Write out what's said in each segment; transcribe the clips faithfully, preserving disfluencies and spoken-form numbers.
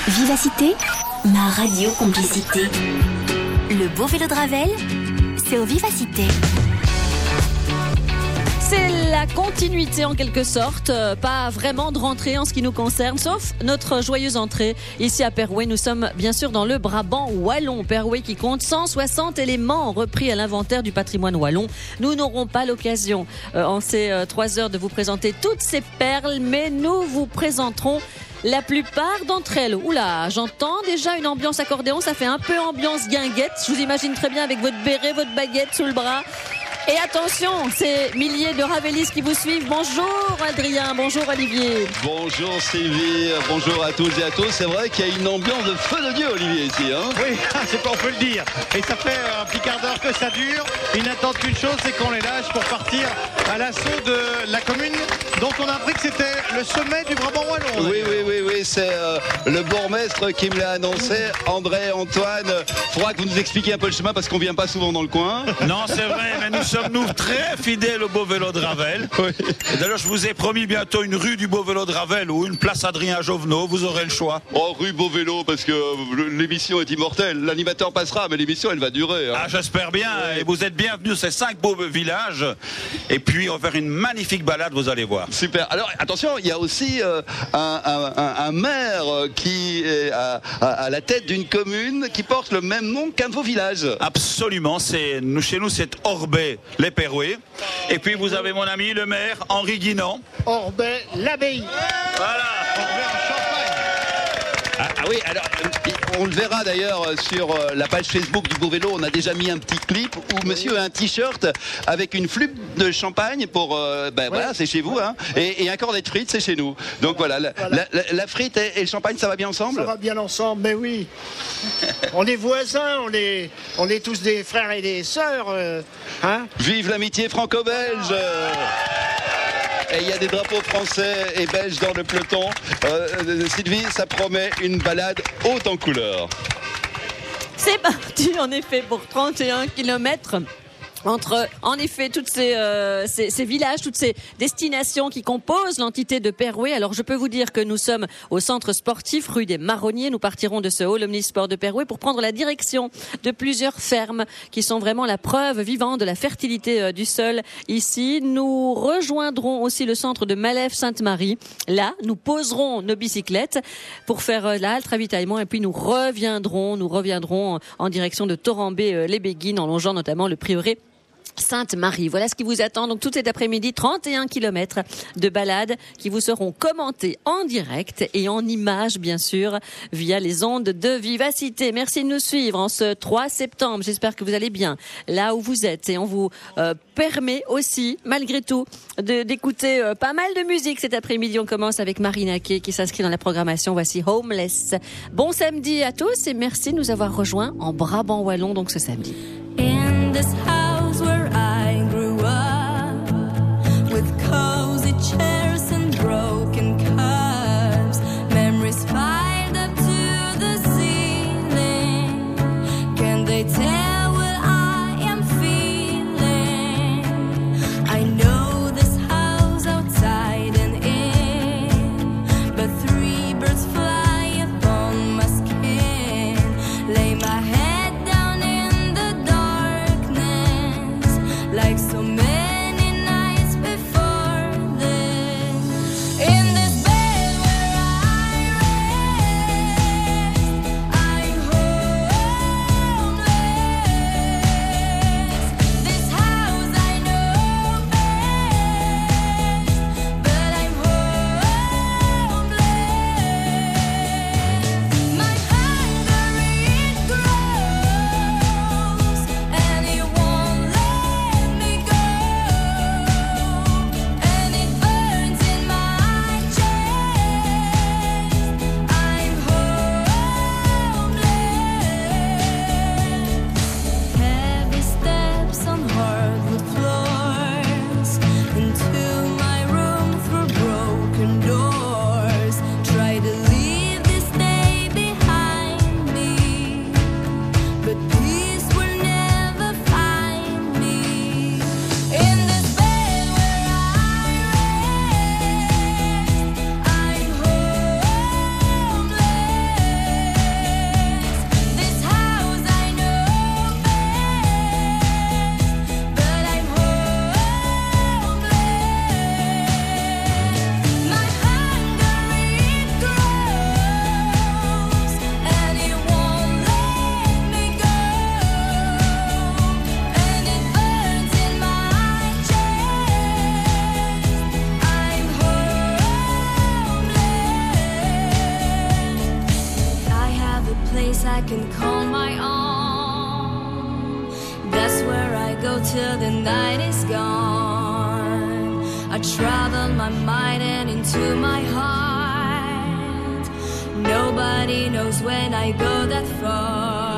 Vivacité, ma radio complicité. Le beau vélo de Ravel, c'est au Vivacité. C'est la continuité en quelque sorte, euh, pas vraiment de rentrée en ce qui nous concerne, sauf notre joyeuse entrée ici à Perouet. Nous sommes bien sûr dans le Brabant wallon, Perouet qui compte cent soixante éléments repris à l'inventaire du patrimoine wallon. Nous n'aurons pas l'occasion euh, en ces euh, trois heures de vous présenter toutes ces perles, mais nous vous présenterons la plupart d'entre elles. Oula, j'entends déjà une ambiance accordéon, ça fait un peu ambiance guinguette. Je vous imagine très bien avec votre béret, votre baguette sous le bras. Et attention, ces milliers de Ravelistes qui vous suivent. Bonjour Adrien, bonjour Olivier. Bonjour Sylvie, bonjour à tous et à tous. C'est vrai qu'il y a une ambiance de feu de Dieu, Olivier, ici. Hein oui, c'est pas, on peut le dire. Et ça fait un petit quart d'heure que ça dure. Ils n'attendent qu'une chose, c'est qu'on les lâche pour partir à l'assaut de la commune dont on a appris que c'était le sommet du Brabant wallon. Oui, oui, oui, oui, c'est euh, le bourgmestre qui me l'a annoncé. André, Antoine, il faudra que vous nous expliquiez un peu le chemin parce qu'on vient pas souvent dans le coin. Non, c'est vrai, mais nous sommes nous très fidèles au beau vélo de Ravel. Oui. Et d'ailleurs, je vous ai promis bientôt une rue du beau vélo de Ravel ou une place Adrien Jovenot. Vous aurez le choix. Oh, rue Beau Vélo, parce que l'émission est immortelle. L'animateur passera, mais l'émission, elle va durer. Hein. Ah, j'espère bien. Et vous êtes bienvenus, ces cinq beaux villages. Et puis, on va faire une magnifique balade, vous allez voir. Super. Alors, attention, il y a aussi euh, un, un, un, un maire qui est à, à, à la tête d'une commune qui porte le même nom qu'un de vos villages. Absolument. C'est, nous, chez nous, c'est Orbay, les Perouet. Et puis, vous avez mon ami, le maire, Henri Guinan. Orbay, l'abbaye. Voilà. Orbay en Champagne. Ah, ah oui, alors, on le verra d'ailleurs sur la page Facebook du Beau Vélo. On a déjà mis un petit clip où monsieur a un t-shirt avec une flûte de champagne pour. Euh, ben ouais. Voilà, c'est chez vous, hein. Et, et un cornet de frites, c'est chez nous. Donc voilà, la, voilà. La, la, la frite et, et le champagne, ça va bien ensemble ? Ça va bien ensemble, mais oui. On est voisins, on est, on est tous des frères et des sœurs. Euh, hein. Vive l'amitié franco-belge ! Et il y a des drapeaux français et belges dans le peloton. Euh, Sylvie, ça promet une balade haute en couleurs. C'est parti en effet pour trente et un kilomètres. Entre, en effet, toutes ces, euh, ces, ces villages, toutes ces destinations qui composent l'entité de Perouet. Alors, je peux vous dire que nous sommes au centre sportif rue des Marronniers. Nous partirons de ce hall omnisport de Perouet pour prendre la direction de plusieurs fermes qui sont vraiment la preuve vivante de la fertilité euh, du sol ici. Nous rejoindrons aussi le centre de Malève-Sainte-Marie. Là, nous poserons nos bicyclettes pour faire euh, la halte ravitaillement et puis nous reviendrons, nous reviendrons en direction de Torrambay-les-Béguines en longeant notamment le prieuré Sainte-Marie. Voilà ce qui vous attend. Donc tout cet après-midi, trente et un kilomètres de balade qui vous seront commentés en direct et en images, bien sûr, via les ondes de Vivacité. Merci de nous suivre en ce trois septembre. J'espère que vous allez bien là où vous êtes et on vous euh, permet aussi, malgré tout, de, d'écouter euh, pas mal de musique cet après-midi. On commence avec Marina Kaye qui s'inscrit dans la programmation. Voici Homeless. Bon samedi à tous et merci de nous avoir rejoints en Brabant wallon donc ce samedi. In this house where I grew up, with cozy chairs and broken cups, memories piled up to the ceiling. Can they tell what I am feeling? I know this house outside and in, but three birds fly upon my skin. Lay my head like so many nights before this. place I can call my own. That's where I go till the night is gone. I travel my mind and into my heart. Nobody knows when I go that far.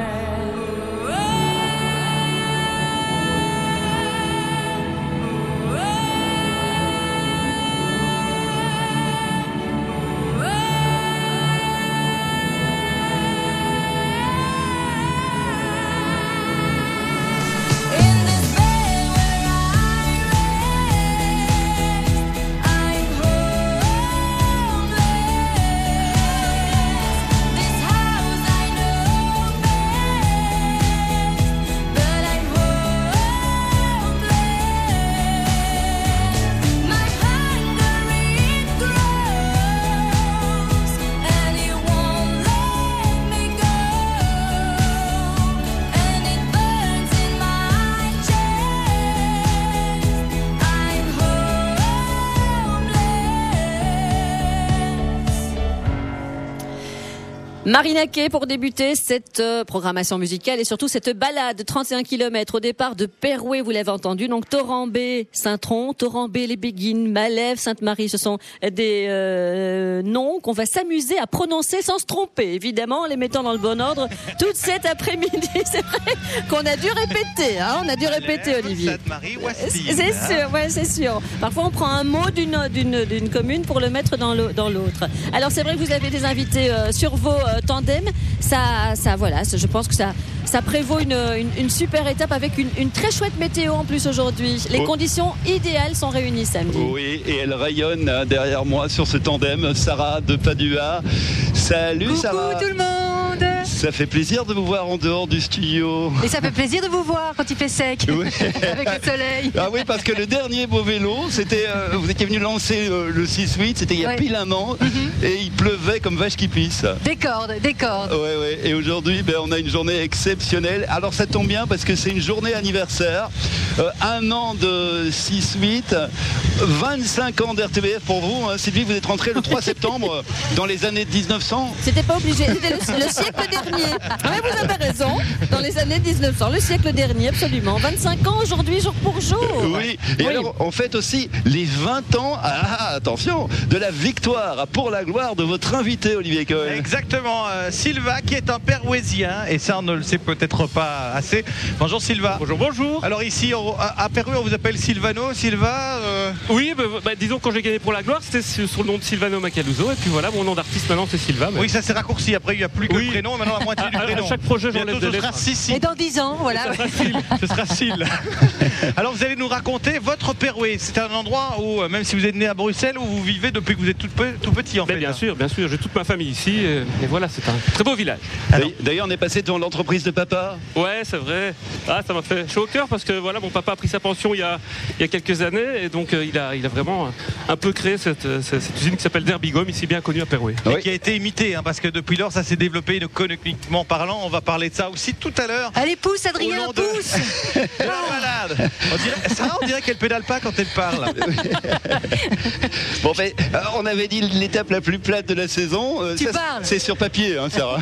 Marina Kaye pour débuter cette euh, programmation musicale et surtout cette balade de trente et un kilomètres au départ de Perouet, vous l'avez entendu, donc Torrambé, Saint-Tron, Torrambé, les Béguines, Malève, Sainte-Marie, ce sont des euh, noms qu'on va s'amuser à prononcer sans se tromper, évidemment, en les mettant dans le bon ordre toute cet après-midi. C'est vrai qu'on a dû répéter, hein, on a dû répéter, Olivier. Sainte-Marie, Ouastine. C'est sûr, ouais, c'est sûr. Parfois, on prend un mot d'une d'une d'une commune pour le mettre dans le, dans l'autre. Alors, c'est vrai que vous avez des invités euh, sur vos euh, tandem, ça, ça, voilà, je pense que ça, ça prévaut une, une, une super étape avec une, une très chouette météo en plus aujourd'hui. Les oh. conditions idéales sont réunies samedi. Oui, et elle rayonne derrière moi sur ce tandem, Sarah de Padua. Salut Coucou Sarah. Tout le monde. Ça fait plaisir de vous voir en dehors du studio. Et ça fait plaisir de vous voir quand il fait sec, oui. Avec le soleil. Ah oui, parce que le dernier beau vélo, c'était, euh, vous étiez venu lancer euh, le six huit, c'était il y a ouais. pile un an, mm-hmm. et il pleuvait comme vache qui pisse. Des cordes, des cordes. Ouais, ouais. Et aujourd'hui, ben, on a une journée exceptionnelle. Alors ça tombe bien parce que c'est une journée anniversaire. Euh, un an de six huit, vingt-cinq ans d'R T B F pour vous. Hein. Sylvie, vous êtes rentrée le trois septembre dans les années dix-neuf cents. C'était pas obligé, c'était le, le siècle dernier. Mais vous avez raison, dans les années dix-neuf cents, le siècle dernier, absolument. vingt-cinq ans aujourd'hui, jour pour jour. Oui, et oui. alors on fête aussi les vingt ans, ah, attention, de la victoire pour la gloire de votre invité, Olivier Cohen. Exactement, euh, Sylva qui est un Perouésien, et ça on ne le sait peut-être pas assez. Bonjour Sylva. Bonjour, bonjour. Alors ici on, à, à Perouet on vous appelle Sylvano, Sylva euh... Oui, bah, bah, disons quand j'ai gagné pour la gloire c'était sous le nom de Sylvano Macaluso, et puis voilà, mon nom d'artiste maintenant c'est Sylva. Mais... Oui, ça s'est raccourci, après il n'y a plus que oui. le prénom, maintenant la moitié du à, prénom. À chaque projet j'enlève des lettres. Et dans dix ans, voilà. Ce sera Syl. Alors vous allez nous raconter votre Perouet. C'est un endroit où, même si vous êtes né à Bruxelles, où vous vivez depuis que vous êtes tout, peu, tout petit en Mais fait. Bien sûr, bien sûr, j'ai toute ma famille ici, et, et voilà, c'est un très beau village. Alors, d'ailleurs, on est passé devant l'entreprise de papa. Ouais, c'est vrai. Ah, ça m'a fait chaud au cœur parce que voilà, mon papa a pris sa pension il y a, il y a quelques années, et donc euh, il, a, il a vraiment un peu créé cette, cette, cette usine qui s'appelle Derbigum, ici bien connue à Perouet. Et oui. qui a été imitée, hein, parce que depuis lors, ça s'est développé économiquement parlant. On va parler de ça aussi tout à l'heure. Allez, pousse, Adrien, de... pousse. de la balade. On dirait, ça, on dirait qu'elle pédale pas quand elle parle. Bon, ben, on avait dit l'étape la plus plate de la saison. Tu ça, parles. C'est sur papier, hein, Sarah.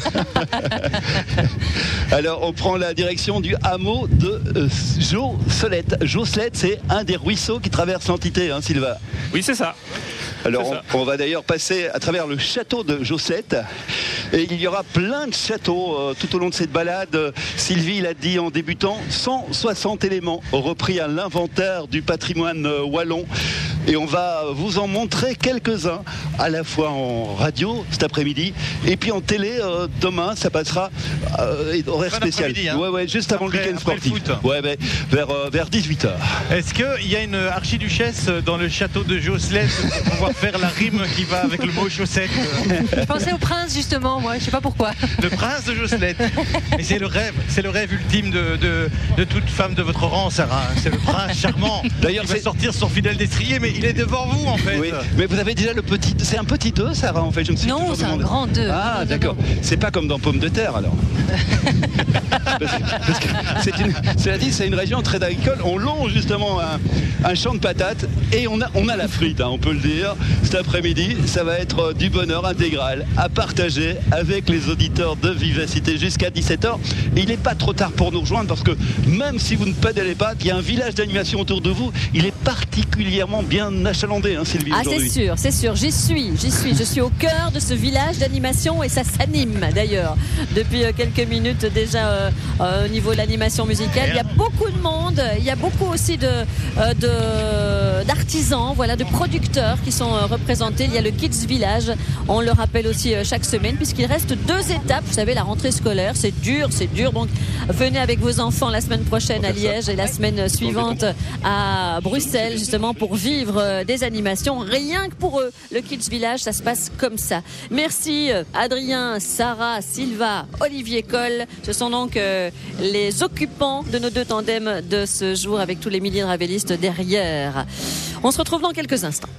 Alors, on prend la direction du hameau de euh, Josselette. Josselette, c'est un des ruisseaux qui traverse l'entité, hein, Sylvain. Oui, c'est ça. Alors on, on va d'ailleurs passer à travers le château de Josselette, et il y aura plein de châteaux euh, tout au long de cette balade. Euh, Sylvie l'a dit en débutant, cent soixante éléments repris à l'inventaire du patrimoine euh, wallon, et on va vous en montrer quelques-uns à la fois en radio cet après-midi et puis en télé euh, demain. Ça passera euh, horaire spécial. Hein. Ouais, ouais, juste avant après, le week-end sportif. Le ouais, ouais, vers, euh, vers dix-huit heures. Est-ce qu'il y a une archiduchesse dans le château de Josselette pour pouvoir faire la rime qui va avec le mot chaussette? Je pensais au prince justement, moi, je sais pas pourquoi. Le prince de Josselette. Mais c'est le rêve, c'est le rêve ultime de, de, de toute femme de votre rang, Sarah. C'est le prince charmant. D'ailleurs, il va sortir son fidèle destrier, mais il est devant vous en fait. Oui, mais vous avez déjà le petit. C'est un petit deux, Sarah, en fait. Je me suis Non, toujours c'est un demandé. grand deux. Ah, Non, non, d'accord. non. C'est pas comme dans Pomme de terre, alors. parce que, parce que c'est une, cela dit, c'est une région très agricole. On longe justement un, un champ de patates et on a, on a la frite, hein, on peut le dire. Cet après-midi, ça va être du bonheur intégral à partager avec les auditeurs de Vivacité jusqu'à dix-sept heures. Et il n'est pas trop tard pour nous rejoindre parce que même si vous ne pédalez pas, qu'il y a un village d'animation autour de vous, il est particulièrement bien achalandé, hein, Sylvie, Ah, c'est aujourd'hui. sûr, c'est sûr, j'y suis, j'y suis. Je suis au cœur de ce village d'animation et ça s'anime d'ailleurs depuis euh, quelques minutes déjà euh, euh, au niveau de l'animation musicale. Il y a beaucoup de monde, il y a beaucoup aussi de, euh, de, d'artisans, voilà, de producteurs qui sont euh, représentés. Il y a le Kids Village, on le rappelle aussi euh, chaque semaine puisqu'il reste deux étapes. Vous savez, la rentrée scolaire, c'est dur, c'est dur. Donc venez avec vos enfants la semaine prochaine à Liège et la semaine suivante à Bruxelles justement pour vivre euh, des animations. Rien que pour eux, le Kids Village, ça se passe comme ça. Merci euh, Adrien, Sarah, Sylva, Olivier Coll. Ce sont donc euh, les occupants de nos deux tandems de ce jour avec tous les milliers de ravélistes derrière. On se retrouve dans quelques instants.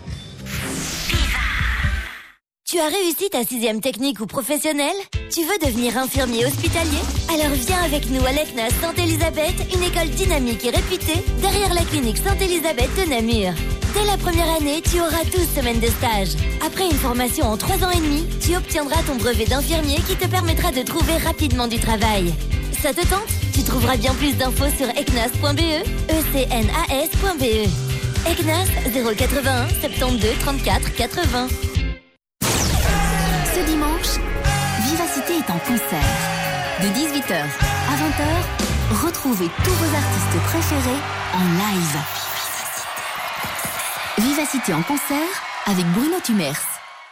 Tu as réussi ta sixième technique ou professionnelle? Tu veux devenir infirmier hospitalier? Alors viens avec nous à l'E C N A S Sainte-Élisabeth, une école dynamique et réputée, derrière la clinique Sainte-Élisabeth de Namur. Dès la première année, tu auras douze semaines de stage. Après une formation en trois ans et demi, tu obtiendras ton brevet d'infirmier qui te permettra de trouver rapidement du travail. Ça te tente? Tu trouveras bien plus d'infos sur ecnas point b e, e c n a s point b e. E C N A S zéro quatre-vingt-un soixante-douze trente-quatre quatre-vingts. Ce dimanche, Vivacité est en concert. De dix-huit heures à vingt heures, retrouvez tous vos artistes préférés en live. Vivacité en concert avec Bruno Tumers.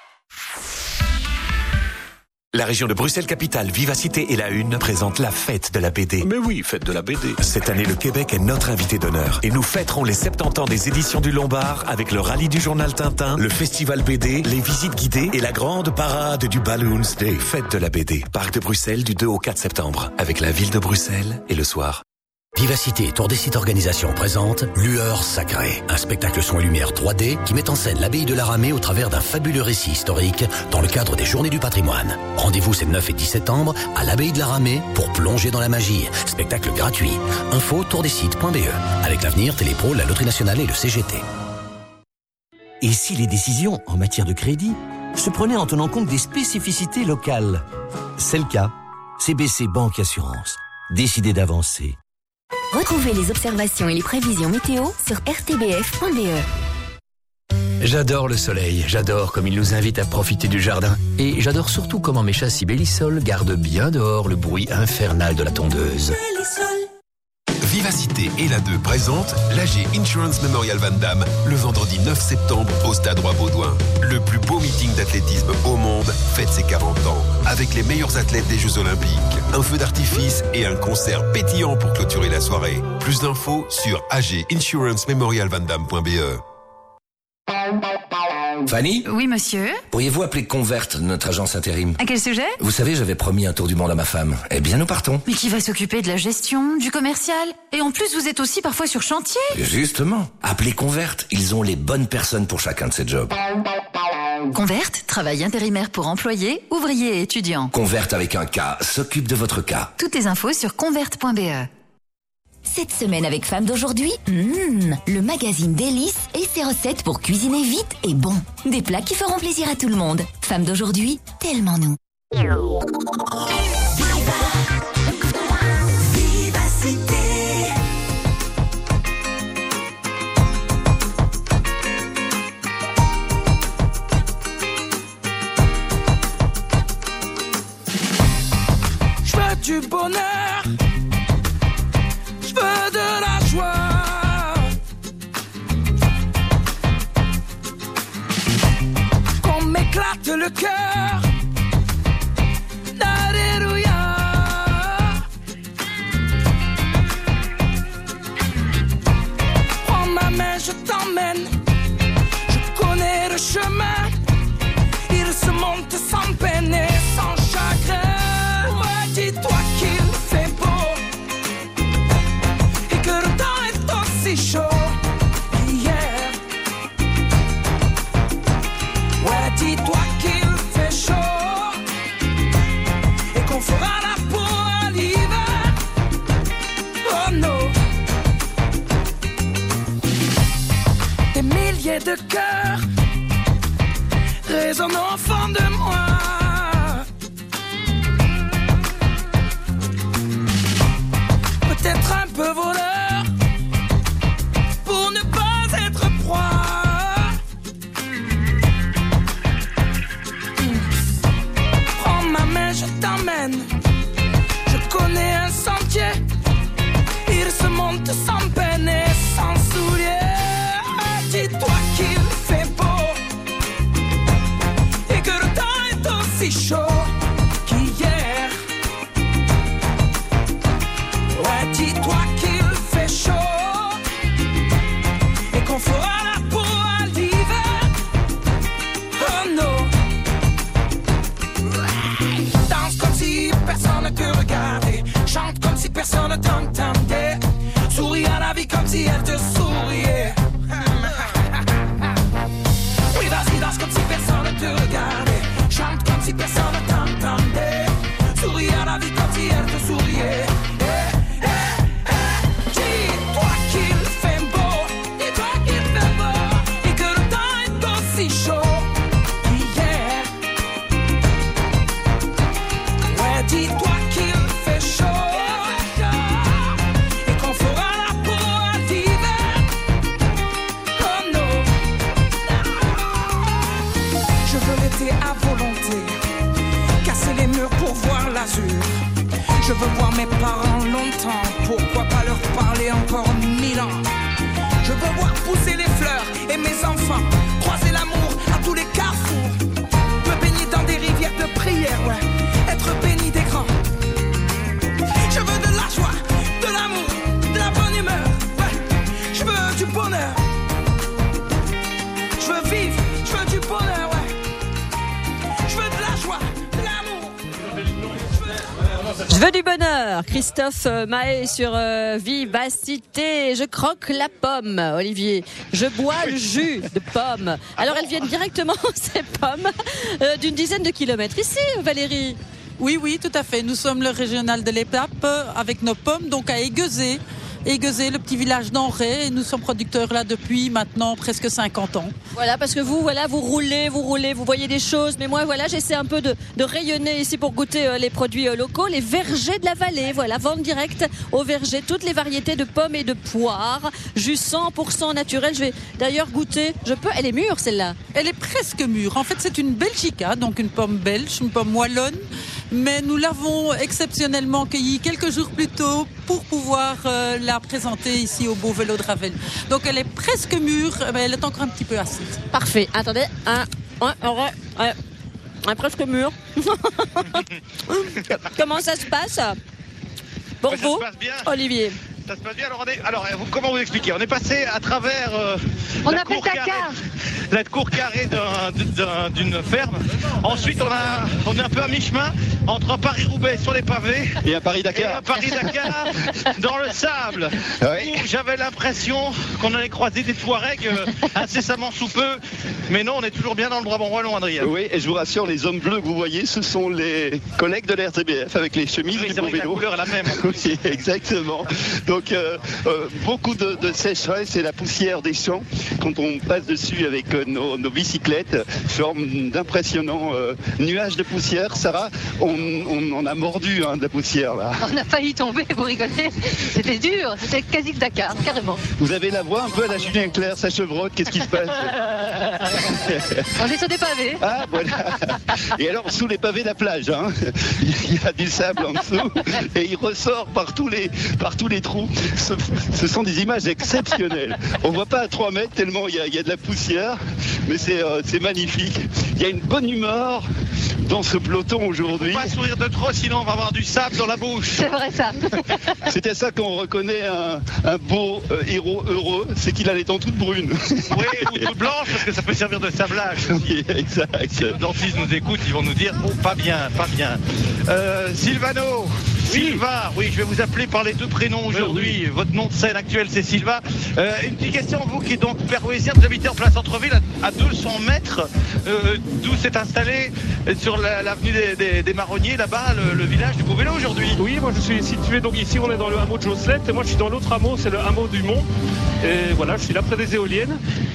La région de Bruxelles-Capitale, Vivacité et la Une présente la fête de la B D. Mais oui, fête de la B D. Cette année, le Québec est notre invité d'honneur. Et nous fêterons les soixante-dix ans des éditions du Lombard avec le rallye du journal Tintin, le festival B D, les visites guidées et la grande parade du Balloons Day. Fête de la B D. Parc de Bruxelles du deux au quatre septembre. Avec la ville de Bruxelles et le soir. Vivacité Tour des Sites Organisation présente Lueur Sacrée, un spectacle son et lumière trois D qui met en scène l'abbaye de la Ramée au travers d'un fabuleux récit historique dans le cadre des Journées du patrimoine. Rendez-vous ces neuf et dix septembre à l'abbaye de la Ramée pour plonger dans la magie. Spectacle gratuit. Info tour des sites point b e. Avec l'avenir, Télépro, la Loterie Nationale et le C G T. Et si les décisions en matière de crédit se prenaient en tenant compte des spécificités locales? C'est le cas. C B C Banque Assurance. Décidez d'avancer. Retrouvez les observations et les prévisions météo sur r t b f point b e. J'adore le soleil, j'adore comme il nous invite à profiter du jardin. Et j'adore surtout comment mes châssis Bellisol gardent bien dehors le bruit infernal de la tondeuse. Vivacité et la deux présente l'A G Insurance Memorial Van Damme le vendredi neuf septembre au Stade Roi-Baudouin. Le plus beau meeting d'athlétisme au monde fête ses quarante ans avec les meilleurs athlètes des Jeux Olympiques, un feu d'artifice et un concert pétillant pour clôturer la soirée. Plus d'infos sur a g insurance memorial van damme point b e. Fanny ? Oui, monsieur. Pourriez-vous appeler Convert, notre agence intérim ? À quel sujet ? Vous savez, j'avais promis un tour du monde à ma femme. Eh bien, nous partons. Mais qui va s'occuper de la gestion, du commercial ? Et en plus, vous êtes aussi parfois sur chantier. Justement, appelez Convert. Ils ont les bonnes personnes pour chacun de ces jobs. Convert, travail intérimaire pour employés, ouvriers et étudiants. Convert avec un K, s'occupe de votre cas. Toutes les infos sur convert point b e. Cette semaine avec Femmes d'aujourd'hui, mmh, le magazine Délices et ses recettes pour cuisiner vite et bon. Des plats qui feront plaisir à tout le monde. Femmes d'aujourd'hui, tellement nous. Vivacité. Je veux du bonheur. Je veux de la joie, qu'on m'éclate le cœur. Alléluia. Prends ma main, je t'emmène. Je connais le chemin. Il se monte sans peine et sans chagrin. Ouais, dis-toi qu'il fait beau. Que le temps est aussi chaud qu'hier. t'emmène. Je connais un sentier, il se monte sans peine et sans souliers. Dis-toi qu'il fait beau et que le temps est aussi chaud qu'hier. Ouais, dis-toi qu'il fait chaud et qu'on fera la peau à l'hiver. Oh non. Danse comme si personne ne te regardait, chante comme si personne ne t'entendait, souris à la vie comme si elle te souriait. Oui, vas-y, danse comme si personne ne te regardait, chante comme si personne ne t'entendait, souris à la vie comme si elle te souriait. Eh, eh, eh. Dis-toi qu'il fait beau, dis-toi qu'il fait beau et que le temps est aussi chaud qu'hier. Ouais, dis-toi qu'il fait chaud et qu'on fera la peau à l'hiver. Oh non. Je veux l'été à volonté, casser les murs pour voir l'azur. Je veux voir mes parents longtemps, pourquoi pas leur parler encore mille ans. Je veux voir pousser les fleurs et mes enfants croiser l'amour à tous les carrefours. Me baigner dans des rivières de prière, ouais, être béni des grands. Je veux de la joie, de l'amour, de la bonne humeur, ouais. Je veux du bonheur. Je veux vivre, je veux du bonheur, ouais. Je veux de la joie, de l'amour. Je veux du bonheur. Christophe Mahé sur euh, Vivacité. Je croque la pomme, Olivier. Je bois le jus de pomme. Alors elles viennent directement, ces pommes, euh, d'une dizaine de kilomètres ici, Valérie. Oui, oui, tout à fait. Nous sommes le régional de l'Étape euh, avec nos pommes, donc à Aiguezé. Aiguezé, le petit village d'Enray. Nous sommes producteurs là depuis maintenant presque cinquante ans. Voilà, parce que vous, voilà, vous roulez, vous roulez, vous voyez des choses. Mais moi, voilà, j'essaie un peu de, de rayonner ici pour goûter euh, les produits euh, locaux. Les vergers de la vallée, voilà, vente directe au verger. Toutes les variétés de pommes et de poires. Jus cent pour cent naturel. Je vais d'ailleurs goûter. Je peux. Elle est mûre, celle-là. Elle est presque mûre. En fait, c'est une Belgica, donc une pomme belge, une pomme wallonne. Mais nous l'avons exceptionnellement cueillie quelques jours plus tôt pour pouvoir euh, la présenter ici au Beau Vélo de Ravel. Donc elle est presque mûre, mais elle est encore un petit peu acide. Parfait. Attendez, un, un, un, un, un presque mûr. Comment ça se passe pour ça vous, se passe bien. Olivier? Ça se passe bien. Alors, on est, alors vous, comment vous expliquer? On est passé à travers euh, on la, appelle cour Dakar. carrée, la cour carrée d'un, d'un, d'une ferme. Ensuite, on, a, on est un peu à mi-chemin entre Paris-Roubaix sur les pavés et un Paris-Dakar. Et un Paris-Dakar dans le sable. Oui. Où j'avais l'impression qu'on allait croiser des Touaregs euh, incessamment sous peu. Mais non, on est toujours bien dans le Brabant wallon, Adrien. Oui, et je vous rassure, les hommes bleus que vous voyez, ce sont les collègues de la R T B F avec les chemises Oui, du c'est Beau vrai que la Vélo. couleur est la même. Oui, exactement. Donc euh, euh, beaucoup de, de sécheresse et la poussière des champs, quand on passe dessus avec euh, nos, nos bicyclettes, forme d'impressionnants euh, nuages de poussière. Sarah, on, on en a mordu hein, de la poussière là. On a failli tomber, vous rigolez. C'était dur, c'était quasi le Dakar, carrément. Vous avez la voix un peu à la Julien Clerc, ça chevrotte, qu'est-ce qui se passe? On est sur des pavés. Ah voilà. Et alors sous les pavés de la plage, hein, il y a du sable en dessous et il ressort par tous les, par tous les trous. Ce, ce sont des images exceptionnelles. On voit pas à trois mètres tellement il y a, il y a de la poussière, mais c'est, euh, c'est magnifique. Il y a une bonne humeur dans ce peloton aujourd'hui. Faut pas sourire de trop, sinon on va avoir du sable dans la bouche. C'est vrai ça. C'était ça qu'on reconnaît un, un beau euh, héros heureux, c'est qu'il a les dents toutes brunes. Oui, ou toutes blanches, parce que ça peut servir de sablage. Oui, exact. Si nos dentistes nous écoutent, ils vont nous dire oh, pas bien, pas bien. Euh, Sylvano, oui. Sylvain, oui, je vais vous appeler par les deux prénoms aujourd'hui. Oui. Votre nom de scène actuel, c'est Sylvain. Euh, une petite question, vous qui êtes donc pérouésien, vous habitez en plein centre-ville, à, à deux cents mètres, euh, d'où s'est installé sur la, l'avenue des, des, des Marronniers, là-bas, le, le village du Beau Vélo aujourd'hui. Oui, moi je suis situé, donc ici on est dans le hameau de Josselette, et moi je suis dans l'autre hameau, c'est le hameau du Mont. Et voilà, je suis là près des éoliennes.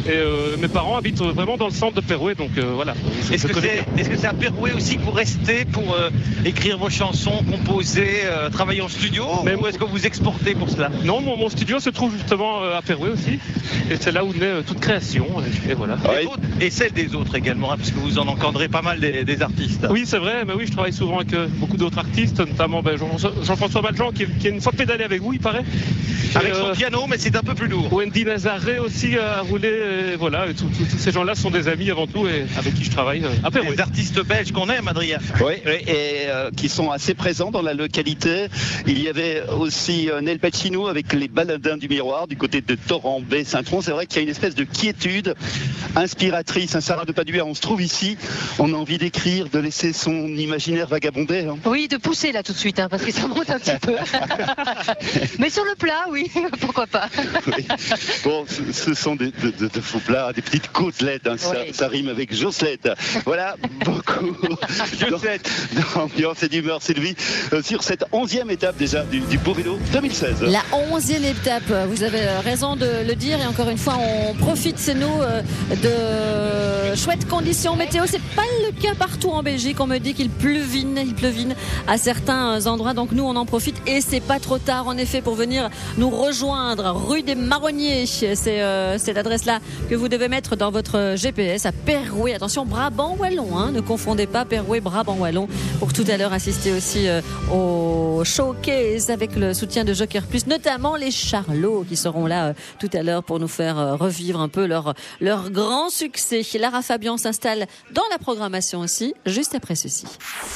Et euh, mes parents habitent vraiment dans le centre de Perouet, donc euh, voilà. Je, Est-ce je que connais... c'est est-ce que c'est à Perouet aussi que vous restez pour euh, écrire vos chansons, composer, euh, travailler en studio, mais ou est-ce que vous exportez pour cela? Non, mon, mon studio se trouve justement euh, à Perouet aussi, et c'est là où naît euh, toute création. Et, et voilà. Et, autres, et celle des autres également, hein, parce que vous en encadrez pas mal des, des artistes. Oui, c'est vrai, mais oui, je travaille souvent avec euh, beaucoup d'autres artistes, notamment ben, Jean, Jean-François Valjean, qui, qui a une fois pédalé avec vous, il paraît. Avec et, son euh, piano, mais c'est un peu plus lourd. Wendy Nazaré aussi a roulé, et voilà, et tout, tout, tous ces gens-là sont des amis avant tout, et avec qui je travaille euh, à Perouet. Des artistes belges qu'on aime, Adrien. Oui, et euh, qui sont assez présents dans la localité. Il y avait aussi euh, Nel Pacino avec les Baladins du Miroir du côté de Torrent-Baie, Saint-Tron. C'est vrai qu'il y a une espèce de quiétude inspiratrice. Un Sarah de Paduer, on se trouve ici, on a envie d'écrire, de laisser son imaginaire vagabonder. Hein. Oui, de pousser là tout de suite, hein, parce que ça monte un petit peu. Mais sur le plat, oui, pourquoi pas. Oui. Bon, ce, ce sont des, de, de, de faux plats, des petites côtelettes, hein, ça, oui. ça rime avec Josselette. Voilà, beaucoup d'ambiance et d'humeur, Sylvie, euh, sur cette onzième étape déjà du, du Beau Vélo deux mille seize. La onzième étape, vous avez raison de le dire, et encore une fois, on profite, c'est nous, de chouettes conditions météo. C'est pas le cas partout en Belgique. On me dit qu'il pleuvine, il pleuvine à certains endroits, donc nous on en profite, et c'est pas trop tard en effet pour venir nous rejoindre rue des Marronniers. C'est euh, cette adresse-là que vous devez mettre dans votre G P S à Perouet. Attention, Brabant Wallon, hein, ne confondez pas Perouet, Brabant Wallon, pour tout à l'heure assister aussi euh, au showcase avec le soutien de Joker Plus, notamment les Charlots qui seront là euh, tout à l'heure pour nous faire euh, revivre un peu leur, leur grand succès. Lara Fabian s'installe dans la programmation aussi, juste après ceci.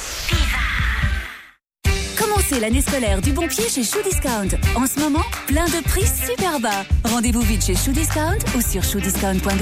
Commencez l'année scolaire du bon pied chez Shoe Discount. En ce moment, plein de prix super bas. Rendez-vous vite chez Shoe Discount ou sur shoe discount point b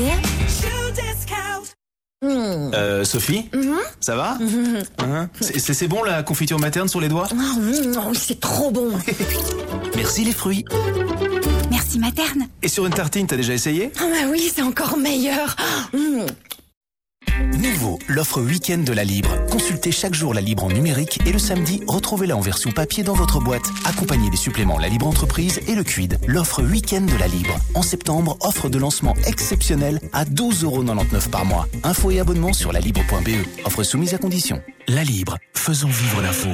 r. Euh, Sophie, Mhm. ça va Mhm. Hein c'est, c'est- c'est bon la confiture materne sur les doigts? Oh, mm, c'est trop bon. Merci les fruits. Merci materne. Et sur une tartine, t'as déjà essayé? Ah bah oui, c'est encore meilleur. Mm. Nouveau, l'offre week-end de la Libre. Consultez chaque jour la Libre en numérique et le samedi, retrouvez-la en version papier dans votre boîte. Accompagnez des suppléments La Libre Entreprise et le Quid. L'offre week-end de la Libre. En septembre, offre de lancement exceptionnelle à douze euros quatre-vingt-dix-neuf par mois. Infos et abonnements sur la libre point b e. Offre soumise à condition. La Libre, faisons vivre l'info.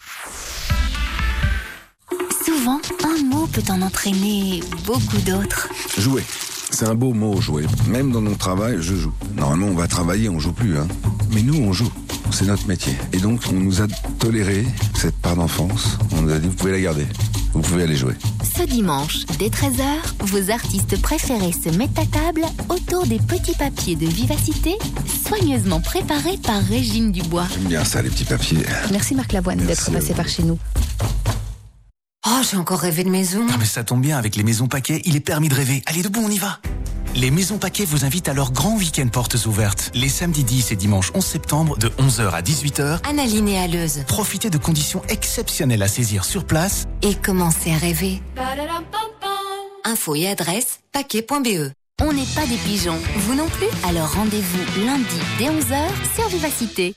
Souvent, un mot peut en entraîner beaucoup d'autres. Jouer. C'est un beau mot, jouer. Même dans mon travail, je joue. Normalement, on va travailler, on joue plus, hein. Mais nous, on joue. C'est notre métier. Et donc, on nous a toléré cette part d'enfance. On nous a dit, vous pouvez la garder. Vous pouvez aller jouer. Ce dimanche, dès treize heures, vos artistes préférés se mettent à table autour des petits papiers de vivacité, soigneusement préparés par Régine Dubois. J'aime bien ça, les petits papiers. Merci Marc Lavoine d'être passé par chez nous. Oh, j'ai encore rêvé de maison. Ah mais ça tombe bien, avec les maisons paquets, il est permis de rêver. Allez, debout, on y va. Les maisons paquets vous invitent à leur grand week-end portes ouvertes. Les samedis dix et dimanche onze septembre, de onze heures à dix-huit heures. Annaline et Alleuse. Profitez de conditions exceptionnelles à saisir sur place. Et commencez à rêver. Info et adresse, paquet point b e. On n'est pas des pigeons, vous non plus? Alors rendez-vous lundi dès onze heures sur Vivacité.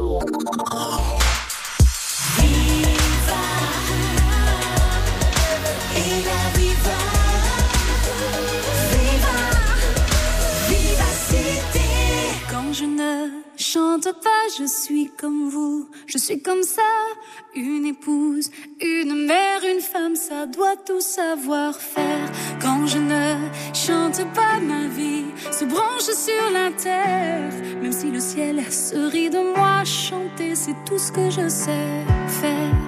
Quand je ne chante pas, je suis comme vous, je suis comme ça, une épouse, une mère, une femme, ça doit tout savoir faire. Quand je ne chante pas, ma vie se branche sur la terre, même si le ciel se rit de moi, chanter c'est tout ce que je sais faire.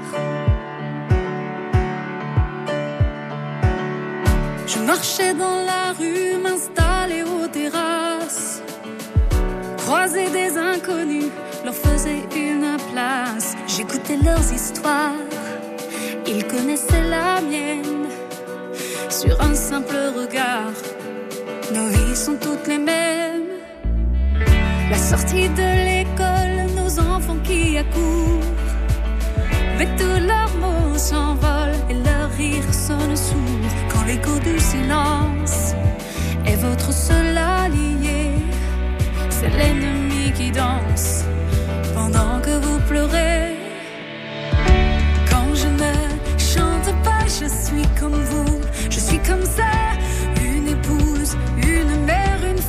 Je marchais dans la rue, m'installer aux terrasses, croiser des inconnus, leur faisais une place. J'écoutais leurs histoires, ils connaissaient la mienne. Sur un simple regard, nos vies sont toutes les mêmes. La sortie de l'école, nos enfants qui accourent, mais tous leurs mots s'envolent et leur rire sonne sourd. Quand l'écho du silence est votre seul allié, c'est l'ennemi qui danse pendant que vous pleurez. Quand je ne chante pas, je suis comme vous, je suis comme ça, une épouse, une mère, une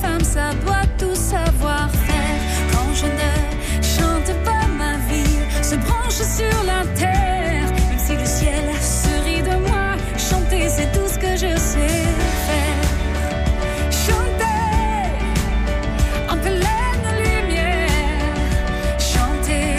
sur la terre, même si le ciel se rit de moi. Chanter, c'est tout ce que je sais faire. Chanter en pleine lumière. Chanter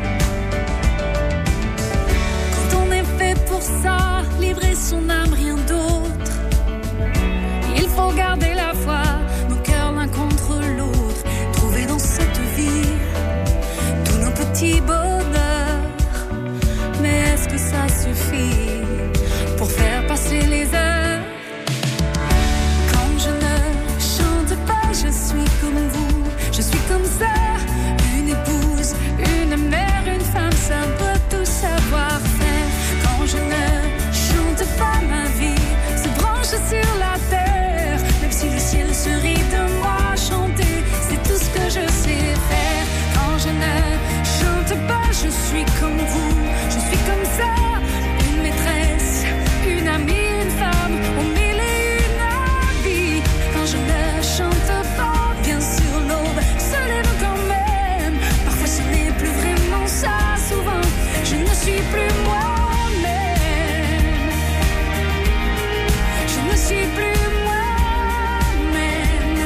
quand on est fait pour ça, livrer son âme, rien d'autre. Il faut garder la foi, nos cœurs l'un contre l'autre. Trouver dans cette vie tous nos petits bonheurs. Mais est-ce que ça suffit pour faire passer les heures? Quand je ne chante pas, je suis comme vous, je suis comme ça. Une épouse, une mère, une femme, ça peut tout savoir faire. Quand je ne chante pas, ma vie se branche sur la terre. Même si le ciel se rit de moi, chanter, c'est tout ce que je sais faire. Quand je ne chante pas, je suis comme vous, je suis comme ça. Une maîtresse, une amie, une femme, au mille et une vies. Quand je ne chante pas, bien sûr l'aube se lève quand même. Parfois ce n'est plus vraiment ça, souvent je ne suis plus moi-même. Je ne suis plus moi-même.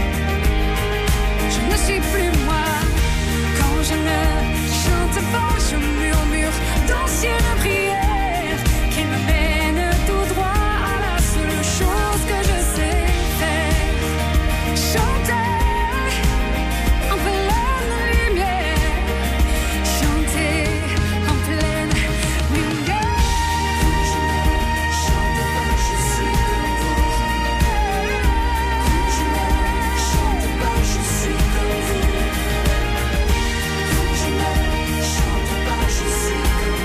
Je ne suis plus moi. Quand je ne chante pas, je murmure d'anciennes prières qui me mènent tout droit à la seule chose que je sais faire. Chanter en pleine lumière. Chanter en pleine lumière. Je ne chante pas, je suis comme vous. Je ne chante pas, je suis comme vous. Je ne chante pas, je suis comme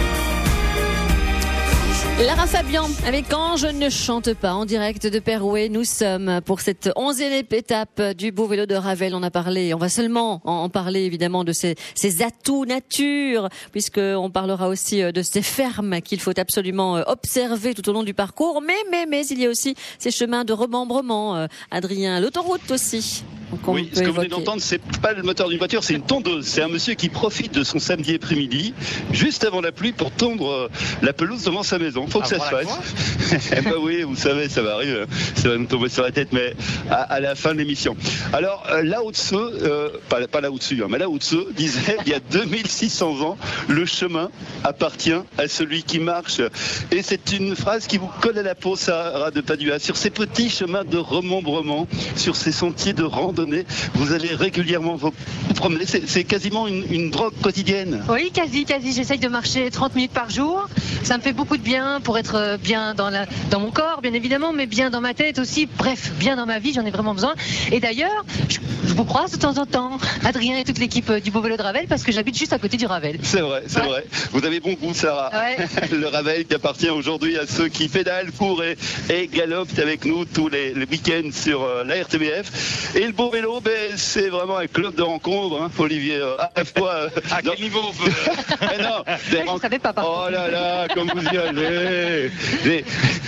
vous. Lara Fabian avec Quand je ne chante pas en direct de Perouet. Nous sommes pour cette onzième étape du beau vélo de Ravel. On a parlé, on va seulement en en parler évidemment de ces, ces atouts nature, puisqu'on parlera aussi de ces fermes qu'il faut absolument observer tout au long du parcours. Mais, mais, mais il y a aussi ces chemins de remembrement, euh, Adrien, l'autoroute aussi. Donc on Oui, peut ce que vous venez évoquer. d'entendre, c'est pas le moteur d'une voiture, c'est une tondeuse. C'est un monsieur qui profite de son samedi après-midi, juste avant la pluie, pour tondre euh, la pelouse devant sa maison. Faut que ça se Avant la fasse. Eh ben oui, vous savez, ça va arriver, ça va nous tomber sur la tête, mais à, à la fin de l'émission. Alors, euh, là au-dessus, euh, pas, pas là au-dessus, hein, mais là au-dessous, disait, il y a deux mille six cents ans, le chemin appartient à celui qui marche. Et c'est une phrase qui vous colle à la peau, Sarah de Padua. Sur ces petits chemins de remembrement, sur ces sentiers de randonnée, vous allez régulièrement vous promener. C'est, c'est quasiment une, une drogue quotidienne. Oui, quasi, quasi. J'essaye de marcher trente minutes par jour. Ça me fait beaucoup de bien pour être bien dans, la, dans mon corps, bien évidemment, mais bien dans ma tête aussi. Bref, bien dans ma vie, j'en ai vraiment besoin. Et d'ailleurs, je, je vous croise de temps en temps, Adrien et toute l'équipe du Beau Vélo de Ravel, parce que j'habite juste à côté du Ravel. C'est vrai, c'est Ouais. vrai. Vous avez bon goût, Sarah. Ouais. Le Ravel qui appartient aujourd'hui à ceux qui pédalent, courent et, et galopent avec nous tous les, les week-ends sur euh, la R T B F. Et le Beau Vélo, ben, c'est vraiment un club de rencontres, hein, Olivier. euh, à la fois. euh, À dans- quel niveau on peut Mais non, des Je ne savais pas, par Oh là là, comme vous y allez. Des-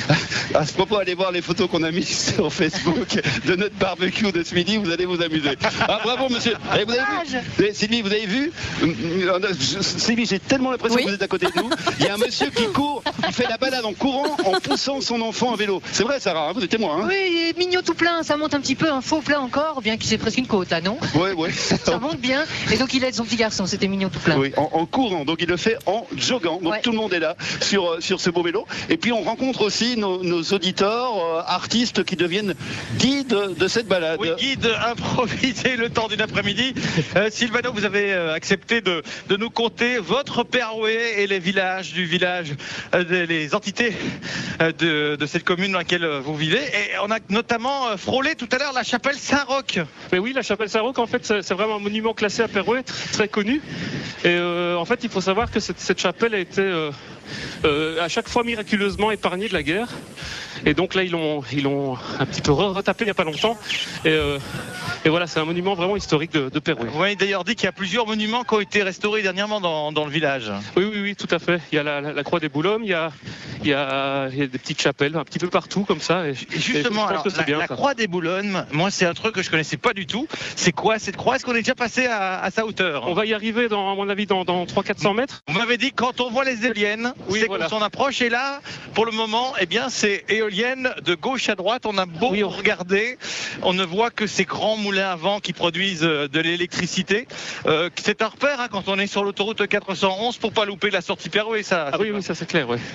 À ce propos, allez voir les photos qu'on a mises sur Facebook de notre barbecue de ce midi, vous allez vous amuser. Ah, bravo, monsieur. Et vous avez vu Eh, Sylvie, vous avez vu Euh, je- Sylvie, j'ai tellement l'impression Oui. que vous êtes à côté de nous. Il y a un monsieur qui court, il fait la balade en courant, en poussant son enfant à vélo. C'est vrai, Sarah, hein, vous êtes témoin. Hein Oui, il est mignon tout plein, ça monte un petit peu, un faux plat encore, bien qu'il c'est presque une côte là, non? Oui, oui. Ça monte bien, et donc il aide son petit garçon, c'était mignon tout plein. Oui, en, en courant, donc il le fait en joguant. Donc Ouais. tout le monde est là sur, euh, sur ce beau vélo. Et puis on rencontre aussi nos, nos auditeurs, euh, artistes qui deviennent guides de cette balade. Oui, guide improvisé le temps d'une après-midi. Euh, Sylvano, vous avez euh, accepté de, de nous conter votre Perouet et les villages du village, euh, des- les entités euh, de, de cette commune dans laquelle euh, vous vivez. Et on a notamment euh, frôlé tout à l'heure la chapelle Saint-Roch. Mais oui, la chapelle Saint-Roch, en fait, c'est c'est vraiment un monument classé à Perouet, très, très connu. Et euh, en fait, il faut savoir que cette, cette chapelle a été euh, euh, à chaque fois miraculeusement épargné de la guerre. Et donc là, ils l'ont, ils l'ont un petit peu retapé il n'y a pas longtemps. Et, euh, et voilà, c'est un monument vraiment historique de, de Pérouet. Vous m'avez d'ailleurs dit qu'il y a plusieurs monuments qui ont été restaurés dernièrement dans, dans le village. Oui, oui, oui, tout à fait. Il y a la, la, la Croix des Boulommes, il y a, il y, a, il y a des petites chapelles un petit peu partout comme ça. Et, et justement, et alors, la, bien, la Croix des Boulommes, moi c'est un truc que je connaissais pas du tout. C'est quoi cette croix? Est-ce qu'on est déjà passé à, à sa hauteur? On va y arriver, dans, à mon avis, dans, dans trois cents à quatre cents mètres. Vous m'avez dit que quand on voit les éoliennes, oui, c'est voilà. qu'on s'en approche. Et là, pour le moment, eh bien, c'est éolienne de gauche à droite. On a beau oui, on... regarder, on ne voit que ces grands moulins à vent qui produisent de l'électricité. Euh, c'est un repère hein, quand on est sur l'autoroute quatre cent onze pour pas louper la sortie Pérouet. Ça, ah oui, oui, ça c'est clair. Ouais.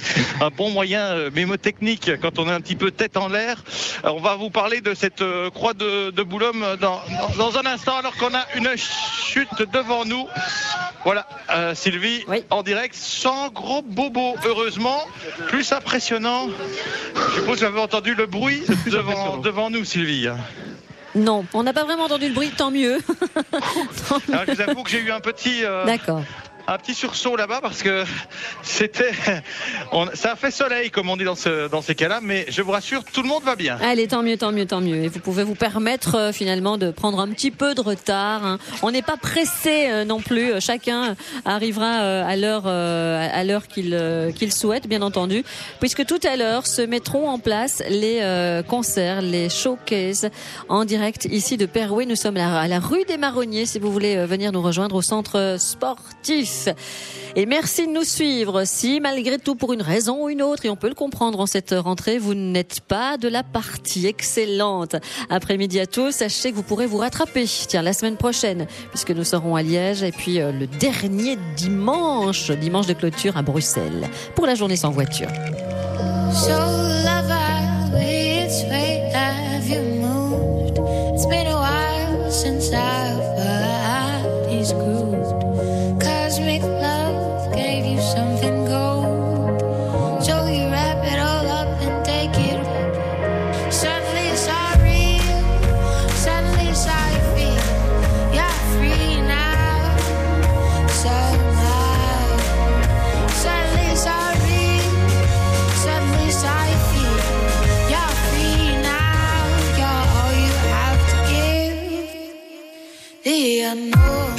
Un bon moyen euh, mémotechnique quand on est un petit peu tête en l'air. Euh, on va vous parler de cette euh, croix de, de Boulommes dans, dans, dans un instant, alors qu'on a une chute devant nous. Voilà, euh, Sylvie, oui. en direct, sans gros bobos, heureusement. Plus impressionnant, je suppose que vous avez entendu le bruit devant, devant nous, Sylvie. Non, on n'a pas vraiment entendu le bruit, tant mieux. tant mieux. Alors, je vous avoue que j'ai eu un petit... Euh... D'accord. Un petit sursaut là-bas parce que c'était, on, ça a fait soleil comme on dit dans, ce, dans ces cas-là, mais je vous rassure, tout le monde va bien. Allez, tant mieux, tant mieux, tant mieux. Et vous pouvez vous permettre euh, finalement de prendre un petit peu de retard. Hein. On n'est pas pressé euh, non plus. Chacun arrivera euh, à l'heure, euh, à l'heure qu'il euh, qu'il souhaite, bien entendu, puisque tout à l'heure se mettront en place les euh, concerts, les showcases en direct ici de Pérouet. Nous sommes à, à la rue des Marronniers, si vous voulez euh, venir nous rejoindre au centre sportif. Et merci de nous suivre. Si malgré tout, pour une raison ou une autre, et on peut le comprendre en cette rentrée, vous n'êtes pas de la partie excellente après-midi à tous, sachez que vous pourrez vous rattraper. Tiens, la semaine prochaine, puisque nous serons à Liège, et puis euh, le dernier dimanche, dimanche de clôture à Bruxelles, pour la journée sans voiture. So lover, which way have you moved? It's been a while since I've heard these grooves. Cosmic love gave you something gold, so you wrap it all up and take it. Suddenly it's all real, suddenly it's how you feel. You're free now, somehow. Suddenly it's all real, suddenly it's how you feel. You're free now, you're all you have to give. The unknown.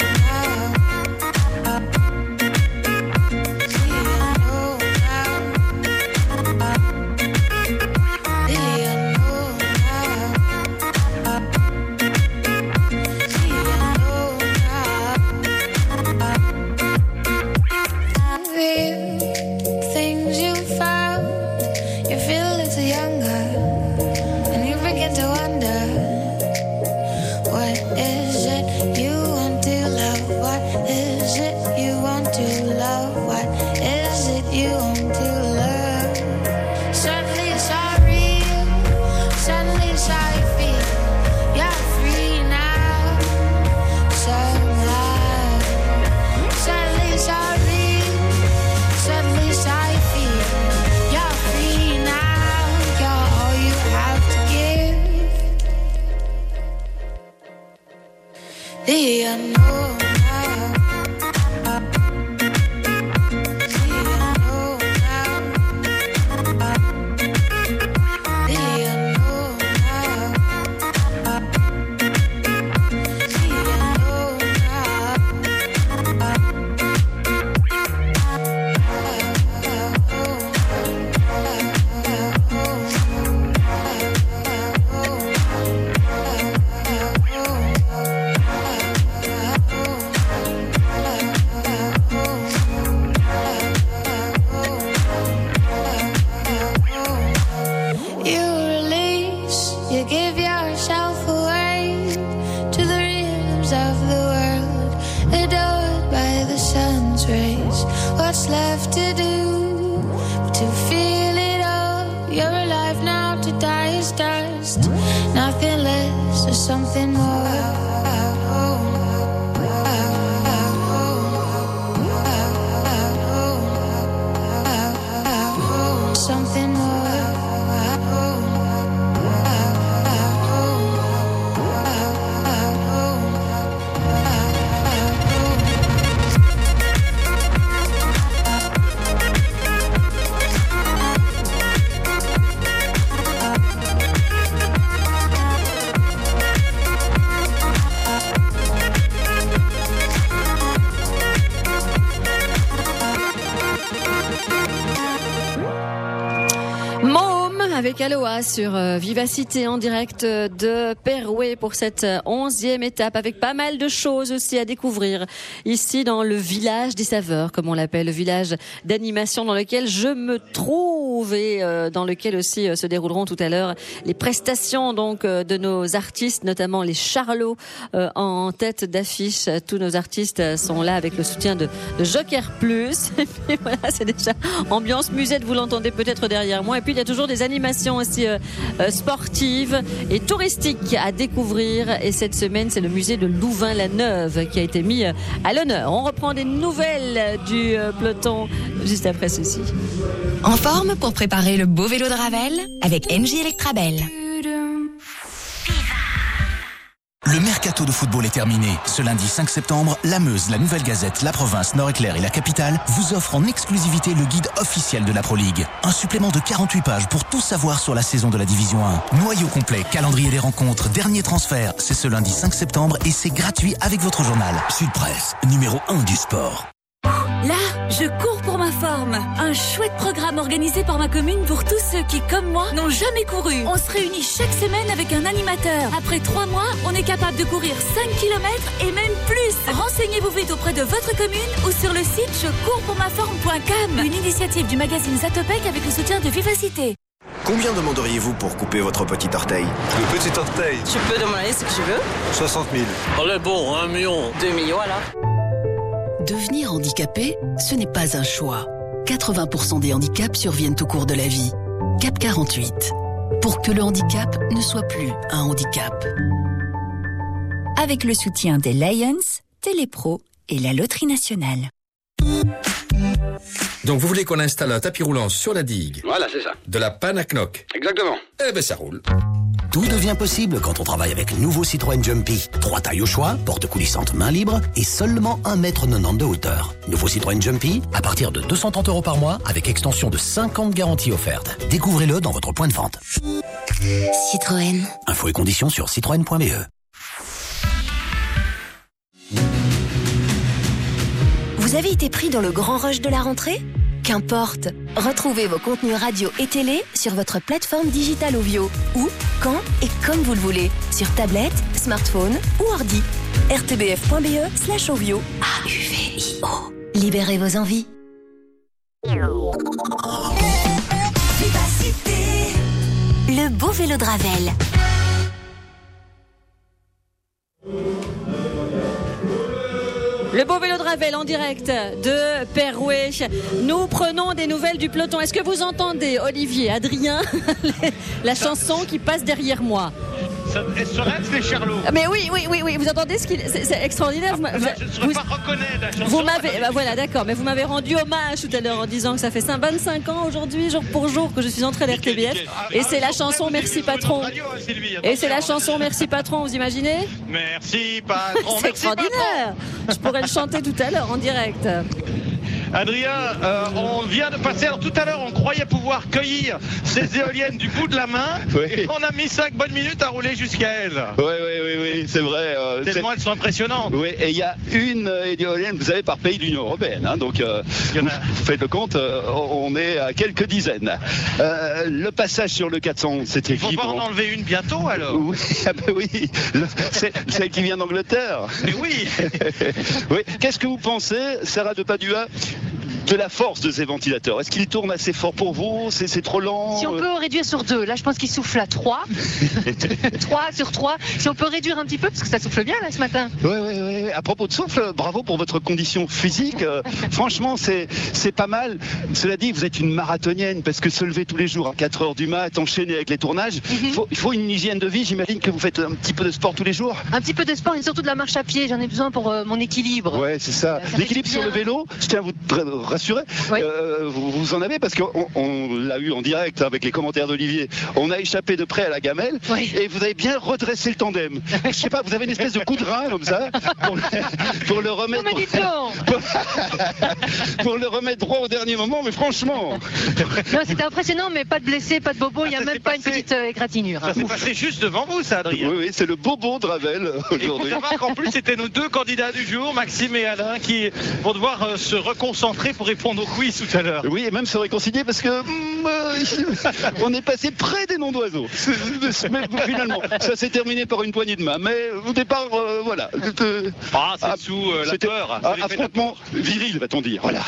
The unknown. Something more. Something more. avec Aloha sur euh, Vivacité en direct de Perouet pour cette onzième étape avec pas mal de choses aussi à découvrir ici dans le village des saveurs, comme on l'appelle, le village d'animation dans lequel je me trouve et euh, dans lequel aussi euh, se dérouleront tout à l'heure les prestations donc euh, de nos artistes, notamment les Charlots euh, en tête d'affiche. Tous nos artistes sont là avec le soutien de, de Joker Plus. Et puis voilà, c'est déjà ambiance musette, vous l'entendez peut-être derrière moi. Et puis il y a toujours des animations aussi euh, euh, sportives et touristiques à découvrir. Et cette semaine, c'est le musée de Louvain-la-Neuve qui a été mis euh, à l'honneur. On reprend des nouvelles du euh, peloton juste après ceci. En forme pour préparer le beau vélo de Ravel avec N J Electrabel. Le mercato de football est terminé. Ce lundi cinq septembre, la Meuse, la Nouvelle Gazette, la Province, Nord-Éclair et la Capitale vous offrent en exclusivité le guide officiel de la Pro League. Un supplément de quarante-huit pages pour tout savoir sur la saison de la Division un. Noyau complet, calendrier des rencontres, dernier transfert. C'est ce lundi cinq septembre et c'est gratuit avec votre journal. Sud Presse, numéro un du sport. Là, je cours pour ma forme. Un chouette programme organisé par ma commune pour tous ceux qui, comme moi, n'ont jamais couru. On se réunit chaque semaine avec un animateur. Après trois mois, on est capable de courir cinq kilomètres et même plus. Renseignez-vous vite auprès de votre commune ou sur le site je cours pour ma forme point com. Une initiative du magazine Zatopek avec le soutien de Vivacité. Combien demanderiez-vous pour couper votre petit orteil? Le petit orteil. Tu peux demander ce que tu veux. soixante mille. Allez bon, un million. Deux millions alors. Devenir handicapé, ce n'est pas un choix. quatre-vingts pour cent des handicaps surviennent au cours de la vie. Cap quarante-huit. Pour que le handicap ne soit plus un handicap. Avec le soutien des Lions, Télépro et la Loterie Nationale. Donc vous voulez qu'on installe un tapis roulant sur la digue? Voilà, c'est ça. De la panne à knock? Exactement. Eh ben ça roule. Tout devient possible quand on travaille avec le nouveau Citroën Jumpy. Trois tailles au choix, porte coulissante main libre et seulement un mètre quatre-vingt-dix de hauteur. Nouveau Citroën Jumpy à partir de deux cent trente euros par mois avec extension de cinquante garanties offertes. Découvrez-le dans votre point de vente. Citroën. Infos et conditions sur citroën point b e. Vous avez été pris dans le grand rush de la rentrée? Qu'importe, retrouvez vos contenus radio et télé sur votre plateforme digitale Ovio, où, quand et comme vous le voulez, sur tablette, smartphone ou ordi. r t b f point b e slash ovio. A U V I O. Libérez vos envies. Le beau vélo de Ravel. Le beau vélo de Ravel en direct de Perouet. Nous prenons des nouvelles du peloton. Est-ce que vous entendez, Olivier, Adrien, la chanson qui passe derrière moi? Elle serait les Charlots. Mais oui, oui, oui, oui. Vous entendez ce qu'il, c'est, c'est extraordinaire. Ah, là, je ne saurais vous, pas reconnaître la chanson. Vous m'avez, bah voilà, d'accord. Mais vous m'avez rendu hommage tout à l'heure en disant que ça fait vingt-cinq ans aujourd'hui, jour pour jour, que je suis entrée à l'R T B F. Et c'est la chanson Merci Patron. Et c'est la chanson Merci Patron. Vous imaginez? Merci Patron. C'est extraordinaire. Je pourrais le chanter tout à l'heure en direct. Adrien, euh, on vient de passer, alors tout à l'heure on croyait pouvoir cueillir ces éoliennes du bout de la main, oui. Et on a mis cinq bonnes minutes à rouler jusqu'à elles. Oui, oui, oui, oui, c'est vrai. Euh, Tellement elles sont impressionnantes. Oui, et il y a une euh, éolienne, vous savez, par pays de l'Union Européenne, hein, donc euh, y en a... vous faites le compte, euh, on est à quelques dizaines. Euh, le passage sur le quatre cent, c'était qui? Il faut pas en enlever une bientôt alors? Oui, ah ben oui, le, c'est, celle qui vient d'Angleterre. Mais oui. Oui. Qu'est-ce que vous pensez, Sarah de Padua, de la force de ces ventilateurs? Est-ce qu'ils tournent assez fort pour vous? C'est, c'est trop lent? Si on peut réduire sur deux, là je pense qu'il souffle à trois. trois sur trois. Si on peut réduire un petit peu, parce que ça souffle bien là ce matin. Oui, oui, oui. À propos de souffle, bravo pour votre condition physique. Euh, franchement, c'est, c'est pas mal. Cela dit, vous êtes une marathonienne, parce que se lever tous les jours à quatre heures du mat, enchaîner avec les tournages, mm-hmm. faut, il faut une hygiène de vie. J'imagine que vous faites un petit peu de sport tous les jours. Un petit peu de sport et surtout de la marche à pied. J'en ai besoin pour euh, mon équilibre. Ouais, c'est ça. ça L'équilibre sur le vélo, je tiens à vous rassurer. Oui. Euh, vous, vous en avez parce qu'on on l'a eu en direct avec les commentaires d'Olivier. On a échappé de près à la gamelle, oui. Et vous avez bien redressé le tandem. Je sais pas, vous avez une espèce de coup de rein comme ça pour le, pour le remettre non, pour, pour le remettre droit au dernier moment. Mais franchement, non, c'était impressionnant, mais pas de blessés, pas de bobo. Il y a même pas passé, une petite euh, égratignure. Ça hein. s'est passé juste devant vous, ça, Adrien. Oui, oui, c'est le bobo de Ravel aujourd'hui. Et vous qu'en plus, c'était nos deux candidats du jour, Maxime et Alain, qui vont devoir euh, se reconcentrer. prêts pour répondre au quiz tout à l'heure. Oui, et même se réconcilier parce que mm, euh, on est passé près des noms d'oiseaux. Mais finalement, ça s'est terminé par une poignée de main. Mais au départ, euh, voilà. Euh, ah, c'est ah, sous euh, la peur. Ah, affrontement viril, va-t-on dire. Voilà.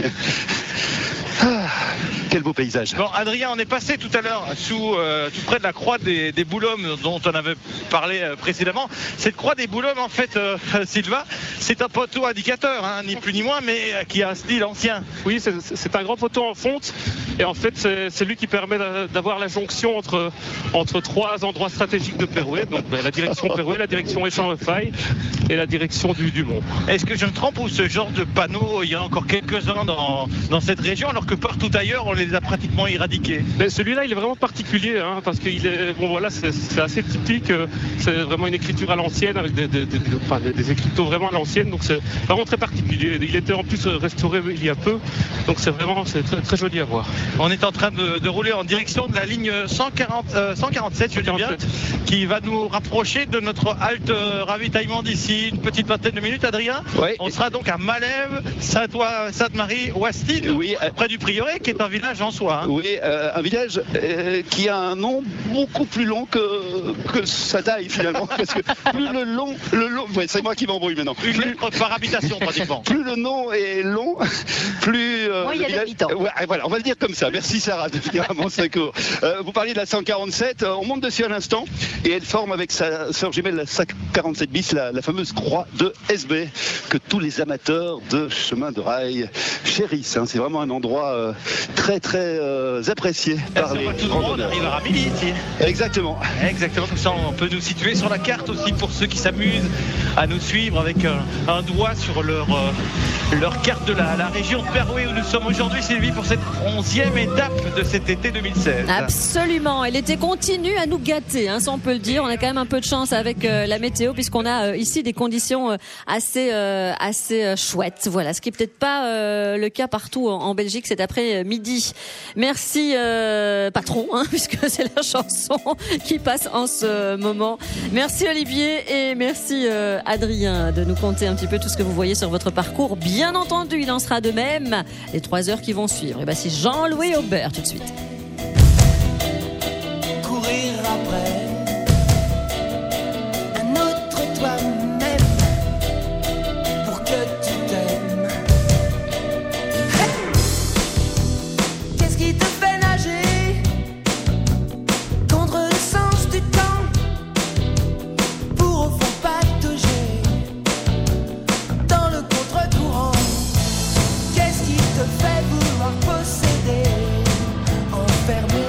Ah, quel beau paysage. Bon, Adrien, on est passé tout à l'heure sous euh, tout près de la croix des, des Boulommes dont on avait parlé euh, précédemment. Cette croix des Boulommes, en fait, euh, Sylvain, c'est un poteau indicateur, hein, ni plus ni moins, mais euh, qui a un style ancien. Oui, c'est, c'est un grand poteau en fonte. Et en fait, c'est, c'est lui qui permet d'avoir la jonction entre, entre trois endroits stratégiques de Perouet. Donc ben, la direction Perouet, la direction Échamps-Faille et la direction du, du Mont. Est-ce que je me trompe ou ce genre de panneaux, il y a encore quelques-uns dans, dans cette région, alors que partout ailleurs, on les a pratiquement éradiqués? Mais celui-là, il est vraiment particulier, hein, parce qu'il est, bon voilà, c'est, c'est assez typique. C'est vraiment une écriture à l'ancienne, avec des, des, des, enfin, des, des écriteaux vraiment à l'ancienne. Donc c'est vraiment très particulier. Il était en plus restauré il y a peu. Donc c'est vraiment c'est très, très joli à voir. On est en train de, de rouler en direction de la ligne cent quarante, euh, cent quarante-sept, je dis bien, qui va nous rapprocher de notre halte euh, ravitaillement d'ici une petite vingtaine de minutes, Adrien. Oui. On sera donc à Malève, Saint-Ouen, Sainte-Marie, Ouastine, oui, euh, près du Prieuré, qui est un village en soi. Hein. Oui, euh, un village euh, qui a un nom beaucoup plus long que, que sa taille finalement. Parce que plus le long, le long, ouais, c'est moi qui m'embrouille maintenant. Une lettre par habitation pratiquement. Plus le nom est long, plus. Euh, Moi, il y a village... d'habitants. Ouais, voilà, on va le dire comme ça. Merci Sarah de venir à mon secours. Euh, vous parliez de la cent quarante-sept, on monte dessus à l'instant et elle forme avec sa sœur jumelle la cent quarante-sept bis la, la fameuse croix de S B que tous les amateurs de chemin de rail chérissent. Hein. C'est vraiment un endroit euh, très très euh, apprécié par les randonneurs. On arrive à Ramilly ici. Exactement. Exactement, comme ça on peut nous situer sur la carte aussi pour ceux qui s'amusent à nous suivre avec un, un doigt sur leur, euh, leur carte de la, la région de Perouet où nous sommes aujourd'hui, Sylvie, pour cette onzième étape de cet été deux mille seize. Absolument, elle était continue à nous gâter, hein, ça on peut le dire. On a quand même un peu de chance avec euh, la météo puisqu'on a euh, ici des conditions euh, assez euh, assez euh, chouettes. Voilà, ce qui est peut-être pas euh, le cas partout en, en Belgique cet après-midi. Merci euh, patron, hein, puisque c'est la chanson qui passe en ce moment. Merci Olivier et merci euh, Adrien de nous conter un petit peu tout ce que vous voyez sur votre parcours. Bien entendu, il en sera de même les trois heures qui vont suivre. Et ben c'est Jean-Louis Aubert tout de suite. Courir après un autre toi-même pour que tu t'aimes. Hey! Qu'est-ce qui te fait nager contre le sens du temps pour au fond patauger dans le contre-courant? Qu'est-ce qui te fait vouloir posséder, enfermer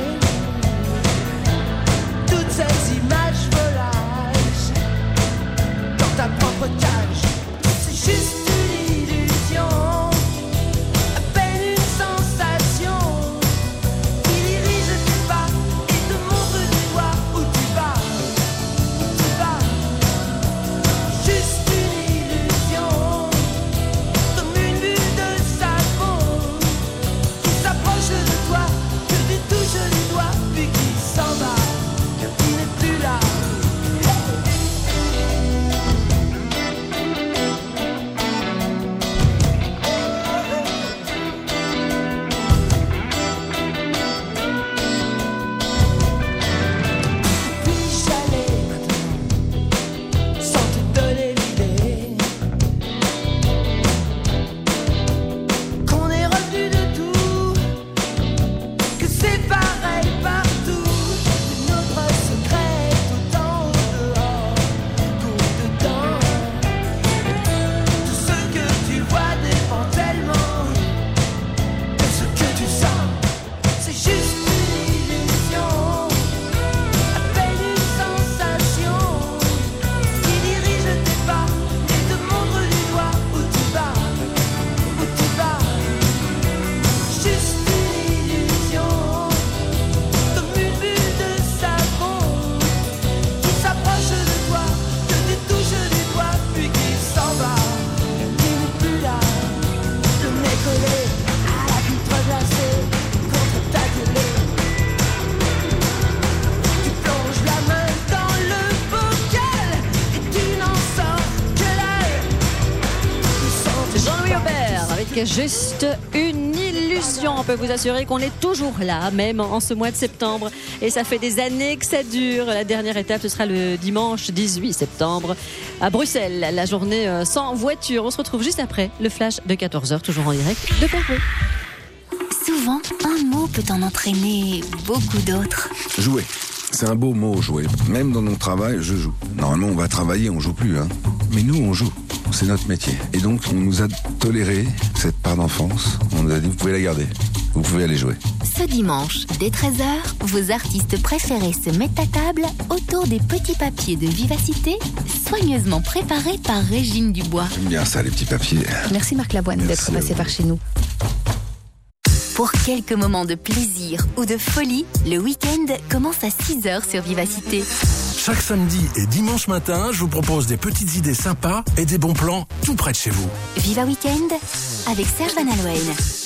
toutes ces images volages dans ta propre cage? C'est juste une illusion, à peine une sensation qui dirige tes pas et te montre du doigt où tu vas, où tu vas. Juste une illusion, comme une bulle de savon qui s'approche c'est juste une illusion. On peut vous assurer qu'on est toujours là, même en ce mois de septembre. Et ça fait des années que ça dure. La dernière étape, ce sera le dimanche dix-huit septembre à Bruxelles. La journée sans voiture. On se retrouve juste après le flash de quatorze heures, toujours en direct de Perpoué. Souvent, un mot peut en entraîner beaucoup d'autres. Jouer. C'est un beau mot, jouer. Même dans mon travail, je joue. Normalement, on va travailler, on joue plus, hein. Mais nous, on joue. C'est notre métier. Et donc, on nous a toléré cette part d'enfance. On nous a dit, vous pouvez la garder. Vous pouvez aller jouer. Ce dimanche, dès treize heures, vos artistes préférés se mettent à table autour des petits papiers de Vivacité, soigneusement préparés par Régine Dubois. J'aime bien ça, les petits papiers. Merci Marc Lavoine d'être passé par chez nous. Pour quelques moments de plaisir ou de folie, le week-end commence à six heures sur Vivacité. Chaque samedi et dimanche matin, je vous propose des petites idées sympas et des bons plans tout près de chez vous. Viva Weekend avec Serge Van Alloyen.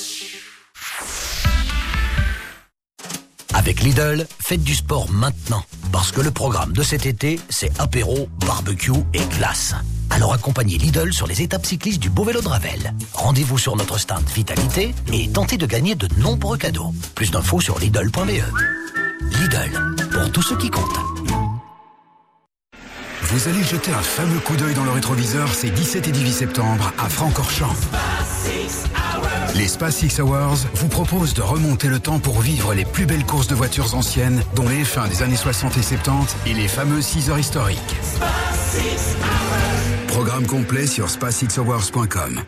Avec Lidl, faites du sport maintenant. Parce que le programme de cet été, c'est apéro, barbecue et glace. Alors accompagnez Lidl sur les étapes cyclistes du Beau Vélo de Ravel. Rendez-vous sur notre stand Vitalité et tentez de gagner de nombreux cadeaux. Plus d'infos sur Lidl point b e. Lidl, pour tous ceux qui comptent. Vous allez jeter un fameux coup d'œil dans le rétroviseur ces dix-sept et dix-huit septembre à Francorchamps. Les Spa Six Hours vous proposent de remonter le temps pour vivre les plus belles courses de voitures anciennes, dont les F un des années soixante et soixante-dix et les fameuses six heures historiques. Programme complet sur spa six hours point com.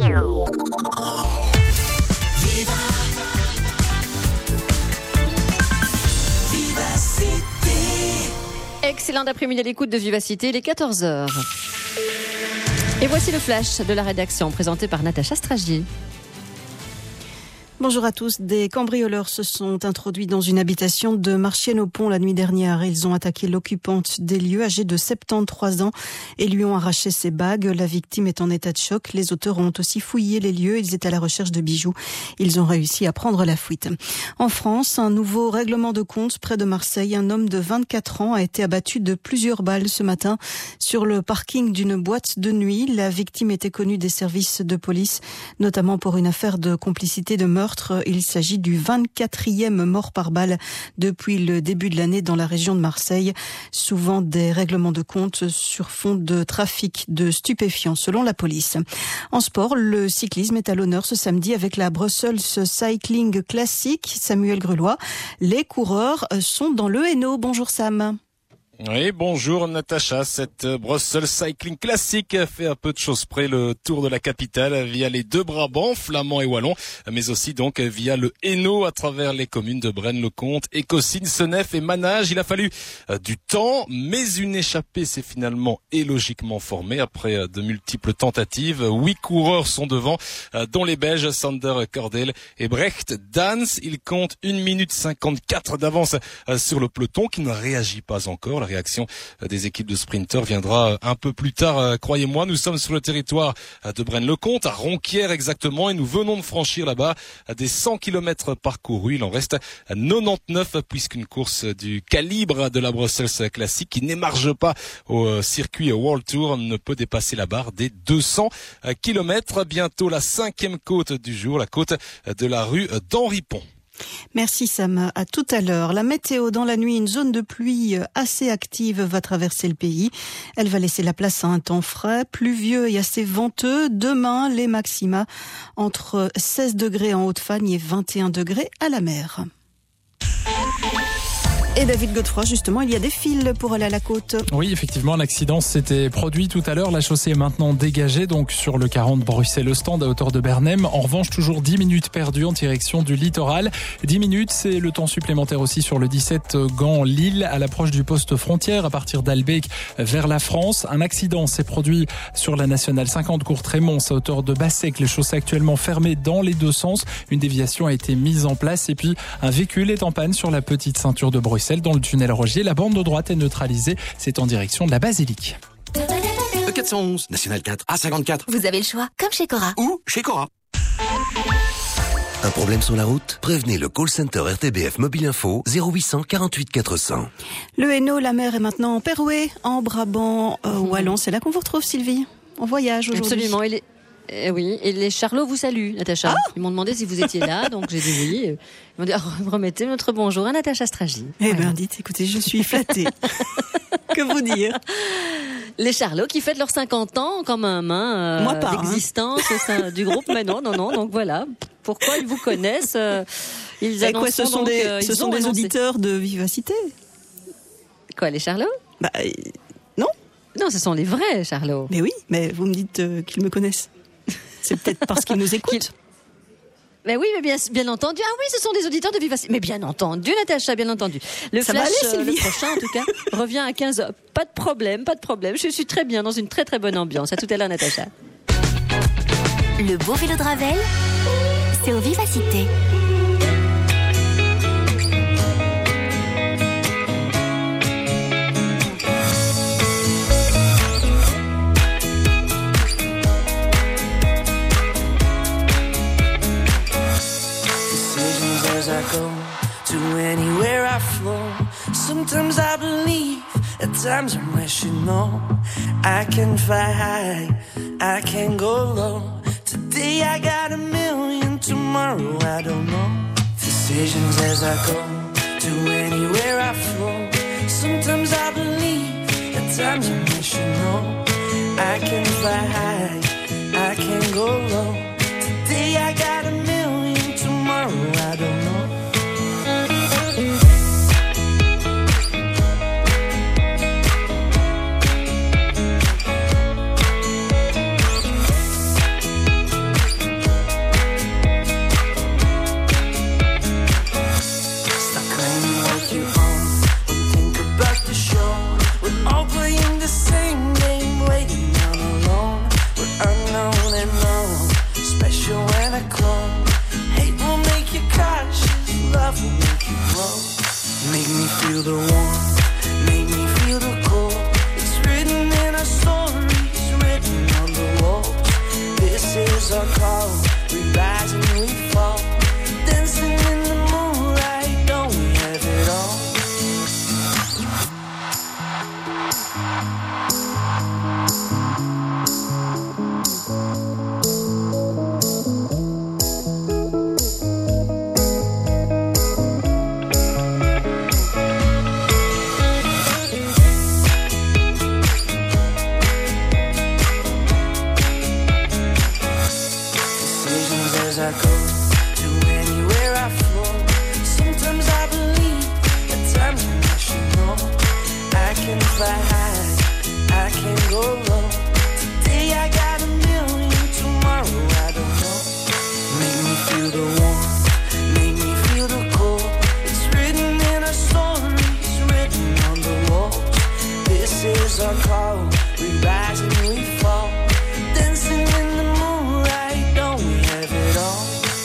Excellent d'après-midi à l'écoute de Vivacité, il est quatorze heures. Et voici le flash de la rédaction présenté par Natacha Stragier. Bonjour à tous. Des cambrioleurs se sont introduits dans une habitation de Marchienne-au-Pont la nuit dernière. Ils ont attaqué l'occupante des lieux, âgée de soixante-treize ans, et lui ont arraché ses bagues. La victime est en état de choc. Les auteurs ont aussi fouillé les lieux. Ils étaient à la recherche de bijoux. Ils ont réussi à prendre la fuite. En France, un nouveau règlement de compte près de Marseille. Un homme de vingt-quatre ans a été abattu de plusieurs balles ce matin sur le parking d'une boîte de nuit. La victime était connue des services de police, notamment pour une affaire de complicité de meurtre. Il s'agit du vingt-quatrième mort par balle depuis le début de l'année dans la région de Marseille. Souvent des règlements de compte sur fond de trafic de stupéfiants, selon la police. En sport, le cyclisme est à l'honneur ce samedi avec la Brussels Cycling Classic. Samuel Grulois, les coureurs sont dans le Hainaut. Bonjour Sam. Oui, bonjour Natacha. Cette Brussels Cycling Classic fait un peu de choses près le tour de la capitale via les deux Brabants, flamands et wallons, mais aussi donc via le Hainaut à travers les communes de Braine-le-Comte, Écossines, Senef et Manage. Il a fallu du temps, mais une échappée s'est finalement et logiquement formée après de multiples tentatives. Huit coureurs sont devant, dont les Belges Sander Cordel et Brecht Dans. Ils comptent une minute cinquante-quatre d'avance sur le peloton qui ne réagit pas encore. La réaction des équipes de sprinteurs viendra un peu plus tard, croyez-moi. Nous sommes sur le territoire de Braine-le-Comte, à Ronquière exactement, et nous venons de franchir là-bas des cent kilomètres parcourus. Il en reste quatre-vingt-dix-neuf puisqu'une course du calibre de la Brussels Classic qui n'émarge pas au circuit World Tour ne peut dépasser la barre des deux cents kilomètres. Bientôt la cinquième côte du jour, la côte de la rue d'Henri Pont. Merci Sam, à tout à l'heure. La météo dans la nuit, une zone de pluie assez active va traverser le pays. Elle va laisser la place à un temps frais, pluvieux et assez venteux. Demain, les maxima entre seize degrés en Haute-Fagne et vingt et un degrés à la mer. Et David Godefroy, justement, il y a des fils pour aller à la côte. Oui, effectivement, l'accident s'était produit tout à l'heure. La chaussée est maintenant dégagée, donc sur le quarante Bruxelles-Ostende à hauteur de Bernhem. En revanche, toujours dix minutes perdues en direction du littoral. dix minutes, c'est le temps supplémentaire aussi sur le dix-sept Gand-Lille à l'approche du poste frontière à partir d'Albec vers la France. Un accident s'est produit sur la nationale cinquante Courtrémont à hauteur de Bassec. Les chaussées actuellement fermées dans les deux sens. Une déviation a été mise en place et puis un véhicule est en panne sur la petite ceinture de Bruxelles. Dans le tunnel Rogier, la bande de droite est neutralisée. C'est en direction de la basilique. E quatre cent onze, National quatre, A cinquante-quatre. Vous avez le choix, comme chez Cora. Ou chez Cora. Un problème sur la route? Prévenez le call center R T B F Mobile Info zéro huit cent quarante-huit quatre cents. Le Hainaut, la mer est maintenant en Perrouet, en Brabant, euh, Wallon. C'est là qu'on vous retrouve, Sylvie. En voyage aujourd'hui. Absolument. Il est... Eh oui, et les Charlots vous saluent, Natacha. Ah Ils m'ont demandé si vous étiez là, donc j'ai dit oui. Ils m'ont dit, oh, remettez notre bonjour à Natacha Stragi. Eh voilà. Ben, dites, écoutez, je suis flattée. Que vous dire? Les Charlots qui fêtent leurs cinquante ans quand même, hein, Moi pas, d'existence hein. au sein du groupe, mais non, non, non, donc voilà. Pourquoi ils vous connaissent? Ils et quoi, ce sont donc, des, euh, ce sont des auditeurs de Vivacité? Quoi, les Charlots? Bah, non. Non, ce sont les vrais Charlots. Mais oui, mais vous me dites euh, qu'ils me connaissent. C'est peut-être parce qu'ils nous écoutent. Mais oui, mais bien, bien entendu. Ah oui, ce sont des auditeurs de Vivacité. Mais bien entendu, Natacha, bien entendu. Le Ça flash, va aller, euh, le prochain, en tout cas, revient à quinze heures. Pas de problème, pas de problème. Je suis très bien, dans une très très bonne ambiance. À tout à l'heure, Natacha. Le beau vélo de Ravel, c'est au Vivacité. As I go to anywhere I flow, sometimes I believe, at times I'm rational. I can fly high, I can go low. Today I got a million, tomorrow I don't know. Decisions as I go to anywhere I flow. Sometimes I believe, at times I'm rational. I can fly high, I can go low. Today I got a million, tomorrow I don't know. Make me feel the warmth, make me feel the cold. It's written in our stories, written on the walls. This is our call, we rise and we fall. Dancing in the moonlight, don't we have it all? I go to anywhere I flow. Sometimes I believe, at times I'm rational. I can fly high, I can go low. Today I got a million, tomorrow I don't know. Make me feel the warmth, make me feel the cold. It's written in our stories, written on the walls. This is our call, we rise and we fall. Dancing in the moonlight, don't we have it all?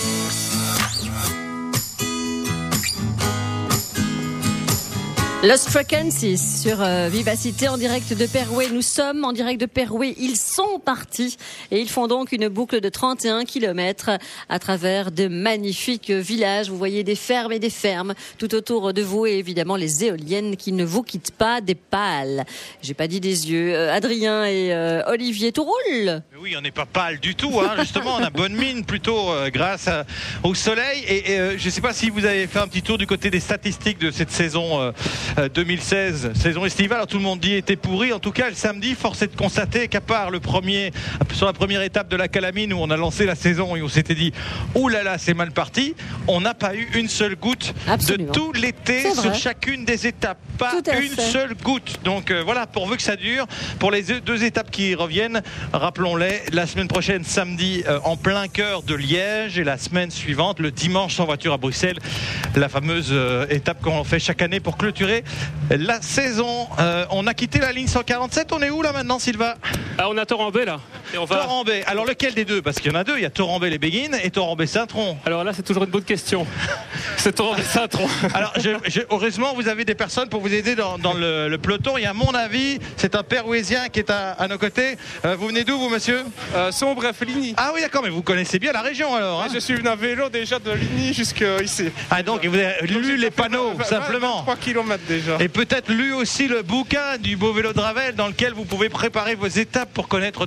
Lost Frequencies sur euh, Vivacité en direct de Perouet. Nous sommes en direct de Perouet. Ils sont partis et ils font donc une boucle de trente et un kilomètres à travers de magnifiques villages. Vous voyez des fermes et des fermes tout autour de vous et évidemment les éoliennes qui ne vous quittent pas des pales. J'ai pas dit des yeux. Euh, Adrien et euh, Olivier, tout roule. Oui, on n'est pas pâle du tout, hein. Justement, on a bonne mine plutôt euh, grâce à, au soleil. Et, et euh, je ne sais pas si vous avez fait un petit tour du côté des statistiques de cette saison euh, deux mille seize, saison estivale. Alors, tout le monde dit était pourri. En tout cas, le samedi, force est de constater qu'à part le premier, sur la première étape de la Calamine où on a lancé la saison et on s'était dit ouh là là, c'est mal parti, on n'a pas eu une seule goutte Absolument. de tout l'été sur chacune des étapes. Pas une fait. seule goutte. Donc euh, voilà, pourvu que ça dure. Pour les deux étapes qui reviennent, rappelons-les, la semaine prochaine, samedi, euh, en plein cœur de Liège, et la semaine suivante, le dimanche sans voiture à Bruxelles, la fameuse euh, étape qu'on fait chaque année pour clôturer la saison. Euh, on a quitté la ligne cent quarante-sept. On est où là maintenant, Sylvain? Ah, on est à Torrambay là. Et on va... Torrambay. Alors lequel des deux? Parce qu'il y en a deux. Il y a Torrambay les Béguines et Torrambay Saint-Tron. Alors là, c'est toujours une bonne question. C'est Torrambay Saint-Tron. Alors, je, je, heureusement, vous avez des personnes pour vous aider dans, dans le, le peloton. Il y a, à mon avis, c'est un Pérouésien qui est à, à nos côtés. Euh, vous venez d'où, vous, monsieur? euh, Sombre à Ligny. Ah oui, d'accord, mais vous connaissez bien la région alors. Hein? Je suis venu à vélo déjà de Ligny jusqu'ici. Ah, donc vous avez lu les panneaux, simplement. trois kilomètres déjà. Et peut-être lu aussi le bouquin du beau vélo de Ravel dans lequel vous pouvez préparer vos étapes pour connaître tout ce qui se passe.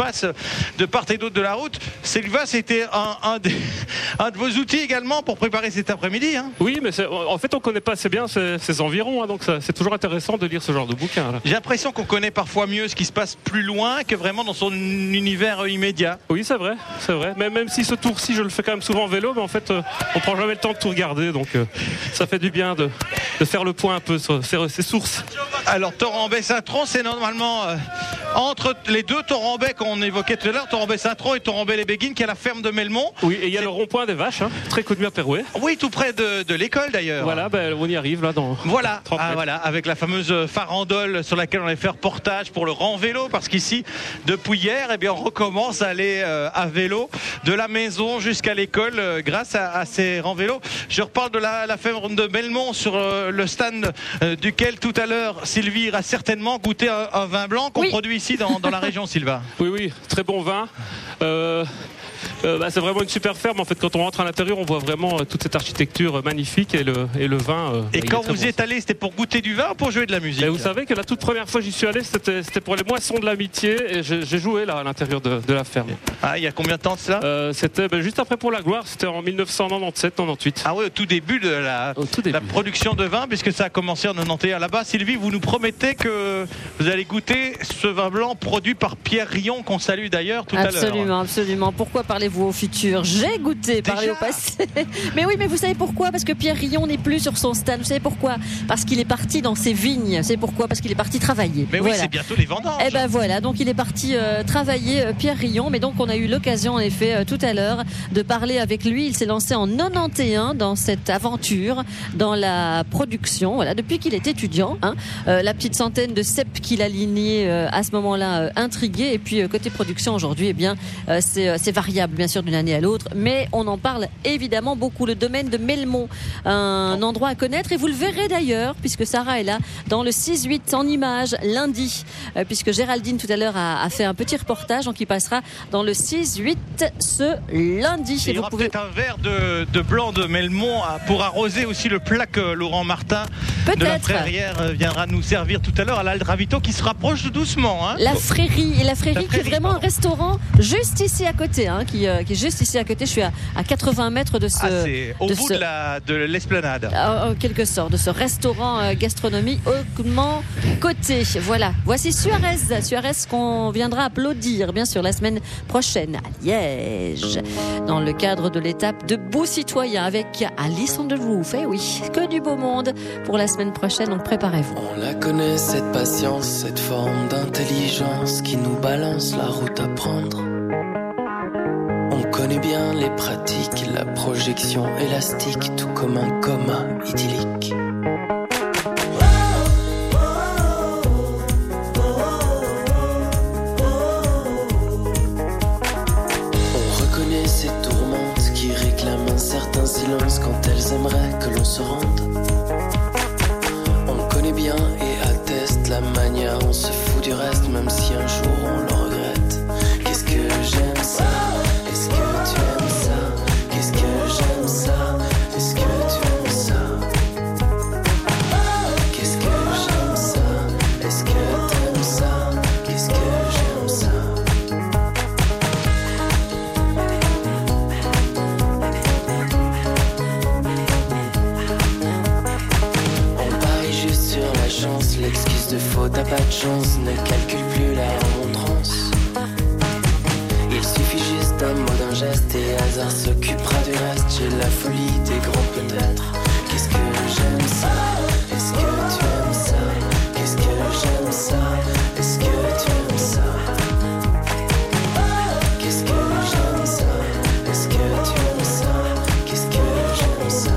passe de part et d'autre de la route. Sylvain, c'était un, un, des, un de vos outils également pour préparer cet après-midi. Hein. Oui, mais en fait, on ne connaît pas assez bien ces, ces environs, hein, donc ça, c'est toujours intéressant de lire ce genre de bouquin. Là. J'ai l'impression qu'on connaît parfois mieux ce qui se passe plus loin que vraiment dans son univers immédiat. Oui, c'est vrai, c'est vrai. Mais même si ce tour-ci, je le fais quand même souvent en vélo, mais en fait, euh, on prend jamais le temps de tout regarder, donc euh, ça fait du bien de, de faire le point un peu sur ces sources. Alors, Torrambay-Saint-Tron, c'est normalement euh, entre les deux Torrambay qu'on évoquait tout à l'heure, Torrambay-Saint-Tron et Torrambay-les-Béguines, qui est la ferme de Melmont. Oui, et il y a le rond-point des Vaches, hein, très connu à Perouet. Oui, tout près de, de l'école d'ailleurs. Voilà, ben, on y arrive là dans. Voilà, ah, voilà, avec la fameuse farandole sur laquelle on allait faire reportage pour le rang vélo, parce qu'ici, depuis hier, eh bien, on recommence à aller euh, à vélo de la maison jusqu'à l'école euh, grâce à, à ces rangs vélos. Je reparle de la, la ferme de Melmont sur euh, le stand euh, duquel tout à l'heure Sylvie ira certainement goûter un, un vin blanc qu'on oui. produit ici dans, dans la région, Sylvain. Oui, oui, très bon vin. Euh... Euh, bah, c'est vraiment une super ferme. En fait, quand on rentre à l'intérieur, on voit vraiment euh, toute cette architecture magnifique et le, et le vin. Euh, et quand vous bon. y êtes allé, c'était pour goûter du vin ou pour jouer de la musique? Et vous savez que la toute première fois que j'y suis allé, c'était, c'était pour les moissons de l'amitié et j'ai, j'ai joué là à l'intérieur de, de la ferme. Ah, il y a combien de temps de cela? euh, C'était ben, juste après Pour la gloire, c'était en dix-neuf cent quatre-vingt-dix-sept quatre-vingt-dix-huit. Ah oui, au tout début de la, début. la production de vin, puisque ça a commencé en quatre-vingt-onze. Là-bas, Sylvie, vous nous promettez que vous allez goûter ce vin blanc produit par Pierre Rion, qu'on salue d'ailleurs tout absolument, à l'heure. Absolument, absolument. Pourquoi parlez-vous au futur? J'ai goûté, parler au passé. Mais oui, mais vous savez pourquoi? Parce que Pierre Rion n'est plus sur son stand. Vous savez pourquoi? Parce qu'il est parti dans ses vignes. C'est pourquoi? Parce qu'il est parti travailler. Mais voilà. Oui, c'est bientôt les vendanges. Et ben voilà, donc il est parti euh, travailler, euh, Pierre Rion. Mais donc on a eu l'occasion, en effet, euh, tout à l'heure, de parler avec lui. Il s'est lancé en quatre-vingt-onze dans cette aventure, dans la production. Voilà, depuis qu'il est étudiant, hein, euh, la petite centaine de cèpes qu'il a lignés euh, à ce moment-là, euh, intrigué. Et puis euh, côté production aujourd'hui, eh bien, euh, c'est, euh, c'est variable, bien sûr, d'une année à l'autre. Mais on en parle évidemment beaucoup. Le domaine de Melmont, un endroit à connaître, et vous le verrez d'ailleurs, puisque Sarah est là, dans le six huit en images lundi, euh, puisque Géraldine tout à l'heure a, a fait un petit reportage, donc il passera dans le six huit ce lundi. Et il y aura pouvez... peut-être un verre de, de blanc de Melmont pour arroser aussi le plat que Laurent Martin peut-être. de la Frérière viendra nous servir tout à l'heure à l'Aldravito, qui se rapproche doucement. Hein. La Frérie, et la Frérie, la Frérie qui est vraiment pardon. un restaurant juste ici à côté, hein, qui, euh, qui est juste ici à côté. Je suis à, à quatre-vingts mètres de ce. Ah, c'est au de bout ce, de, la, de l'esplanade. En quelque sorte, de ce restaurant euh, gastronomie hautement coté. Voilà. Voici Suarez. Suarez qu'on viendra applaudir, bien sûr, la semaine prochaine à Liège, dans le cadre de l'étape Debout citoyen avec Alice on the Roof. Eh oui, que du beau monde pour la semaine prochaine, donc préparez-vous. On la connaît, cette patience, cette forme d'intelligence qui nous balance la route à prendre. On connaît bien les pratiques, la projection élastique, tout comme un coma idyllique. On reconnaît ces tourmentes qui réclament un certain silence quand elles aimeraient que l'on se rende. On connaît bien et atteste la manière, on se fout du reste même si un jour on le regrette. Qu'est-ce que j'aime ça? Est-ce que tu aimes ça? Qu'est-ce que j'aime ça? Est-ce que tu aimes ça? Qu'est-ce que j'aime ça? Est-ce que t'aimes ça? Qu'est-ce que j'aime ça? On parie juste sur la chance, l'excuse de faux t'as pas de chance, ne calcule plus la remontrance. Il suffit juste d'un mot, d'un geste et hasard s'occupera du reste. J'ai la folie des grands peut-être. Qu'est-ce que j'aime ça? Est-ce que tu aimes ça? Qu'est-ce que j'aime ça? Est-ce que tu aimes ça? Qu'est-ce que j'aime ça? Est-ce que tu aimes ça? Qu'est-ce que j'aime ça?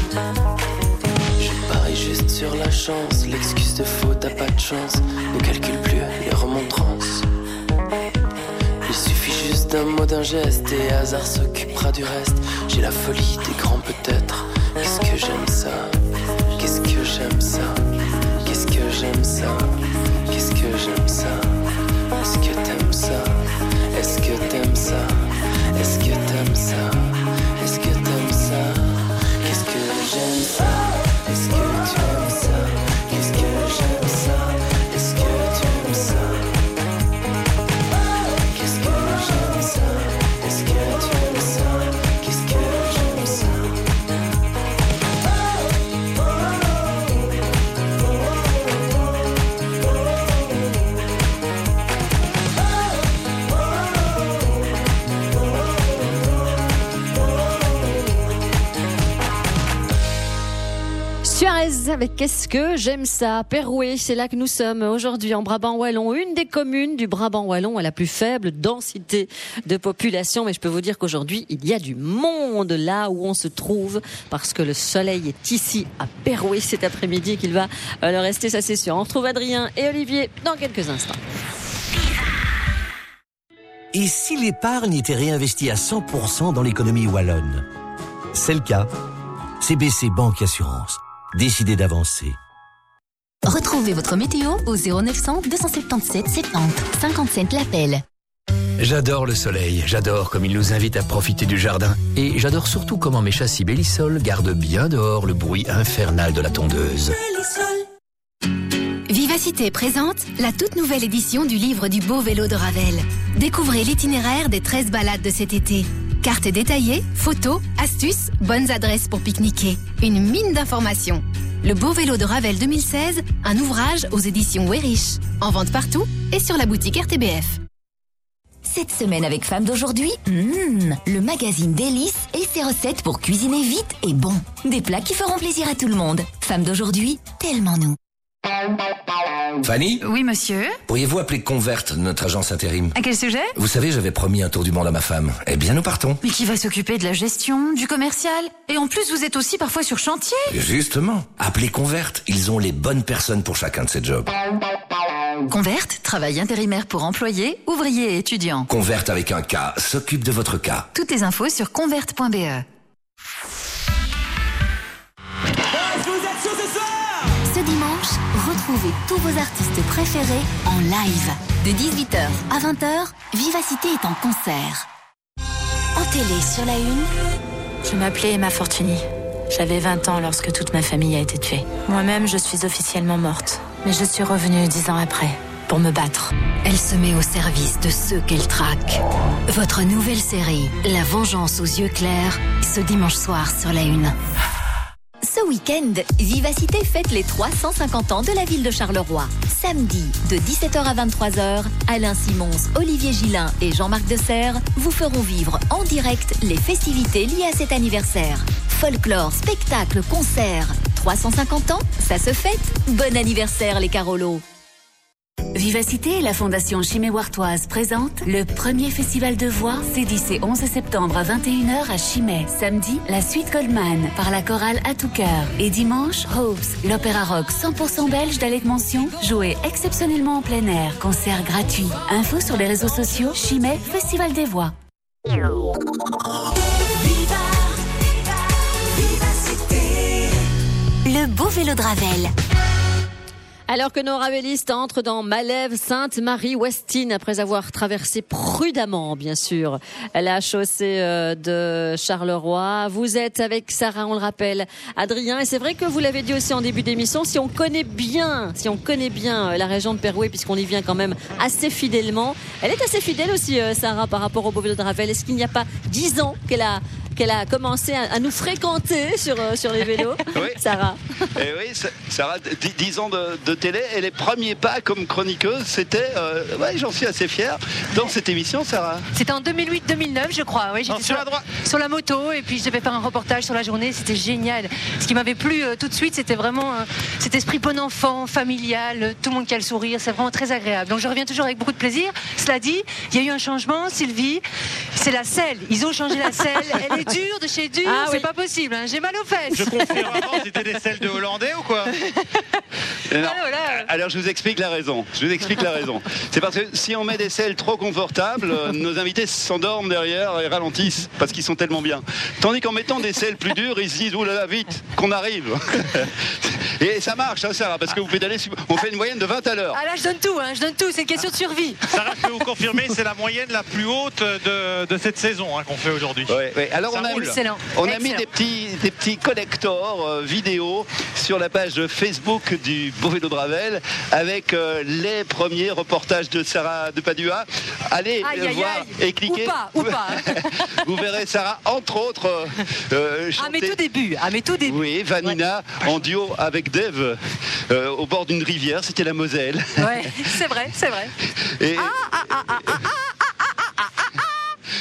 Je parie juste sur la chance, l'excuse de faux t'as pas de chance, ne calcule plus les remontrances. Il suffit juste d'un mot, d'un geste et hasard s'occupera du reste. J'ai la folie des grands peut-être. Qu'est-ce que j'aime ça? Qu'est-ce que j'aime ça? Qu'est-ce que j'aime ça? Qu'est-ce que j'aime ça? Est-ce que t'aimes ça? Est-ce que t'aimes ça? Est-ce que t'aimes ça? Est-ce que t'aimes ça? Qu'est-ce que j'aime ça? Est-ce que tu aimes ça? Qu'est-ce que j'aime ça? Est-ce que tu aimes ça? Qu'est-ce que Suarez avec Qu'est-ce que j'aime ça, Perouet, c'est là que nous sommes aujourd'hui en Brabant Wallon, une des communes du Brabant Wallon à la plus faible densité de population, mais je peux vous dire qu'aujourd'hui il y a du monde là où on se trouve parce que le soleil est ici à Perouet cet après-midi et qu'il va le rester, ça c'est sûr. On retrouve Adrien et Olivier dans quelques instants. Et si l'épargne était réinvestie à cent pour cent dans l'économie wallonne? C'est le cas. C B C Banque Assurance. Décidez d'avancer. Retrouvez votre météo au zéro neuf cent deux cent soixante-dix-sept soixante cinquante-sept l'appel. J'adore le soleil, j'adore comme il nous invite à profiter du jardin. Et j'adore surtout comment mes châssis Bellisol gardent bien dehors le bruit infernal de la tondeuse. Vivacité présente la toute nouvelle édition du livre du beau vélo de Ravel. Découvrez l'itinéraire des treize balades de cet été. Cartes détaillées, photos, astuces, bonnes adresses pour pique-niquer. Une mine d'informations. Le beau vélo de Ravel deux mille seize, un ouvrage aux éditions Weyrich. En vente partout et sur la boutique R T B F. Cette semaine avec Femmes d'aujourd'hui, mmh, le magazine Délices et ses recettes pour cuisiner vite et bon. Des plats qui feront plaisir à tout le monde. Femmes d'aujourd'hui, tellement nous. Fanny ? Oui, monsieur. Pourriez-vous appeler Convert, notre agence intérim ? À quel sujet ? Vous savez, j'avais promis un tour du monde à ma femme. Eh bien, nous partons. Mais qui va s'occuper de la gestion, du commercial ? Et en plus, vous êtes aussi parfois sur chantier ? Justement, appelez Convert. Ils ont les bonnes personnes pour chacun de ces jobs. Convert, travail intérimaire pour employés, ouvriers et étudiants. Convert avec un K, s'occupe de votre cas. Toutes les infos sur convert point b e. Ce dimanche, retrouvez tous vos artistes préférés en live. De dix-huit heures à vingt heures, Vivacité est en concert. En télé sur la une. Je m'appelais Emma Fortuny. J'avais vingt ans lorsque toute ma famille a été tuée. Moi-même, je suis officiellement morte. Mais je suis revenue dix ans après, pour me battre. Elle se met au service de ceux qu'elle traque. Votre nouvelle série, La vengeance aux yeux clairs, ce dimanche soir sur la une. Ce week-end, Vivacité fête les trois cent cinquante ans de la ville de Charleroi. Samedi, de dix-sept heures à vingt-trois heures, Alain Simons, Olivier Gillin et Jean-Marc Desserre vous feront vivre en direct les festivités liées à cet anniversaire. Folklore, spectacle, concert. trois cent cinquante ans, ça se fête. Bon anniversaire les Carolos. Vivacité et la Fondation Chimay-Wartoise présentent le premier festival de voix. C'est dix et onze septembre à vingt et une heures à Chimay. Samedi, la suite Goldman par la chorale À tout cœur. Et dimanche, Hopes, l'opéra rock cent pour cent belge d'Alec Mention, joué exceptionnellement en plein air. Concert gratuit. Info sur les réseaux sociaux Chimay Festival des Voix. Le beau vélo de Ravel. Alors que nos ravelistes entrent dans Malève, Sainte-Marie-Ouestine, après avoir traversé prudemment, bien sûr, la chaussée de Charleroi. Vous êtes avec Sarah, on le rappelle, Adrien, et c'est vrai que vous l'avez dit aussi en début d'émission, si on connaît bien, si on connaît bien la région de Perouet, puisqu'on y vient quand même assez fidèlement, elle est assez fidèle aussi, Sarah, par rapport au beau vélo de Ravel. Est-ce qu'il n'y a pas dix ans qu'elle a qu'elle a commencé à, à nous fréquenter sur, euh, sur les vélos, oui. Sarah. Et oui, Sarah, dix ans de, de télé, et les premiers pas comme chroniqueuse, c'était, euh, ouais, j'en suis assez fier, dans cette émission, Sarah. C'était en deux mille huit deux mille neuf, je crois. Oui, j'étais sur, la droite. sur la moto, et puis je devais faire un reportage sur la journée, c'était génial. Ce qui m'avait plu euh, tout de suite, c'était vraiment euh, cet esprit bon enfant, familial, euh, tout le monde qui a le sourire, c'est vraiment très agréable. Donc je reviens toujours avec beaucoup de plaisir. Cela dit, il y a eu un changement, Sylvie, c'est la selle. Ils ont changé la selle, elle est dur de chez dur, ah, c'est oui. pas possible, hein. J'ai mal aux fesses. Je confirme, avant c'était des selles de Hollandais ou quoi? Non. Alors, alors je vous explique la raison. Je vous explique la raison. C'est parce que si on met des selles trop confortables, nos invités s'endorment derrière et ralentissent parce qu'ils sont tellement bien. Tandis qu'en mettant des selles plus dures, ils se disent oulala, vite, qu'on arrive. Et ça marche, hein, Sarah, parce que vous pédalez, on fait une moyenne de vingt à l'heure. Ah là, je donne tout, hein, je donne tout, c'est une question de survie. Sarah, je peux vous confirmer, c'est la moyenne la plus haute de, de cette saison hein, qu'on fait aujourd'hui. Oui, oui. Alors ça on a, roule. Excellent. on a Excellent. mis des petits, des petits collectors euh, vidéo sur la page Facebook du Beau Vélo de Ravel avec euh, les premiers reportages de Sarah de Padua. Allez aïe, euh, aïe, voir aïe. et cliquez. Ou pas, ou pas. Hein. Vous verrez Sarah, entre autres, euh, chanter. À mes tout débuts, à mes tout débuts. Oui, Vanina ouais. en duo avec Dave euh, au bord d'une rivière, c'était la Moselle. Ouais, c'est vrai, c'est vrai. Et... Ah, ah, ah, ah, ah, ah, ah, ah, ah.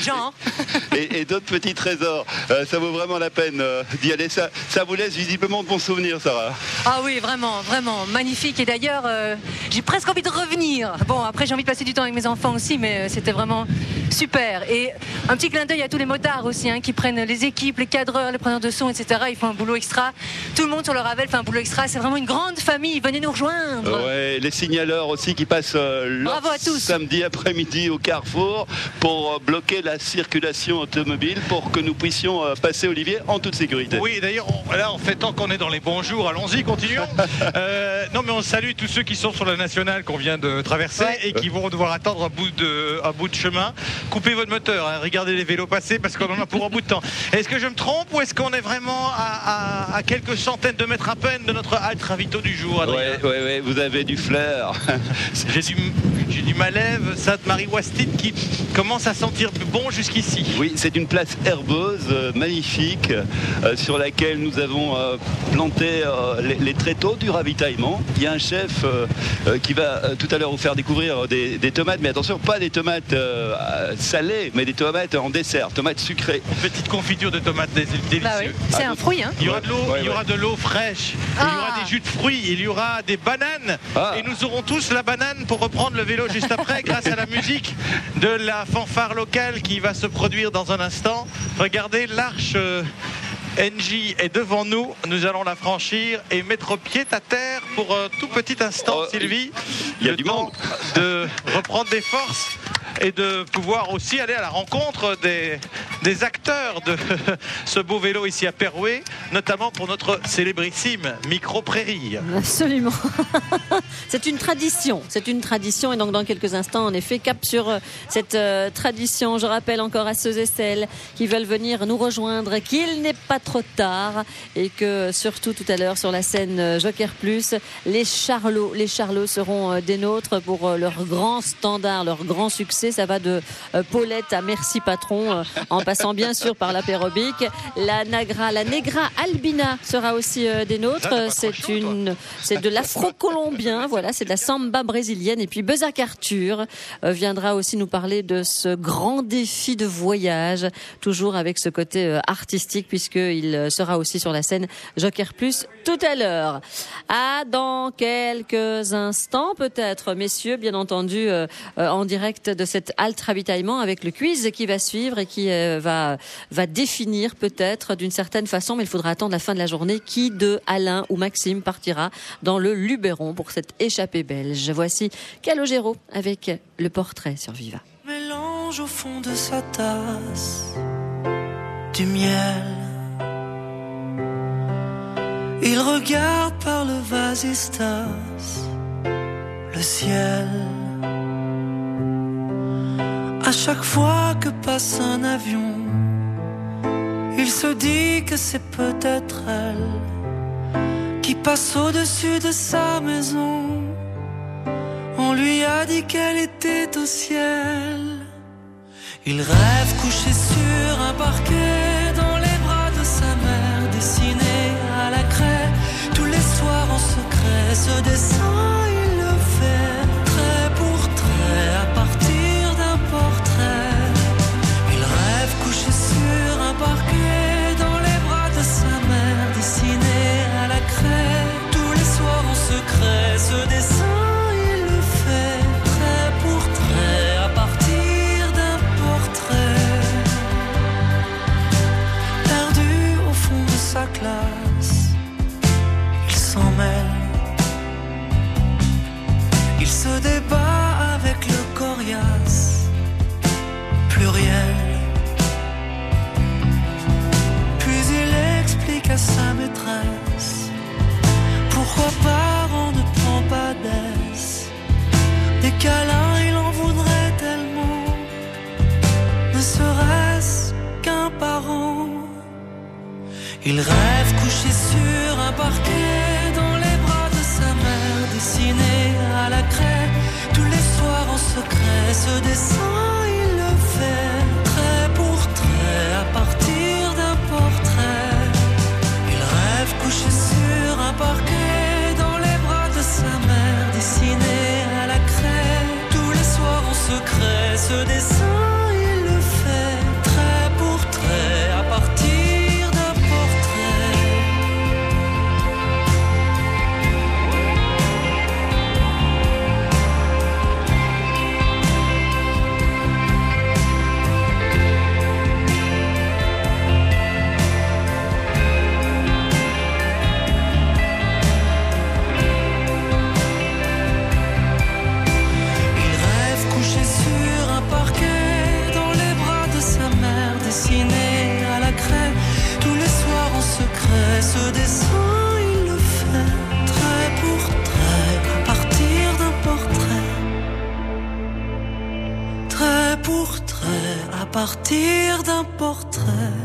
Jean. et, et d'autres petits trésors. Euh, ça vaut vraiment la peine euh, d'y aller. Ça, ça vous laisse visiblement de bons souvenirs, Sarah. Ah oui, vraiment, vraiment magnifique. Et d'ailleurs, euh, j'ai presque envie de revenir. Bon, après, j'ai envie de passer du temps avec mes enfants aussi, mais euh, c'était vraiment super. Et un petit clin d'œil à tous les motards aussi, hein, qui prennent les équipes, les cadreurs, les preneurs de son, et cetera. Ils font un boulot extra. Tout le monde sur le Ravel fait un boulot extra. C'est vraiment une grande famille. Venez nous rejoindre. Ouais, les signaleurs aussi qui passent euh, leur samedi après-midi au Carrefour pour euh, bloquer la circulation automobile pour que nous puissions euh, passer, Olivier, en toute sécurité. Oui, d'ailleurs, on, là, en fait, tant qu'on est dans les bons jours, allons-y, continuons. euh, non, mais on salue tous ceux qui sont sur la nationale qu'on vient de traverser ouais. et qui vont devoir attendre un bout de, un bout de chemin. Coupez votre moteur, hein, regardez les vélos passer parce qu'on en a pour un bout de temps. Est-ce que je me trompe ou est-ce qu'on est vraiment à, à, à quelques centaines de mètres à peine de notre halte ravito du jour, Adrien? Oui, ouais, ouais, vous avez du flair. J'ai du, j'ai du Malève, Sainte-Marie-Ouastide qui commence à sentir bon jusqu'ici. Oui, c'est une place herbeuse, euh, magnifique, euh, sur laquelle nous avons euh, planté euh, les, les tréteaux du ravitaillement. Il y a un chef euh, euh, qui va euh, tout à l'heure vous faire découvrir des, des tomates, mais attention, pas des tomates euh, salées, mais des tomates en dessert, tomates sucrées. Une petite confiture de tomates délicieuses. Bah oui. C'est ah, un fruit, hein. Il y aura de l'eau, ouais, il y aura ouais. de l'eau fraîche, ah. il y aura des jus de fruits, il y aura des bananes, ah. et nous aurons tous la banane pour reprendre le vélo juste après, grâce à la musique de la fanfare locale qui va se produire dans un instant. Regardez, l'arche euh, N J est devant nous, nous allons la franchir et mettre pied à terre pour un tout petit instant, oh, Sylvie. Il y a du monde. De reprendre des forces et de pouvoir aussi aller à la rencontre des, des acteurs de ce beau vélo ici à Perouet, notamment pour notre célébrissime Micro Prairie. Absolument. C'est une tradition, c'est une tradition et donc dans quelques instants, en effet, cap sur cette euh, tradition. Je rappelle encore à ceux et celles qui veulent venir nous rejoindre qu'il n'est pas trop tard et que surtout tout à l'heure sur la scène Joker Plus, les Charlots, les Charlots seront euh, des nôtres pour euh, leur grand standard, leur grand succès. Ça va de euh, Paulette à Merci Patron, euh, en passant bien sûr par l'apérobique. La Nagra, la Negra Albina sera aussi euh, des nôtres. C'est une, c'est de l'afro-colombien, voilà, c'est de la samba brésilienne. Et puis Bezac Arthur euh, viendra aussi nous parler de ce grand défi de voyage, toujours avec ce côté euh, artistique, puisqu'il euh, sera aussi sur la scène Joker Plus tout à l'heure. Ah, dans quelques instants, peut-être, messieurs, bien entendu, euh, euh, en direct de cette halte ravitaillement avec le quiz qui va suivre et qui euh, va va définir peut-être d'une certaine façon, mais il faudra attendre la fin de la journée, qui de Alain ou Maxime partira dans le Luberon pour cette échappée belge. Voici Calogero avec le portrait sur Viva. Mélange au fond de sa tasse du miel. Il regarde par le vasistas le ciel. À chaque fois que passe un avion, il se dit que c'est peut-être elle qui passe au-dessus de sa maison. On lui a dit qu'elle était au ciel. Il rêve couché sur un parquet dans les bras de sa mère, dessiné à la craie tous les soirs en secret. Ce dessin il le fait trait pour trait à partir d'un portrait. Il rêve couché sur un parquet dans les bras de sa mère, dessiné à la craie tous les soirs en secret. Ce dessin classe, il s'en mêle. Il se débat avec le coriace pluriel. Puis il explique à sa maîtresse pourquoi parent ne prend pas d'aise. Des câlins il en voudrait tellement, ne serait-ce qu'un parent. Il rêve couché sur un parquet dans les bras de sa mère, dessiné à la craie tous les soirs en secret. Ce dessin il le fait trait pour trait à partir d'un portrait. Il rêve couché sur un parquet dans les bras de sa mère, dessiné à la craie tous les soirs en secret. Ce dessin il le fait partir d'un portrait.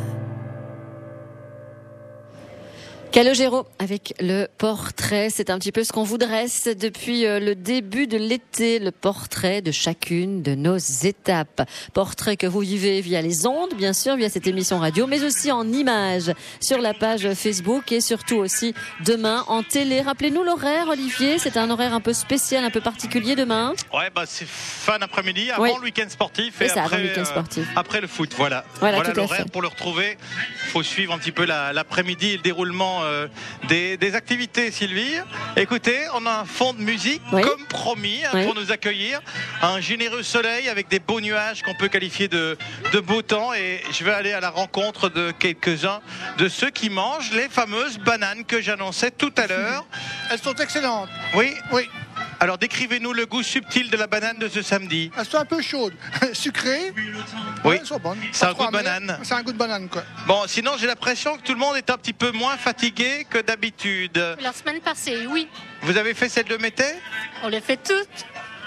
Calogero avec le portrait, c'est un petit peu ce qu'on vous dresse depuis le début de l'été, le portrait de chacune de nos étapes. Portrait que vous vivez via les ondes, bien sûr, via cette émission radio, mais aussi en images sur la page Facebook et surtout aussi demain en télé. Rappelez-nous l'horaire, Olivier, c'est un horaire un peu spécial, un peu particulier demain. Ouais, bah c'est fin d'après-midi, avant oui. le week-end sportif et ça, après, le week-end sportif. Euh, après le foot. Voilà, voilà, voilà l'horaire fait. pour le retrouver. Il faut suivre un petit peu la, l'après-midi et le déroulement euh, des, des activités, Sylvie. Écoutez, on a un fond de musique, oui. comme promis, hein, oui. pour nous accueillir. Un généreux soleil avec des beaux nuages qu'on peut qualifier de, de beau temps. Et je vais aller à la rencontre de quelques-uns de ceux qui mangent les fameuses bananes que j'annonçais tout à l'heure. Elles sont excellentes. Oui, oui. Alors décrivez-nous le goût subtil de la banane de ce samedi. Elles sont un peu chaudes, sucrées. Oui, ouais, elles sont bonnes. C'est un goût de banane. C'est un goût de banane, quoi. Bon, sinon j'ai l'impression que tout le monde est un petit peu moins fatigué que d'habitude. La semaine passée, oui. Vous avez fait celle de Mété ? On les fait toutes.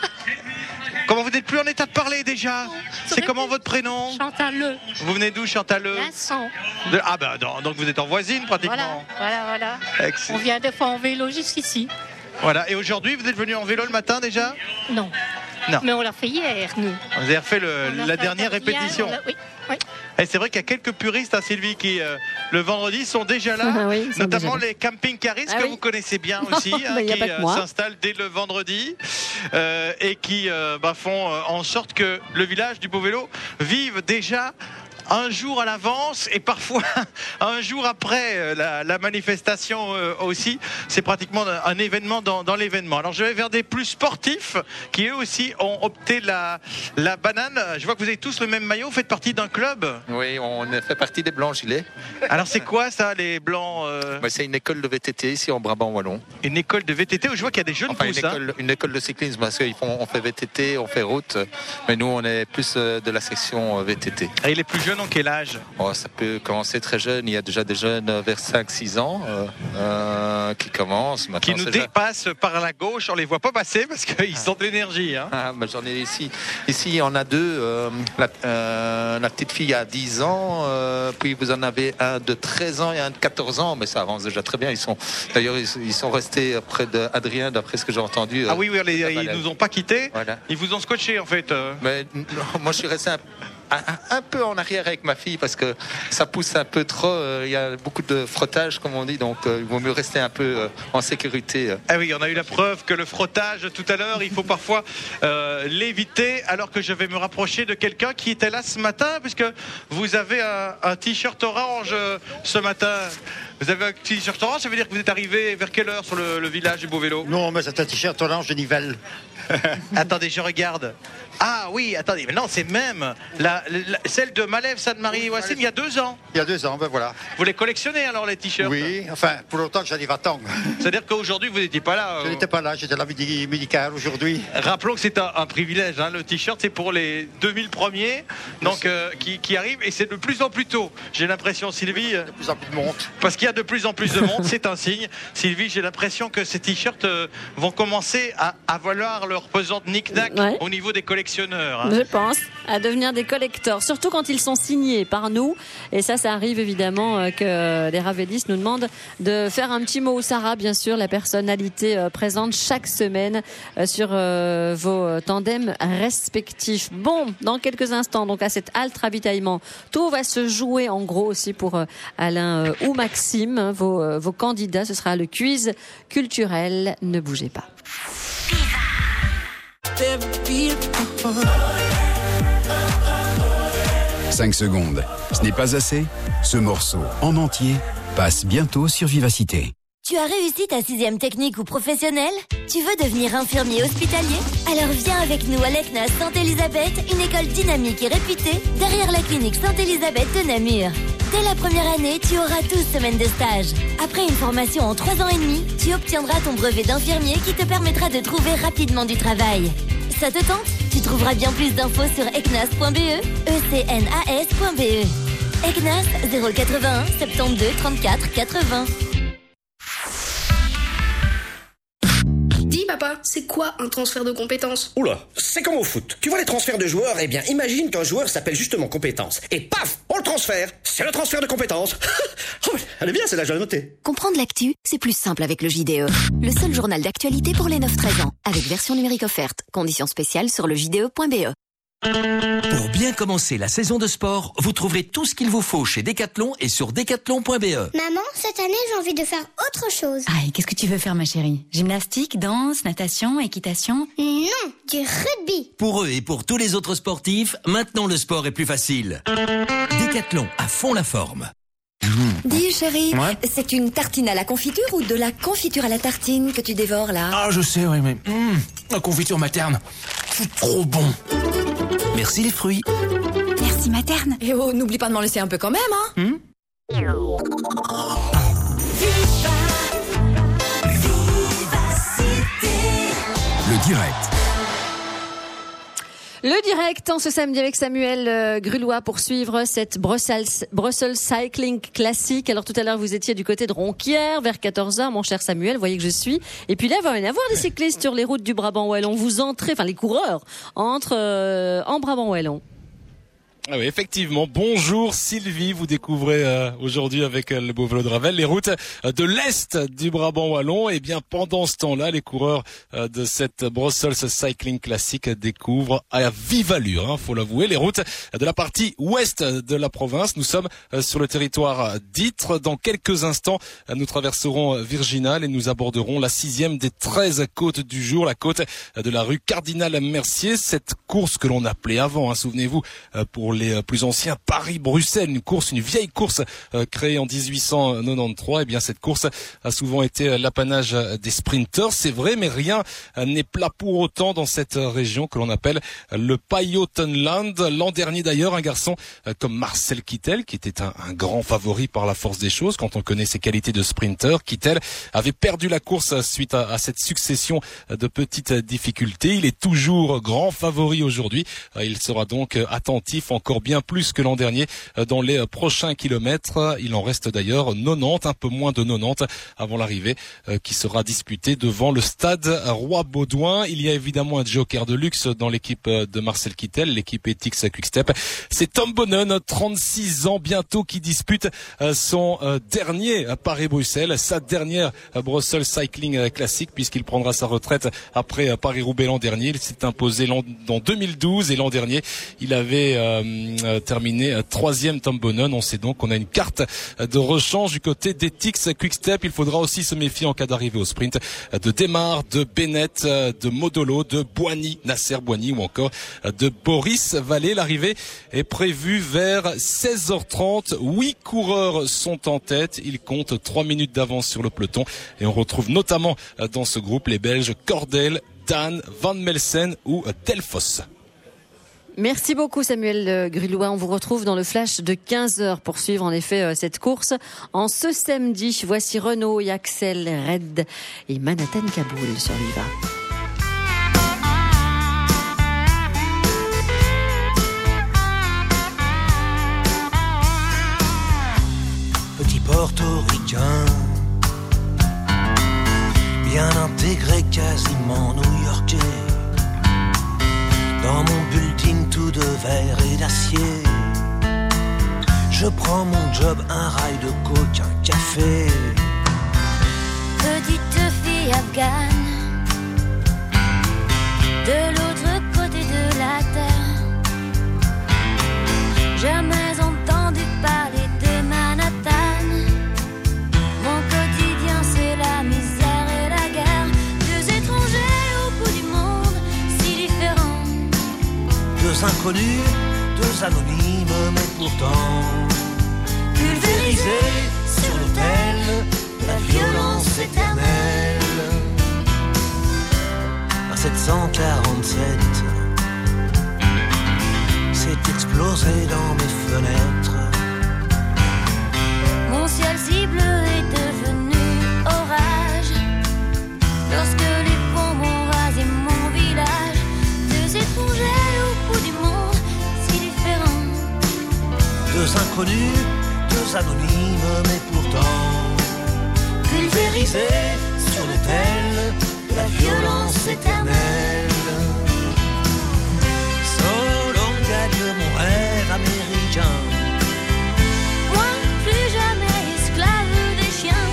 Comment vous n'êtes plus en état de parler déjà ? C'est comment votre prénom ? Chantaleux. Vous venez d'où, Chantaleux ? Vincent. De... Ah ben non, donc vous êtes en voisine pratiquement. Voilà, voilà, voilà. Excellent. On vient deux fois en vélo jusqu'ici. Voilà, et aujourd'hui vous êtes venu en vélo le matin déjà ? Non. Non. Mais on l'a fait hier, nous. Vous avez refait le, la fait dernière répétition. Hier, oui, oui. Et c'est vrai qu'il y a quelques puristes, hein, Sylvie, qui euh, le vendredi sont déjà là, ah oui, notamment déjà les camping-caristes ah que oui. vous connaissez bien aussi, hein, qui euh, s'installent dès le vendredi euh, et qui euh, bah, font euh, en sorte que le village du Beau-Vélo vive déjà un jour à l'avance et parfois un jour après la, la manifestation aussi. C'est pratiquement un événement dans, dans l'événement. Alors je vais vers des plus sportifs qui eux aussi ont opté la, la banane. Je vois que vous avez tous le même maillot. Vous faites partie d'un club ? Oui, on fait partie des Blancs Gilets. Alors c'est quoi ça, les Blancs euh... bah, C'est une école de V T T ici en Brabant Wallon. Une école de V T T où je vois qu'il y a des jeunes enfin, pousses. Une école, hein. une école de cyclisme parce qu'on fait V T T, on fait route. Mais nous on est plus de la section V T T. Et les plus jeunes ont quel âge ? Oh, ça peut commencer très jeune. Il y a déjà des jeunes vers cinq six ans euh, euh, qui commencent. Maintenant, qui nous dépassent jeune. Par la gauche. On ne les voit pas passer parce qu'ils ah. ont de l'énergie. Hein. Ah, bah, j'en ai ici. Ici, on a deux. Euh, la, euh, la petite fille a dix ans. Euh, puis vous en avez un de treize ans et un de quatorze ans. Mais ça avance déjà très bien. Ils sont, d'ailleurs, ils, ils sont restés près d'Adrien, d'après ce que j'ai entendu. Ah oui, oui les, ils ne nous ont pas quittés. Voilà. Ils vous ont scotché, en fait. Mais non, moi, je suis resté un Un, un peu en arrière avec ma fille parce que ça pousse un peu trop, il y a beaucoup de frottage comme on dit, donc euh, il vaut mieux rester un peu euh, en sécurité. Ah oui, on a eu la preuve que le frottage tout à l'heure, il faut parfois euh, l'éviter, alors que je vais me rapprocher de quelqu'un qui était là ce matin, puisque vous avez un, un t-shirt orange euh, ce matin. Vous avez un t-shirt orange, ça veut dire que vous êtes arrivé vers quelle heure sur le, le village du Beau-Vélo ? Non, mais c'est un t-shirt orange de Nivelles. Attendez, je regarde. Ah oui, attendez, mais non, c'est même la, la, celle de Malève Sainte-Marie-Wassim il y a deux ans. Il y a deux ans, ben voilà. Vous les collectionnez alors, les t-shirts ? Oui, enfin, pour autant que j'arrive à temps. C'est-à-dire qu'aujourd'hui, vous n'étiez pas là ? Je n'étais pas là, j'étais là midi, midi quart aujourd'hui. Rappelons que c'est un, un privilège, hein. Le t-shirt, c'est pour les deux mille premiers donc, euh, qui, qui arrivent, et c'est de plus en plus tôt. J'ai l'impression, Sylvie... De plus en plus de monde. Parce qu'il y a de plus en plus de monde, c'est un signe. Sylvie, j'ai l'impression que ces t-shirts euh, vont commencer à, à valoir leur pesante knick-knack ouais. au niveau des collectionneurs. Hein. Je pense, à devenir des collecteurs, surtout quand ils sont signés par nous. Et ça, ça arrive évidemment euh, que les Ravelistes nous demandent de faire un petit mot au Sarah, bien sûr, la personnalité euh, présente chaque semaine euh, sur euh, vos tandems respectifs. Bon, dans quelques instants, donc à cette halte ravitaillement, tout va se jouer en gros aussi pour euh, Alain euh, ou Maxime, hein, vos, euh, vos candidats. Ce sera le quiz culturel. Ne bougez pas. cinq secondes. Ce n'est pas assez ? Ce morceau, en entier, passe bientôt sur Vivacité. Tu as réussi ta sixième technique ou professionnelle ? Tu veux devenir infirmier hospitalier ? Alors viens avec nous à l'E C N A S Sainte-Élisabeth, une école dynamique et réputée, derrière la clinique Sainte-Élisabeth de Namur. Dès la première année, tu auras douze semaines de stage. Après une formation en trois ans et demi, tu obtiendras ton brevet d'infirmier qui te permettra de trouver rapidement du travail. Ça te tente ? Tu trouveras bien plus d'infos sur ecnas point b e, e c n a s point b e. E C N A S zéro quatre-vingt-un soixante-douze trente-quatre quatre-vingts. Dis papa, c'est quoi un transfert de compétences? Oula, c'est comme au foot. Tu vois les transferts de joueurs, eh bien imagine qu'un joueur s'appelle justement compétences. Et paf, on le transfère. C'est le transfert de compétences. Oh, elle est bien, c'est là, je l'ai noté. Comprendre l'actu, c'est plus simple avec le J D E. Le seul journal d'actualité pour les neuf treize ans. Avec version numérique offerte. Conditions spéciales sur le j d e point b e. Pour bien commencer la saison de sport, vous trouverez tout ce qu'il vous faut chez Decathlon et sur decathlon point b e. Maman, cette année, j'ai envie de faire autre chose. Ah, et qu'est-ce que tu veux faire, ma chérie? Gymnastique, danse, natation, équitation? Non, du rugby. Pour eux et pour tous les autres sportifs, maintenant le sport est plus facile. Decathlon, à fond la forme. Dis chérie, Ouais. c'est une tartine à la confiture ou de la confiture à la tartine que tu dévores là? Ah, je sais, oui, mais hum, la confiture materne, c'est trop bon. Merci les fruits. Merci, materne. Et oh, n'oublie pas de m'en laisser un peu quand même, hein. Hum Le direct. Le direct en ce samedi avec Samuel euh, Grulois pour suivre cette Brussels, Brussels Cycling Classic. Alors tout à l'heure vous étiez du côté de Ronquière vers quatorze heures, mon cher Samuel, voyez que je suis. Et puis là il va y avoir des cyclistes sur les routes du Brabant Wallon. Vous entrez, enfin les coureurs entrent euh, en Brabant Wallon. Ah oui, effectivement. Bonjour Sylvie, vous découvrez euh, aujourd'hui avec euh, le beau vélo de Ravel les routes euh, de l'Est du Brabant Wallon. Et bien pendant ce temps-là, les coureurs euh, de cette Brussels Cycling Classic découvrent à vive allure, hein, faut l'avouer, les routes de la partie ouest de la province. Nous sommes euh, sur le territoire d'Ytre. Dans quelques instants, euh, nous traverserons Virginal et nous aborderons la sixième des treize côtes du jour, la côte euh, de la rue Cardinal-Mercier. Cette course que l'on appelait avant, hein, souvenez-vous, euh, pour les plus anciens Paris-Bruxelles, une course, une vieille course euh, créée en dix-huit cent quatre-vingt-treize. Et bien cette course a souvent été l'apanage des sprinteurs, c'est vrai, mais rien n'est plat pour autant dans cette région que l'on appelle le Pajottenland. L'an dernier d'ailleurs, un garçon euh, comme Marcel Kittel, qui était un, un grand favori par la force des choses, quand on connaît ses qualités de sprinter, Kittel avait perdu la course suite à, à cette succession de petites difficultés. Il est toujours grand favori aujourd'hui. Euh, il sera donc attentif en encore bien plus que l'an dernier dans les prochains kilomètres. Il en reste d'ailleurs quatre-vingt-dix, un peu moins de quatre-vingt-dix avant l'arrivée euh, qui sera disputée devant le stade Roi-Baudouin. Il y a évidemment un joker de luxe dans l'équipe de Marcel Kittel, l'équipe Ethics Quick-Step. C'est Tom Bonnen, trente-six ans bientôt, qui dispute euh, son euh, dernier Paris-Bruxelles, sa dernière euh, Brussels Cycling Classic, puisqu'il prendra sa retraite après euh, Paris-Roubaix l'an dernier. Il s'est imposé l'an, en deux mille douze et l'an dernier, il avait euh, Euh, terminé euh, troisième Tom Bonnen. On sait donc qu'on a une carte euh, de rechange du côté d'Ethics Quick-Step. Il faudra aussi se méfier en cas d'arrivée au sprint euh, de Desmar, de Bennett, euh, de Modolo, de Boigny, Nasser Boigny ou encore euh, de Boris Vallée. L'arrivée est prévue vers seize heures trente. Huit coureurs sont en tête. Ils comptent trois minutes d'avance sur le peloton et on retrouve notamment euh, dans ce groupe les Belges Cordel, Dan, Van Melsen ou euh, Delfos. Merci beaucoup Samuel Grulois. On vous retrouve dans le flash de quinze heures pour suivre en effet cette course. En ce samedi, voici Renaud et Axel Red et Manhattan Kaboul sur Viva. Petit portoricain, bien intégré, quasiment new-yorkais. Dans mon bulletin tout de verre et d'acier, je prends mon job, un rail de coke, un café. Petite fille afghane, de l'autre côté de la terre, jamais entendu parler de Manhattan. Mon quotidien c'est la misère et la guerre, deux étrangers au bout du monde, si différents. Deux inconnus, deux anonymes, mais pourtant pulvérisés sur l'autel de la violence éternelle. À sept cent quarante-sept, c'est explosé dans mes fenêtres. Mon ciel si bleu est devenu orage lorsque les bombes ont rasé mon village. Deux étrangers au bout du monde, si différents. Deux inconnus, deux anonymes, mais pourtant pulvérisés sur l'autel de la violence violence éternelle. Solo gagne mon rêve américain. Moi, plus jamais esclave des chiens.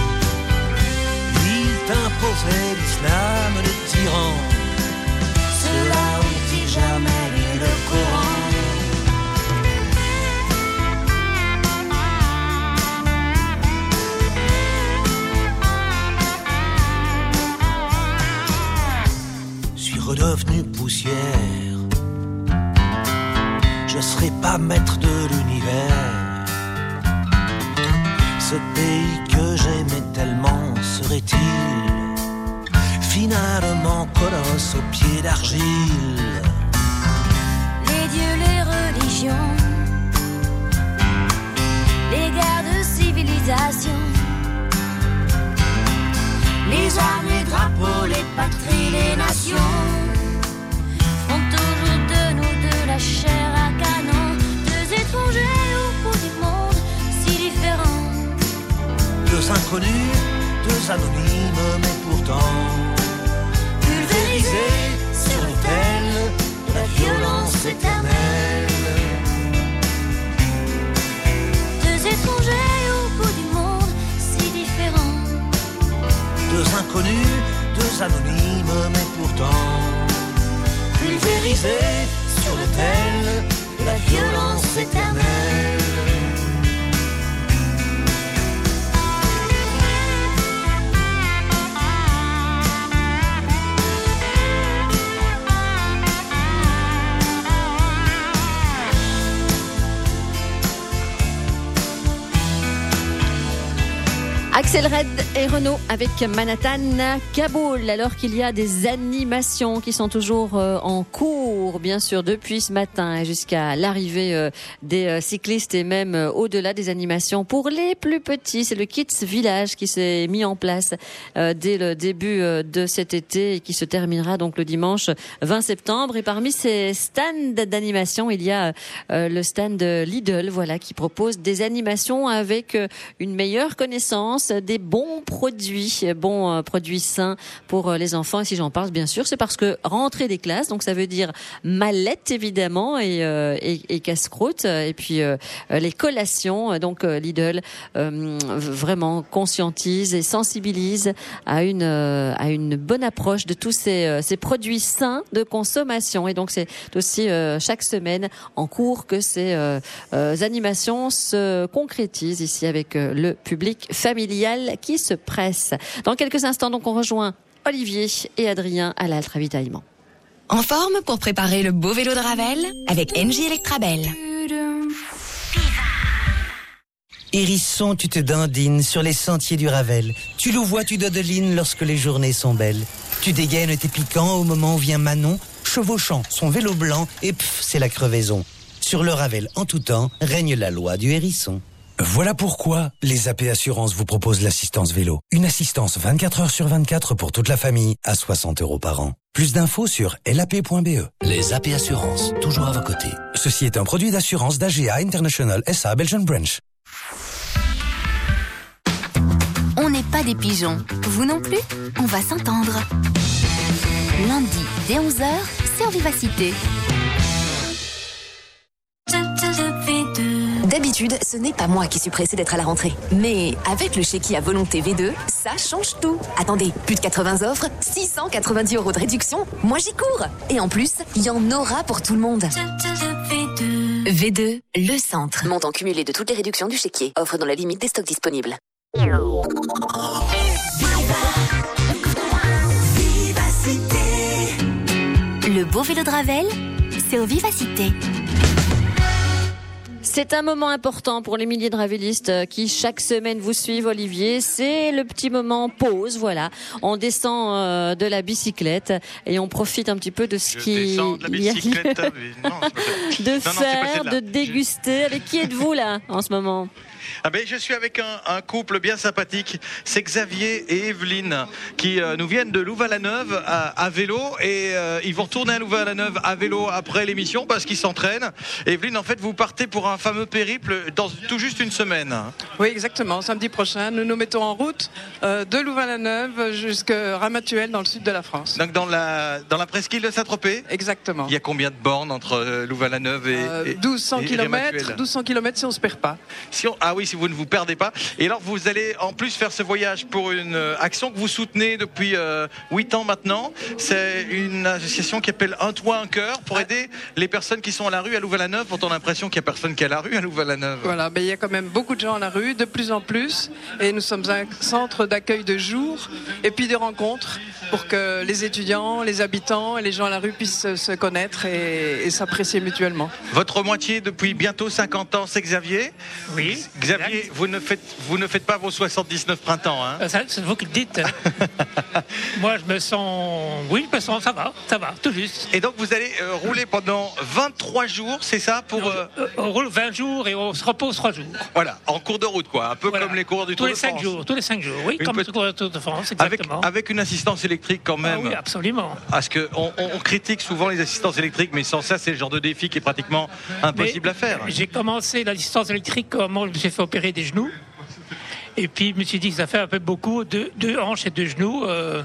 Il t'imposait l'islam de tyran. Cela ont-ils jamais lu le Coran? Redevenu poussière, je serai pas maître de l'univers. Ce pays que j'aimais tellement serait-il finalement colosse aux pieds d'argile? Les dieux, les religions, les guerres de civilisation, les armes, les drapeaux, les patries, les nations font toujours de nous de la chair à canon. Deux étrangers au bout du monde, si différents. Deux inconnus, deux anonymes, mais pourtant pulvérisés sur l'autel de la violence éternelle. Deux étrangers au bout du monde, si différents. Deux inconnus, deux anonymes, mais pourtant pulvérisés sur l'autel de la violence éternelle. Axel Red et Renaud avec Manhattan Kaboul, alors qu'il y a des animations qui sont toujours euh, en cours, bien sûr, depuis ce matin et jusqu'à l'arrivée euh, des euh, cyclistes et même euh, au-delà des animations pour les plus petits. C'est le Kids Village qui s'est mis en place euh, dès le début euh, de cet été et qui se terminera donc le dimanche vingt septembre. Et parmi ces stands d'animation, il y a euh, le stand Lidl, voilà, qui propose des animations avec euh, une meilleure connaissance des bons produits, bons euh, produits sains pour euh, les enfants. Et si j'en parle, bien sûr, c'est parce que rentrée des classes, donc ça veut dire mallette évidemment et, euh, et, et casse-croûte, et puis euh, les collations. Donc euh, Lidl euh, vraiment conscientise et sensibilise à une euh, à une bonne approche de tous ces euh, ces produits sains de consommation. Et donc c'est aussi euh, chaque semaine en cours que ces euh, euh, animations se concrétisent ici avec euh, le public familial qui se presse. Dans quelques instants, donc, on rejoint Olivier et Adrien à l'Altravitaillement. En forme pour préparer le beau vélo de Ravel avec Engie Electrabel. Hérisson, tu te dandines sur les sentiers du Ravel. Tu louvois, tu dodelines lorsque les journées sont belles. Tu dégaines tes piquants au moment où vient Manon, chevauchant son vélo blanc et pff, c'est la crevaison. Sur le Ravel, en tout temps, règne la loi du hérisson. Voilà pourquoi les A P Assurances vous proposent l'assistance vélo. Une assistance vingt-quatre heures sur vingt-quatre pour toute la famille à soixante euros par an. Plus d'infos sur L A P point B E. Les A P Assurances, toujours à vos côtés. Ceci est un produit d'assurance d'A G A International S A Belgian Branch. On n'est pas des pigeons. Vous non plus? On va s'entendre. Lundi, dès onze heures, sur Vivacité. D'habitude, ce n'est pas moi qui suis pressée d'être à la rentrée. Mais avec le chéquier à volonté V deux, ça change tout. Attendez, plus de quatre-vingts offres, six cent quatre-vingt-dix euros de réduction. Moi, j'y cours. Et en plus, il y en aura pour tout le monde. V deux, le centre. Montant cumulé de toutes les réductions du chéquier. Offre dans la limite des stocks disponibles. Le beau vélo de Ravel, c'est au Vivacité. C'est un moment important pour les milliers de ravelistes qui chaque semaine vous suivent, Olivier. C'est le petit moment pause, voilà. On descend euh, de la bicyclette et on profite un petit peu de ce qui il y a de faire, de déguster. Avec qui êtes-vous là en ce moment? Ah ben, je suis avec un, un couple bien sympathique, c'est Xavier et Evelyne qui euh, nous viennent de Louvain-la-Neuve à, à vélo et euh, ils vont retourner à Louvain-la-Neuve à vélo après l'émission parce qu'ils s'entraînent. Evelyne, en fait, vous partez pour un fameux périple dans tout juste une semaine. Oui, exactement. Samedi prochain, nous nous mettons en route euh, de Louvain-la-Neuve jusqu'à Ramatuelle dans le sud de la France. Donc dans la, dans la presqu'île de Saint-Tropez ? Exactement. Il y a combien de bornes entre euh, Louvain-la-Neuve et, euh, et douze cents kilomètres, douze cents kilomètres si on se perd pas. Si on, ah oui, si vous ne vous perdez pas. Et alors vous allez en plus faire ce voyage pour une euh, action que vous soutenez depuis euh, huit ans maintenant. C'est une association qui s'appelle Un Toit, Un Cœur pour aider les personnes qui sont à la rue à Louvain-la-Neuve. On a l'impression qu'il n'y a personne qui est à la rue à Louvain-la-Neuve. Voilà, ben, il y a quand même beaucoup de gens à la rue, de plus en plus. Et nous sommes un centre d'accueil de jour et puis de rencontres pour que les étudiants, les habitants et les gens à la rue puissent se connaître et, et s'apprécier mutuellement. Votre moitié depuis bientôt cinquante ans, c'est Xavier. Oui. Xavier, vous ne, faites, vous ne faites pas vos soixante-dix-neuf printemps, hein? Ça, c'est vous qui le dites. Moi, je me sens... Oui, je me sens... Ça va, ça va, tout juste. Et donc, vous allez euh, rouler pendant vingt-trois jours, c'est ça pour, euh... On roule vingt jours et on se repose trois jours. Voilà, en cours de route, quoi. Un peu voilà. Comme les coureurs du Tour de France. Tous les cinq jours, tous les cinq jours, oui, une comme petite... le coureur du Tour de France, exactement. Avec, avec une assistance électrique quand même. Ah oui, absolument. Parce qu'on on, on critique souvent les assistances électriques, mais sans ça, c'est le genre de défi qui est pratiquement impossible mais à faire. J'ai commencé l'assistance électrique quand je me suis fait opérer des genoux. Et puis, je me suis dit que ça fait un peu beaucoup, deux, deux hanches et deux genoux. Euh,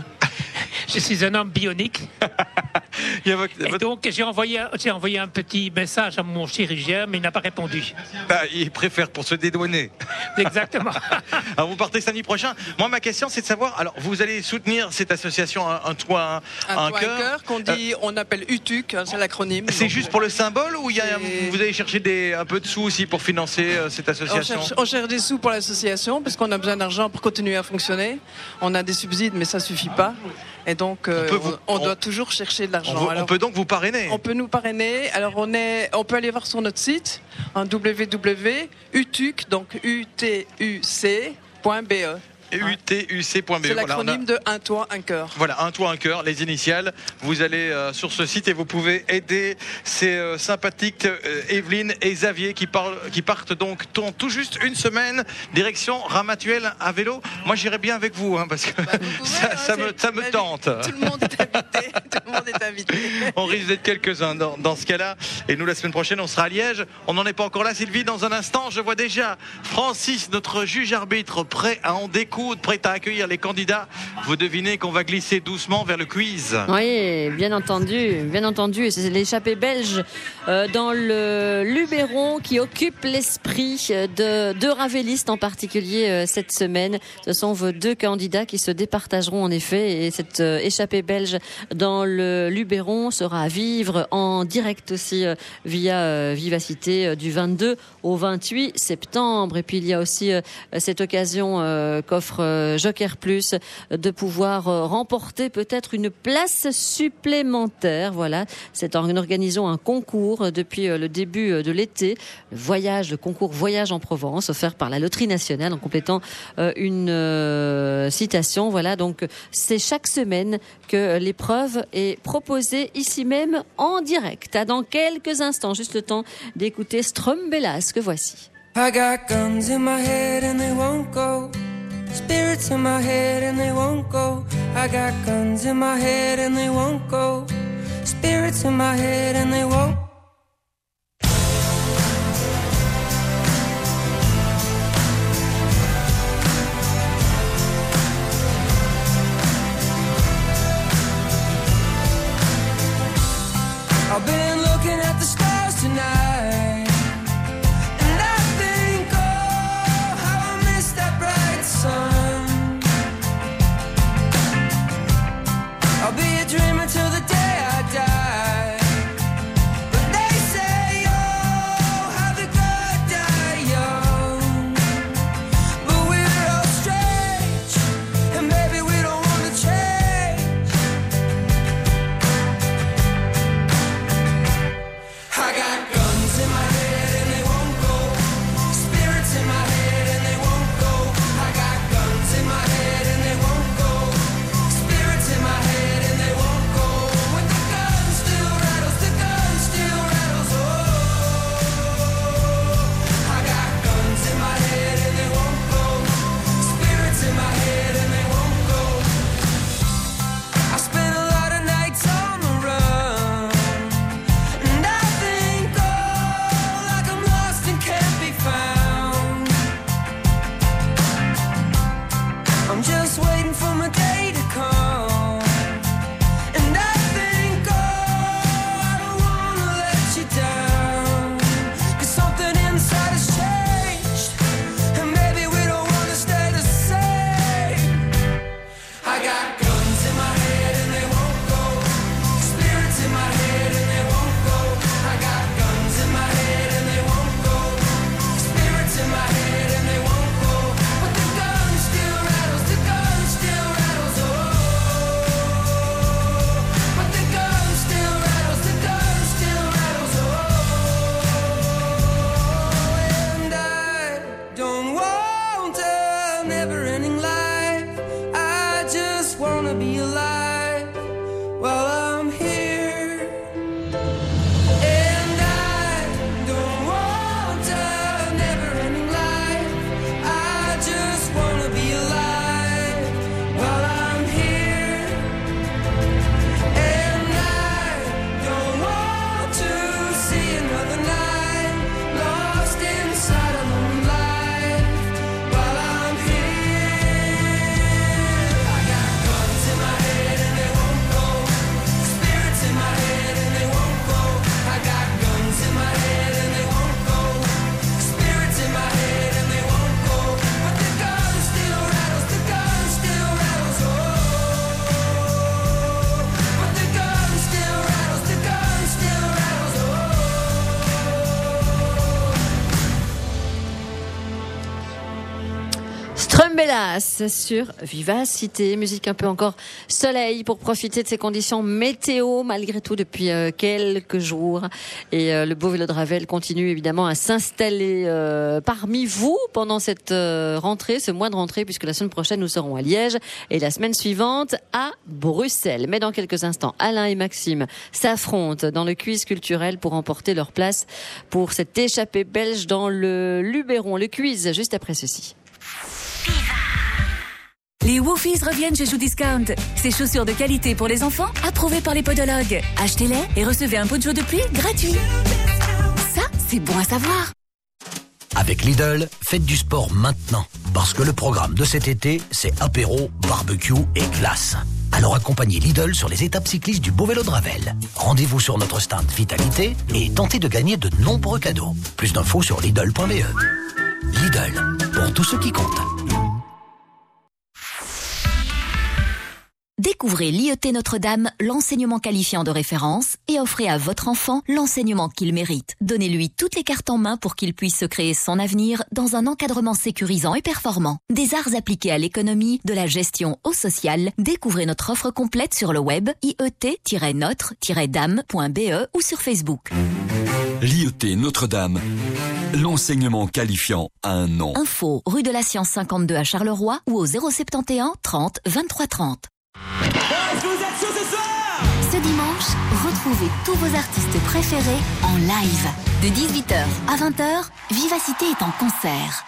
je suis un homme bionique. Il y a votre, votre... Et donc, j'ai envoyé, j'ai envoyé un petit message à mon chirurgien, mais il n'a pas répondu. Bah, il préfère pour se dédouaner. Exactement. Alors, vous partez samedi prochain. Moi, ma question, c'est de savoir, alors, vous allez soutenir cette association Un, un Toit, Un, un, un Cœur. Un cœur qu'on dit, euh, on appelle U T U C, hein, c'est l'acronyme. C'est juste pour le symbole ou il y a, vous allez chercher des, un peu de sous aussi pour financer euh, cette association? on cherche, on cherche des sous pour l'association parce qu'on a besoin d'argent pour continuer à fonctionner. On a des subsides, mais ça suffit pas. Et donc, euh, on, vous, on, on doit toujours chercher de l'argent. On, on peut donc vous parrainer. On peut nous parrainer. Alors, on est, on peut aller voir sur notre site, en w w w point u t u c, donc U T U C point B E. U T U C point B E. C'est l'acronyme voilà, a... de Un Toit, Un Cœur. Voilà, Un Toit, Un Cœur, les initiales. Vous allez euh, sur ce site et vous pouvez aider ces euh, sympathiques euh, Evelyne et Xavier qui, parlent, qui partent donc tout, tout juste une semaine direction Ramatuelle à vélo. Moi, j'irai bien avec vous hein, parce que bah, pouvez, ça, hein, ça me, ça me tente. Tout le monde est invité. Tout le monde est invité. On risque d'être quelques-uns dans, dans ce cas-là. Et nous, la semaine prochaine, on sera à Liège. On n'en est pas encore là, Sylvie. Dans un instant, je vois déjà Francis, notre juge-arbitre, prêt à en découdre, prêt à accueillir les candidats. Vous devinez qu'on va glisser doucement vers le quiz. Oui, bien entendu, bien entendu. C'est l'échappée belge euh, dans le Luberon qui occupe l'esprit de deux ravélistes en particulier euh, cette semaine. Ce sont vos deux candidats qui se départageront en effet. Et cette euh, échappée belge dans le Luberon sera à vivre en direct aussi euh, via euh, Vivacité euh, du vingt-deux au vingt-huit septembre. Et puis il y a aussi euh, cette occasion euh, qu'offre euh, Joker Plus de pouvoir euh, remporter peut-être une place supplémentaire. Voilà, c'est en organisant un concours depuis euh, le début euh, de l'été, le voyage, le concours Voyage en Provence offert par la Loterie Nationale en complétant euh, une euh, citation. Voilà, donc c'est chaque semaine que l'épreuve est proposée ici même en direct. Dans quelques instants, juste le temps d'écouter Strumbellas que voici. I got guns in my head and they won't go. Spirits in my head and they won't go. I got guns in my head and they won't go. Spirits in my head and they won't. I've been looking at the stars tonight, and I think, oh, how I miss that bright sun. I'll be a dreamer till the day I die, but never-ending life. I just wanna be alive while I'm here. And I don't want a never-ending life. I just wanna be alive while I'm here. And I don't want to see another night lost inside a lonely life while I'm here. I got guns in my head and they won't go. Spirits in my head and they won't go. I got guns in my head and they won't go. Spirits in my head and they won't go. But the gun still rattles, the gun still rattles, oh. But the gun still rattles, the gun still rattles, oh. Strumbellas sur Vivacité, musique un peu encore soleil pour profiter de ces conditions météo malgré tout depuis euh, quelques jours. Et euh, le beau vélo de Ravel continue évidemment à s'installer euh, parmi vous pendant cette euh, rentrée, ce mois de rentrée, puisque la semaine prochaine nous serons à Liège et la semaine suivante à Bruxelles. Mais dans quelques instants, Alain et Maxime s'affrontent dans le quiz culturel pour remporter leur place pour cette échappée belge dans le Luberon. Le quiz juste après ceci. Les Woofies reviennent chez Shoe Discount. Ces chaussures de qualité pour les enfants, approuvées par les podologues. Achetez-les et recevez un poncho de pluie gratuit. Ça, c'est bon à savoir. Avec Lidl, faites du sport maintenant. Parce que le programme de cet été, c'est apéro, barbecue et glace. Alors accompagnez Lidl sur les étapes cyclistes du beau vélo de Ravel. Rendez-vous sur notre stand Vitalité et tentez de gagner de nombreux cadeaux. Plus d'infos sur Lidl point b e. Lidl, pour tout ce qui compte. Découvrez l'I E T Notre-Dame, l'enseignement qualifiant de référence, et offrez à votre enfant l'enseignement qu'il mérite. Donnez-lui toutes les cartes en main pour qu'il puisse se créer son avenir dans un encadrement sécurisant et performant. Des arts appliqués à l'économie, de la gestion au social. Découvrez notre offre complète sur le web i e t tiret notre tiret dame point b e ou sur Facebook. L'I E T Notre-Dame, l'enseignement qualifiant a un nom. Info, rue de la Science cinquante-deux à Charleroi ou au zéro sept et un trente vingt-trois trente. Ce dimanche, retrouvez tous vos artistes préférés en live. De dix-huit heures à vingt heures, Vivacité est en concert.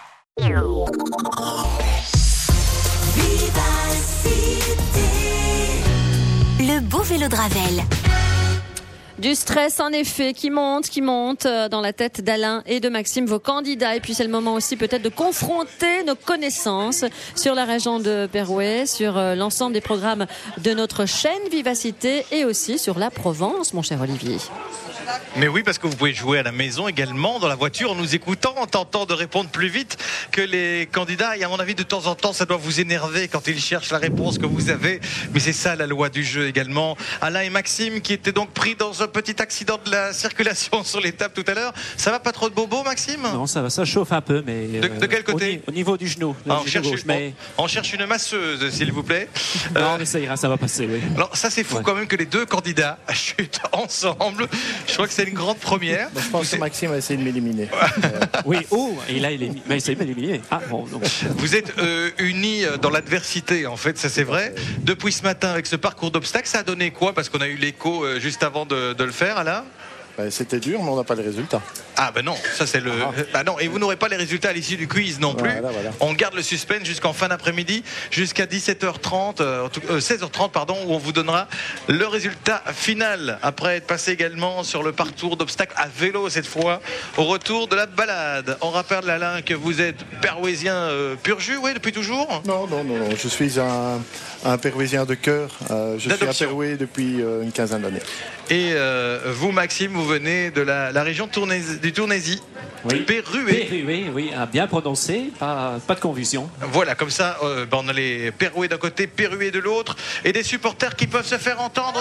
Vivacité. Le beau vélo de Ravel. Du stress en effet qui monte, qui monte dans la tête d'Alain et de Maxime, vos candidats. Et puis c'est le moment aussi peut-être de confronter nos connaissances sur la région de Perouet, sur l'ensemble des programmes de notre chaîne Vivacité et aussi sur la Provence, mon cher Olivier. Mais oui, parce que vous pouvez jouer à la maison également, dans la voiture, en nous écoutant, en tentant de répondre plus vite que les candidats. Et à mon avis, de temps en temps, ça doit vous énerver quand ils cherchent la réponse que vous avez. Mais c'est ça la loi du jeu également. Alain et Maxime, qui étaient donc pris dans un petit accident de la circulation sur l'étape tout à l'heure. Ça va, pas trop de bobo, Maxime? Non, ça va, ça chauffe un peu, mais... De, de quel côté? Au, au niveau du genou. Ah, on, genou cherche, gauche, mais... on, on cherche une masseuse, s'il vous plaît. Non, euh, mais ça ira, ça va passer, oui. Alors, ça, c'est fou ouais. quand même que les deux candidats chutent ensemble. Je crois que c'est une grande première. Bon, je pense que Maxime a essayé de m'éliminer. Oui, oh, et là, il est, il a essayé de m'éliminer. Ah, bon, donc. Vous êtes euh, unis dans l'adversité, en fait, ça c'est vrai. Depuis ce matin, avec ce parcours d'obstacles, ça a donné quoi? Parce qu'on a eu l'écho euh, juste avant de, de le faire, Alain. Ben, c'était dur, mais on n'a pas les résultats. Ah ben non, ça c'est le... Ah. Bah non, et vous n'aurez pas les résultats à l'issue du quiz non plus. Voilà, voilà. On garde le suspense jusqu'en fin d'après-midi, jusqu'à dix-sept heures trente, euh, seize heures trente, pardon, où on vous donnera le résultat final. Après être passé également sur le parcours d'obstacles à vélo cette fois, au retour de la balade. On rappelle, Alain, que vous êtes perouésien euh, pur jus, oui, depuis toujours? Non, non, non, non, je suis un, un perouésien de cœur. Euh, je suis à Perouet depuis euh, une quinzaine d'années. Et euh, vous, Maxime, vous venez de la, la région Tournaisie, du Tournaisie. Oui. Perouet. Perouet, oui, bien prononcé, pas, pas de confusion. Voilà, comme ça, euh, ben on a les Perouet d'un côté, Perouet de l'autre, et des supporters qui peuvent se faire entendre.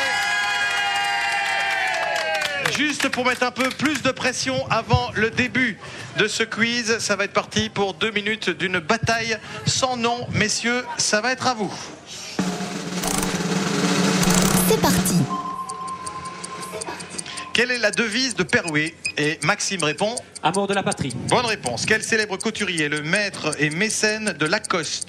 Juste pour mettre un peu plus de pression avant le début de ce quiz, ça va être parti pour deux minutes d'une bataille sans nom. Messieurs, ça va être à vous. C'est parti. Quelle est la devise de Perouet? Et Maxime répond. Amour de la patrie. Bonne réponse. Quel célèbre couturier, le maître et mécène de Lacoste?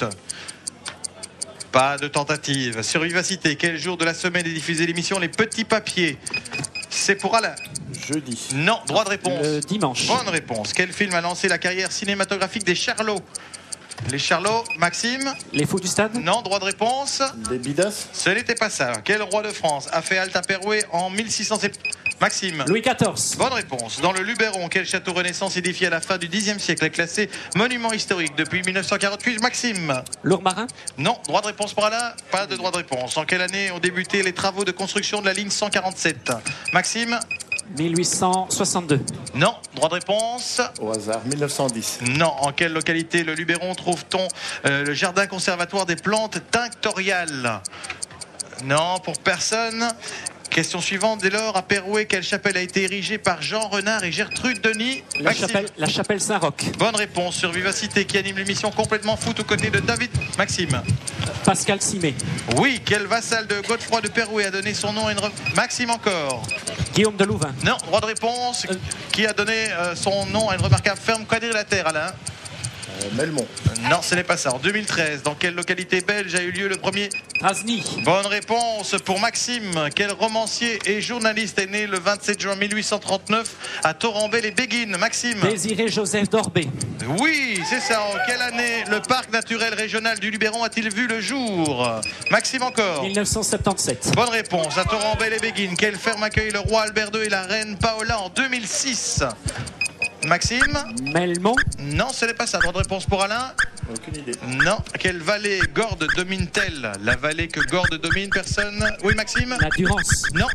Pas de tentative. Sur Vivacité, quel jour de la semaine est diffusée l'émission Les Petits Papiers? C'est pour Alain. Jeudi. Non, droit de réponse. Le dimanche. Bonne réponse. Quel film a lancé la carrière cinématographique des Charlots? Les Charlots, Maxime? Les Fous du Stade? Non, droit de réponse. Les Bidas? Ce n'était pas ça. Quel roi de France a fait halte à Perouet en mille six cent sept? Maxime? Louis quatorze. Bonne réponse. Dans le Luberon, quel château Renaissance édifié à la fin du dixième siècle est classé monument historique depuis mille neuf cent quarante-huit? Maxime? Lourmarin? Non, droit de réponse pour Alain? Pas de droit de réponse. En quelle année ont débuté les travaux de construction de la ligne cent quarante-sept? Maxime? mille huit cent soixante-deux. Non, droit de réponse. Au hasard, mille neuf cent dix. Non, en quelle localité le Luberon trouve-t-on euh, le jardin conservatoire des plantes tinctoriales? Non, pour personne. Question suivante, dès lors, à Perouet, quelle chapelle a été érigée par Jean Renard et Gertrude Denis? La chapelle, la chapelle Saint-Roch. Bonne réponse. Sur Vivacité, qui anime l'émission Complètement Foot aux côtés de David? Maxime? Pascal Simé. Oui, quel vassal de Godefroy de Perouet a donné son nom à une... Re... Maxime encore? Guillaume de Louvain. Non, droit de réponse. Euh... Qui a donné euh, son nom à une remarquable ferme quadrilatère, Alain? Euh, Melmont. Non, ce n'est pas ça. En deux mille treize, dans quelle localité belge a eu lieu le premier? Trasny. Bonne réponse pour Maxime. Quel romancier et journaliste est né le vingt-sept juin mille huit cent trente-neuf à Torrambay-les-Béguines? Maxime? Désiré Joseph Dorbé. Oui, c'est ça. En quelle année le parc naturel régional du Luberon a-t-il vu le jour? Maxime encore? mille neuf cent soixante-dix-sept. Bonne réponse. À Torrambay-les-Béguines, quelle ferme accueille le roi Albert deux et la reine Paola en deux mille six? Maxime? Melmont? Non, ce n'est pas ça. Droit de réponse pour Alain? Aucune idée. Non. Quelle vallée Gordes domine-t-elle? La vallée que Gordes domine, personne? Oui, Maxime? La Durance? Non.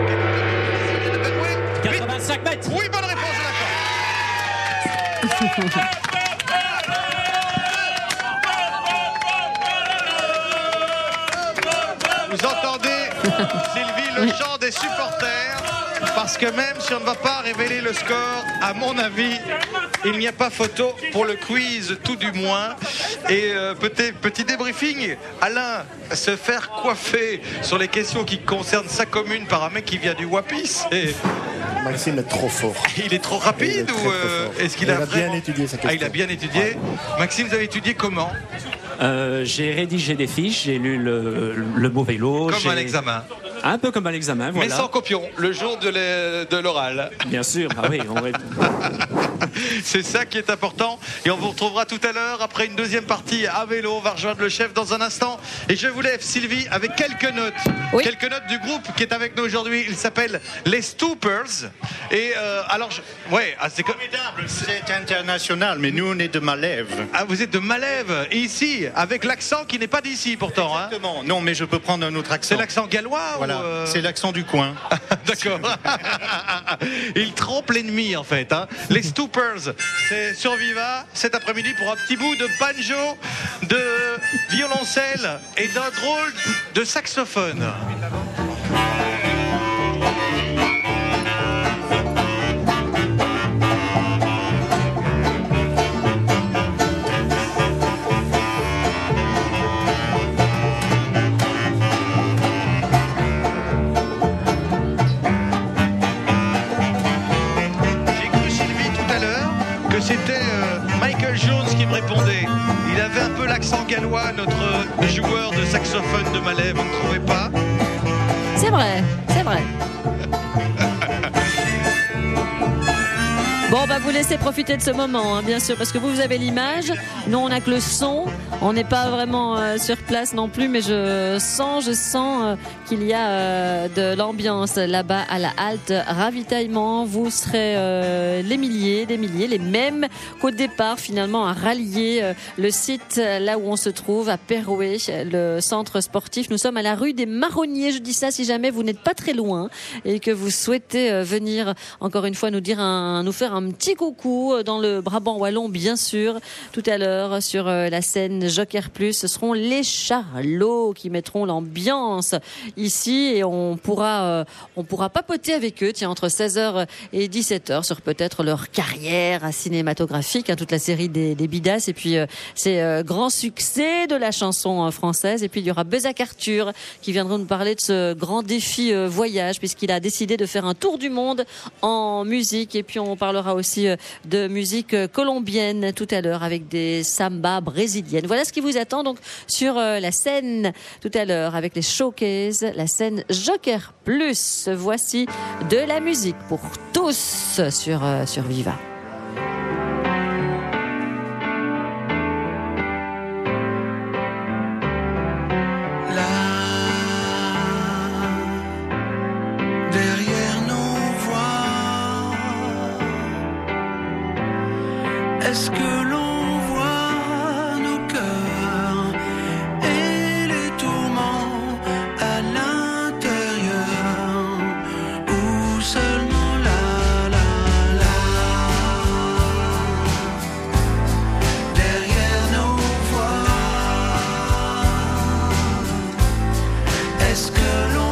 quatre-vingt-cinq mètres? Oui, bonne réponse, d'accord. Vous entendez, Sylvie, le chant des supporters? Parce que même si on ne va pas révéler le score, à mon avis, il n'y a pas photo pour le quiz, tout du moins. Et euh, petit, petit débriefing, Alain, se faire coiffer sur les questions qui concernent sa commune par un mec qui vient du Wapis. Et... Maxime est trop fort. Il est trop rapide est ou euh, est-ce qu'il il a, a vraiment... bien étudié sa question? Ah, il a bien étudié. Maxime, vous avez étudié comment? Euh, j'ai rédigé des fiches, j'ai lu le, le beau vélo. Comme à l'examen. Un peu comme à l'examen, voilà. Mais sans copion, le jour de l'oral. Bien sûr, bah oui. On va... C'est ça qui est important. Et on vous retrouvera tout à l'heure après une deuxième partie à vélo. On va rejoindre le chef dans un instant. Et je vous lève, Sylvie, avec quelques notes. Oui. Quelques notes du groupe qui est avec nous aujourd'hui. Il s'appelle les Stoopers. Et euh, alors, je... ouais, ah, c'est formidable. C'est international, mais nous, on est de Malève. Ah, vous êtes de Malève, ici, avec l'accent qui n'est pas d'ici pourtant. Exactement. Hein. Non, mais je peux prendre un autre accent. C'est l'accent gallois voilà. ou euh... C'est l'accent du coin. D'accord. Il trompe l'ennemi en fait. Hein. Les Stoopers, c'est sur Viva cet après-midi pour un petit bout de banjo, de violoncelle et d'un drôle de saxophone. C'était euh, Michael Jones qui me répondait. Il avait un peu l'accent gallois, notre joueur de saxophone de Malève, vous ne trouvez pas? C'est vrai, c'est vrai. Bon, on va vous laisser profiter de ce moment, hein, bien sûr, parce que vous, vous avez l'image. Nous, on n'a que le son. On n'est pas vraiment euh, sur place non plus, mais je sens, je sens euh, qu'il y a euh, de l'ambiance là-bas à la halte ravitaillement. Vous serez euh, les milliers, des milliers, les mêmes qu'au départ, finalement, à rallier euh, le site là où on se trouve, à Perouet, le centre sportif. Nous sommes à la rue des Marronniers. Je dis ça si jamais vous n'êtes pas très loin et que vous souhaitez euh, venir, encore une fois, nous dire un, nous faire un Un petit coucou dans le Brabant wallon, bien sûr, tout à l'heure sur la scène scène Joker Plus, ce seront les Charlots qui mettront l'ambiance ici et on pourra, euh, on pourra papoter avec eux, tiens, entre seize heures et dix-sept heures sur peut-être leur carrière cinématographique, hein, toute la série des, des Bidas et puis euh, ces euh, grands succès de la chanson euh, française. Et puis il y aura Bezac Arthur qui viendra nous parler de ce grand défi euh, voyage puisqu'il a décidé de faire un tour du monde en musique. Et puis on parlera aussi euh, de musique euh, colombienne tout à l'heure avec des samba brésiliennes. Voilà ce qui vous attend donc sur euh, la scène tout à l'heure avec les showcases, la scène Joker Plus. Voici de la musique pour tous sur, euh, sur Viva. Derrière nos voix, est-ce que l'on voit nos cœurs et les tourments à l'intérieur ou seulement là, là, là? Derrière nos voix, est-ce que l'on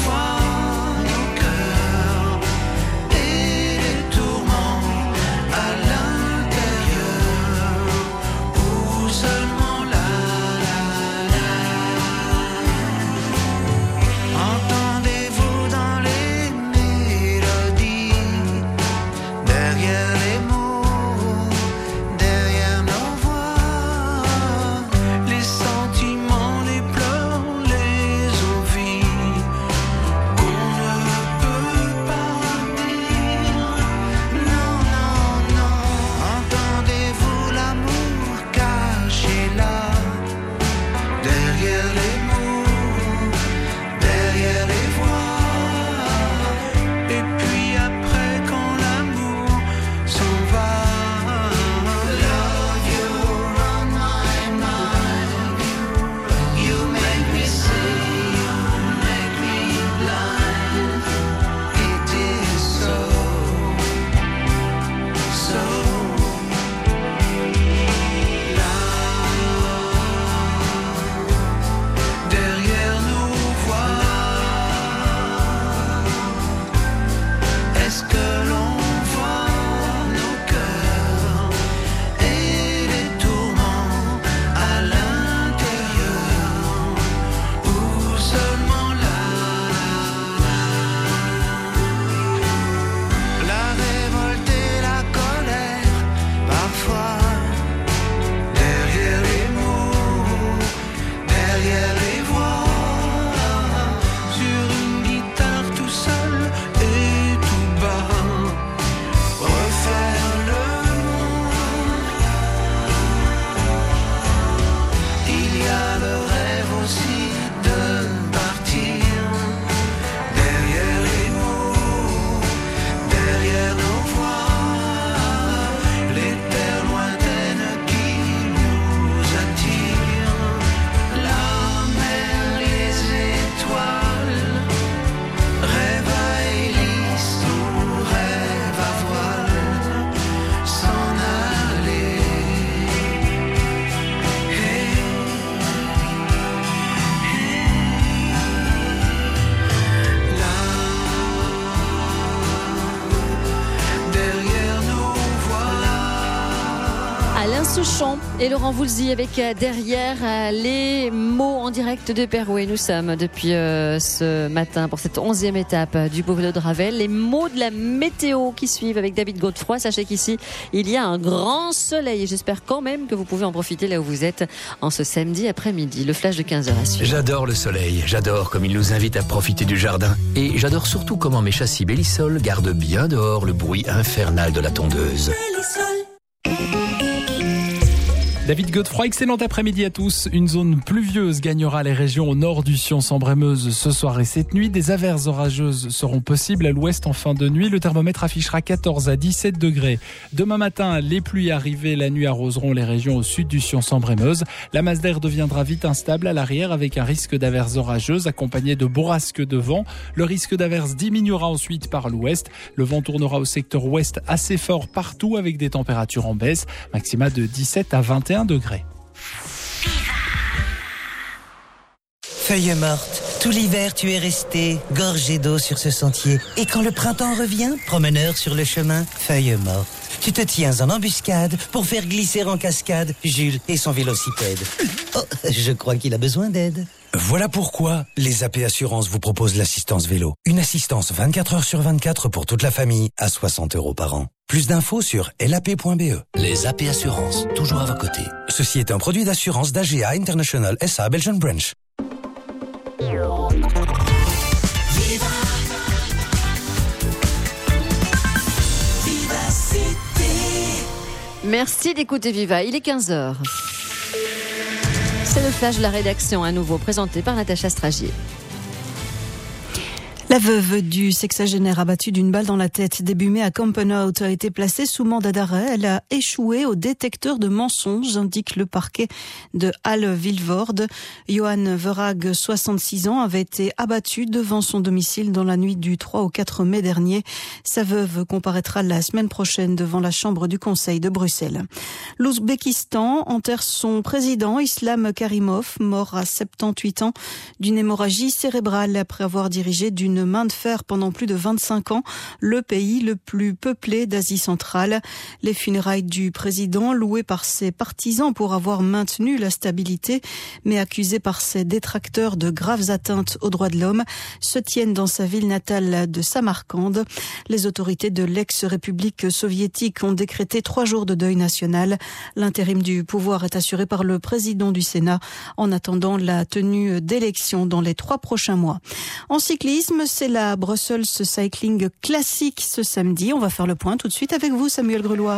Souchon et Laurent Voulzy avec derrière les mots en direct de Perouet. Nous sommes depuis euh, ce matin pour cette onzième étape du beau vélo de Ravel. Les mots de la météo qui suivent avec David Godefroy. Sachez qu'ici, il y a un grand soleil et j'espère quand même que vous pouvez en profiter là où vous êtes en ce samedi après-midi. Le flash de quinze heures à suivre. J'adore le soleil, j'adore comme il nous invite à profiter du jardin. Et j'adore surtout comment mes châssis Bellisol gardent bien dehors le bruit infernal de la tondeuse. David Godefroy, excellent après-midi à tous. Une zone pluvieuse gagnera les régions au nord du Sion-Sambre-et-Meuse ce soir et cette nuit. Des averses orageuses seront possibles à l'ouest en fin de nuit. Le thermomètre affichera quatorze à dix-sept degrés. Demain matin, les pluies arrivées la nuit arroseront les régions au sud du Sion-Sambre-et-Meuse. La masse d'air deviendra vite instable à l'arrière avec un risque d'averses orageuses accompagné de bourrasques de vent. Le risque d'averses diminuera ensuite par l'ouest. Le vent tournera au secteur ouest assez fort partout avec des températures en baisse. Maxima de dix-sept à vingt et un degrés. Feuille morte, tout l'hiver tu es resté, gorgé d'eau sur ce sentier. Et quand le printemps revient, promeneur sur le chemin, feuille morte. Tu te tiens en embuscade pour faire glisser en cascade Jules et son vélocipède. Oh, je crois qu'il a besoin d'aide. Voilà pourquoi les A P Assurances vous proposent l'assistance vélo. Une assistance vingt-quatre heures sur vingt-quatre pour toute la famille à soixante euros par an. Plus d'infos sur l a p point b e. Les A P Assurances, toujours à vos côtés. Ceci est un produit d'assurance d'A G A International S A Belgian Branch. Merci d'écouter Viva, il est quinze heures. C'est le flash de la rédaction à nouveau présenté par Natacha Stragier. La veuve du sexagénaire abattu d'une balle dans la tête début mai à Kampenhout a été placée sous mandat d'arrêt. Elle a échoué au détecteur de mensonges, indique le parquet de Halle-Vilvoorde. Johan Verhaeg, soixante-six ans, avait été abattu devant son domicile dans la nuit du trois au quatre mai dernier. Sa veuve comparaîtra la semaine prochaine devant la chambre du Conseil de Bruxelles. L'Ouzbékistan enterre son président Islam Karimov, mort à soixante-dix-huit ans d'une hémorragie cérébrale après avoir dirigé d'une main de fer pendant plus de vingt-cinq ans le pays le plus peuplé d'Asie centrale. Les funérailles du président, loué par ses partisans pour avoir maintenu la stabilité, mais accusé par ses détracteurs de graves atteintes aux droits de l'homme, se tiennent dans sa ville natale de Samarcande. Les autorités de l'ex-république soviétique ont décrété trois jours de deuil national. L'intérim du pouvoir est assuré par le président du Sénat en attendant la tenue d'élections dans les trois prochains mois. En cyclisme, c'est la Brussels Cycling Classic ce samedi. On va faire le point tout de suite avec vous, Samuel Grelois.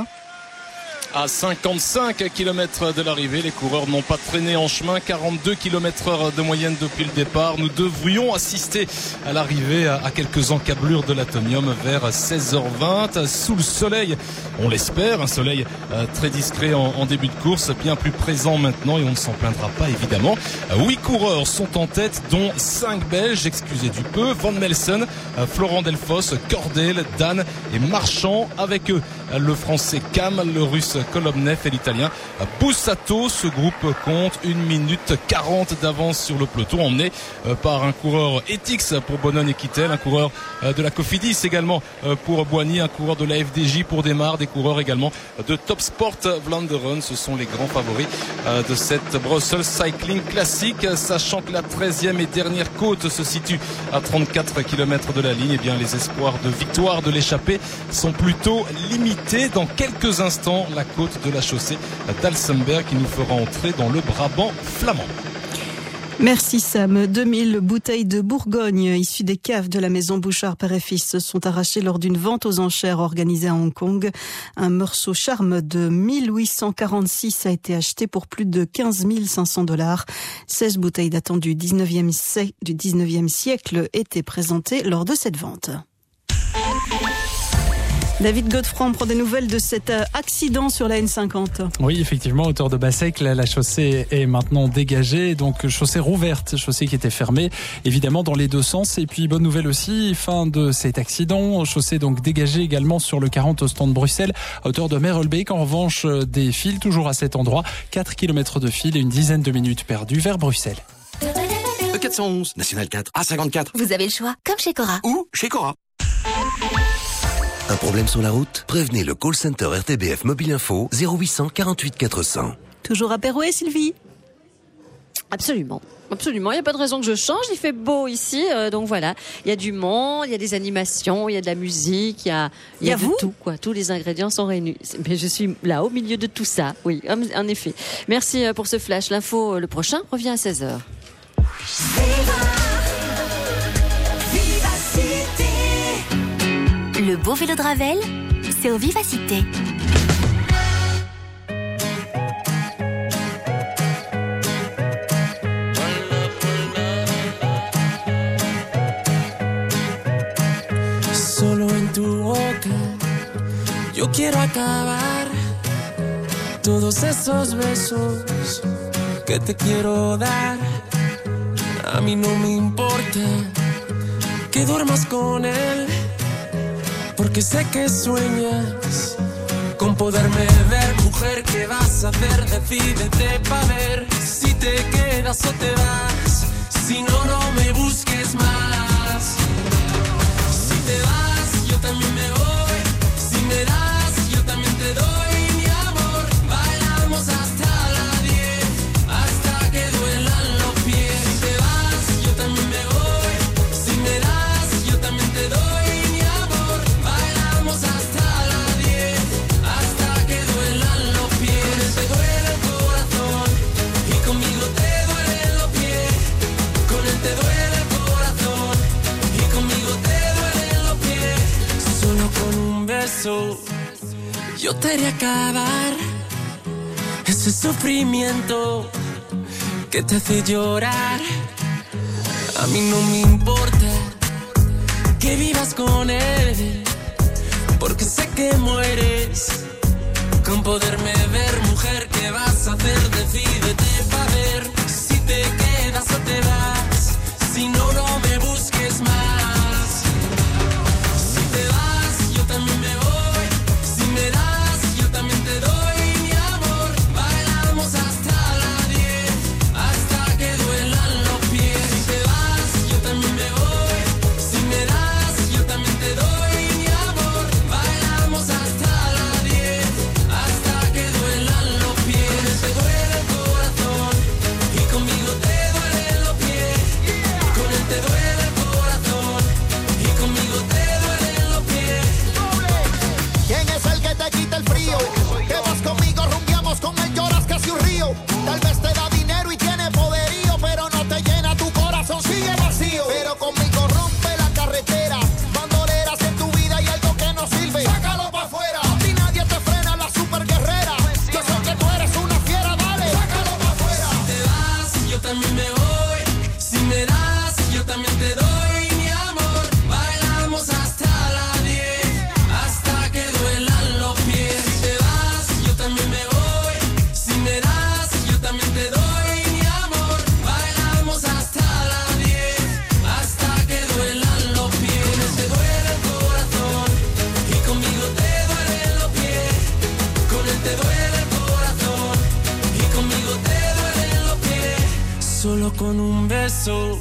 À cinquante-cinq kilomètres de l'arrivée, les coureurs n'ont pas traîné en chemin, quarante-deux kilomètres heure de moyenne depuis le départ. Nous devrions assister à l'arrivée à quelques encablures de l'Atomium vers seize heures vingt. Sous le soleil, on l'espère, un soleil très discret en début de course, bien plus présent maintenant et on ne s'en plaindra pas évidemment. Huit coureurs sont en tête, dont cinq Belges, excusez du peu, Van Melsen, Florent Delfosse, Cordel, Dan et Marchand. Avec eux, le français Cam, le russe Kolobnev et l'italien Bussato. Ce groupe compte une minute quarante d'avance sur le peloton, emmené par un coureur Etix pour Bonnon et Kittel, un coureur de la Cofidis également pour Boigny, un coureur de la F D J pour Desmar, des coureurs également de Top Sport Vlaanderen. Ce sont les grands favoris de cette Brussels Cycling Classic, sachant que la treizième et dernière côte se situe à trente-quatre kilomètres de la ligne. Et bien les espoirs de victoire de l'échappée sont plutôt limités. Dans quelques instants, la côte de la chaussée d'Alsemberg qui nous fera entrer dans le Brabant flamand. Merci Sam. deux mille bouteilles de Bourgogne issues des caves de la maison Bouchard Père et Fils sont arrachées lors d'une vente aux enchères organisée à Hong Kong. Un Meursault Charme de mille huit cent quarante-six a été acheté pour plus de quinze mille cinq cents dollars. seize bouteilles datant du dix-neuvième siècle étaient présentées lors de cette vente. David Godefroy prend des nouvelles de cet accident sur la N cinquante. Oui, effectivement, à hauteur de Bassec, la, la chaussée est maintenant dégagée, donc chaussée rouverte, chaussée qui était fermée, évidemment dans les deux sens. Et puis bonne nouvelle aussi, fin de cet accident, chaussée donc dégagée également sur le quarante au stand Bruxelles, à hauteur de Merelbeek. En revanche, des fils toujours à cet endroit, quatre kilomètres de fil et une dizaine de minutes perdues vers Bruxelles. E quatre cent onze, National quatre, A cinquante-quatre. Vous avez le choix, comme chez Cora. Ou chez Cora. Un problème sur la route? Prévenez le call center R T B F Mobile Info zéro huit cent quarante-huit quatre cents. Toujours à Pérouet, Sylvie? Absolument. Absolument, il n'y a pas de raison que je change, il fait beau ici, euh, donc voilà, il y a du monde, il y a des animations, il y a de la musique, il y a, il y a, y a de tout, quoi. Tous les ingrédients sont réunis. Mais je suis là au milieu de tout ça, oui, en effet. Merci pour ce flash. L'info, le prochain, revient à seize heures. Le beau vélo de Ravel, c'est au Vivacité. Solo en tu boca yo quiero acabar todos esos besos que te quiero dar. A mí no me importa que duermas con él, porque sé que sueñas con poderme ver. Mujer, ¿qué vas a hacer? Decídete pa' ver si te quedas o te vas. Si beso, yo te haré acabar ese sufrimiento que te hace llorar. A mí no me importa que vivas con él, porque sé que mueres con poderme ver. Mujer, ¿qué vas a hacer? Decídete pa' ver si te quedas o te vas. Si no, no me busques más. Si te vas, yo también me voy. Si me das, yo también te doy mi amor. Bailamos hasta las diez, hasta que duelan los pies. Si te vas, yo también me voy. Si me das, yo también te doy mi amor. Bailamos hasta las diez, hasta que duelan los pies. Te duele el corazón y conmigo te duelen los pies. Con él te duele el corazón y conmigo te duelen los pies. ¿Quién es el que te quita el frío? Que vas conmigo, rumbiamos con él, lloras casi un río. Tal vez te da dinero y tiene poderío, pero no te llena tu corazón, sigue vacío. Pero conmigo rompe la carretera, bandoleras en tu vida y algo que no sirve. Sácalo pa' afuera, y nadie te frena, la super guerrera. Yo sé que tú eres una fiera, dale, sácalo pa' afuera. Si te vas, yo también me voy. Si me das, yo también te doy mi amor. Bailamos hasta las diez, hasta que duelan los pies. Si te vas, yo también me voy. Si me das, yo también te doy mi amor. Bailamos hasta las diez, hasta que duelan los pies. Con él te duele el corazón y conmigo te duelen los pies. Con él te duele el corazón y conmigo te duelen los pies. Solo con un beso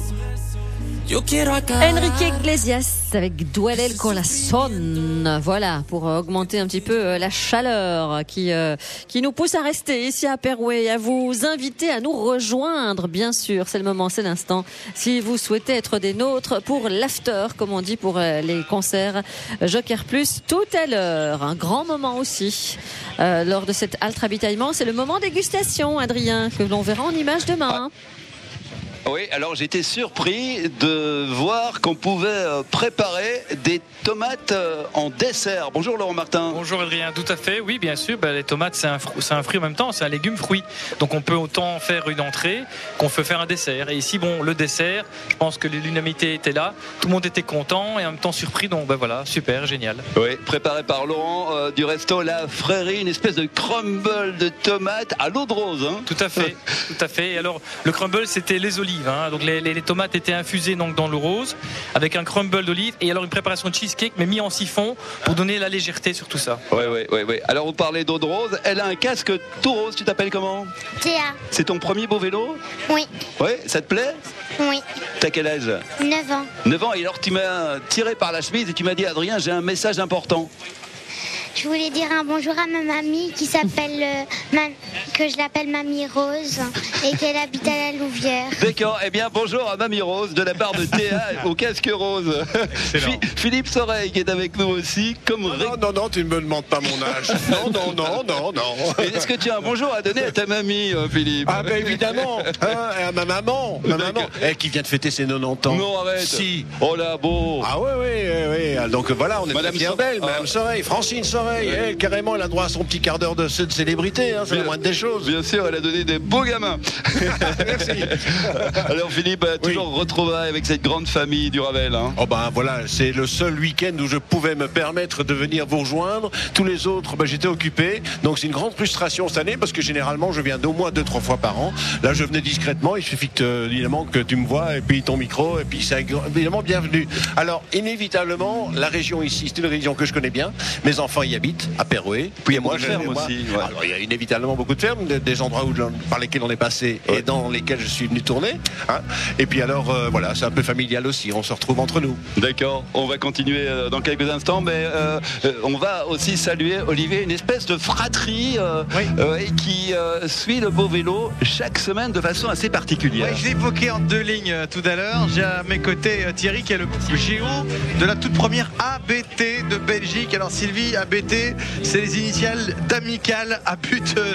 yo quiero acabar. Enrique Iglesias avec Duele el Corazón. Voilà, pour augmenter un petit peu la chaleur qui, euh, qui nous pousse à rester ici à Perouet, à vous inviter à nous rejoindre, bien sûr. C'est le moment, c'est l'instant. Si vous souhaitez être des nôtres pour l'after, comme on dit, pour les concerts Joker Plus, tout à l'heure. Un grand moment aussi. Euh, lors de cet halte ravitaillement, c'est le moment dégustation, Adrien, que l'on verra en image demain. Oui, alors j'étais surpris de voir qu'on pouvait préparer des tomates en dessert. Bonjour Laurent Martin. Bonjour Adrien, tout à fait. Oui, bien sûr, bah, les tomates c'est un, c'est un fruit en même temps, c'est un légume fruit. Donc on peut autant faire une entrée qu'on peut faire un dessert. Et ici, bon, le dessert, je pense que l'unanimité était là, tout le monde était content et en même temps surpris. Donc ben voilà, super, génial. Oui, préparé par Laurent euh, du resto La Frérie, une espèce de crumble de tomates à l'eau de rose. Hein. Tout à fait, tout à fait. Et alors le crumble c'était les olives. Hein. Donc les, les, les tomates étaient infusées donc, dans l'eau rose avec un crumble d'olive et alors une préparation de cheesecake mais mis en siphon pour donner la légèreté sur tout ça. Oui, oui, oui, oui. Alors vous parlez d'eau de rose, elle a un casque tout rose, tu t'appelles comment? Théa. C'est ton premier beau vélo? Oui. Oui, ça te plaît? Oui. T'as quel âge? neuf ans. neuf ans, et alors tu m'as tiré par la chemise et tu m'as dit Adrien, j'ai un message important. Je voulais dire un bonjour à ma mamie qui s'appelle euh, ma... que je l'appelle Mamie Rose et qu'elle habite à la Louvière. D'accord, eh bien bonjour à Mamie Rose de la part de Théa au casque rose. Philippe Soreille qui est avec nous aussi. Comme non, non, non, non, tu ne me demandes pas mon âge. Non, non, non, non, non. Et est-ce que tu as un bonjour à donner à ta mamie, Philippe? Ah ben évidemment, hein, et à ma maman, ma maman, elle qui vient de fêter ses quatre-vingt-dix ans. Non, arrête. Si. Oh là, beau. Ah oui, oui, oui, oui. Donc voilà, on est Madame fiers so- d'elle, ah. Madame Soreille, Francine Soreille. Oui. Elle, carrément, elle a droit à son petit quart d'heure de, de célébrité, hein, c'est la moindre des choses. Bien sûr, elle a donné des beaux gamins. Merci. Alors Philippe, toujours oui. retrouvailles avec cette grande famille du Ravel. Hein. Oh ben voilà, c'est le seul week-end où je pouvais me permettre de venir vous rejoindre. Tous les autres, ben, j'étais occupé. Donc c'est une grande frustration cette année parce que généralement je viens d'au moins deux, trois fois par an. Là je venais discrètement, il suffit que, évidemment, que tu me vois et puis ton micro et puis c'est évidemment bienvenue. Alors inévitablement, la région ici, c'est une région que je connais bien. Mes enfants y habitent, à Perouet. Puis il y a beaucoup de fermes aussi. Ouais. Alors, il y a inévitablement beaucoup de fermes, des endroits où, par lesquels on est passé ouais. et dans lesquels je suis venu tourner. Hein. Et puis alors, euh, voilà, c'est un peu familial aussi, on se retrouve entre nous. D'accord, on va continuer euh, dans quelques instants, mais euh, euh, on va aussi saluer, Olivier, une espèce de fratrie euh, oui. euh, qui euh, suit le beau vélo chaque semaine de façon assez particulière. Oui, je l'ai évoqué en deux lignes euh, tout à l'heure. J'ai à mes côtés euh, Thierry qui est le géo de la toute première A B T de Belgique. Alors Sylvie, A B T, c'est les initiales d'Amical à but euh, touristique.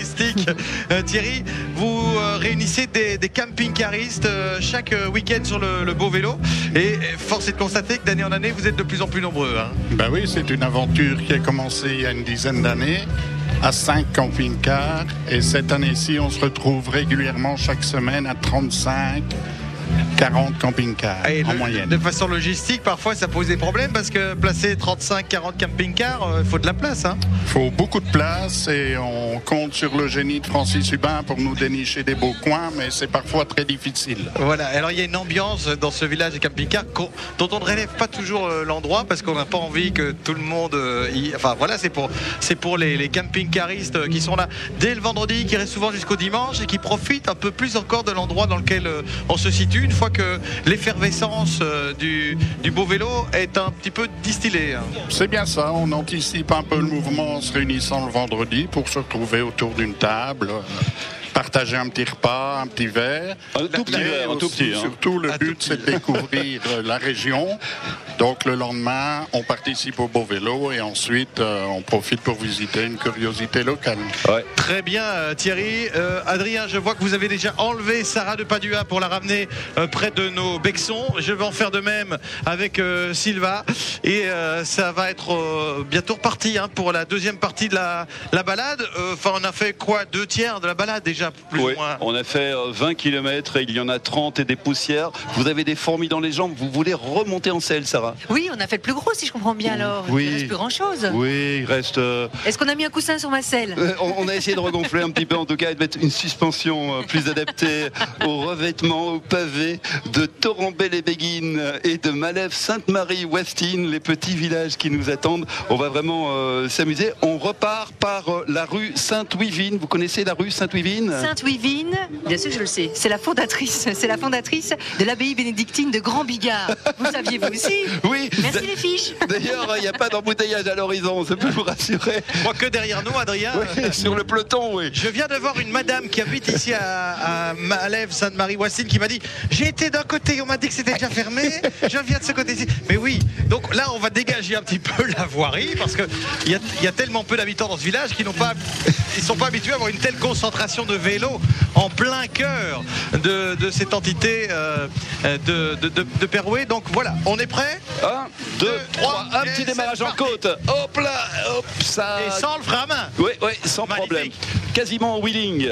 fantastique. Euh, Thierry, vous euh, réunissez des, des camping-caristes euh, chaque euh, week-end sur le, le beau vélo. Et, et force est de constater que d'année en année, vous êtes de plus en plus nombreux. Hein. Ben oui, c'est une aventure qui a commencé il y a une dizaine d'années à cinq camping-cars. Et cette année-ci, on se retrouve régulièrement chaque semaine à trente-cinq, quarante camping-cars et en le, moyenne. De façon logistique, parfois ça pose des problèmes parce que placer trente-cinq quarante camping-cars, il euh, faut de la place. Hein. Il faut beaucoup de place et on compte sur le génie de Francis Hubin pour nous dénicher des beaux coins, mais c'est parfois très difficile. Voilà, alors il y a une ambiance dans ce village des camping-cars dont on ne relève pas toujours l'endroit parce qu'on n'a pas envie que tout le monde y... Enfin voilà, c'est pour, c'est pour les, les camping-caristes qui sont là dès le vendredi, qui restent souvent jusqu'au dimanche et qui profitent un peu plus encore de l'endroit dans lequel on se situe une fois que l'effervescence du, du beau vélo est un petit peu distillée. C'est bien ça, on anticipe un peu le mouvement en se réunissant le vendredi pour se retrouver autour d'une table, partager un petit repas, un petit verre. Un tout petit verre, un tout petit. Hein. Surtout, le but, c'est de découvrir la région. Donc, le lendemain, on participe au beau vélo et ensuite, euh, on profite pour visiter une curiosité locale. Ouais. Très bien, euh, Thierry. Euh, Adrien, je vois que vous avez déjà enlevé Sarah de Padua pour la ramener euh, près de nos Becson. Je vais en faire de même avec euh, Silva. Et euh, ça va être euh, bientôt reparti hein, pour la deuxième partie de la, la balade. Enfin, euh, on a fait quoi? Deux tiers de la balade déjà, plus oui, ou moins. On a fait euh, vingt kilomètres et il y en a trente et des poussières. Vous avez des fourmis dans les jambes. Vous voulez remonter en selle, Sarah? Oui, on a fait le plus gros, si je comprends bien alors. Oui. Il ne reste plus grand-chose. Oui, il reste... Euh... Est-ce qu'on a mis un coussin sur ma selle? euh, on, on a essayé de regonfler un petit peu, en tout cas, et de mettre une suspension euh, plus adaptée au revêtement, au pavé de Torrembel-les-Béguines et de Malève-Sainte-Marie-Westine, les petits villages qui nous attendent. On va vraiment euh, s'amuser. On repart par euh, la rue Sainte-Wivine. Vous connaissez la rue Sainte-Wivine? Sainte-Wivine, bien sûr que je le sais. C'est la fondatrice, c'est la fondatrice de l'abbaye bénédictine de Grand Bigard. Vous saviez vous aussi? Oui. Merci les fiches. D'ailleurs, il n'y a pas d'embouteillage à l'horizon, ça peut vous rassurer. Moi que derrière nous, Adrien. Oui, sur le peloton, oui. Je viens de voir une madame qui habite ici à, à Malève, Sainte-Marie-Westine, qui m'a dit j'ai été d'un côté, on m'a dit que c'était déjà fermé, je viens de ce côté-ci. Mais oui, donc là, on va dégager un petit peu la voirie parce qu'il y a, y a tellement peu d'habitants dans ce village qu'ils n'ont pas, ils sont pas habitués à avoir une telle concentration de vélos en plein cœur de, de cette entité euh, de, de, de, de Perouet. Donc voilà, on est prêt? Un, deux, trois, un petit démarrage en côte. Hop là, hop, ça. Et sans le frein à main. Oui, oui, sans Magnifique. problème. Quasiment en wheeling.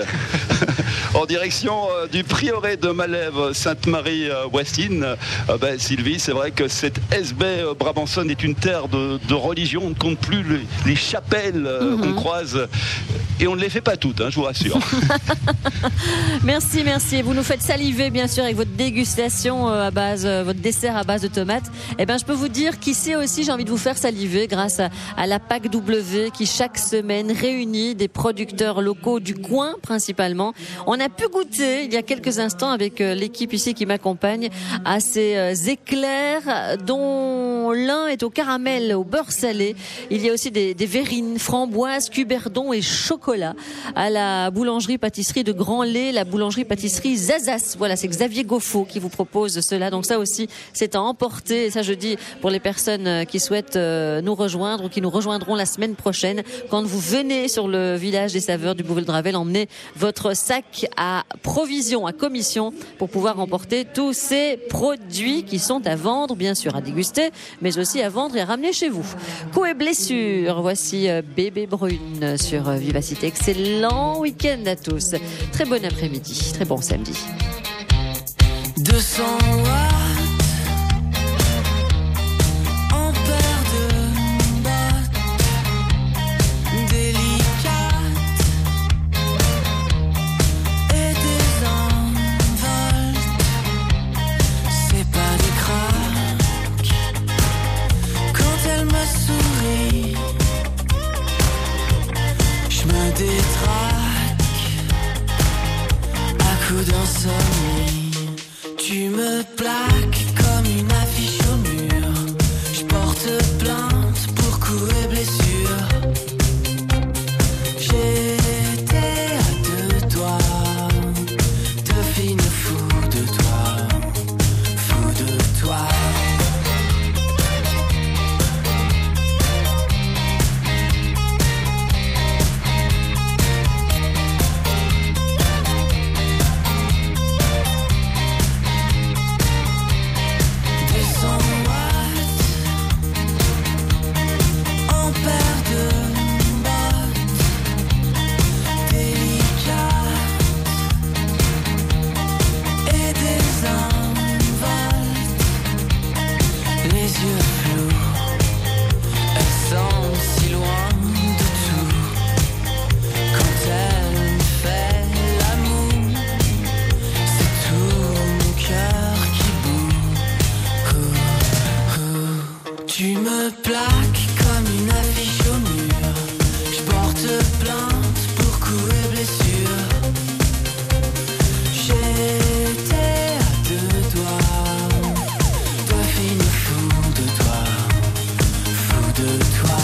En direction euh, du prieuré de Malève, Sainte-Marie-Westine. Euh, ben, Sylvie, c'est vrai que cette S B euh, Brabançonne est une terre de, de religion. On ne compte plus les, les chapelles euh, mm-hmm. qu'on croise. Et on ne les fait pas toutes, hein, je vous rassure. Merci, merci. Vous nous faites saliver, bien sûr, avec votre dégustation à base, votre dessert à base de tomates. Eh ben, je peux vous dire qu'ici aussi, j'ai envie de vous faire saliver grâce à, à la P A C W qui chaque semaine réunit des producteurs locaux du coin, principalement. On a pu goûter il y a quelques instants avec l'équipe ici qui m'accompagne à ces éclairs dont l'un est au caramel, au beurre salé. Il y a aussi des, des verrines, framboises, cuberdon et chocolat à la boulangerie-pâtisserie de Grand Lait, la boulangerie-pâtisserie Zazas. Voilà, c'est Xavier Goffo qui vous propose cela. Donc ça aussi, c'est à emporter. Et ça, je dis pour les personnes qui souhaitent nous rejoindre ou qui nous rejoindront la semaine prochaine. Quand vous venez sur le village des saveurs du Beauvais-le-Dravel, emmenez votre sac à provision, à commission pour pouvoir emporter tous ces produits qui sont à vendre, bien sûr à déguster, mais aussi à vendre et à ramener chez vous. Coups et blessures, voici Bébé Brune sur Vivacité. Excellent week-end à tous. Très bon après-midi, très bon samedi. deux cents watts en paire de bottes délicates et des envoltes. C'est pas des craques quand elle me sourit. Je me détraque à coups d'insomnie. Tu me plaques comme une affiche au mur. Je porte plainte pour coups et blessures. J'étais à deux doigts de finir fou de toi, fou de toi. me plaques comme une affiche au mur. Je porte plainte pour coups et blessures. J'étais à deux doigts de finir fou de toi, fou de toi.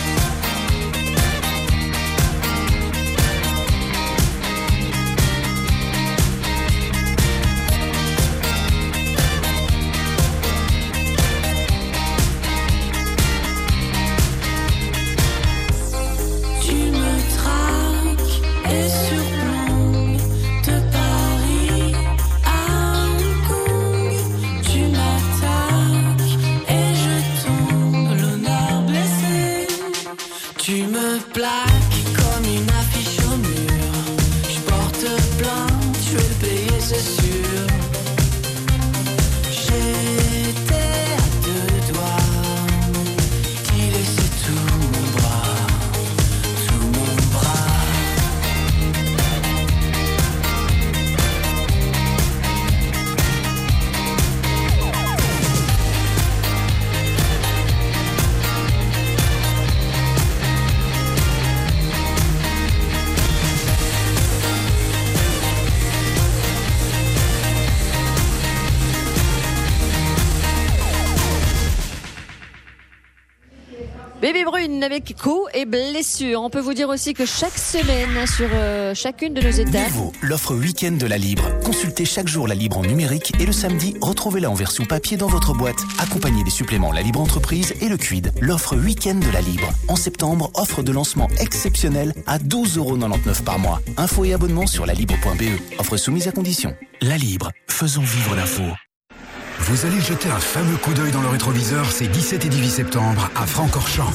Bébé Brune avec coups et blessures. On peut vous dire aussi que chaque semaine, sur euh, chacune de nos étapes... Nouveau, l'offre week-end de la Libre. Consultez chaque jour la Libre en numérique et le samedi, retrouvez-la en version papier dans votre boîte. Accompagnée des suppléments La Libre Entreprise et le Quid. L'offre week-end de la Libre. En septembre, offre de lancement exceptionnelle à douze euros quatre-vingt-dix-neuf par mois. Infos et abonnements sur la libre point b e. Offre soumise à condition. La Libre. Faisons vivre l'info. Vous allez jeter un fameux coup d'œil dans le rétroviseur ces dix-sept et dix-huit septembre à Francorchamps.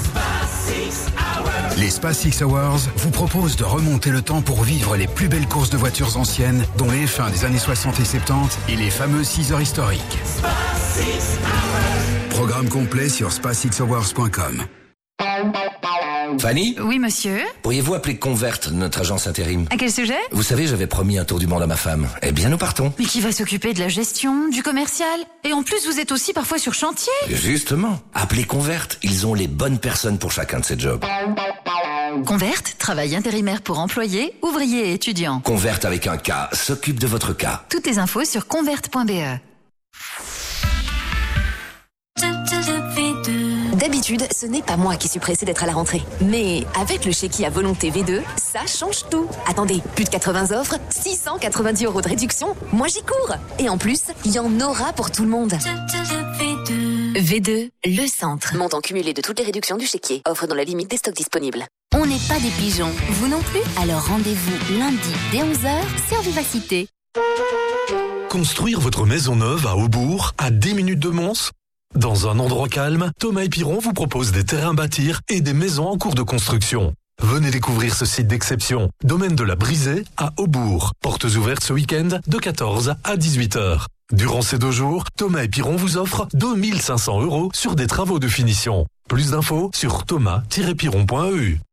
Les Spa Six Hours vous proposent de remonter le temps pour vivre les plus belles courses de voitures anciennes, dont les F un des années soixante et soixante-dix et les fameuses six heures historiques. Programme complet sur spa six hours point com. Fanny ? Oui, monsieur. Pourriez-vous appeler Convert, notre agence intérim ? À quel sujet ? Vous savez, j'avais promis un tour du monde à ma femme. Eh bien, nous partons. Mais qui va s'occuper de la gestion, du commercial ? Et en plus, vous êtes aussi parfois sur chantier ? Justement. Appelez Convert. Ils ont les bonnes personnes pour chacun de ces jobs. Convert, travail intérimaire pour employés, ouvriers et étudiants. Convert avec un K, s'occupe de votre cas. Toutes les infos sur convert point b e. D'habitude, ce n'est pas moi qui suis pressée d'être à la rentrée. Mais avec le chéquier à volonté V deux, ça change tout. Attendez, plus de quatre-vingts offres, six cent quatre-vingt-dix euros de réduction. Moi, j'y cours. Et en plus, il y en aura pour tout le monde. V deux, le centre. Montant cumulé de toutes les réductions du chéquier. Offre dans la limite des stocks disponibles. On n'est pas des pigeons, vous non plus? Alors rendez-vous lundi dès onze heures sur Vivacité. Construire votre maison neuve à Aubourg, à dix minutes de Mons? Dans un endroit calme, Thomas et Piron vous propose des terrains à bâtir et des maisons en cours de construction. Venez découvrir ce site d'exception. Domaine de la Brisée à Aubourg. Portes ouvertes ce week-end de quatorze à dix-huit heures. Durant ces deux jours, Thomas et Piron vous offrent deux mille cinq cents euros sur des travaux de finition. Plus d'infos sur thomas tiret piron point e u.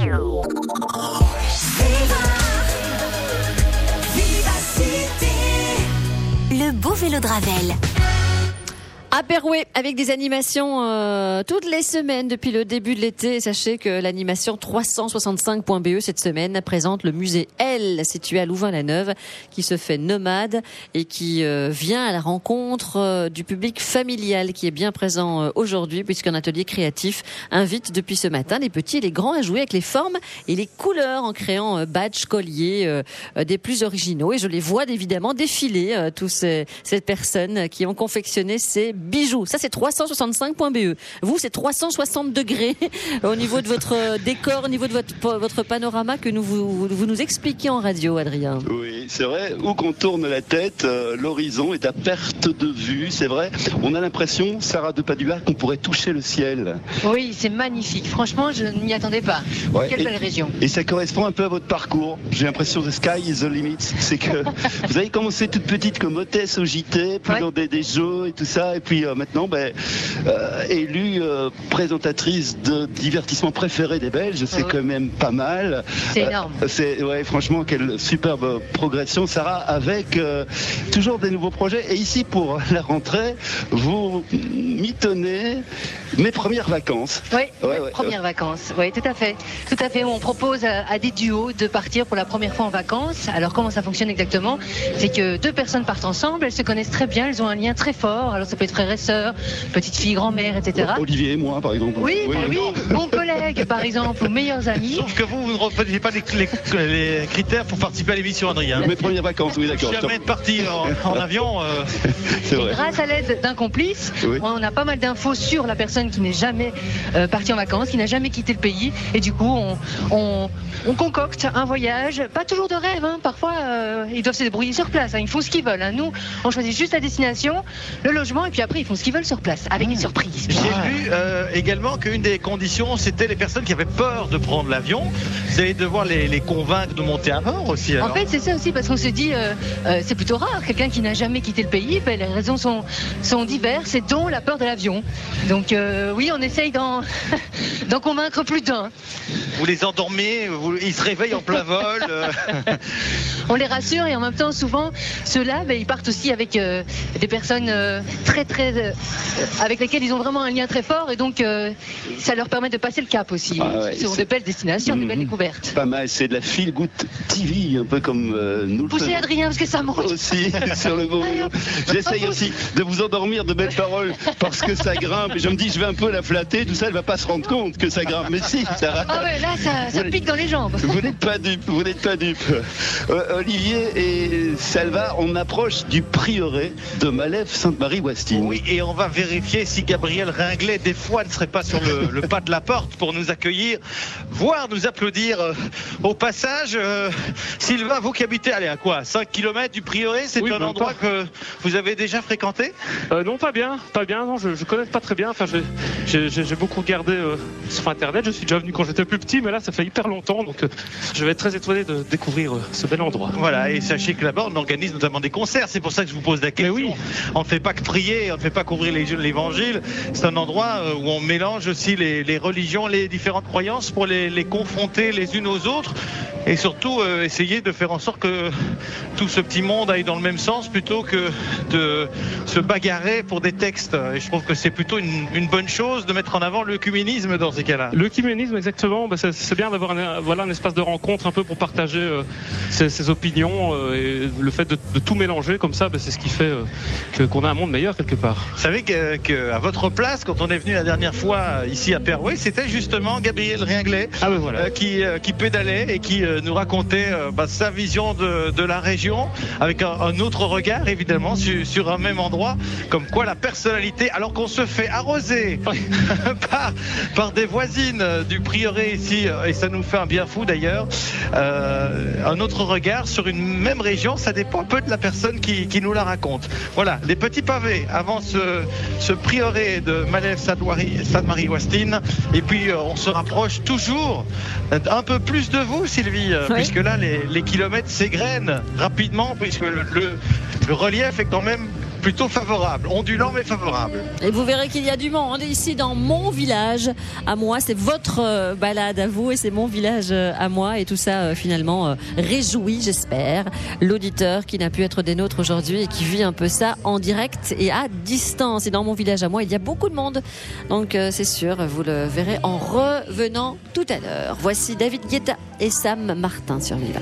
Le beau vélo de Ravel. À Perouet, avec des animations euh, toutes les semaines depuis le début de l'été. Sachez que l'animation trois cent soixante-cinq point b e cette semaine présente le musée L, situé à Louvain-la-Neuve, qui se fait nomade et qui euh, vient à la rencontre euh, du public familial qui est bien présent euh, aujourd'hui, puisqu'un atelier créatif invite depuis ce matin les petits et les grands à jouer avec les formes et les couleurs en créant euh, badges, colliers, euh, euh, des plus originaux. Et je les vois évidemment défiler, euh, tous ces, ces personnes qui ont confectionné ces bijoux. Ça, c'est trois cent soixante-cinq point b e. Vous, c'est trois cent soixante degrés au niveau de votre décor, au niveau de votre, votre panorama que nous vous, vous nous expliquez en radio, Adrien. Oui, c'est vrai. Où qu'on tourne la tête, euh, l'horizon est à perte de vue. C'est vrai. On a l'impression, Sarah de Padua, qu'on pourrait toucher le ciel. Oui, c'est magnifique. Franchement, je ne m'y attendais pas. Ouais, Quelle et, belle région. Et ça correspond un peu à votre parcours. J'ai l'impression que sky is the limit. C'est que vous avez commencé toute petite comme hôtesse au J T, puis ouais. dans des, des jeux et tout ça, et puis puis euh, maintenant ben, euh, élue euh, présentatrice de divertissement préféré des Belges, c'est oh. quand même pas mal. C'est énorme. Euh, c'est, ouais, franchement, quelle superbe progression, Sarah, avec euh, toujours des nouveaux projets. Et ici, pour la rentrée, vous mitonnez mes premières vacances. Oui, ouais, ouais, premières ouais. vacances. Oui, tout à fait. Tout à fait. On propose à, à des duos de partir pour la première fois en vacances. Alors, comment ça fonctionne exactement? C'est que deux personnes partent ensemble, elles se connaissent très bien, elles ont un lien très fort. Alors, ça peut être frère et sœur, petite fille, grand-mère, et cetera. Olivier et moi, par exemple. Oui, oui, oui. Mon collègue, par exemple, ou meilleurs amis. Sauf que vous, vous ne refaites pas les, les, les critères pour participer à l'émission, Adrien. Mes premières vacances, oui, d'accord. Jamais être parti en, en avion. Euh... C'est vrai. Et grâce à l'aide d'un complice, oui. on a pas mal d'infos sur la personne qui n'est jamais euh, partie en vacances, qui n'a jamais quitté le pays. Et du coup, on, on, on concocte un voyage, pas toujours de rêve. Hein. Parfois, euh, ils doivent se débrouiller sur place. Hein. Ils font ce qu'ils veulent. Hein. Nous, on choisit juste la destination, le logement, et puis après, ils font ce qu'ils veulent sur place, avec des surprises. J'ai ah. vu euh, également qu'une des conditions, c'était les personnes qui avaient peur de prendre l'avion. Vous allez devoir les, les convaincre de monter à bord aussi. Alors. En fait, c'est ça aussi, parce qu'on se dit, euh, euh, c'est plutôt rare, quelqu'un qui n'a jamais quitté le pays. Ben, les raisons sont, sont diverses, et dont la peur de l'avion. Donc euh, oui, on essaye d'en, d'en convaincre plus d'un. Vous les endormez, vous, ils se réveillent en plein vol. Euh... On les rassure, et en même temps, souvent, ceux-là, ben, ils partent aussi avec euh, des personnes euh, très, très, euh, avec lesquelles ils ont vraiment un lien très fort, et donc euh, ça leur permet de passer le cap aussi. Ah ouais, sur de belles destinations, mmh, de belles découvertes. Pas mal, c'est de la feel good T V, un peu comme euh, nous. Poussez Adrien, parce que ça monte. Aussi, sur le beau vélo. J'essaye aussi de vous endormir de belles paroles, parce que ça grimpe, et je me dis, je vais un peu la flatter, tout ça, elle va pas se rendre compte que ça grimpe. Mais si, ça. Ah ouais, là, ça, ça pique dans les jambes. Vous n'êtes pas dupe, vous n'êtes pas dupe. Euh, Olivier et Salva, on approche du prieuré de Malève-Sainte-Marie-Wastine. Oui, et on va vérifier si Gabriel Ringlet, des fois, ne serait pas sur le, le pas de la porte pour nous accueillir, voire nous applaudir euh, au passage. Euh, Sylvain, vous qui habitez, allez, à quoi, cinq kilomètres du prieuré, c'est oui, un endroit pas. que vous avez déjà fréquenté? euh, Non, pas bien, pas bien, non, je ne connais pas très bien. Enfin, j'ai, j'ai, j'ai beaucoup regardé euh, sur Internet, je suis déjà venu quand j'étais plus petit, mais là, ça fait hyper longtemps, donc euh, je vais être très étonné de découvrir euh, ce bel endroit. Voilà, et sachez que là-bas, on organise notamment des concerts, c'est pour ça que je vous pose la question. Oui. On ne fait pas que prier, on ne fait pas qu'ouvrir l'évangile, c'est un endroit où on mélange aussi les, les religions, les différentes croyances pour les, les confronter les unes aux autres, et surtout euh, essayer de faire en sorte que tout ce petit monde aille dans le même sens plutôt que de se bagarrer pour des textes. Et je trouve que c'est plutôt une, une bonne chose de mettre en avant l'œcuménisme dans ces cas-là. L'œcuménisme, exactement, bah c'est, c'est bien d'avoir un, voilà, un espace de rencontre un peu pour partager euh, ses, ses opinions, euh, et le fait de, de tout mélanger comme ça, bah, c'est ce qui fait euh, que, qu'on a un monde meilleur quelque part. Vous savez qu'à que votre place, quand on est venu la dernière fois ici à Perouet, c'était justement Gabriel Ringlet ah ben voilà. euh, qui, euh, qui pédalait et qui euh, nous racontait euh, bah, sa vision de, de la région avec un, un autre regard évidemment sur, sur un même endroit, comme quoi la personnalité, alors qu'on se fait arroser par, par des voisines du prieuré ici, et ça nous fait un bien fou d'ailleurs, euh, un autre regard sur une même région, ça dépend un peu de la personne qui, qui nous la raconte. Voilà, des petits pavés avant ce, ce prieuré de Malève-Sainte-Marie-Wastine, et puis euh, on se rapproche toujours un peu plus de vous, Sylvie, oui. puisque là les, les kilomètres s'égrènent rapidement, puisque le, le, le relief est quand même plutôt favorable, ondulant mais favorable. Et vous verrez qu'il y a du monde ici dans mon village à moi, c'est votre balade à vous et c'est mon village à moi, et tout ça finalement réjouit, j'espère, l'auditeur qui n'a pu être des nôtres aujourd'hui et qui vit un peu ça en direct et à distance. Et dans mon village à moi, il y a beaucoup de monde, donc c'est sûr, vous le verrez en revenant tout à l'heure. Voici David Guetta et Sam Martin sur Viva.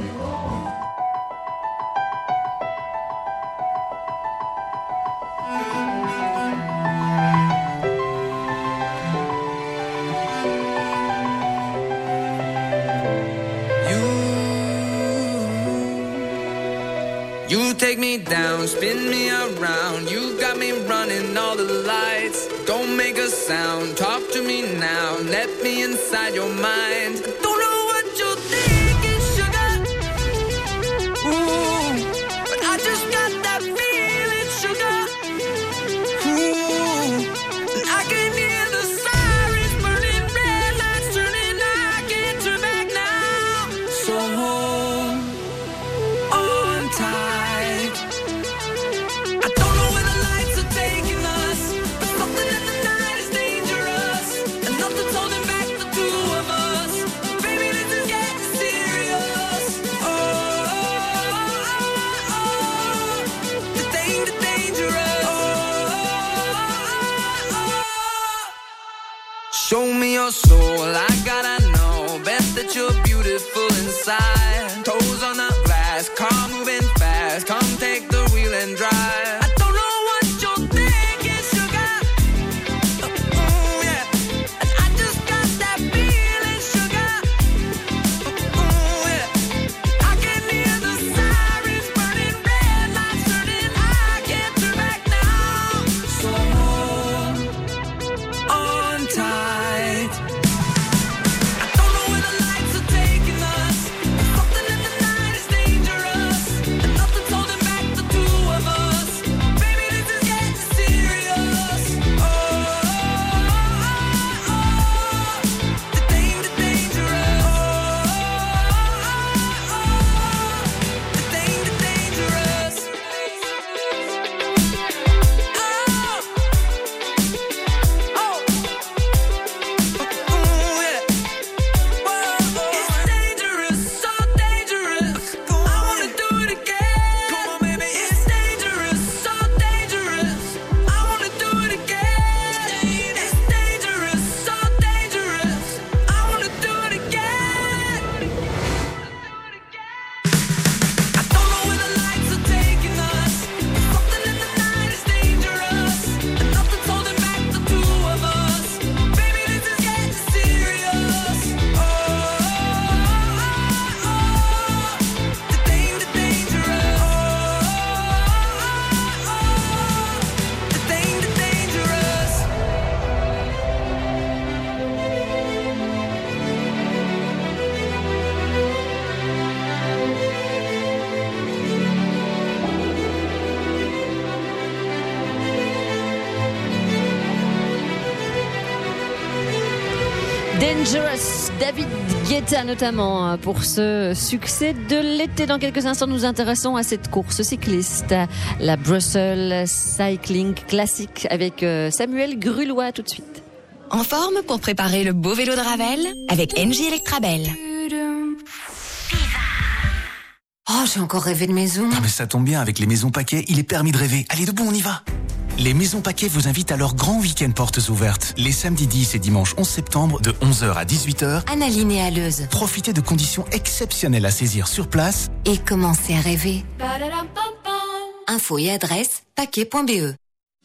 You take me down, spin me around. You got me running all the lights. Don't make a sound, talk to me now. Let me inside your mind. Don't know what you're thinking, sugar. Ooh, but I just got that feeling, sugar. Ooh, and I can hear the sirens burning, red lights turning. I can't turn back now. So hold on tight. I don't know where the lights are taking us. your soul, I gotta know. Best that you're beautiful inside. Toes on the glass, car moving fast. Come take the wheel and drive. I don't know what you're thinking, sugar. Ooh, yeah. And I just got that feeling, sugar. Ooh, yeah. I can hear the sirens burning, red lights turning. I can't turn back now. So hold on tight. I don't know where the lights are taking us. Something in the night is dangerous, and nothing's holding back the two of us. Baby, this is getting serious. Oh, oh, oh, oh. The danger, dangerous. Oh, oh, oh, the danger, dangerous. Oh, oh, ooh, yeah. It's dangerous, so dangerous. I wanna do it again. Come on, baby. It's dangerous, so dangerous. I wanna do it again. It's dangerous, so dangerous. I wanna do it again. I don't know where the lights are taking us. Something in the night is dangerous, and nothing's holding back the two of us. Baby, this is getting serious. Oh, oh, oh, the danger, dangerous. Oh, oh, the danger, dangerous. Dangerous, David Guetta notamment pour ce succès de l'été. Dans quelques instants, nous nous intéressons à cette course cycliste, la Brussels Cycling Classic avec euh, Samuel Grulois tout de suite. En forme pour préparer le beau vélo de Ravel avec N J Electrabel. Oh, j'ai encore rêvé de maison. Ah mais ça tombe bien, avec les maisons paquets, il est permis de rêver. Allez, debout, on y va. Les maisons paquets vous invitent à leur grand week-end portes ouvertes. Les samedis dix et dimanche onze septembre de onze heures à dix-huit heures. Annaline et Aleuze. Profitez de conditions exceptionnelles à saisir sur place. Et commencez à rêver. Info et adresse paquet point b e.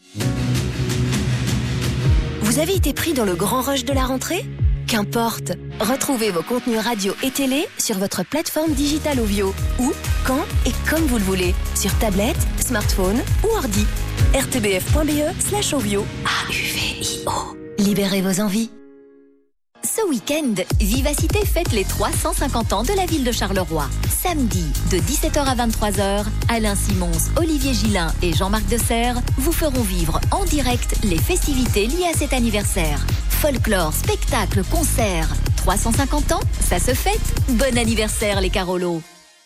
Vous avez été pris dans le grand rush de la rentrée ? Qu'importe, retrouvez vos contenus radio et télé sur votre plateforme digitale Ovio, où, quand et comme vous le voulez, sur tablette, smartphone ou ordi. r t b f point b e slash Ovio. A U V I O. Libérez vos envies. Ce week-end, Vivacité fête les trois cent cinquante ans de la ville de Charleroi. Samedi, de dix-sept heures à vingt-trois heures, Alain Simons, Olivier Gillin et Jean-Marc Desserre vous feront vivre en direct les festivités liées à cet anniversaire. Folklore, spectacle, concert. trois cent cinquante ans, ça se fête. Bon anniversaire les Carolos.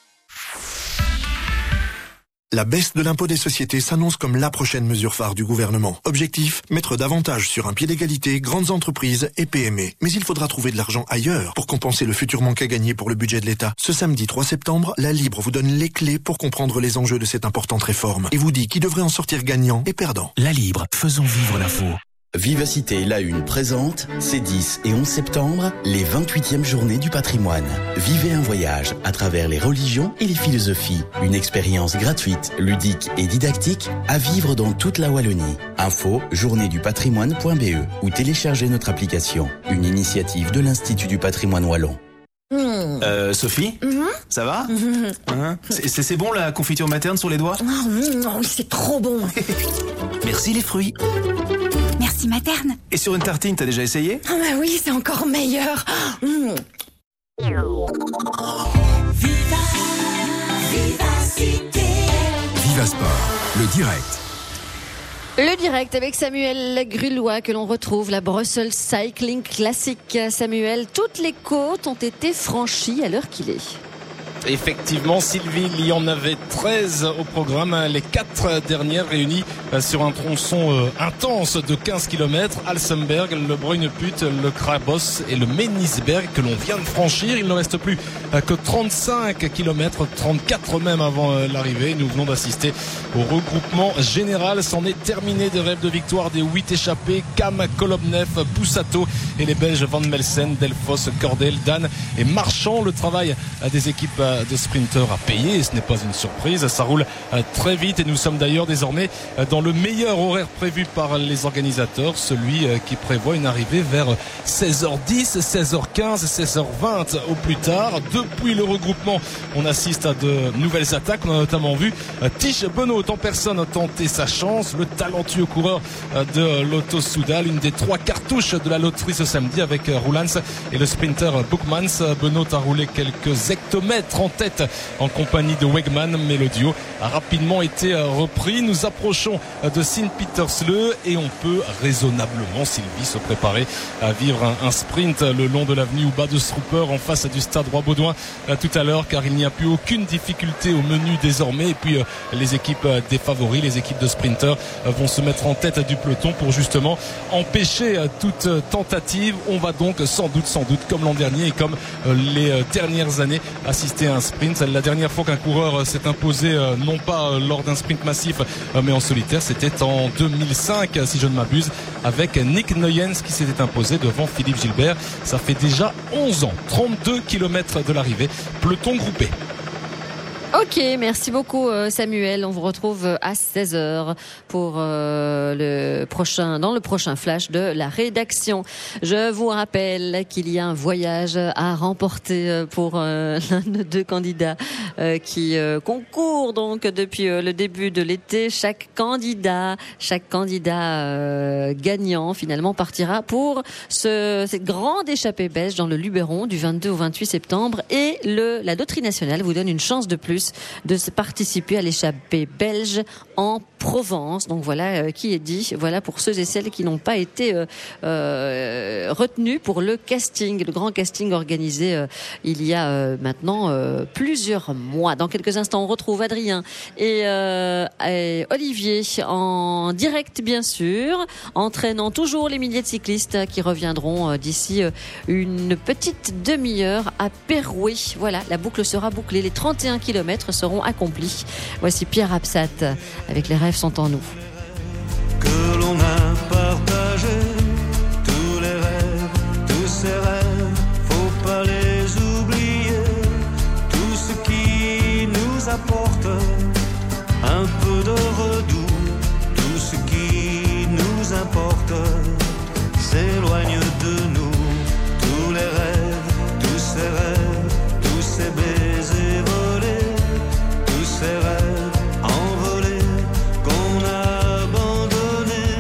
La baisse de l'impôt des sociétés s'annonce comme la prochaine mesure phare du gouvernement. Objectif, mettre davantage sur un pied d'égalité grandes entreprises et P M E. Mais il faudra trouver de l'argent ailleurs pour compenser le futur manque à gagner pour le budget de l'État. Ce samedi trois septembre, la Libre vous donne les clés pour comprendre les enjeux de cette importante réforme et vous dit qui devrait en sortir gagnant et perdant. La Libre, faisons vivre l'info. Vivacité La Une présente, ces dix et onze septembre, les vingt-huitièmes journées du patrimoine. Vivez un voyage à travers les religions et les philosophies. Une expérience gratuite, ludique et didactique à vivre dans toute la Wallonie. Info journée du patrimoine point b e ou téléchargez notre application. Une initiative de l'Institut du patrimoine wallon. Euh, Sophie, Mhm. ça va Mhm. Hein c'est, c'est, c'est bon la confiture materne sur les doigts? Oh, mm, oui, c'est trop bon. Merci les fruits. Merci materne. Et sur une tartine, t'as déjà essayé? Ah bah oui, c'est encore meilleur. Mm. Viva, Vivacité. Viva Sport, le direct. Le direct avec Samuel Grulois que l'on retrouve, la Brussels Cycling Classic. Samuel, toutes les côtes ont été franchies à l'heure qu'il est. Effectivement, Sylvie, il y en avait treize au programme. Les quatre dernières réunies sur un tronçon intense de quinze kilomètres. Alsenberg, le Bruyneput, le Krabos et le Ménisberg que l'on vient de franchir. Il ne reste plus que trente-cinq kilomètres, trente-quatre même avant l'arrivée. Nous venons d'assister au regroupement général. C'en est terminé des rêves de victoire des huit échappés. Kam, Kolobnev, Boussato et les Belges Van Melsen, Delfos, Cordel, Dan et Marchand. Le travail des équipes de sprinteurs a payé et ce n'est pas une surprise. Ça roule très vite et nous sommes d'ailleurs désormais dans le meilleur horaire prévu par les organisateurs, celui qui prévoit une arrivée vers seize heures dix, seize heures quinze, seize heures vingt au plus tard. Depuis le regroupement, on assiste à de nouvelles attaques. On a notamment vu Tish Benoît en personne tenter sa chance. Le talentueux coureur de Lotto Soudal, une des trois cartouches de la loterie ce samedi avec Roulans et le sprinter Bookmans. Benoît a roulé quelques hectomètres en tête en compagnie de Wegman, mais le duo a rapidement été repris. Nous approchons de Sint-Pietersleeuw et on peut raisonnablement, Sylvie, se préparer à vivre un, un sprint le long de l'avenue ou bas de Strooper en face du stade Roi-Baudouin tout à l'heure, car il n'y a plus aucune difficulté au menu désormais. Et puis les équipes des favoris, les équipes de sprinters vont se mettre en tête du peloton pour justement empêcher toute tentative. On va donc sans doute, sans doute, comme l'an dernier et comme les dernières années, assister à un sprint. La dernière fois qu'un coureur s'est imposé, non pas lors d'un sprint massif, mais en solitaire, c'était en deux mille cinq, si je ne m'abuse, avec Nick Noyens qui s'était imposé devant Philippe Gilbert. Ça fait déjà onze ans, trente-deux kilomètres de l'arrivée, peloton groupé. Ok, merci beaucoup Samuel. On vous retrouve à seize heures pour euh, le prochain, dans le prochain flash de la rédaction. Je vous rappelle qu'il y a un voyage à remporter pour euh, l'un de deux candidats euh, qui euh, concourent donc depuis euh, le début de l'été. Chaque candidat, chaque candidat euh, gagnant finalement partira pour ce, cette grande échappée belge dans le Luberon du vingt-deux au vingt-huit septembre, et le, la loterie nationale vous donne une chance de plus de participer à l'échappée belge en Provence. Donc voilà euh, qui est dit. Voilà pour ceux et celles qui n'ont pas été euh, euh, retenus pour le casting, le grand casting organisé euh, il y a euh, maintenant euh, plusieurs mois. Dans quelques instants, on retrouve Adrien et, euh, et Olivier en direct, bien sûr, entraînant toujours les milliers de cyclistes qui reviendront euh, d'ici euh, une petite demi-heure à Perouet. Voilà, la boucle sera bouclée. Les trente et un kilomètres seront accomplis. Voici Pierre Absat avec Les rêves sont en nous. Que l'on a partagé, tous les rêves, tous ces rêves, faut pas les oublier. Tout ce qui nous apporte un peu de redoux, tout ce qui nous importe s'éloigne de nous. Tous les rêves, tous ces rêves, tous ces baisers volés, tous ces rêves envolés qu'on a abandonnés.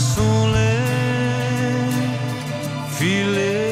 laissons-les filer.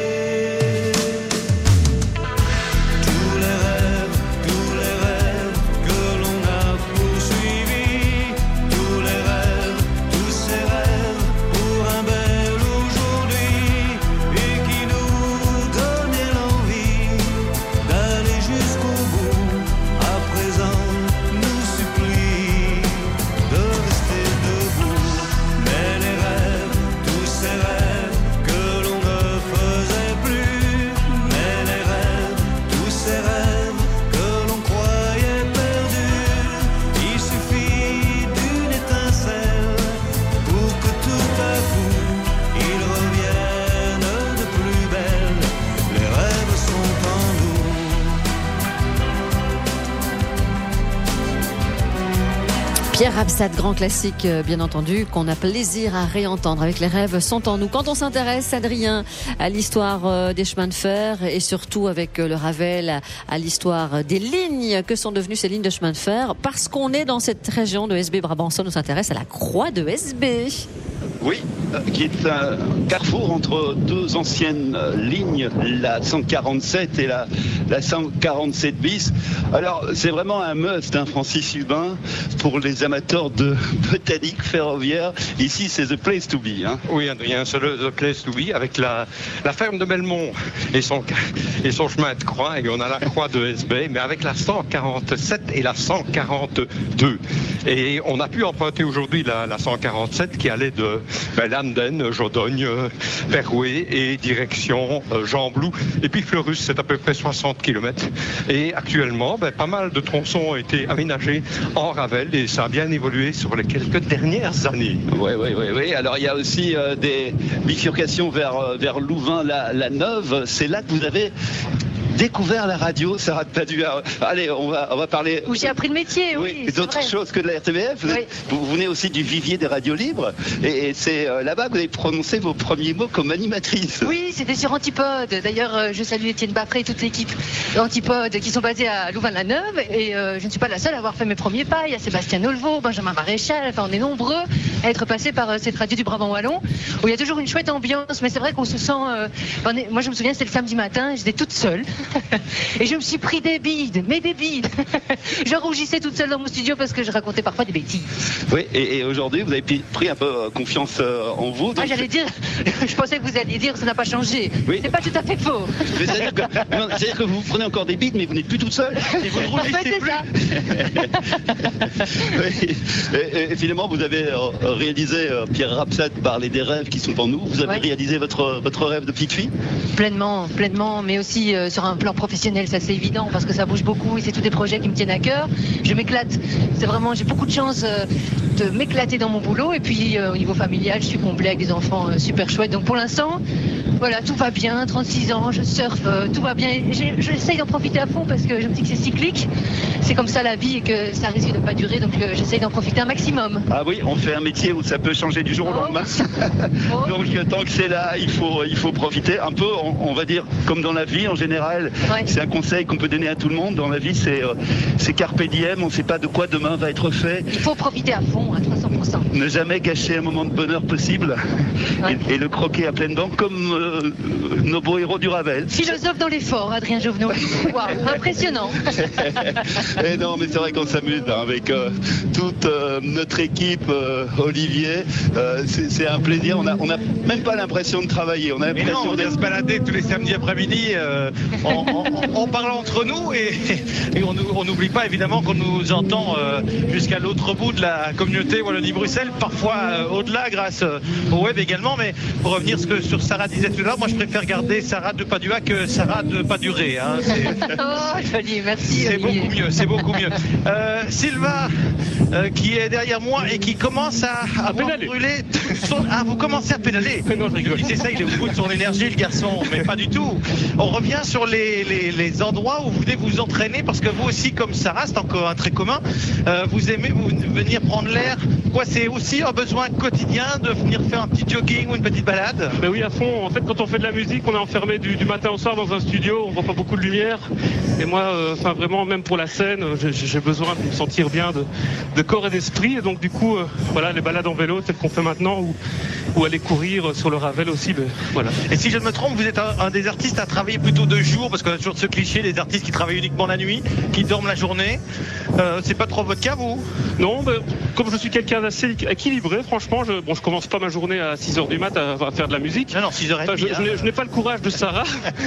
Pierre Absat, grand classique bien entendu, qu'on a plaisir à réentendre avec Les rêves sont en nous. Quand on s'intéresse, Adrien, à l'histoire des chemins de fer et surtout avec le Ravel à l'histoire des lignes que sont devenues ces lignes de chemin de fer, parce qu'on est dans cette région de S B Brabançonne, on s'intéresse à la croix de S B. Oui, euh, qui est un carrefour entre deux anciennes euh, lignes, la cent quarante-sept et la, la cent quarante-sept bis. Alors, c'est vraiment un must, hein, Francis Hubin, pour les amateurs de botanique ferroviaire. Ici, c'est the place to be. Hein. Oui, Adrien, c'est le the place to be, avec la, la ferme de Belmont et son, et son chemin de croix, et on a la croix de S B, mais avec la cent quarante-sept et la cent quarante-deux. Et on a pu emprunter aujourd'hui la, la cent quarante-sept qui allait de ben, Landen, Jodogne, euh, Perouet et direction euh, Jean-Blou. Et puis Fleurus, c'est à peu près soixante kilomètres. Et actuellement, ben, pas mal de tronçons ont été aménagés en Ravel et ça a bien évolué sur les quelques dernières années. Oui, oui, oui. oui. Alors il y a aussi euh, des bifurcations vers, euh, vers Louvain-la-Neuve. C'est là que vous avez découvert la radio, Sarah de Padua. Allez, on va, on va parler. Où j'ai appris le métier, oui. oui d'autres choses que de la R T B F. Vous, oui. êtes, vous venez aussi du vivier des radios libres. Et, et c'est euh, là-bas que vous avez prononcé vos premiers mots comme animatrice. Oui, c'était sur Antipode. D'ailleurs, euh, je salue Étienne Bapré et toute l'équipe d'Antipode qui sont basés à Louvain-la-Neuve. Et euh, je ne suis pas la seule à avoir fait mes premiers pas. Il y a Sébastien Olvo, Benjamin Maréchal. Enfin, on est nombreux à être passés par euh, cette radio du Brabant Wallon, où il y a toujours une chouette ambiance. Mais c'est vrai qu'on se sent. Euh, moi, je me souviens, c'était le samedi matin. J'étais toute seule. Et je me suis pris des bides, mais des bides. Je rougissais toute seule dans mon studio parce que je racontais parfois des bêtises. Oui, et, et aujourd'hui, vous avez pris un peu euh, confiance euh, en vous. Donc... Ah, j'allais dire, je pensais que vous alliez dire que ça n'a pas changé. Oui. C'est pas tout à fait faux. C'est-à-dire que, c'est-à-dire que vous prenez encore des bides, mais vous n'êtes plus toute seule. Et vous ne rougissez en fait, c'est plus. Ça. Oui. Et, et, et finalement, vous avez euh, réalisé, euh, Pierre Rapsat parlait des rêves qui sont en nous. Vous avez ouais. réalisé votre, votre rêve de petite fille ? Pleinement, pleinement, mais aussi euh, sur un plan professionnel. Ça c'est évident parce que ça bouge beaucoup et c'est tous des projets qui me tiennent à cœur. Je m'éclate, c'est vraiment, j'ai beaucoup de chance euh, de m'éclater dans mon boulot et puis euh, au niveau familial, je suis comblée avec des enfants euh, super chouettes. Donc pour l'instant, voilà, tout va bien, trente-six ans, je surfe, euh, tout va bien. J'essaye d'en profiter à fond parce que je me dis que c'est cyclique, c'est comme ça la vie et que ça risque de pas durer, donc euh, j'essaye d'en profiter un maximum. Ah oui, on fait un métier où ça peut changer du jour au lendemain. Oh. Donc tant que c'est là, il faut, il faut profiter un peu, on, on va dire, comme dans la vie en général. Ouais. C'est un conseil qu'on peut donner à tout le monde dans la vie, c'est euh, c'est carpe diem, on ne sait pas de quoi demain va être fait. Il faut profiter à fond, à trois cents pour cent. Ne jamais gâcher un moment de bonheur possible ouais. et, et le croquer à pleines dents comme euh, nos beaux héros du Ravel. Philosophe dans l'effort, Adrien Jovenot. Wow, impressionnant. Et non, mais c'est vrai qu'on s'amuse hein, avec euh, toute euh, notre équipe, euh, Olivier. Euh, c'est un plaisir, on n'a on a même pas l'impression de travailler. On a l'impression de se balader tous les samedis après-midi. Euh, en, en, on parle entre nous et, et on n'oublie pas évidemment qu'on nous entend euh, jusqu'à l'autre bout de la communauté Wallonie-Bruxelles, parfois euh, au-delà grâce euh, au web également. Mais pour revenir ce que sur Sarah disait tout à l'heure, moi je préfère garder Sarah de Padua que Sarah de Paduré. Hein, oh joli, merci. C'est beaucoup mieux, c'est beaucoup mieux. Euh, Sylvain euh, qui est derrière moi et qui commence à, à, à brûler. Son... Ah, vous commencez à pédaler. Non, je rigole. C'est ça, il est au bout de son énergie le garçon, mais pas du tout. On revient sur les, les, les endroits où vous voulez vous entraîner parce que vous aussi, comme Sarah, c'est encore un trait commun, euh, vous aimez vous, venir prendre l'air derrière. Quoi, c'est aussi un besoin quotidien de venir faire un petit jogging ou une petite balade? Ben oui, à fond. En fait, quand on fait de la musique, on est enfermé du, du matin au soir dans un studio, on voit pas beaucoup de lumière. Et moi, enfin euh, vraiment, même pour la scène, j'ai, j'ai besoin de me sentir bien de, de corps et d'esprit. Et donc du coup, euh, voilà, les balades en vélo, celles qu'on fait maintenant, ou, ou aller courir sur le Ravel aussi. Ben, voilà. Et si je ne me trompe, vous êtes un, un des artistes à travailler plutôt de jour, parce qu'on a toujours ce cliché des artistes qui travaillent uniquement la nuit, qui dorment la journée. Euh, c'est pas trop votre cas, vous? Non, ben, comme je suis quelqu'un d'assez équilibré, franchement, je, bon, je commence pas ma journée à six heures du mat à, à faire de la musique. Non, non, six heures trente. Enfin, je, hein. je, je n'ai pas le courage de Sarah,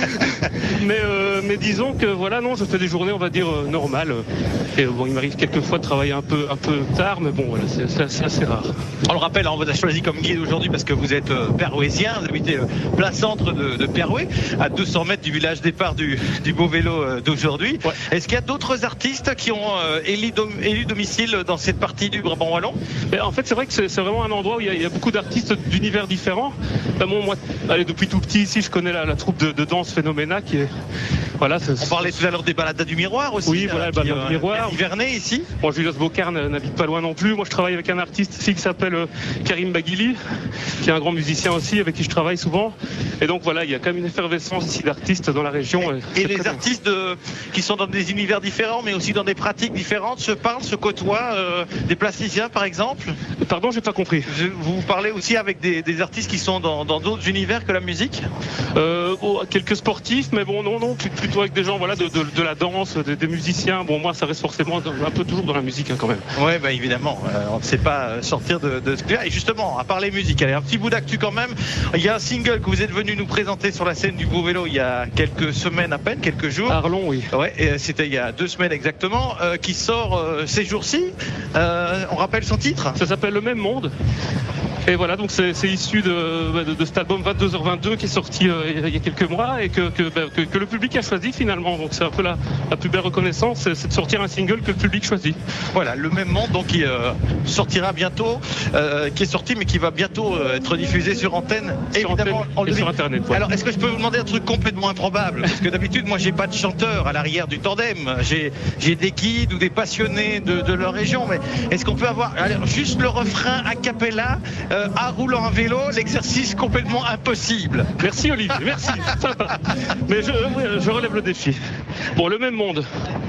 mais, euh, mais disons que voilà, non, je fais des journées, on va dire, euh, normales. Et bon, il m'arrive quelquefois de travailler un peu, un peu tard, mais bon, voilà, c'est, c'est, c'est assez rare. On le rappelle, on vous a choisi comme guide aujourd'hui parce que vous êtes euh, Perouésien, vous habitez euh, plein centre de, de Peroué, à deux cents mètres du village départ du, du beau vélo euh, d'aujourd'hui. Ouais. Est-ce qu'il y a d'autres artistes qui ont euh, élu, dom- élu domicile dans cette partie du Brabant wallon? Mais en fait, c'est vrai que c'est, c'est vraiment un endroit où il y, a, il y a beaucoup d'artistes d'univers différents. Ben bon, moi, allez, depuis tout petit ici, je connais la, la troupe de, de danse Phénoména qui est... Voilà, c'est, on parlait tout à l'heure des balades du miroir aussi. Oui, voilà, euh, le balade euh, du miroir. Hivernay ici. Bon, Julius Bocard n'habite pas loin non plus. Moi, je travaille avec un artiste ici qui s'appelle euh, Karim Baghili, qui est un grand musicien aussi, avec qui je travaille souvent. Et donc voilà, il y a quand même une effervescence ici d'artistes dans la région. Et, et les artistes de, qui sont dans des univers différents, mais aussi dans des pratiques différentes, se parlent, se côtoient. Euh, des plasticiens, par exemple. Pardon, j'ai pas compris. Je, vous parlez aussi avec des, des artistes qui sont dans, dans d'autres univers que la musique? euh, oh, Quelques sportifs, mais bon, non, non, plutôt avec des gens, voilà, de, de, de la danse, des, des musiciens. Bon, moi, ça reste forcément un peu toujours dans la musique, hein, quand même. Oui, bah, évidemment. Euh, on ne sait pas sortir de, de ce que. Et justement, à parler musique, allez, un petit bout d'actu quand même. Il y a un single que vous êtes venu nous présenter sur la scène du Beau Vélo il y a quelques semaines à peine, quelques jours. Arlon, oui. Ouais, et c'était il y a deux semaines exactement, euh, qui sort euh, ces jours-ci. Euh, on rappelle son titre? Ça s'appelle Le Même Monde. Et voilà, donc c'est, c'est issu de, de, de cet album vingt-deux heures vingt-deux qui est sorti euh, il y a quelques mois et que, que, que, que le public a choisi finalement. Donc c'est un peu la, la plus belle reconnaissance, c'est, c'est de sortir un single que le public choisit. Voilà, Le Même Monde, donc qui euh, sortira bientôt, euh, qui est sorti mais qui va bientôt euh, être diffusé sur antenne. Sur évidemment, antenne on et le sur internet. Ouais. Alors, est-ce que je peux vous demander un truc complètement improbable? Parce que d'habitude, moi, j'ai pas de chanteur à l'arrière du tandem. J'ai, j'ai des guides ou des passionnés de, de leur région. Mais est-ce qu'on peut avoir allez, juste le refrain a cappella euh, à roulant un vélo, l'exercice complètement impossible? Merci Olivier, merci. Mais je, je relève le défi. Bon, Le Même Monde.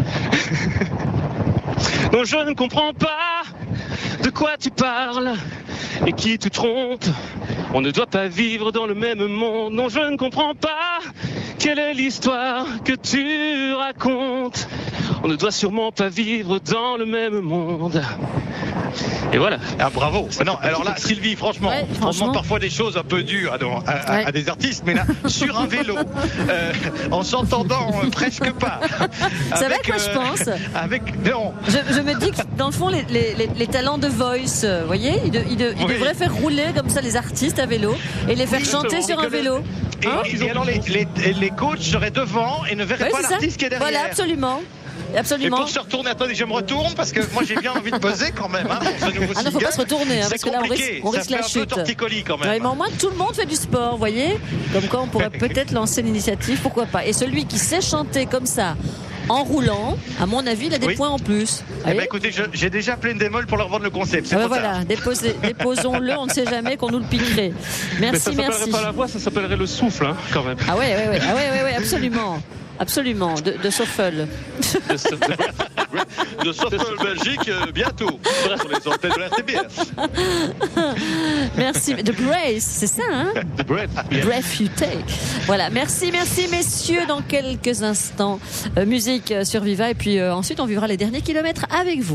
Non, je ne comprends pas de quoi tu parles et qui te trompe. On ne doit pas vivre dans le même monde. Non, je ne comprends pas quelle est l'histoire que tu racontes. On ne doit sûrement pas vivre dans le même monde. Et voilà. Ah, bravo. Non, alors là, Sylvie, franchement, ouais, on franchement. demande parfois des choses un peu dures à, à, Ouais. à des artistes, mais là, sur un vélo, euh, en s'entendant euh, presque pas. C'est vrai Avec, que moi, je pense. Avec, non. Je, je me dis que dans le fond, les, les, les, les talents de voice, vous voyez, ils, de, ils, de, ils Oui. devraient faire rouler comme ça les artistes à vélo et les faire Oui, chanter justement, sur un que le- vélo. Et, Hein et alors, les, les, les coachs seraient devant et ne verraient Ouais, pas c'est ça. l'artiste qui est derrière. Voilà, absolument. Et Absolument. pour se retourner, attendez, je me retourne parce que moi j'ai bien envie de buzzer quand même. Hein, pour ce nouveau Ah non, faut single. pas se retourner, hein, C'est parce que là, on compliqué. risque- on risque Ça la fait un peu chute. torticolis quand même. Ouais, mais au moins, tout le monde fait du sport, vous voyez. Comme quoi, on pourrait peut-être lancer l'initiative, pourquoi pas. Et celui qui sait chanter comme ça, en roulant, à mon avis, il a des Oui. points en plus. Eh Voyez ben, écoutez, je- j'ai déjà plein de molles pour leur vendre le concept. C'est Ah ben trop tard. voilà, déposez- déposons-le, on ne sait jamais qu'on nous le piquerait. Mais ça Merci, s'appellerait merci. pas la voix, ça s'appellerait le souffle, hein, quand même. Ah ouais, ouais, ouais, ah ouais, ouais, ouais, absolument. Absolument, de, de Soffel. De Soffel Belgique, euh, bientôt, sur les antennes de la R T B S. Merci. De Grace, c'est ça, hein? The breath. Breath you take. Voilà, merci, merci messieurs. Dans quelques instants, euh, musique euh, sur Viva. Et puis euh, ensuite, on vivra les derniers kilomètres avec vous.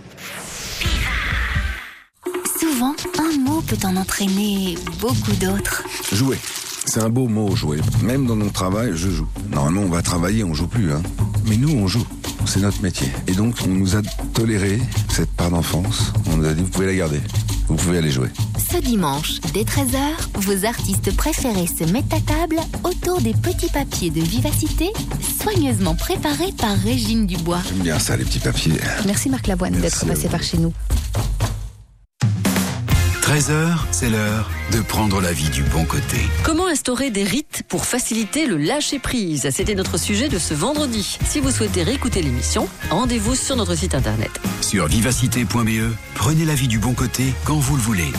Souvent, un mot peut en entraîner beaucoup d'autres. Jouer. C'est un beau mot, jouer. Même dans mon travail, je joue. Normalement, on va travailler, on joue plus, hein. Mais nous, on joue. C'est notre métier. Et donc, on nous a toléré cette part d'enfance. On nous a dit, vous pouvez la garder. Vous pouvez aller jouer. Ce dimanche, dès treize heures, vos artistes préférés se mettent à table autour des petits papiers de vivacité, soigneusement préparés par Régine Dubois. J'aime bien ça, les petits papiers. Merci Marc Lavoine Merci d'être à passé vous. par chez nous. treize heures, c'est l'heure de prendre la vie du bon côté. Comment instaurer des rites pour faciliter le lâcher-prise? C'était notre sujet de ce vendredi. Si vous souhaitez réécouter l'émission, rendez-vous sur notre site internet. Sur vivacité point b e, prenez la vie du bon côté quand vous le voulez.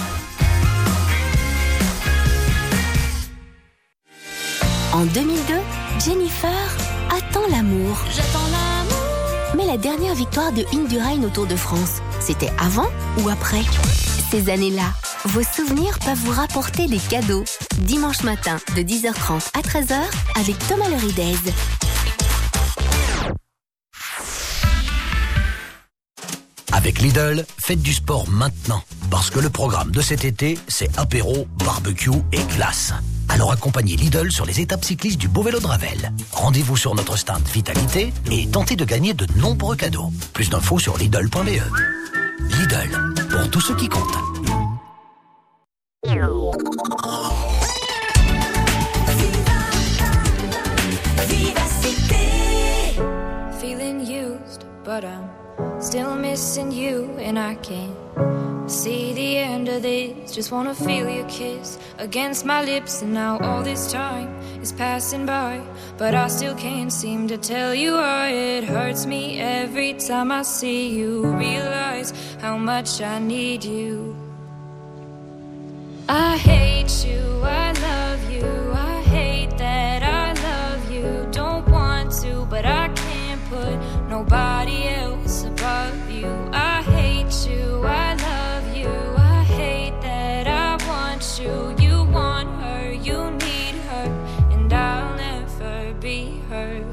En deux mille deux, Jennifer attend l'amour. J'attends l'amour. Mais la dernière victoire de Indurain au Tour de France, c'était avant ou après? Ces années-là, vos souvenirs peuvent vous rapporter des cadeaux. Dimanche matin, de dix heures trente à treize heures, avec Thomas Leridez. Avec Lidl, faites du sport maintenant. Parce que le programme de cet été, c'est apéro, barbecue et glace. Alors accompagnez Lidl sur les étapes cyclistes du Beau Vélo de Ravel. Rendez-vous sur notre stand Vitalité et tentez de gagner de nombreux cadeaux. Plus d'infos sur Lidl point b e. Lidl, pour tous ceux qui comptent. Feeling used, but I'm still missing you, and I can't see the end of this. Just wanna feel your kiss against my lips, and now all this time is passing by, but I still can't seem to tell you why. It hurts me every time I see you, realize how much I need you. I hate you, I love you, I hate that I love you. Don't want to, but I can't put nobody else above you. I hate you, I love you, I hate that I want you. You want her, you need her, and I'll never be her.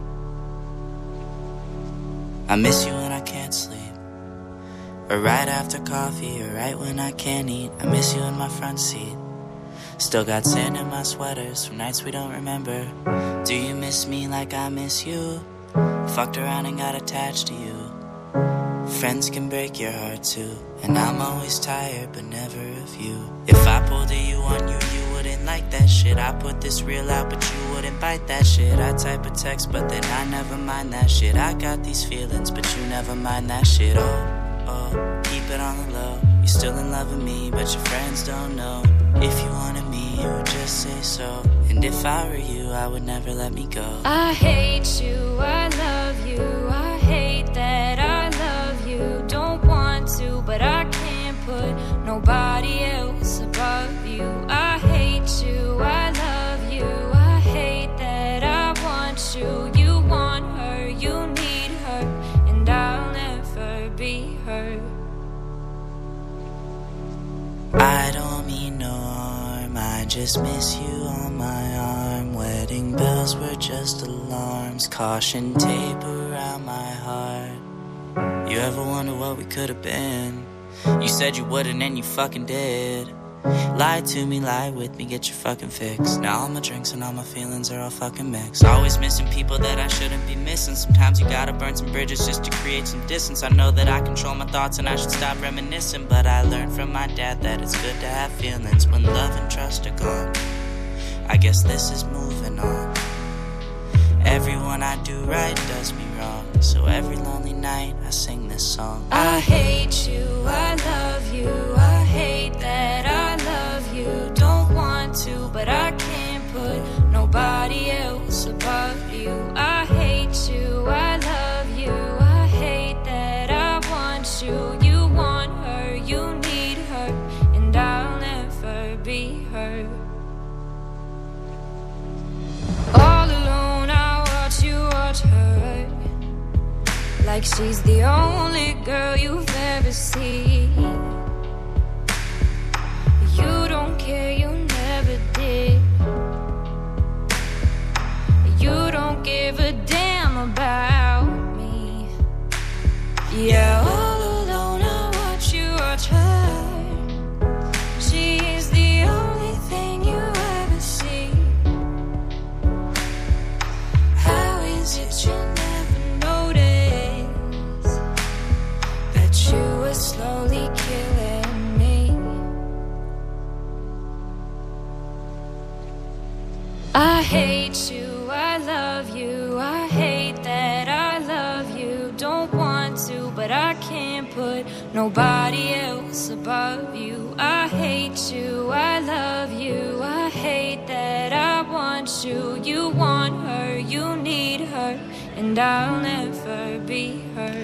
I miss you when I can't sleep, or right after coffee, or right when I can't eat. I miss you in my front seat. Still got sand in my sweaters from nights we don't remember. Do you miss me like I miss you? Fucked around and got attached to you. Friends can break your heart too, and I'm always tired but never of you. If I pulled a you on you, you wouldn't like that shit. I put this reel out but you wouldn't bite that shit. I type a text but then I never mind that shit. I got these feelings but you never mind that shit. Oh, oh, keep it on the low. You're still in love with me but your friends don't know. If you wanted me, you would just say so. And if I were you, I would never let me go. I hate you, I love you, I hate that I love you. Don't want to, but I can't put nobody else above you. I hate you, I love you, I hate that I want you. You want her, you need her, and I'll never be her. I don't mean no harm, I just miss you on my arm. Wedding bells were just alarms, caution tape around my heart. You ever wonder what we could have been? You said you wouldn't and you fucking did. Lie to me, lie with me, get your fucking fix. Now all my drinks and all my feelings are all fucking mixed. Always missing people that I shouldn't be missing. Sometimes you gotta burn some bridges just to create some distance. I know that I control my thoughts and I should stop reminiscing, but I learned from my dad that it's good to have feelings when love and trust are gone. I guess this is moving on. Everyone I do right does me wrong, so every lonely night I sing this song. I hate you, I love you, I hate that I love you. Don't want to, but I can't put nobody else above you. I hate you, I love you, I hate that I want you. You want her, you need her, and I'll never be her. All alone I watch you watch her, like she's the only girl you've ever seen. You don't care, you never did. You don't give a damn about me. Yeah, all alone I watch you watch her. She's the only thing you ever see. How is it you never notice that you were slowly killing me? I hate you, I love you, I hate that I love you. Don't want to, but I can't put nobody else above you. I hate you, I love you, I hate that I want you. You want her, you need her, and I'll never be her.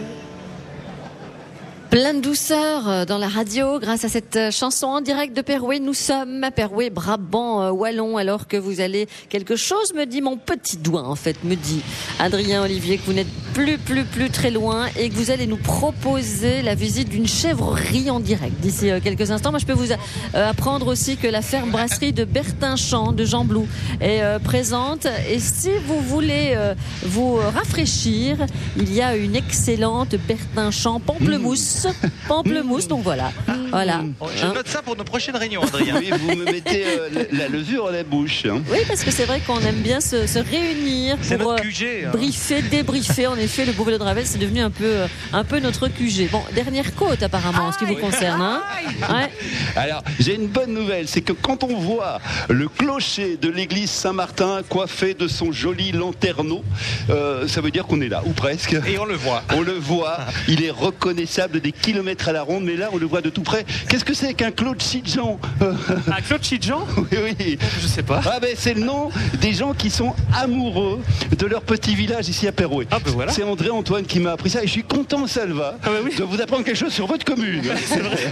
Plein de douceur dans la radio grâce à cette chanson en direct de Perouet. Nous sommes à Perouet, Brabant, euh, Wallon, alors que vous allez... Quelque chose me dit, mon petit doigt en fait, me dit Adrien Olivier, que vous n'êtes plus, plus, plus très loin et que vous allez nous proposer la visite d'une chèvrerie en direct d'ici euh, quelques instants. Moi, je peux vous euh, apprendre aussi que la ferme brasserie de Bertinchamp de Jean Blou est euh, présente. Et si vous voulez euh, vous rafraîchir, il y a une excellente Bertinchamp pamplemousse. Pamplemousse, donc voilà. voilà. Je note ça pour nos prochaines réunions, Adrien. Oui, vous me mettez euh, la, la levure à la bouche. Hein. Oui, parce que c'est vrai qu'on aime bien se, se réunir c'est pour notre Q G, hein. briefer, débriefer. En effet, le Beauvais de Ravel, c'est devenu un peu, un peu notre Q G. Bon, dernière côte apparemment, en ce qui vous concerne. Hein. Ouais. Alors, j'ai une bonne nouvelle, c'est que quand on voit le clocher de l'église Saint-Martin coiffé de son joli lanterneau, euh, ça veut dire qu'on est là, ou presque. Et on le voit. On le voit. Il est reconnaissable des kilomètres à la ronde, mais là, on le voit de tout près. Qu'est-ce que c'est qu'un Claude Chidjan? Un Claude Chidjan? Oui, oui. Je sais pas. Ah ben, c'est le nom des gens qui sont amoureux de leur petit village ici à Perouet. Ah ben voilà. C'est André-Antoine qui m'a appris ça et je suis content, Salva, ah ben oui. de vous apprendre quelque chose sur votre commune. C'est vrai.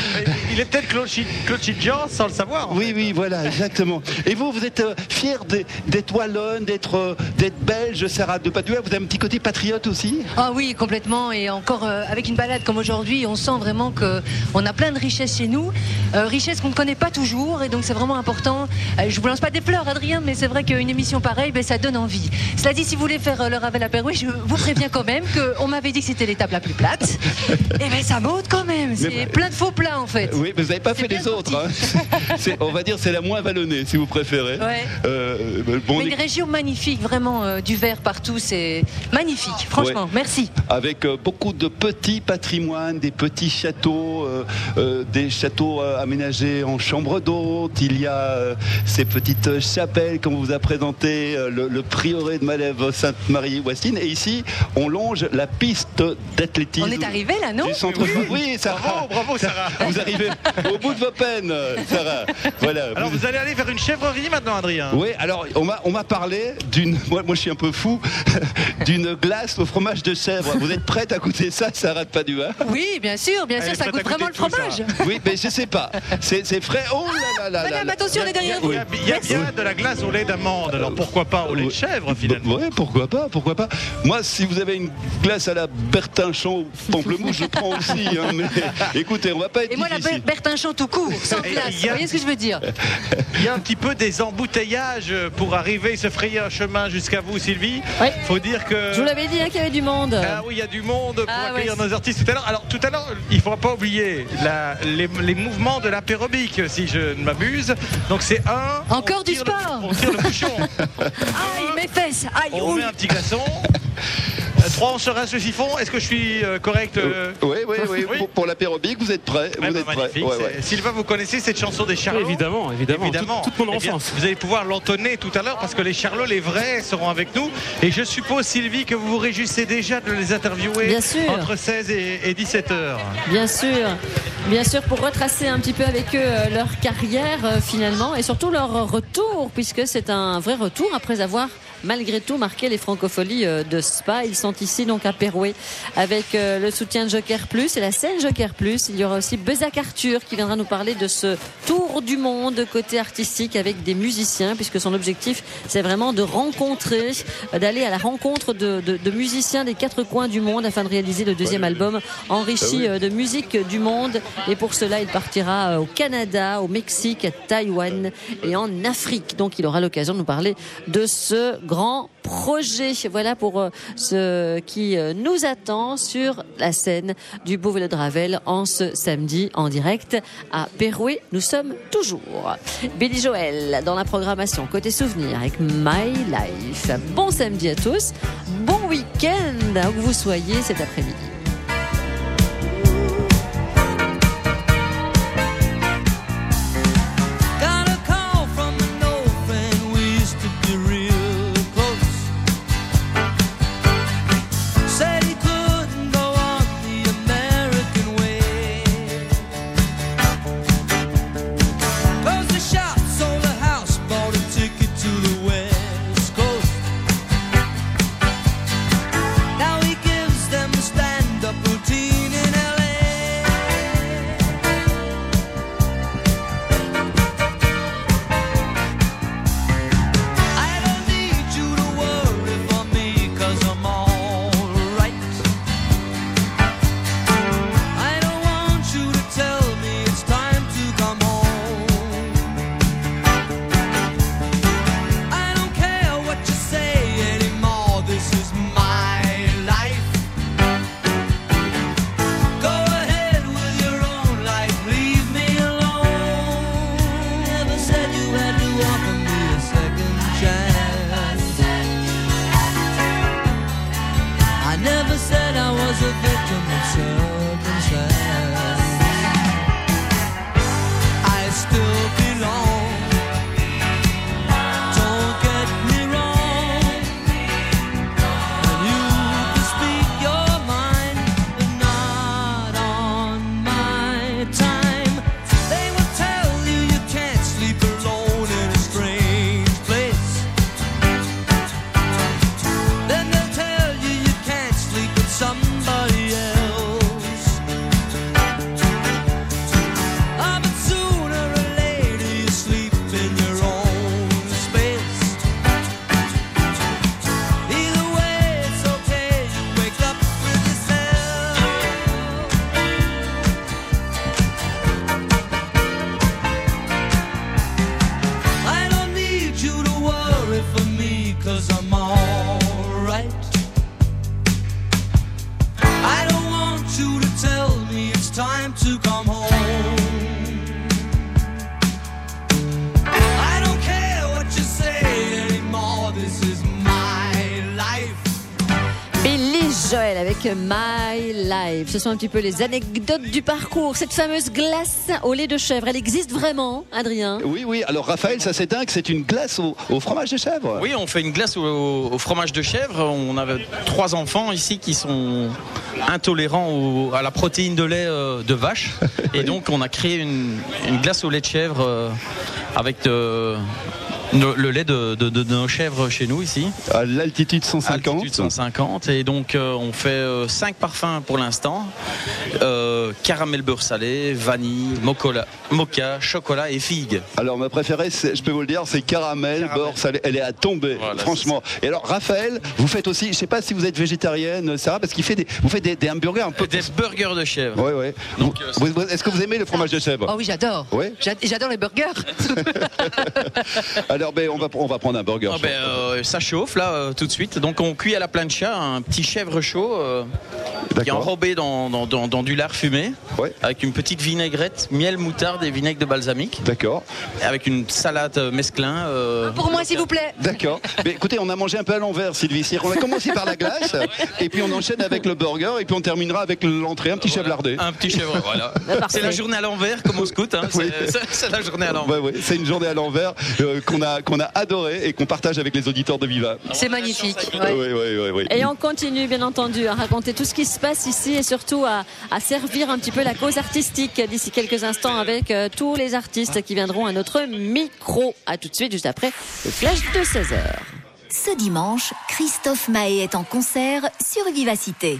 Il est peut-être Claude, Chid- Claude Chidjan sans le savoir. Oui, fait. oui, voilà, exactement. Et vous, vous êtes euh, fière de, d'être wallonne, d'être, euh, d'être belge, Sarah de Padua. Vous avez un petit côté patriote aussi? Ah oui, complètement. Et encore euh, avec une balade comme aujourd'hui, on sent vraiment qu'on a plein de richesses chez nous, euh, richesses qu'on ne connaît pas toujours, et donc c'est vraiment important. Euh, je vous lance pas des fleurs, Adrien, mais c'est vrai qu'une émission pareille, ben, ça donne envie. Cela dit, si vous voulez faire euh, le Ravel à Perouet, je vous préviens quand même qu'on m'avait dit que c'était l'étape la plus plate. Et ben ça monte quand même. C'est mais, plein de faux plats en fait. Oui, mais vous n'avez pas c'est fait les autres. Hein. C'est, on va dire c'est la moins vallonnée, si vous préférez. Ouais. Euh, bon, mais une est... région magnifique, vraiment euh, du vert partout, c'est magnifique. Franchement, ouais. Merci. Avec euh, beaucoup de petits patrimoines, des petits châteaux, euh, euh, des châteaux euh, aménagés en chambre d'hôte. Il y a euh, ces petites chapelles qu'on vous a présentées, euh, le, le prieuré de Malève Sainte-Marie-Ouestine. Et ici, on longe la piste d'athlétisme. On est arrivé là, non? Du centre. Oui, oui, oui, Sarah. Bravo, bravo, Sarah. Vous arrivez au bout de vos peines, Sarah. Voilà. Alors, vous, vous allez aller vers une chèvrerie maintenant, Adrien? Oui, alors, on m'a, on m'a parlé d'une. Moi, moi, je suis un peu fou. D'une glace au fromage de chèvre. Vous êtes prête à goûter ça, Sarah de Padua? Oui, bien sûr, bien sûr, Elle ça goûte vraiment le fromage. Ça. Oui, mais je sais pas. C'est, c'est frais. Oh là là là. Madame, là, attention, on est derrière vous. Il y a, il y a bien de la glace au lait d'amande, alors pourquoi pas au lait de chèvre finalement? Oui, pourquoi pas, pourquoi pas. Moi, si vous avez une glace à la Bertinchamp ou pamplemousse, je prends aussi. Hein, mais écoutez, on va pas être Et moi, difficile. la Bertinchamp tout court, sans glace. A... Vous voyez ce que je veux dire? Il y a un petit peu des embouteillages pour arriver, se frayer un chemin jusqu'à vous, Sylvie. Oui. Faut dire que. Je vous l'avais dit hein, qu'il y avait du monde. Ah oui, il y a du monde pour ah, accueillir ouais. nos artistes tout à l'heure. Alors tout à l'heure, il ne faudra pas oublier la, les, les mouvements de l'apérobique, si je ne m'abuse. Donc c'est un. Encore du sport. Le, on tire le bouchon. Aïe, mes fesses. Aïe, on met un petit glaçon. Trois, on se rince le siphon. Est-ce que je suis euh, correct euh... Oui, oui, oui. oui. Pour, pour l'apérobique, vous êtes prêts. Ouais, vous bah, êtes magnifique. prêts. Ouais, ouais. Sylvain, vous connaissez cette chanson des Charlots? Évidemment, évidemment. évidemment. Toute, toute mon eh bien, enfance. vous allez pouvoir l'entonner tout à l'heure parce que les Charlots, les vrais, seront avec nous. Et je suppose, Sylvie, que vous vous réjouissez déjà de les interviewer Bien sûr. entre seize et dix-sept heures. Bien sûr. Bien sûr, pour retracer un petit peu avec eux euh, leur carrière euh, finalement et surtout leur retour, puisque c'est un vrai retour après avoir malgré tout marqué les francopholies euh, de Spa. Ils sont ici donc à Perouet avec euh, le soutien de Joker Plus et la scène Joker Plus. Il y aura aussi Bezac Arthur qui viendra nous parler de ce tour du monde côté artistique avec des musiciens, puisque son objectif c'est vraiment de rencontrer, d'aller à la rencontre de, de, de musiciens des quatre coins du monde afin de réaliser le deuxième album enrichi de musique du monde. Et pour cela il partira au Canada, au Mexique, à Taïwan et en Afrique. Donc il aura l'occasion de nous parler de ce grand projet. Voilà pour euh, ce qui euh, nous attend sur la scène du Beau Vélo de Ravel en ce samedi en direct à Perouet. Nous sommes toujours Billy Joel dans la programmation côté souvenir avec My Life. Bon samedi à tous, bon week-end où vous soyez cet après-midi. Said he couldn't go on the American 'cause I'm alright. I don't want you to tell me it's time to come home. I don't care what you say anymore, this is my life. Billy Joel avec My Life. Ce sont un petit peu les anecdotes du parcours. Cette fameuse glace au lait de chèvre, elle existe vraiment, Adrien? Oui, oui. Alors Raphaël, ça c'est dingue, c'est une glace au, au fromage de chèvre. Oui, on fait une glace au, au fromage de chèvre. On a trois enfants ici qui sont intolérants au, à la protéine de lait euh, de vache. Et donc on a créé une, une glace au lait de chèvre euh, avec de... Le, le lait de, de, de, de nos chèvres chez nous ici. À l'altitude cent cinquante. Altitude cent cinquante. Et donc euh, on fait euh, cinq parfums pour l'instant. Euh, caramel beurre salé, vanille, mocola, mocha, chocolat et figue. Alors ma préférée, c'est, je peux vous le dire, c'est caramel, caramel. beurre salé. Elle est à tomber, voilà, franchement. Et alors Raphaël, vous faites aussi, je ne sais pas si vous êtes végétarienne, Sarah, parce qu'il fait des, vous faites des, des hamburgers un peu. Des burgers de chèvre. Oui, oui. Donc, euh, vous, est-ce que vous aimez le fromage de chèvre? Oh oui, j'adore. Oui. J'adore les burgers. Alors ben, on va, on va prendre un burger. Oh, ben, euh, ça chauffe là euh, tout de suite. Donc on cuit à la plancha un petit chèvre chaud euh, qui est enrobé dans, dans, dans, dans du lard fumé, ouais. avec une petite vinaigrette, miel, moutarde et vinaigre de balsamique. D'accord. Avec une salade mesclin. Euh... Pour moi, s'il vous plaît. D'accord. Mais écoutez, on a mangé un peu à l'envers, Sylvie. On a commencé par la glace, et puis on enchaîne avec le burger, et puis on terminera avec l'entrée, un petit voilà. chèvre lardé. Un petit chèvre, voilà. C'est la journée à l'envers, comme au scout. Hein. Oui. C'est, c'est la journée à l'envers. Ouais, ouais. C'est une journée à l'envers euh, qu'on a, qu'on a adoré et qu'on partage avec les auditeurs de Viva. C'est magnifique. Ouais. Oui, oui, oui, oui. Et on continue bien entendu à raconter tout ce qui se passe ici et surtout à, à servir un petit peu la cause artistique d'ici quelques instants avec euh, tous les artistes qui viendront à notre micro. À tout de suite, juste après le flash de seize heures. Ce dimanche, Christophe Maé est en concert sur Vivacité.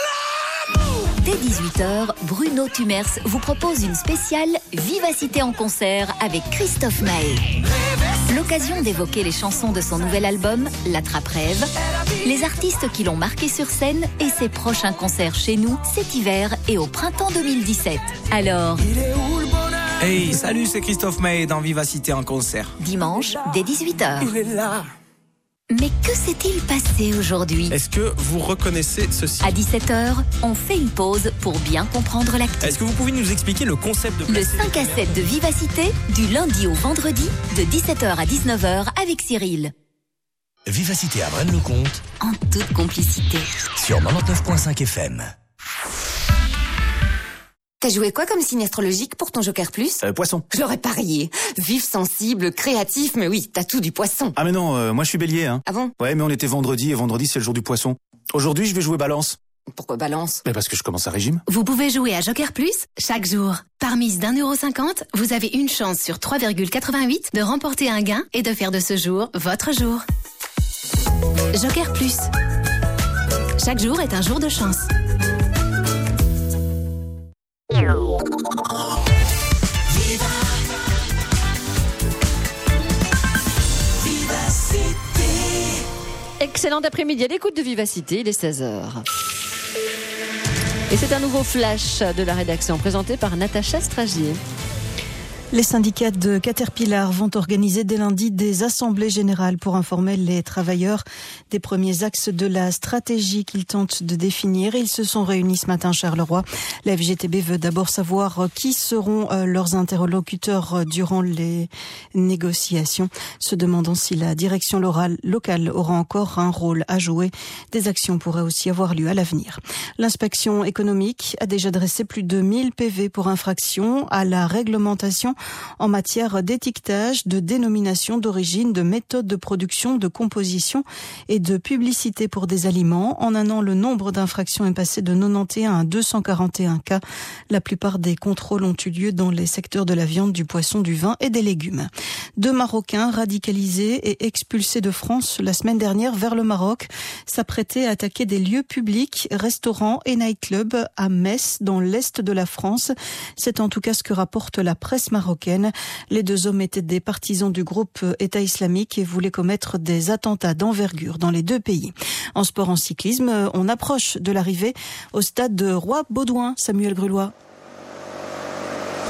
Dès dix-huit heures, Bruno Tumers vous propose une spéciale Vivacité en concert avec Christophe Maé. L'occasion d'évoquer les chansons de son nouvel album, L'Attrape-Rêve, les artistes qui l'ont marqué sur scène et ses prochains concerts chez nous cet hiver et au printemps deux mille dix-sept. Alors... Hey, salut, c'est Christophe Maé dans Vivacité en concert. Dimanche, dès dix-huit heures. Il est là. Mais que s'est-il passé aujourd'hui? Est-ce que vous reconnaissez ceci? À dix-sept heures, on fait une pause pour bien comprendre l'actu. Est-ce que vous pouvez nous expliquer le concept de Le cinq à sept de Vivacité, du lundi au vendredi, de dix-sept heures à dix-neuf heures avec Cyril. Vivacité à Braine-le-Comte. En toute complicité. Sur quatre-vingt-neuf virgule cinq F M. T'as joué quoi comme signe astrologique pour ton Joker Plus? Euh, poisson. Je l'aurais parié. Vif, sensible, créatif, mais oui, t'as tout du poisson. Ah mais non, euh, moi je suis bélier. Hein. Ah bon? Ouais, mais on était vendredi et vendredi c'est le jour du poisson. Aujourd'hui je vais jouer balance. Pourquoi balance? Mais parce que je commence un régime. Vous pouvez jouer à Joker Plus chaque jour. Par mise d'un euro cinquante, vous avez une chance sur trois virgule quatre-vingt-huit de remporter un gain et de faire de ce jour votre jour. Joker Plus. Chaque jour est un jour de chance. Excellent après-midi à l'écoute de Vivacité, il est seize heures. Et c'est un nouveau flash de la rédaction présenté par Natacha Stragier. Les syndicats de Caterpillar vont organiser dès lundi des assemblées générales pour informer les travailleurs des premiers axes de la stratégie qu'ils tentent de définir. Ils se sont réunis ce matin à Charleroi. La F G T B veut d'abord savoir qui seront leurs interlocuteurs durant les négociations, se demandant si la direction locale aura encore un rôle à jouer. Des actions pourraient aussi avoir lieu à l'avenir. L'inspection économique a déjà dressé plus de mille P V pour infraction à la réglementation en matière d'étiquetage, de dénomination d'origine, de méthode de production, de composition et de publicité pour des aliments. En un an, le nombre d'infractions est passé de quatre-vingt-onze à deux cent quarante et un cas. La plupart des contrôles ont eu lieu dans les secteurs de la viande, du poisson, du vin et des légumes. Deux Marocains radicalisés et expulsés de France la semaine dernière vers le Maroc s'apprêtaient à attaquer des lieux publics, restaurants et nightclubs à Metz, dans l'est de la France. C'est en tout cas ce que rapporte la presse marocaine. Les deux hommes étaient des partisans du groupe État islamique et voulaient commettre des attentats d'envergure dans les deux pays. En sport, en cyclisme, on approche de l'arrivée au stade de Roy-Baudouin. Samuel Grulois.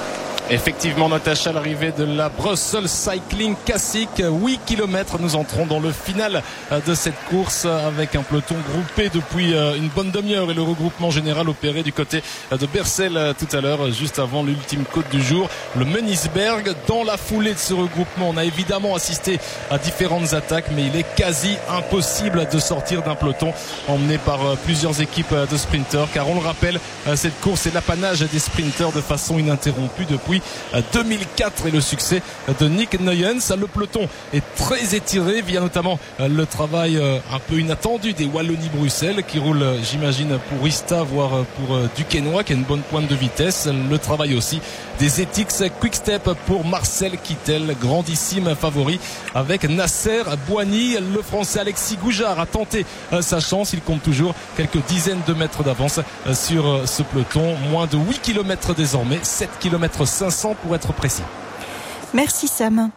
Effectivement, Natacha, l'arrivée de la Brussels Cycling Classic, huit kilomètres. Nous entrons dans le final de cette course avec un peloton groupé depuis une bonne demi-heure et le regroupement général opéré du côté de Bercel tout à l'heure, juste avant l'ultime côte du jour, le Meunisberg. Dans la foulée de ce regroupement, on a évidemment assisté à différentes attaques, mais il est quasi impossible de sortir d'un peloton emmené par plusieurs équipes de sprinteurs, car on le rappelle, cette course est l'apanage des sprinteurs de façon ininterrompue depuis deux mille quatre et le succès de Nick Nuyens. Le peloton est très étiré via notamment le travail un peu inattendu des Wallonie-Bruxelles qui roulent, j'imagine, pour Ista, voire pour Duquesnoy qui a une bonne pointe de vitesse. Le travail aussi des Ethics Quick-Step pour Marcel Kittel, grandissime favori avec Nasser Boigny. Le français Alexis Goujard a tenté sa chance. Il compte toujours quelques dizaines de mètres d'avance sur ce peloton. Moins de huit kilomètres désormais, sept kilomètres cinq cents pour être précis. Merci Sam.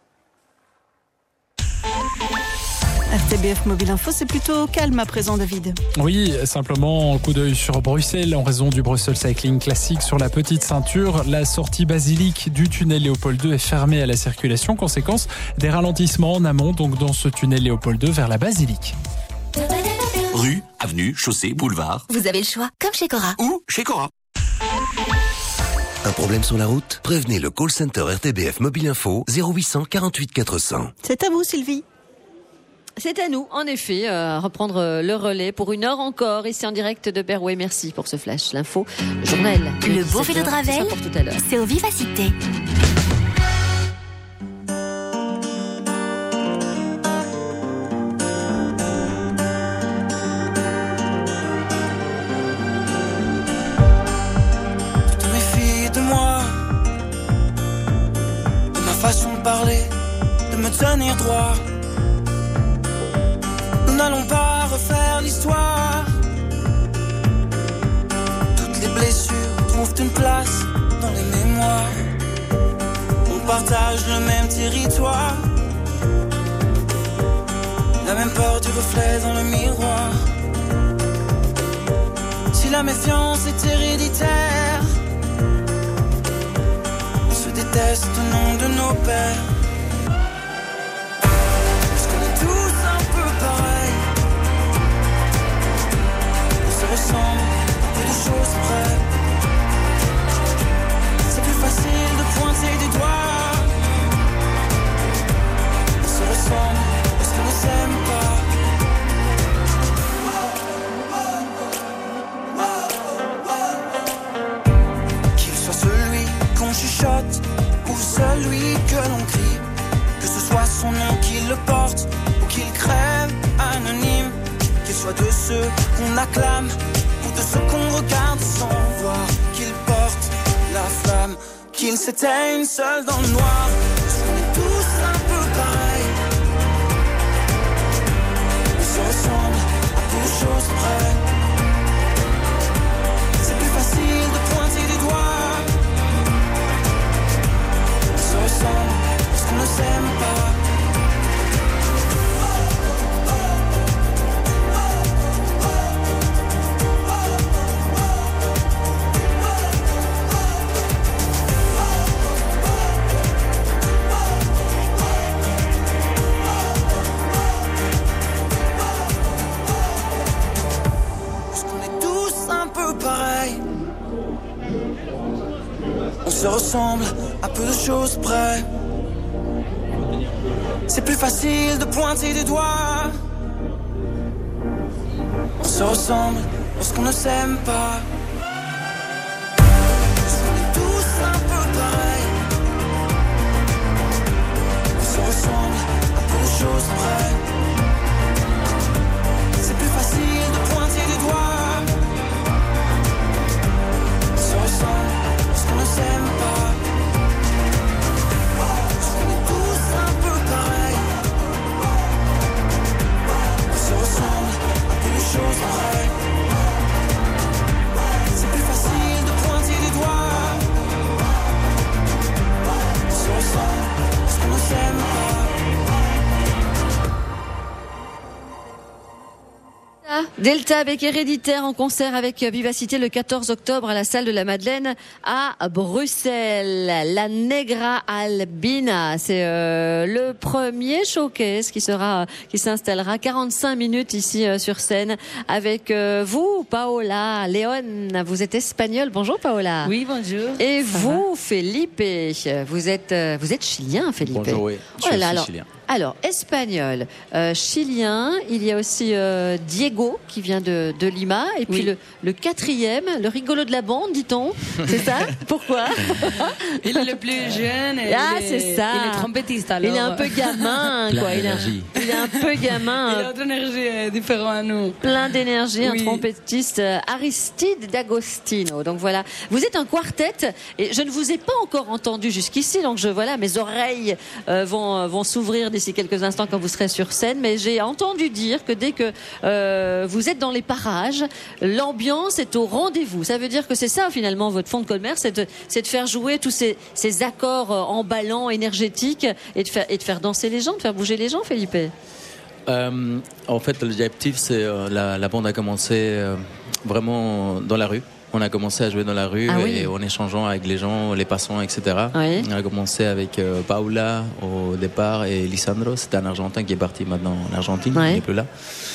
R T B F Mobile Info, c'est plutôt calme à présent, David. Oui, simplement un coup d'œil sur Bruxelles en raison du Brussels Cycling Classic sur la petite ceinture. La sortie basilique du tunnel Léopold deux est fermée à la circulation. Conséquence, des ralentissements en amont, donc dans ce tunnel Léopold deux vers la basilique. Rue, avenue, chaussée, boulevard. Vous avez le choix, comme chez Cora. Ou chez Cora. Un problème sur la route? Prévenez le call center R T B F Mobile Info zéro huit cent quarante-huit quatre cents. C'est à vous, Sylvie. C'est à nous, en effet, euh, reprendre le relais pour une heure encore, ici en direct de Berway. Merci pour ce flash. L'info, le journal. Le beau vélo de Ravel, c'est au Vivacité. Tu te méfies de moi, de ma façon de parler, de me tenir droit. Nous n'allons pas refaire l'histoire. Toutes les blessures trouvent une place dans les mémoires. On partage le même territoire, la même peur du reflet dans le miroir. Si la méfiance est héréditaire, on se déteste au nom de nos pères. Parce qu'on est tous un peu pareils, on se ressemble à peu de choses près. C'est plus facile de pointer du doigt. On se ressemble parce qu'on ne s'aime pas. Qu'il soit celui qu'on chuchote ou celui que l'on crie, que ce soit son nom qui le porte ou qu'il crève anonyme, qu'il soit de ceux qu'on acclame ou de ceux qu'on regarde sans voir, qu'il porte la flamme, qu'il s'éteigne seul dans le noir. Parce qu'on est tous un peu pareils, on se ressemble à peu de choses près. C'est plus facile de pointer du doigt. On se ressemble parce qu'on ne s'aime pas. On se ressemble à peu de choses près. C'est plus facile de pointer du doigt. On se ressemble parce qu'on ne s'aime pas. Parce qu'on est tous un peu pareils. On se ressemble à peu de choses près. C'est plus facile de pointer du doigt. On se ressemble parce qu'on ne s'aime pas. Parce qu'on est tous un peu pareils. On se ressemble à peu de choses près. Delta avec Héréditaire en concert avec Vivacité le quatorze octobre à la salle de la Madeleine à Bruxelles. La Negra Albina, c'est euh, le premier showcase qui sera, qui s'installera quarante-cinq minutes ici euh, sur scène avec euh, vous, Paola León. Vous êtes espagnole. Bonjour Paola. Oui, bonjour. Et Ça vous, Felipe, vous êtes, euh, vous êtes chilien, Felipe. Bonjour, oui. Je Oh là suis là, alors, chilien. Alors, espagnol, euh, chilien, il y a aussi euh, Diego qui vient de, de Lima, et puis Oui. le, le quatrième, le rigolo de la bande, dit-on. C'est ça? Pourquoi? Il est le plus jeune. Et Ah, il est- c'est ça. Il est trompettiste alors. Il est un peu gamin, Plein quoi. Il est, un, d'énergie. il est un peu gamin. Il a autre énergie euh, différente à nous. Plein d'énergie, Oui. un trompettiste euh, Aristide D'Agostino. Donc voilà, vous êtes un quartet et je ne vous ai pas encore entendu jusqu'ici, donc je voilà, mes oreilles euh, vont vont s'ouvrir d'ici quelques instants quand vous serez sur scène. Mais j'ai entendu dire que dès que euh, vous êtes dans les parages, l'ambiance est au rendez-vous. Ça veut dire que c'est ça finalement votre fond de commerce, c'est de, c'est de faire jouer tous ces, ces accords euh, emballants, énergétiques et de faire et de faire danser les gens, de faire bouger les gens, Felipe. Euh, en fait, l'objectif, c'est euh, la, la bande a commencé euh, vraiment dans la rue. On a commencé à jouer dans la rue Ah et oui. en échangeant avec les gens, les passants, et cetera. Oui. On a commencé avec euh, Paula au départ et Lisandro, c'était un Argentin qui est parti maintenant en Argentine, Oui. il n'est plus là.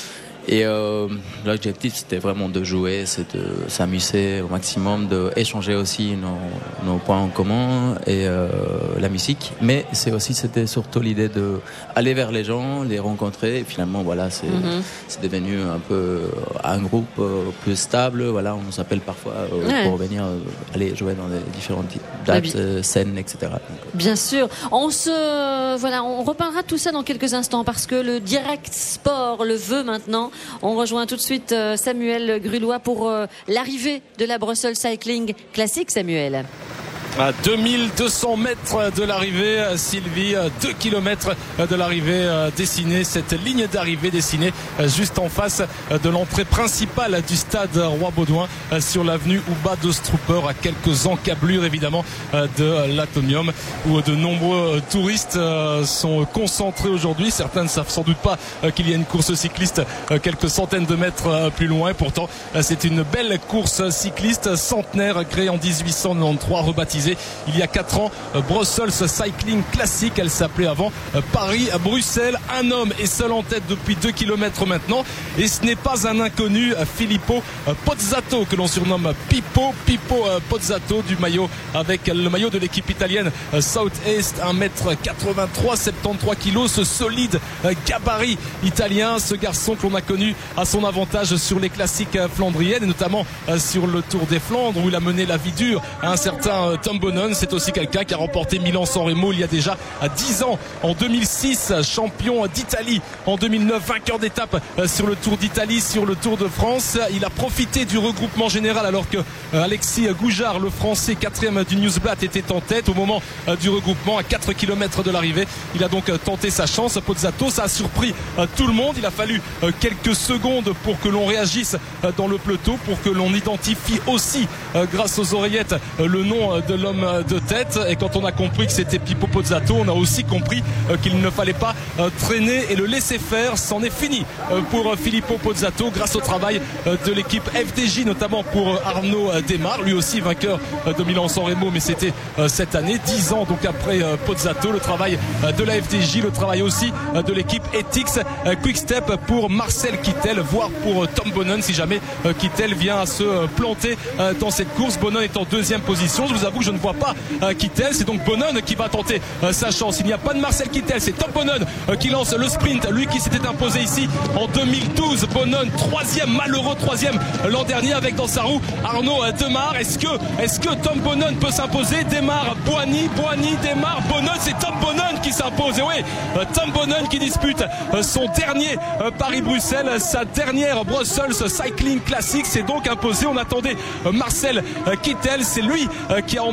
Et euh, l'objectif, c'était vraiment de jouer, c'est de s'amuser au maximum, d'échanger aussi nos, nos points en commun et euh, la musique. Mais c'est aussi, c'était surtout l'idée de aller vers les gens, les rencontrer. Et finalement, voilà, c'est Mhm. c'est devenu un peu un groupe euh, plus stable. Voilà, on nous appelle parfois euh, Ouais. pour venir euh, aller jouer dans les différentes Ah, dates, bien. euh, scènes, et cetera. Donc, Bien sûr. On se, voilà, on reparlera de tout ça dans quelques instants parce que le direct sport le veut maintenant. On rejoint tout de suite euh, Samuel Grulois pour euh, l'arrivée de la Brussels Cycling Classic, Samuel. À deux mille deux cents mètres de l'arrivée, Sylvie, deux kilomètres de l'arrivée dessinée, cette ligne d'arrivée dessinée juste en face de l'entrée principale du stade Roi-Baudouin sur l'avenue Ouba de Strooper, à quelques encablures évidemment de l'Atomium où de nombreux touristes sont concentrés aujourd'hui. Certains ne savent sans doute pas qu'il y a une course cycliste quelques centaines de mètres plus loin. Et pourtant, c'est une belle course cycliste centenaire créée en dix-huit cent quatre-vingt-treize, rebaptisée il y a quatre ans Brussels Cycling Classic. Elle s'appelait avant Paris-Bruxelles. Un homme est seul en tête depuis deux kilomètres maintenant et ce n'est pas un inconnu, Filippo Pozzato, que l'on surnomme Pippo Pippo Pozzato, du maillot avec le maillot de l'équipe italienne South East. Un mètre quatre-vingt-trois, soixante-treize kilos, ce solide gabarit italien, ce garçon que l'on a connu à son avantage sur les classiques flandriennes et notamment sur le Tour des Flandres où il a mené la vie dure à un certain Tom Bonnen. C'est aussi quelqu'un qui a remporté Milan-San Remo il y a déjà dix ans, en deux mille six, champion d'Italie en deux mille neuf, vainqueur d'étape sur le Tour d'Italie, sur le Tour de France. Il a profité du regroupement général alors que Alexis Goujard, le français quatrième du Newsblatt, était en tête au moment du regroupement à quatre kilomètres de l'arrivée. Il a donc tenté sa chance, Pozzato. Ça a surpris tout le monde. Il a fallu quelques secondes pour que l'on réagisse dans le peloton, pour que l'on identifie aussi grâce aux oreillettes le nom de l'homme de tête. Et quand on a compris que c'était Pippo Pozzato, on a aussi compris qu'il ne fallait pas traîner et le laisser faire. C'en est fini pour Filippo Pozzato grâce au travail de l'équipe F D J, notamment pour Arnaud Démare, lui aussi vainqueur de Milan-San Remo, mais c'était cette année, dix ans donc après Pozzato. Le travail de la F D J, le travail aussi de l'équipe Ethics Quick-Step pour Marcel Kittel, voire pour Tom Bonnen si jamais Kittel vient à se planter dans cette course. Bonnen est en deuxième position. Je vous avoue que je ne vois pas Kittel, c'est donc Bonnen qui va tenter sa chance. Il n'y a pas de Marcel Kittel, c'est Tom Bonnen qui lance le sprint, lui qui s'était imposé ici en deux mille douze. Bonnen troisième, malheureux troisième l'an dernier avec dans sa roue Arnaud Démare. Est-ce que, est-ce que Tom Bonnen peut s'imposer? Démare, Boigny, Boigny, Démare, Bonnen, c'est Tom Bonnen qui s'impose. Et oui, Tom Bonnen qui dispute son dernier Paris-Bruxelles, sa dernière Brussels Cycling Classic, s'est donc imposé. On attendait Marcel Kittel, c'est lui qui a emmené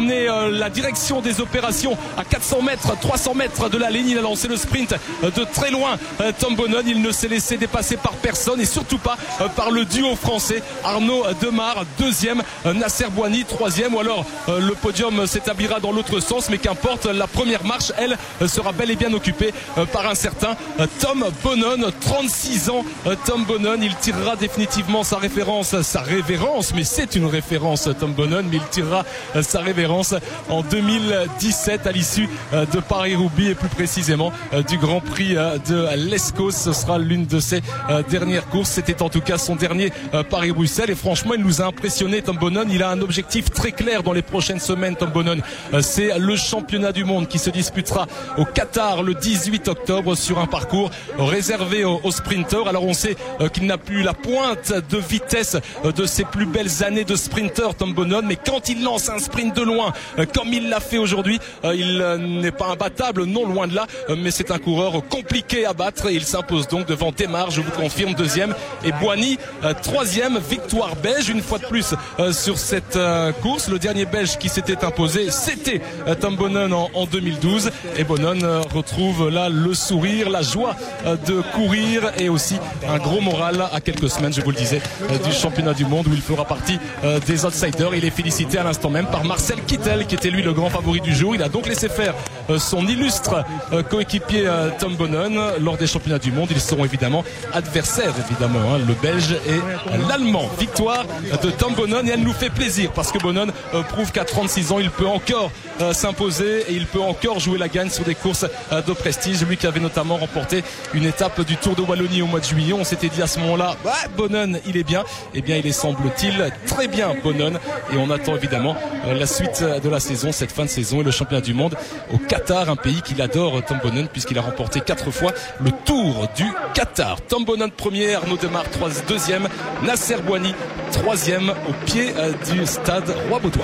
prenait euh, la direction des opérations à quatre cents mètres, trois cents mètres de la ligne. Il a lancé le sprint euh, de très loin. Euh, Tom Bonon, il ne s'est laissé dépasser par personne et surtout pas euh, par le duo français. Arnaud Demar, deuxième, euh, Nasser Boigny, troisième, ou alors euh, le podium s'établira dans l'autre sens, mais qu'importe, la première marche, elle, euh, sera bel et bien occupée euh, par un certain euh, Tom Bonon, trente-six ans. Euh, Tom Bonon, il tirera définitivement sa référence, sa révérence, mais c'est une référence, Tom Bonon, mais il tirera euh, sa révérence en deux mille dix-sept à l'issue euh, de Paris-Roubaix et plus précisément euh, du Grand Prix euh, de l'Escos. Ce sera l'une de ses euh, dernières courses. C'était en tout cas son dernier euh, Paris-Bruxelles et franchement, il nous a impressionné, Tom Bonon. Il a un objectif très clair dans les prochaines semaines, Tom Bonon. Euh, c'est le championnat du monde qui se disputera au Qatar le dix-huit octobre sur un parcours réservé aux, aux sprinteurs. Alors on sait euh, qu'il n'a plus la pointe de vitesse euh, de ses plus belles années de sprinter, Tom Bonon, mais quand il lance un sprint de loin euh, comme il l'a fait aujourd'hui, euh, il euh, n'est pas imbattable, non, loin de là, euh, mais c'est un coureur compliqué à battre et il s'impose donc devant Demar, je vous confirme, deuxième, et Boigny, euh, troisième. Victoire belge une fois de plus euh, sur cette euh, course. Le dernier belge qui s'était imposé, c'était euh, Tom Bonon en, en deux mille douze, et Bonon euh, retrouve là le sourire, la joie euh, de courir et aussi un gros moral à quelques semaines, je vous le disais, euh, du championnat du monde où il fera partie euh, des outsiders. Il est félicité à l'instant même par Marcel Kittel qui était lui le grand favori du jour. Il a donc laissé faire euh, son illustre euh, coéquipier euh, Tom Bonon lors des championnats du monde. Ils seront évidemment adversaires, évidemment, hein, le Belge et l'Allemand. Victoire de Tom Bonon et elle nous fait plaisir parce que Bonon euh, prouve qu'à trente-six ans il peut encore euh, s'imposer et il peut encore jouer la gagne sur des courses euh, de prestige. Lui qui avait notamment remporté une étape du Tour de Wallonie au mois de juillet. On s'était dit à ce moment-là, bah, Bonon il est bien. Eh bien il est, semble-t-il, très bien Bonon, et on attend évidemment euh, la suite de la saison, cette fin de saison et le championnat du monde au Qatar, un pays qu'il adore, Tom Bonon, puisqu'il a remporté quatre fois le Tour du Qatar. Tom Bonon premier, Arnaud Demar troisième, deuxième, Nasser Boigny troisième au pied euh, du stade Roi-Baudouin.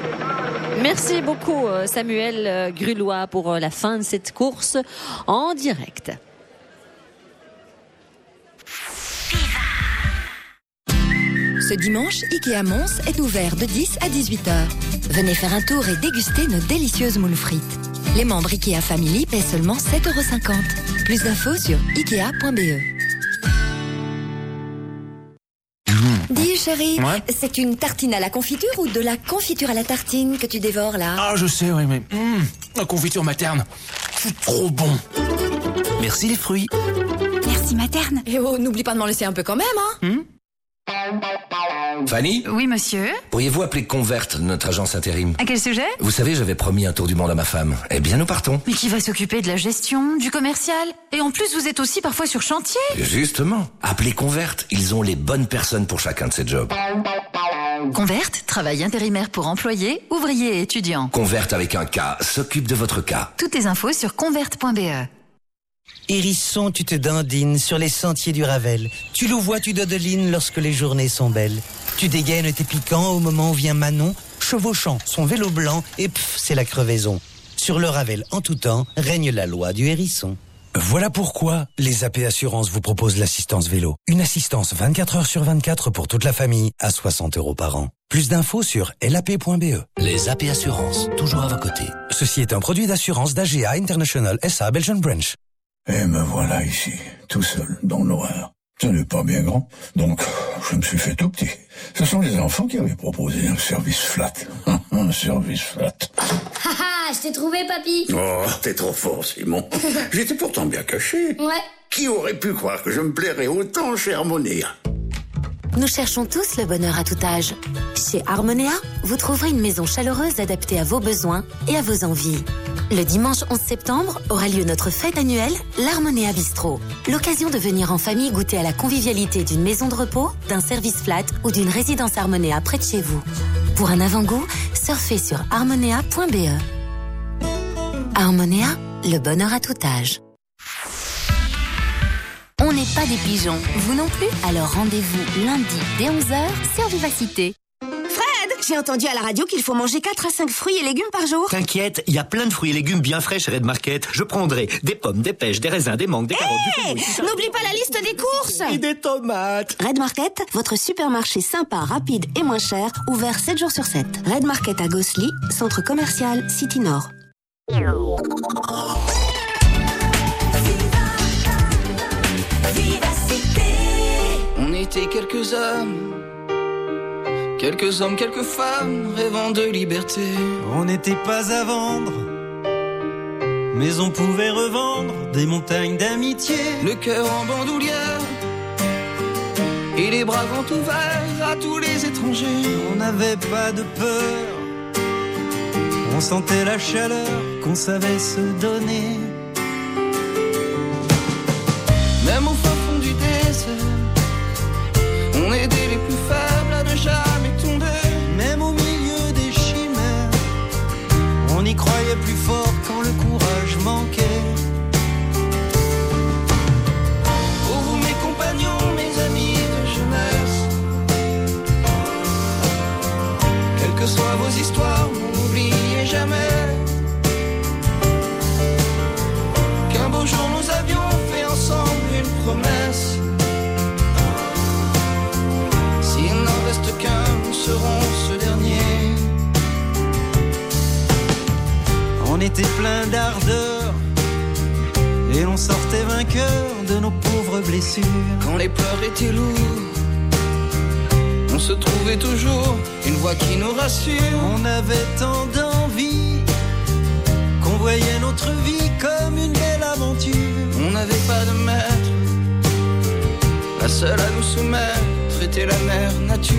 Merci beaucoup Samuel Grulois pour la fin de cette course en direct. Ce dimanche, Ikea Mons est ouvert de dix à dix-huit heures. Venez faire un tour et déguster nos délicieuses moules frites. Les membres Ikea Family paient seulement sept euros cinquante. Plus d'infos sur ikea point b e. Dis chérie, ouais. C'est une tartine à la confiture ou de la confiture à la tartine que tu dévores là? Ah je sais, oui, mais mmh, la confiture materne, c'est trop bon. Merci les fruits. Merci materne. Et oh, n'oublie pas de m'en laisser un peu quand même, hein. Mmh. Fanny? Oui, monsieur. Pourriez-vous appeler Convert, notre agence intérim? À quel sujet? Vous savez, j'avais promis un tour du monde à ma femme. Eh bien, nous partons. Mais qui va s'occuper de la gestion, du commercial? Et en plus, vous êtes aussi parfois sur chantier? Justement. Appelez Convert. Ils ont les bonnes personnes pour chacun de ces jobs. Convert, travail intérimaire pour employés, ouvriers et étudiants. Convert avec un K, s'occupe de votre cas. Toutes les infos sur convert point b e. Hérisson, tu te dandines sur les sentiers du Ravel. Tu louvois, tu dodelines lorsque les journées sont belles. Tu dégaines tes piquants au moment où vient Manon, chevauchant son vélo blanc, et pff, c'est la crevaison. Sur le Ravel, en tout temps, règne la loi du hérisson. Voilà pourquoi les A P Assurances vous proposent l'assistance vélo. Une assistance vingt-quatre heures sur vingt-quatre pour toute la famille à soixante euros par an. Plus d'infos sur l a p point b e. Les A P Assurances, toujours à vos côtés. Ceci est un produit d'assurance d'A G A International S A Belgian Branch. Et me voilà ici, tout seul, dans le noir. Ce n'est pas bien grand, donc je me suis fait tout petit. Ce sont les enfants qui avaient proposé un service flat. Un service flat. Haha, je t'ai trouvé, papy. Oh, t'es trop fort, Simon. J'étais pourtant bien caché. Ouais. Qui aurait pu croire que je me plairais autant chez Harmonia? Nous cherchons tous le bonheur à tout âge. Chez Harmonia, vous trouverez une maison chaleureuse adaptée à vos besoins et à vos envies. Le dimanche onze septembre aura lieu notre fête annuelle, l'Harmonia Bistro. L'occasion de venir en famille goûter à la convivialité d'une maison de repos, d'un service flat ou d'une résidence Harmonia près de chez vous. Pour un avant-goût, surfez sur harmonia point b e. Harmonia, le bonheur à tout âge. On n'est pas des pigeons, vous non plus? Alors rendez-vous lundi dès onze heures sur Vivacité. Fred, J'ai entendu à la radio qu'il faut manger quatre à cinq fruits et légumes par jour. T'inquiète, il y a plein de fruits et légumes bien frais chez Red Market. Je prendrai des pommes, des pêches, des raisins, des mangues, des carottes, hey, du fenouil. N'oublie pas la liste des courses. Et des tomates. Red Market, votre supermarché sympa, rapide et moins cher, ouvert sept jours sur sept. Red Market à Gosselies, centre commercial City Nord. On était quelques hommes, quelques hommes, quelques femmes, rêvant de liberté. On n'était pas à vendre, mais on pouvait revendre des montagnes d'amitié. Le cœur en bandoulière et les bras grands ouverts à tous les étrangers. On n'avait pas de peur, on sentait la chaleur qu'on savait se donner. Même au fin fond du désert, on aidait les plus faibles à ne jamais tomber. Même au milieu des chimères, on y croyait plus fort quand le courage manquait. Pour vous mes compagnons, mes amis de jeunesse, quelles que soient vos histoires, n'oubliez jamais qu'un beau jour nous avions fait ensemble une promesse. S'il n'en reste qu'un, nous serons ce dernier. On était plein d'ardeur et l'on sortait vainqueur de nos pauvres blessures. Quand les pleurs étaient lourds, on se trouvait toujours une voix qui nous rassure. On avait tant d'envie qu'on voyait notre vie comme une belle aventure. On n'avait pas de maître, la seule à nous soumettre était la mère nature.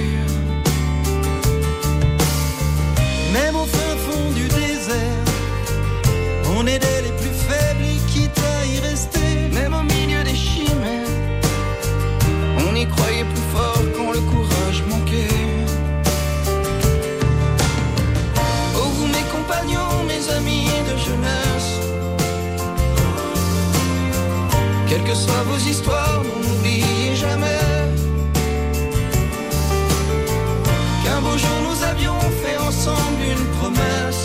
Même au fin fond du désert, on aidait les plus faibles et quitte à y rester. Même au milieu des chimères, on y croyait plus fort quand le courage manquait. Oh vous mes compagnons, mes amis de jeunesse, quelles que soient vos histoires, n'oubliez jamais qu'un beau jour nous avions fait ensemble une promesse.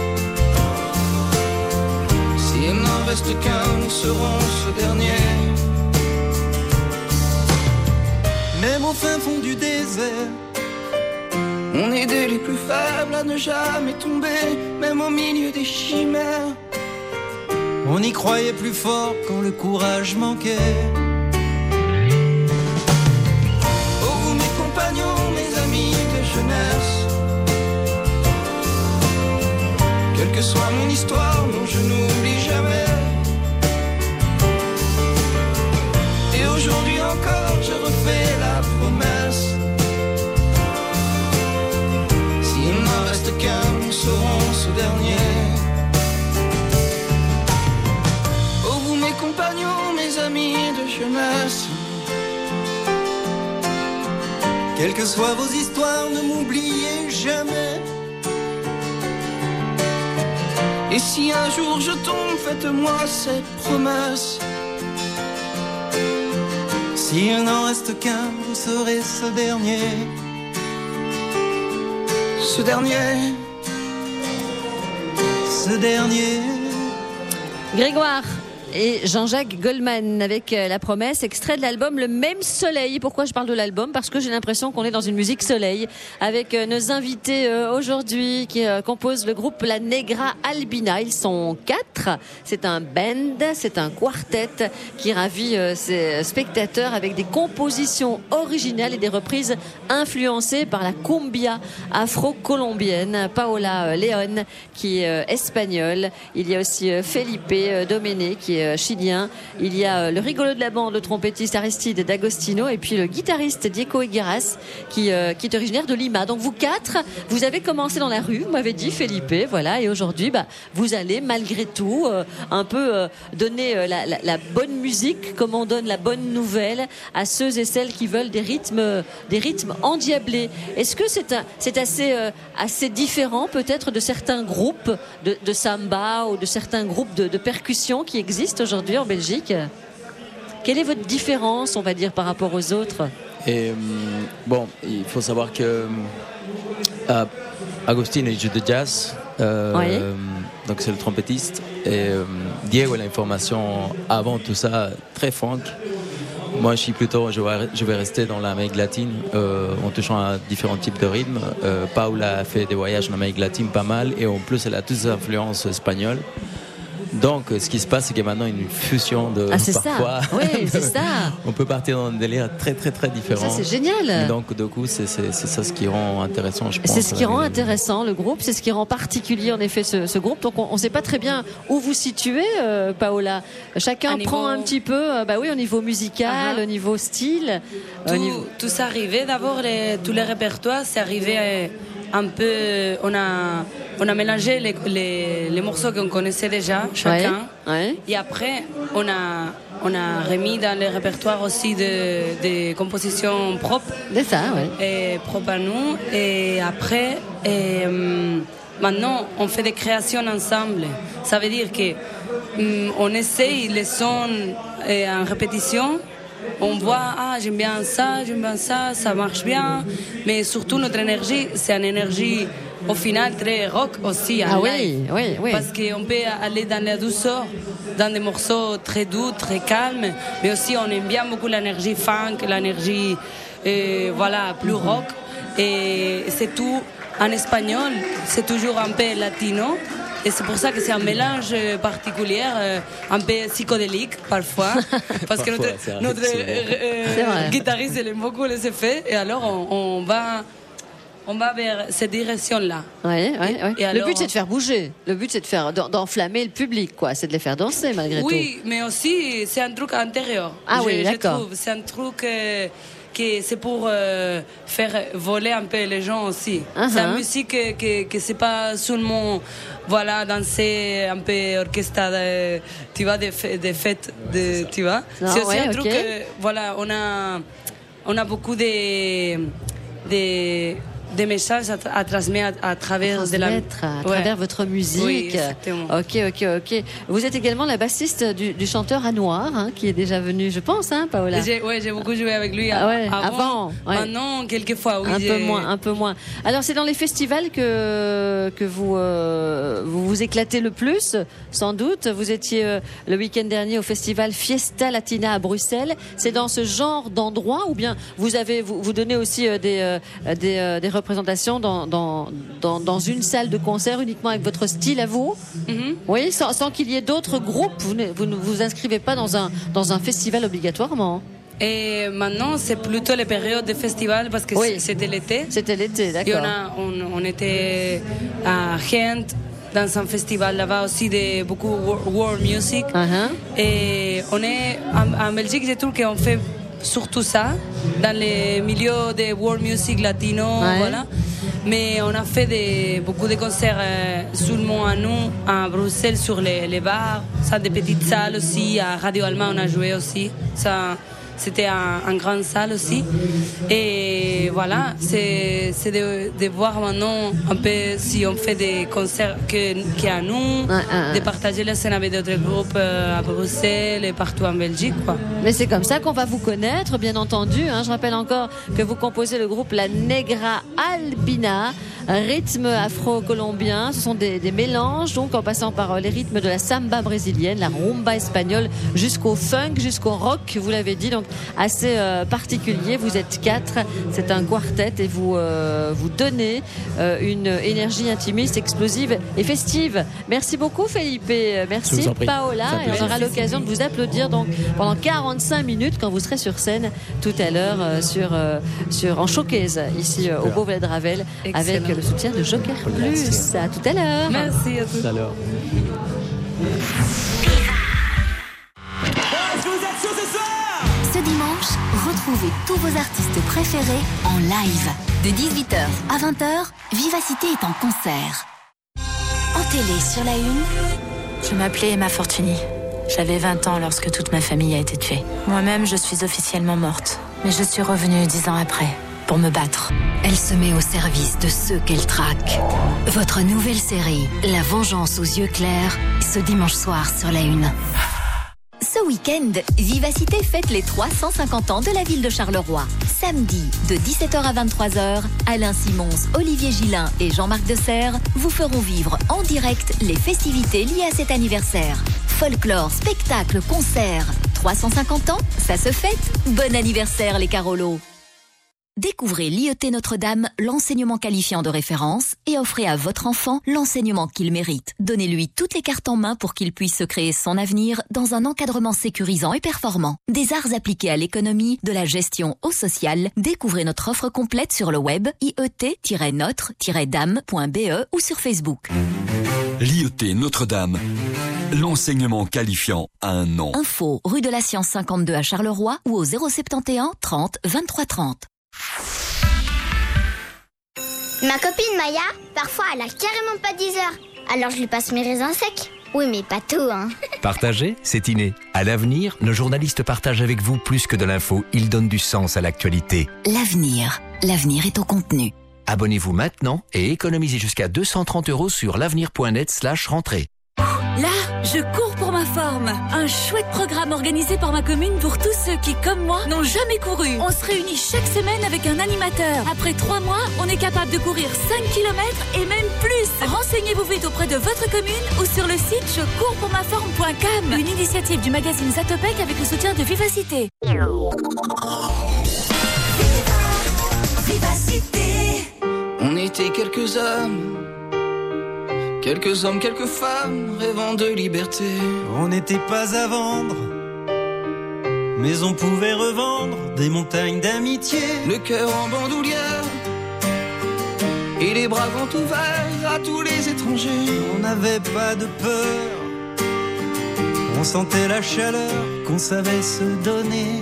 S'il n'en reste qu'un, nous serons ce dernier. Même au fin fond du désert, on aidait les plus faibles à ne jamais tomber. Même au milieu des chimères, on y croyait plus fort quand le courage manquait. Oh vous mes compagnons, mes amis de jeunesse, quelle que soit mon histoire, non je n'oublie jamais. Et aujourd'hui encore je refais la promesse, s'il n'en reste qu'un, nous serons ce dernier. Oh vous mes compagnons, mes amis de jeunesse, quelles que soient vos histoires, ne m'oubliez jamais. Et si un jour je tombe, faites-moi cette promesse, s'il n'en reste qu'un, vous serez ce dernier. Ce dernier. Ce dernier. Grégoire et Jean-Jacques Goldman avec la promesse, extrait de l'album Le Même Soleil. Pourquoi je parle de l'album? Parce que j'ai l'impression qu'on est dans une musique soleil avec nos invités aujourd'hui qui composent le groupe La Negra Albina. Ils sont quatre, c'est un band, c'est un quartet qui ravit ses spectateurs avec des compositions originales et des reprises influencées par la cumbia afro-colombienne. Paola León qui est espagnole, il y a aussi Felipe Domené qui est chilien, il y a le rigolo de la bande, le trompettiste Aristide D'Agostino et puis le guitariste Diego Higueras qui, euh, qui est originaire de Lima. Donc vous quatre, vous avez commencé dans la rue, vous m'avez dit Felipe, voilà, et aujourd'hui bah, vous allez malgré tout euh, un peu euh, donner euh, la, la, la bonne musique comme on donne la bonne nouvelle à ceux et celles qui veulent des rythmes, des rythmes endiablés. Est-ce que c'est, un, c'est assez, euh, assez différent peut-être de certains groupes de, de samba ou de certains groupes de, de percussion qui existent aujourd'hui en Belgique? Quelle est votre différence, on va dire, par rapport aux autres? Et, bon, il faut savoir que Ah, Agustin, il joue de jazz. Euh, Oui. euh, donc c'est le trompettiste. Et euh, Diego, il a une formation avant tout ça très funk. Moi, je suis plutôt, je vais, je vais rester dans l'Amérique latine euh, en touchant à différents types de rythmes. Euh, Paula a fait des voyages en Amérique latine pas mal et en plus, elle a toutes ses influences espagnoles. Donc, ce qui se passe, c'est qu'il y a maintenant une fusion de Ah, c'est parfois. ça. Oui, c'est ça. On peut partir dans un délire très, très, très différent. Ça, c'est génial. Et donc, du coup, c'est, c'est, c'est ça ce qui rend intéressant, je pense. C'est ce qui rend Euh, intéressant le groupe, c'est ce qui rend particulier en effet ce, ce groupe. Donc on ne sait pas très bien où vous situez, euh, Paola. Chacun À niveau- prend un petit peu, euh, bah oui, au niveau musical, Uh-huh. au niveau style. Tout, au niveau... tout ça arrivait. D'abord, les- tous les répertoires, c'est arrivé euh, un peu. On a, on a mélangé les, les, les morceaux qu'on connaissait déjà, chacun. Ouais, ouais. Et après, on a, on a remis dans le répertoire aussi des de compositions propres. C'est ça, oui. Et propres à nous. Et après, et, hum, maintenant, on fait des créations ensemble. Ça veut dire que hum, on essaye les sons euh, en répétition. On voit, ah, j'aime bien ça, j'aime bien ça, ça marche bien. Mais surtout, notre énergie, c'est une énergie, au final, très rock aussi. Ah en oui, live. oui, oui. Parce qu'on peut aller dans la douceur, dans des morceaux très doux, très calmes. Mais aussi, on aime bien beaucoup l'énergie funk, l'énergie, euh, voilà, plus rock. Et c'est tout en espagnol, c'est toujours un peu latino. Et c'est pour ça que c'est un mélange particulier, euh, un peu psychodélique parfois. Parce que Parfois, notre, c'est vrai, notre c'est vrai. euh, C'est vrai. guitariste, il aime beaucoup les effets. Et alors, on, on va, on va vers cette direction-là. Ouais, ouais, ouais. Et Le alors- but c'est de faire bouger. Le but c'est de faire d'en- d'enflammer le public, quoi. C'est de les faire danser malgré tout. Oui, mais aussi c'est un truc intérieur. Ah je, oui, je d'accord. trouve. C'est un truc euh, que c'est pour euh, faire voler un peu les gens aussi. Uh-huh. C'est une musique que, que, que c'est pas seulement voilà danser un peu orchestré, tu vois, des, fê- des fêtes, de, tu vois. Non, c'est aussi ouais, un truc ok. que, voilà, on a on a beaucoup de de des messages à, tra- à transmettre à, à travers de la Transmettre à Ouais. travers votre musique. Oui, exactement. Ok, ok, ok. Vous êtes également la bassiste du, du chanteur Anouar, hein, qui est déjà venu, je pense, hein, Paola. J'ai, ouais, j'ai beaucoup joué avec lui Ah ouais, avant. avant, ouais. Maintenant, quelques fois, oui. un j'ai- peu moins, un peu moins. Alors c'est dans les festivals que que vous euh, vous vous éclatez le plus, sans doute. Vous étiez euh, le week-end dernier au festival Fiesta Latina à Bruxelles. C'est dans ce genre d'endroit ou bien vous avez vous, vous donnez aussi euh, des euh, des, euh, des représentations dans, dans dans dans une salle de concert uniquement avec votre style à vous. Mhm. Oui, sans, sans qu'il y ait d'autres groupes. Vous ne vous, ne vous inscrivez pas dans un dans un festival obligatoirement. Et maintenant, c'est plutôt les périodes de festival parce que Oui. c'est- c'était l'été. C'était l'été, Et on, d'accord. a, on, on était à Ghent, dans un festival là-bas aussi de beaucoup wor- world music. Uh-huh. Et on est en, en Belgique, je trouve qu'on fait surtout ça, dans les milieux de world music latino, Ouais. voilà. Mais on a fait des, beaucoup de concerts euh, seulement à nous, à Bruxelles, sur les, les bars, ça, des petites salles aussi. À Radio Alma, on a joué aussi. Ça, c'était un, un grand salle aussi. Et voilà, c'est, c'est de, de voir maintenant un peu si on fait des concerts que, qui à nous, ah, de partager la scène avec d'autres groupes euh, à Bruxelles et partout en Belgique, quoi. Mais c'est comme ça qu'on va vous connaître, bien entendu. Hein. Je rappelle encore que vous composez le groupe La Negra Albina, un rythme afro-colombien. Ce sont des, des mélanges, donc en passant par euh, les rythmes de la samba brésilienne, la rumba espagnole, jusqu'au funk, jusqu'au rock. Vous l'avez dit, donc assez euh, particulier. Vous êtes quatre, c'est un quartet et vous euh, vous donnez euh, une énergie intimiste, explosive et festive. Merci beaucoup, Felipe. Je Merci, vous en prie. Paola. C'est un Et on plaisir. aura l'occasion de vous applaudir donc pendant quarante-cinq minutes quand vous serez sur scène tout à l'heure euh, sur euh, sur en showcase ici euh, au Beauvais de Ravel avec Excellent. le soutien de Joker Plus. À tout à l'heure. Merci à tous. Tout à l'heure. Ce dimanche, retrouvez tous vos artistes préférés en live. De dix-huit heures à vingt heures, Vivacité est en concert. En télé, sur la une, Je m'appelais Emma Fortuny. J'avais vingt ans lorsque toute ma famille a été tuée. Moi-même, je suis officiellement morte. Mais je suis revenue dix ans après, pour me battre. elle se met au service de ceux qu'elle traque. Votre nouvelle série, La vengeance aux yeux clairs, ce dimanche soir sur la une. Ce week-end, Vivacité fête les trois cent cinquante ans de la ville de Charleroi. Samedi, de dix-sept heures à vingt-trois heures, Alain Simons, Olivier Gillin et Jean-Marc Desserre vous feront vivre en direct les festivités liées à cet anniversaire. Folklore, spectacle, concert. trois cent cinquante ans, ça se fête. Bon anniversaire les Carolos. Découvrez l'I E T Notre-Dame, l'enseignement qualifiant de référence, et offrez à votre enfant l'enseignement qu'il mérite. Donnez-lui toutes les cartes en main pour qu'il puisse se créer son avenir dans un encadrement sécurisant et performant. Des arts appliqués à l'économie, de la gestion au social. Découvrez notre offre complète sur le web i e t tiret notre tiret dame point b e ou sur Facebook. L'I E T Notre-Dame, l'enseignement qualifiant a un nom. Info, rue de la Science cinquante-deux à Charleroi ou au zéro sept un trente vingt-trois trente. Ma copine Maya, parfois elle a carrément pas dix heures. Alors je lui passe mes raisins secs. Oui, mais pas tout, hein. Partager, c'est inné. À l'avenir, nos journalistes partagent avec vous plus que de l'info. Ils donnent du sens à l'actualité. L'avenir. L'avenir est au contenu. Abonnez-vous maintenant et économisez jusqu'à deux cent trente euros sur l'avenir point net slash rentrée. Là, je cours pour ma forme. Un chouette programme organisé par ma commune pour tous ceux qui, comme moi, n'ont jamais couru. On se réunit chaque semaine avec un animateur. Après trois mois, on est capable de courir cinq kilomètres et même plus. Renseignez-vous vite auprès de votre commune ou sur le site je cours pour ma forme point com. Une initiative du magazine Zatopek avec le soutien de Vivacité. Vivacité. On était quelques hommes. Quelques hommes, quelques femmes rêvant de liberté. On n'était pas à vendre, mais on pouvait revendre des montagnes d'amitié. Le cœur en bandoulière et les bras grands ouverts à tous les étrangers. On n'avait pas de peur, on sentait la chaleur qu'on savait se donner.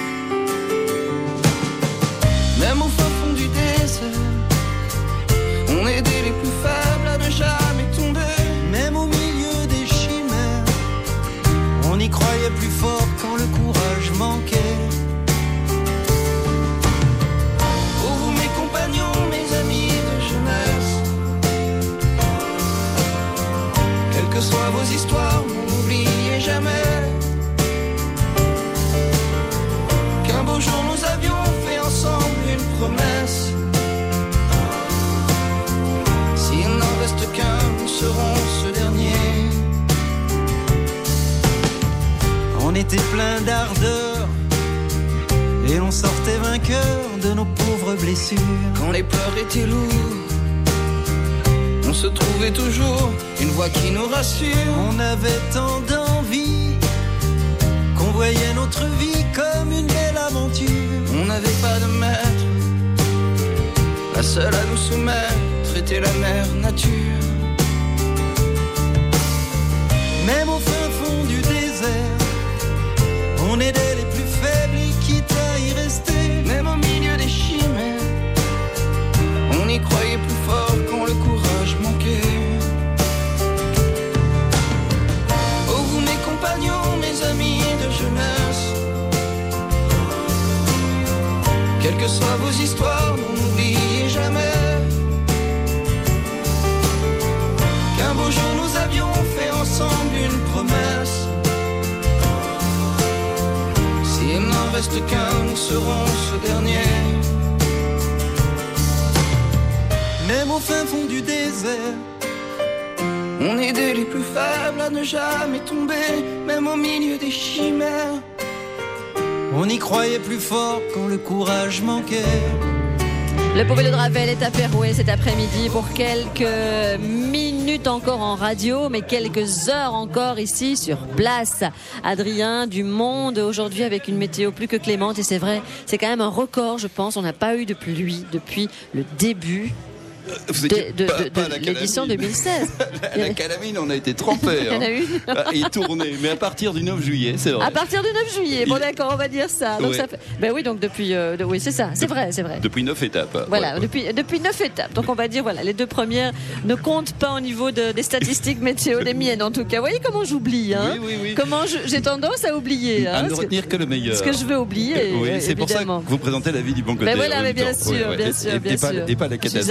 Même au fin fond du désert, on aidait les plus faibles à ne jamais tomber. Même au milieu des chimères, on y croyait plus fort quand le courage manquait. Pour vous mes compagnons, mes amis de jeunesse, quelles que soient vos histoires, n'oubliez jamais qu'un beau jour nous avions fait ensemble une promesse. Reste qu'un, nous serons ce dernier. On était plein d'ardeur et l'on sortait vainqueur de nos pauvres blessures. Quand les pleurs étaient lourds, on se trouvait toujours une voix qui nous rassure. On avait tant d'envie qu'on voyait notre vie comme une belle aventure. On n'avait pas de maître, la seule à nous soumettre était la mère nature. Même au fin fond du désert, on aidait les plus faibles et quitte à y rester. Même au milieu des chimères, on y croyait plus fort quand le courage manquait. Oh vous mes compagnons, mes amis de jeunesse, quelles que soient vos histoires, n'oubliez jamais qu'un beau jour nous avions fait ensemble une promesse. S'il n'en reste qu'un, nous serons ce dernier. Même au fin fond du désert, on aidait les plus faibles à ne jamais tomber. Même au milieu des chimères, on y croyait plus fort quand le courage manquait. Le Beauvais de Ravel est à Pérouet cet après-midi pour quelques minutes encore en radio, mais quelques heures encore ici sur place. Adrien du Monde aujourd'hui avec une météo plus que clémente et c'est vrai, c'est quand même un record je pense. On n'a pas eu de pluie depuis le début Vous de, de, pas, de, pas de l'édition deux mille seize. La, la calamine, on a été trempés. Il y en a hein. une. Et tourné. Mais à partir du neuf juillet, c'est vrai. À partir du neuf juillet, bon Il... d'accord, on va dire ça. Donc ouais. ça fait... Ben oui, donc depuis, euh, de... oui c'est ça, c'est vrai, c'est vrai. Depuis neuf étapes. Voilà, ouais. depuis depuis neuf étapes. Donc on va dire voilà, les deux premières ne comptent pas au niveau de, des statistiques météo des miennes en tout cas. Vous voyez comment j'oublie, hein. Oui, oui, oui. Comment je, j'ai tendance à oublier. Hein, à ne retenir que, que le meilleur. Ce que je veux oublier. Oui, c'est évidemment. pour ça que vous présentez la vie du bon côté. Mais voilà, mais bien temps. sûr, ouais, ouais. bien et, sûr, et, bien et sûr. Pas, et pas la catastrophe. Je suis un mauvais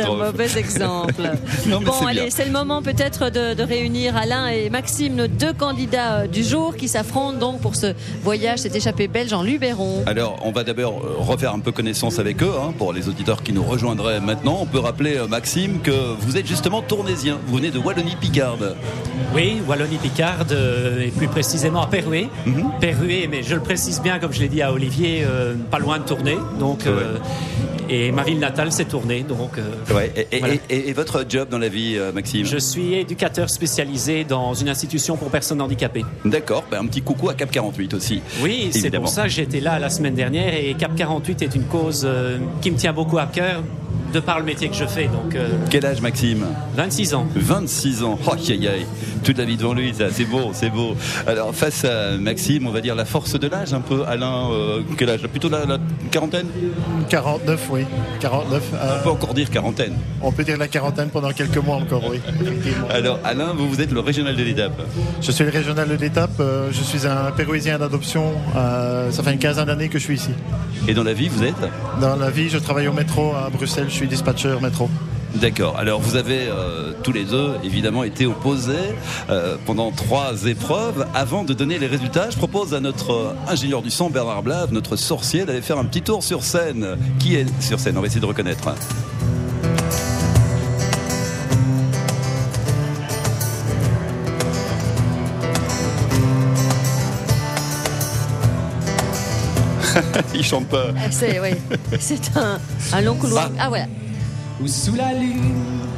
mauvais exemple. Non, mais bon, c'est allez, bien. c'est le moment peut-être de, de réunir Alain et Maxime, nos deux candidats euh, du jour qui s'affrontent donc pour ce voyage, cette échappée belge en Luberon. Alors, on va d'abord euh, refaire un peu connaissance avec eux, hein, pour les auditeurs qui nous rejoindraient maintenant. On peut rappeler, euh, Maxime, que vous êtes justement tournaisien. Vous venez de Wallonie-Picarde. Oui, Wallonie-Picarde, euh, et plus précisément à Perruet. Mm-hmm. Perruet, mais je le précise bien, comme je l'ai dit à Olivier, euh, pas loin de Tournai. Donc, euh, et ma ville natale, c'est Tournai. Donc, euh, Ouais. Et, et- voilà. et- et votre job dans la vie, euh, Maxime? Je suis éducateur spécialisé dans une institution pour personnes handicapées. D'accord, ben, un petit coucou à Cap quarante-huit aussi. Oui, c'est évidemment. pour ça que j'étais là la semaine dernière, et Cap quarante-huit est une cause euh, qui me tient beaucoup à cœur, de par le métier que je fais. Donc, euh, Quel âge, Maxime? vingt-six ans. vingt-six ans. Oh, aïe, aïe, aïe. Toute la vie devant lui, ça. C'est beau, c'est beau. Alors, face à Maxime, on va dire la force de l'âge un peu. Alain, euh, quel âge? Plutôt la, la quarantaine? quarante-neuf, oui. quarante-neuf. euh, On peut encore dire quarantaine. on peut dire la quarantaine pendant quelques mois encore, oui. Effectivement. Alors, Alain, vous, vous êtes le régional de l'étape. Je suis le régional de l'étape. euh, je suis un Pérouésien d'adoption. euh, ça fait une quinzaine d'années que je suis ici. Et dans la vie, vous êtes? Dans la vie, je travaille au métro à Bruxelles. Je suis dispatcher métro. D'accord. Alors, vous avez euh, tous les deux, évidemment, été opposés euh, pendant trois épreuves. Avant de donner les résultats, je propose à notre euh, ingénieur du son, Bernard Blave, notre sorcier, d'aller faire un petit tour sur scène. Qui est sur scène? On va essayer de reconnaître. Il chante pas. Ah, C'est, oui, c'est un, un long couloir. Ah, voilà. Ou sous la lune,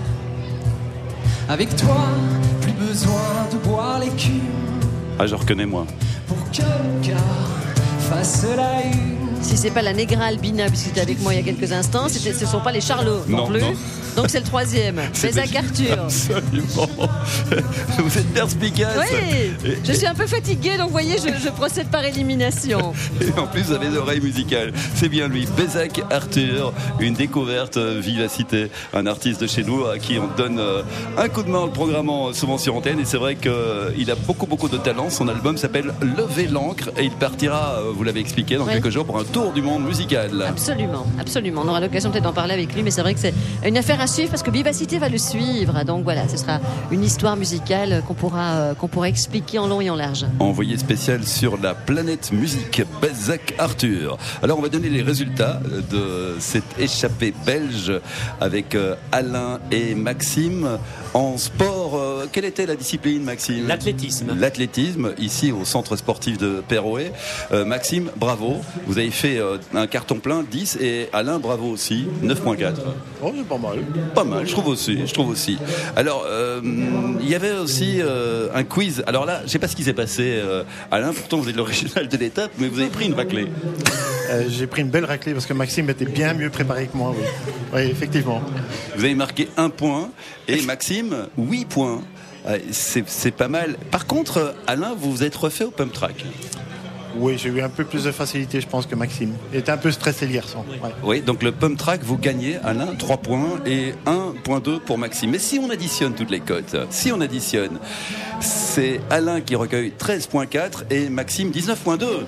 avec toi, plus besoin de boire l'écume Ah, je reconnais moi. pour que le cœur fasse la une. Si c'est pas la Negra Albina, puisque c'était avec moi il y a quelques instants, c'était, ce sont pas les Charlots non, Non, plus. non. Donc c'est le troisième. C'est Bézac Arthur. Absolument. Vous êtes perspicace. Oui, Et- je suis un peu fatiguée, donc vous voyez, je, je procède par élimination. Et en plus, vous avez des oreilles musicales. C'est bien lui, Bézac Arthur, une découverte euh, vivacité, un artiste de chez nous à qui on donne euh, un coup de main en le programmant souvent sur antenne. Et c'est vrai qu'il a beaucoup, beaucoup de talent. Son album s'appelle Lever l'encre et il partira, euh, vous l'avez expliqué, dans Oui. quelques jours pour un tour du monde musical. Absolument, absolument. On aura l'occasion peut-être d'en parler avec lui, mais c'est vrai que c'est une affaire à suivre parce que Vivacité va le suivre. Donc voilà, ce sera une histoire musicale qu'on pourra, euh, qu'on pourra expliquer en long et en large. Envoyé spécial sur la planète musique, Bézac Arthur. Alors on va donner les résultats de cette échappée belge avec euh, Alain et Maxime. En sport, euh, quelle était la discipline, Maxime? L'athlétisme. L'athlétisme, ici au centre sportif de Perrouet. Euh, Maxime, bravo. Vous avez fait euh, un carton plein, dix, et Alain, bravo aussi, neuf virgule quatre. Oh, c'est pas mal. Pas mal, je trouve aussi, je trouve aussi. Alors, euh, il y avait aussi euh, un quiz. Alors là, je sais pas ce qui s'est passé, euh, Alain. Pourtant, vous êtes le régional de l'étape, mais vous avez pris une raclée. Euh, j'ai pris une belle raclée parce que Maxime était bien mieux préparé que moi, oui. Oui, effectivement. Vous avez marqué un point et Maxime, huit points. Euh, C'est c'est pas mal. Par contre, Alain, vous vous êtes refait au pump track. Oui, j'ai eu un peu plus de facilité, je pense, que Maxime. Il était un peu stressé, le garçon. Ouais. Oui, donc le pump track, vous gagnez, Alain, trois points et un virgule deux pour Maxime. Mais si on additionne toutes les cotes, si on additionne, c'est Alain qui recueille treize virgule quatre et Maxime dix-neuf virgule deux.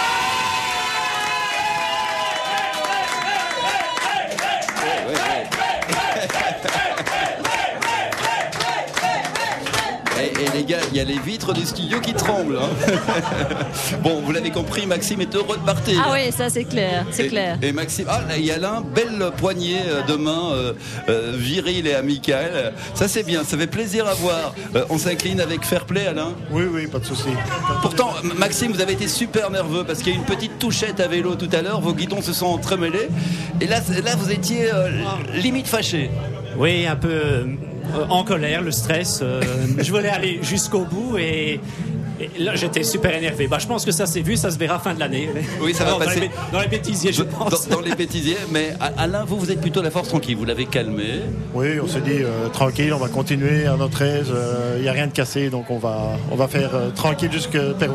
Et, et les gars, il y a les vitres du studio qui tremblent. hein. Bon, vous l'avez compris, Maxime est heureux de partir. Ah oui, ça c'est clair, c'est Et- clair. Et Maxime, ah, là, il y a là un belle poignée euh, de main euh, euh, viril et amical. Ça c'est bien, ça fait plaisir à voir. Euh, on s'incline avec fair play, Alain. Oui, oui, pas de souci. Pourtant, M- Maxime, vous avez été super nerveux parce qu'il y a eu une petite touchette à vélo tout à l'heure. Vos guidons se sont entremêlés. Et là, c'est- là vous étiez euh, limite fâché. Oui, un peu euh, en colère, le stress. euh, je voulais aller jusqu'au bout et, et là j'étais super énervé. Bah, je pense que ça s'est vu, ça se verra fin de l'année. Oui, ça va Non, dans passer. les, bê- dans les bêtisiers, je pense. Dans, dans les bêtisiers, mais A- Alain, vous, vous êtes plutôt la force tranquille. Vous l'avez calmé. Oui, on s'est dit euh, tranquille, on va continuer à notre aise. Il n'y a rien de cassé, donc on va, on va faire euh, tranquille jusqu'à Perrouet.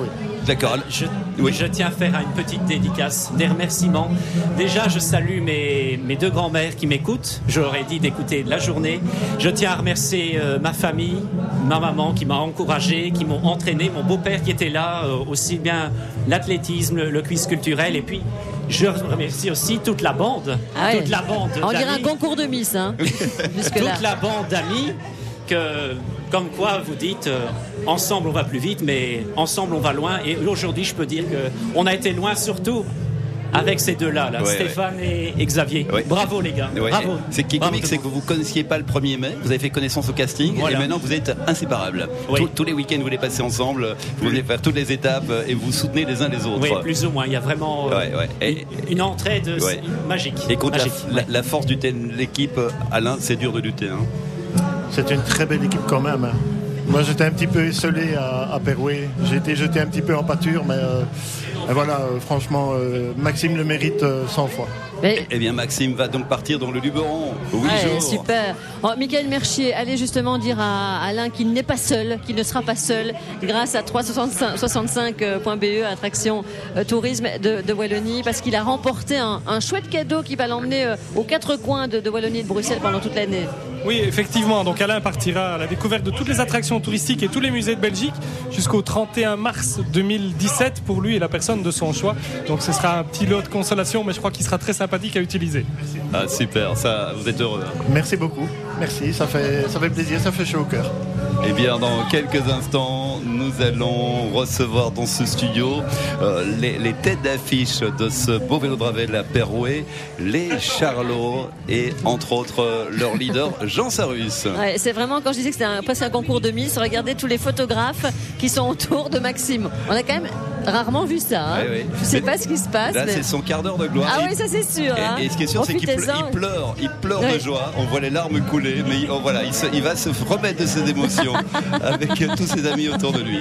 D'accord. Je, oui. je tiens à faire une petite dédicace, des remerciements. Déjà, je salue mes, mes deux grands-mères qui m'écoutent. Je leur ai dit d'écouter la journée. Je tiens à remercier euh, ma famille, ma maman qui m'a encouragé, qui m'ont entraîné, mon beau-père qui était là, euh, aussi bien l'athlétisme, le, le quiz culturel. Et puis, je remercie aussi toute la bande. Ah ouais. Toute la bande On d'amis. dirait un concours de Miss, hein. Toute la bande d'amis. Que, comme quoi vous dites euh, ensemble on va plus vite, mais ensemble on va loin. Et aujourd'hui je peux dire qu'on a été loin, surtout avec ces deux-là, là, ouais, Stéphane ouais. et Xavier. Ouais. Bravo les gars. Ouais. Bravo. Ce qui est comique, c'est que vous vous connaissiez pas le premier mai, vous avez fait connaissance au casting, voilà. Et maintenant vous êtes inséparables. Oui. Tous, tous les week-ends vous les passez ensemble, vous venez faire toutes les étapes et vous soutenez les uns les autres. Oui, plus ou moins. Il y a vraiment euh, ouais, ouais. Et, une, une entraide ouais. magique. Et contre magique. La, la, la force du ten, l'équipe, Alain, c'est dur de lutter. Hein. C'est une très belle équipe quand même. Moi j'étais un petit peu esselé à, à Perouet. J'ai été jeté un petit peu en pâture, mais euh, voilà, euh, franchement, euh, Maxime le mérite euh, cent fois. Mais... Eh bien, Maxime va donc partir dans le Luberon. Oui, ouais, super. Oh, Michael Mercier, allez justement dire à Alain qu'il n'est pas seul, qu'il ne sera pas seul, grâce à trois cent soixante-cinq point B E, attraction euh, tourisme de, de Wallonie, parce qu'il a remporté un, un chouette cadeau qui va l'emmener euh, aux quatre coins de, de Wallonie et de Bruxelles pendant toute l'année. Oui, effectivement. Donc Alain partira à la découverte de toutes les attractions touristiques et tous les musées de Belgique jusqu'au trente et un mars deux mille dix-sept pour lui et la personne de son choix. Donc ce sera un petit lot de consolation, mais je crois qu'il sera très sympathique à utiliser. Ah super, ça, vous êtes heureux. Hein. Merci beaucoup. Merci, ça fait, ça fait plaisir, ça fait chaud au cœur. Eh bien, dans quelques instants, nous allons recevoir dans ce studio euh, les, les têtes d'affiche de ce beau vélo de Ravel à Perouet, les Charlots et entre autres leur leader Jean Sarus. Ouais, c'est vraiment, quand je disais que c'était un, presque un concours de Miss, regardez tous les photographes qui sont autour de Maxime. On a quand même rarement vu ça. Hein. Oui, oui. Je ne sais pas ce qui se passe. Là, mais... c'est son quart d'heure de gloire. Ah il... oui, ça c'est sûr. Et, hein. et ce qui est sûr, c'est qu'il pleure, il pleure, il pleure ouais. de joie. On voit les larmes couler, mais il, oh, voilà, il, se, il va se remettre de ses émotions avec tous ses amis autour de lui.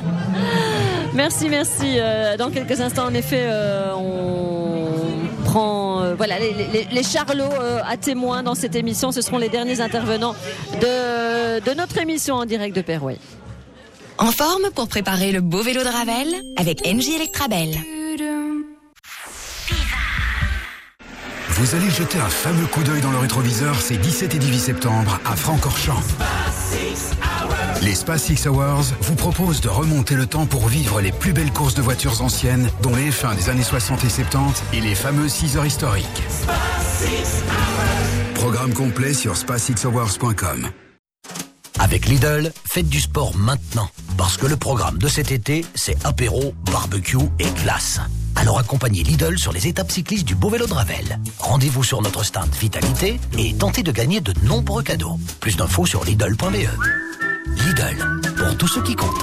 Merci, merci. Euh, dans quelques instants, en effet, euh, on prend euh, voilà, les, les, les Charlots euh, à témoin dans cette émission. Ce seront les derniers intervenants de, de notre émission en direct de Perouet. En forme pour préparer le beau vélo de Ravel avec Engie Electrabel. Vous allez jeter un fameux coup d'œil dans le rétroviseur ces dix-sept et dix-huit septembre à Francorchamps. Les Spa Six Hours vous proposent de remonter le temps pour vivre les plus belles courses de voitures anciennes, dont les F un des années soixante et soixante-dix et les fameuses six heures historiques. Programme complet sur spa six hours point com. Avec Lidl, faites du sport maintenant. Parce que le programme de cet été, c'est apéro, barbecue et classe. Alors accompagnez Lidl sur les étapes cyclistes du beau vélo de Ravel. Rendez-vous sur notre stand Vitalité et tentez de gagner de nombreux cadeaux. Plus d'infos sur Lidl point B E. Lidl, pour tous ceux qui comptent.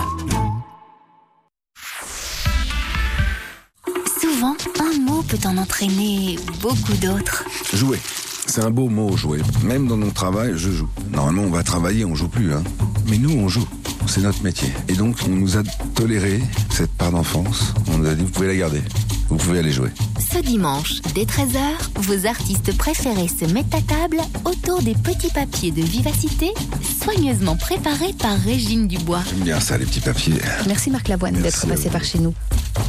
Souvent, un mot peut en entraîner beaucoup d'autres. Jouer. C'est un beau mot, jouer. Même dans mon travail, je joue. Normalement, on va travailler, on joue plus, hein. Mais nous, on joue. C'est notre métier. Et donc, on nous a toléré cette part d'enfance. On nous a dit, vous pouvez la garder. Vous pouvez aller jouer. Ce dimanche, dès treize heures, vos artistes préférés se mettent à table autour des petits papiers de Vivacité, soigneusement préparés par Régine Dubois. J'aime bien ça, les petits papiers. Merci Marc Lavoine d'être passé par chez nous.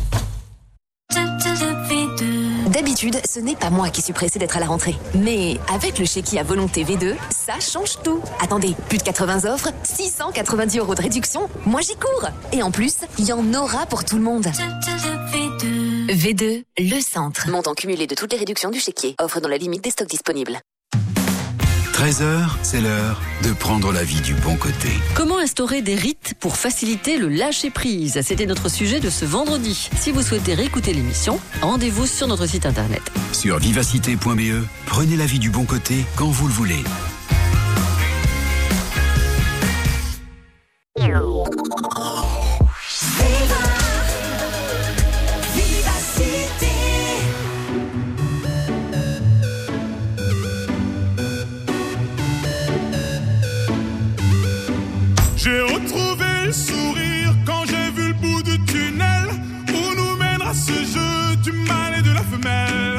D'habitude, ce n'est pas moi qui suis pressée d'être à la rentrée. Mais avec le chéquier à volonté V deux, ça change tout. Attendez, plus de quatre-vingts offres, six cent quatre-vingt-dix euros de réduction. Moi, j'y cours. Et en plus, il y en aura pour tout le monde. V deux, le centre. Montant cumulé de toutes les réductions du chéquier. Offre dans la limite des stocks disponibles. treize heures, c'est l'heure de prendre la vie du bon côté. Comment instaurer des rites pour faciliter le lâcher-prise ? C'était notre sujet de ce vendredi. Si vous souhaitez réécouter l'émission, rendez-vous sur notre site internet. Sur vivacité point B E, prenez la vie du bon côté quand vous le voulez. J'ai retrouvé le sourire quand j'ai vu le bout du tunnel où nous mènera ce jeu du mâle et de la femelle.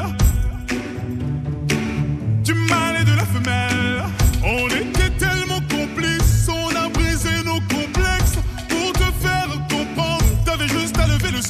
Du mâle et de la femelle. On était tellement complices, on a brisé nos complexes. Pour te faire comprendre, t'avais juste à lever le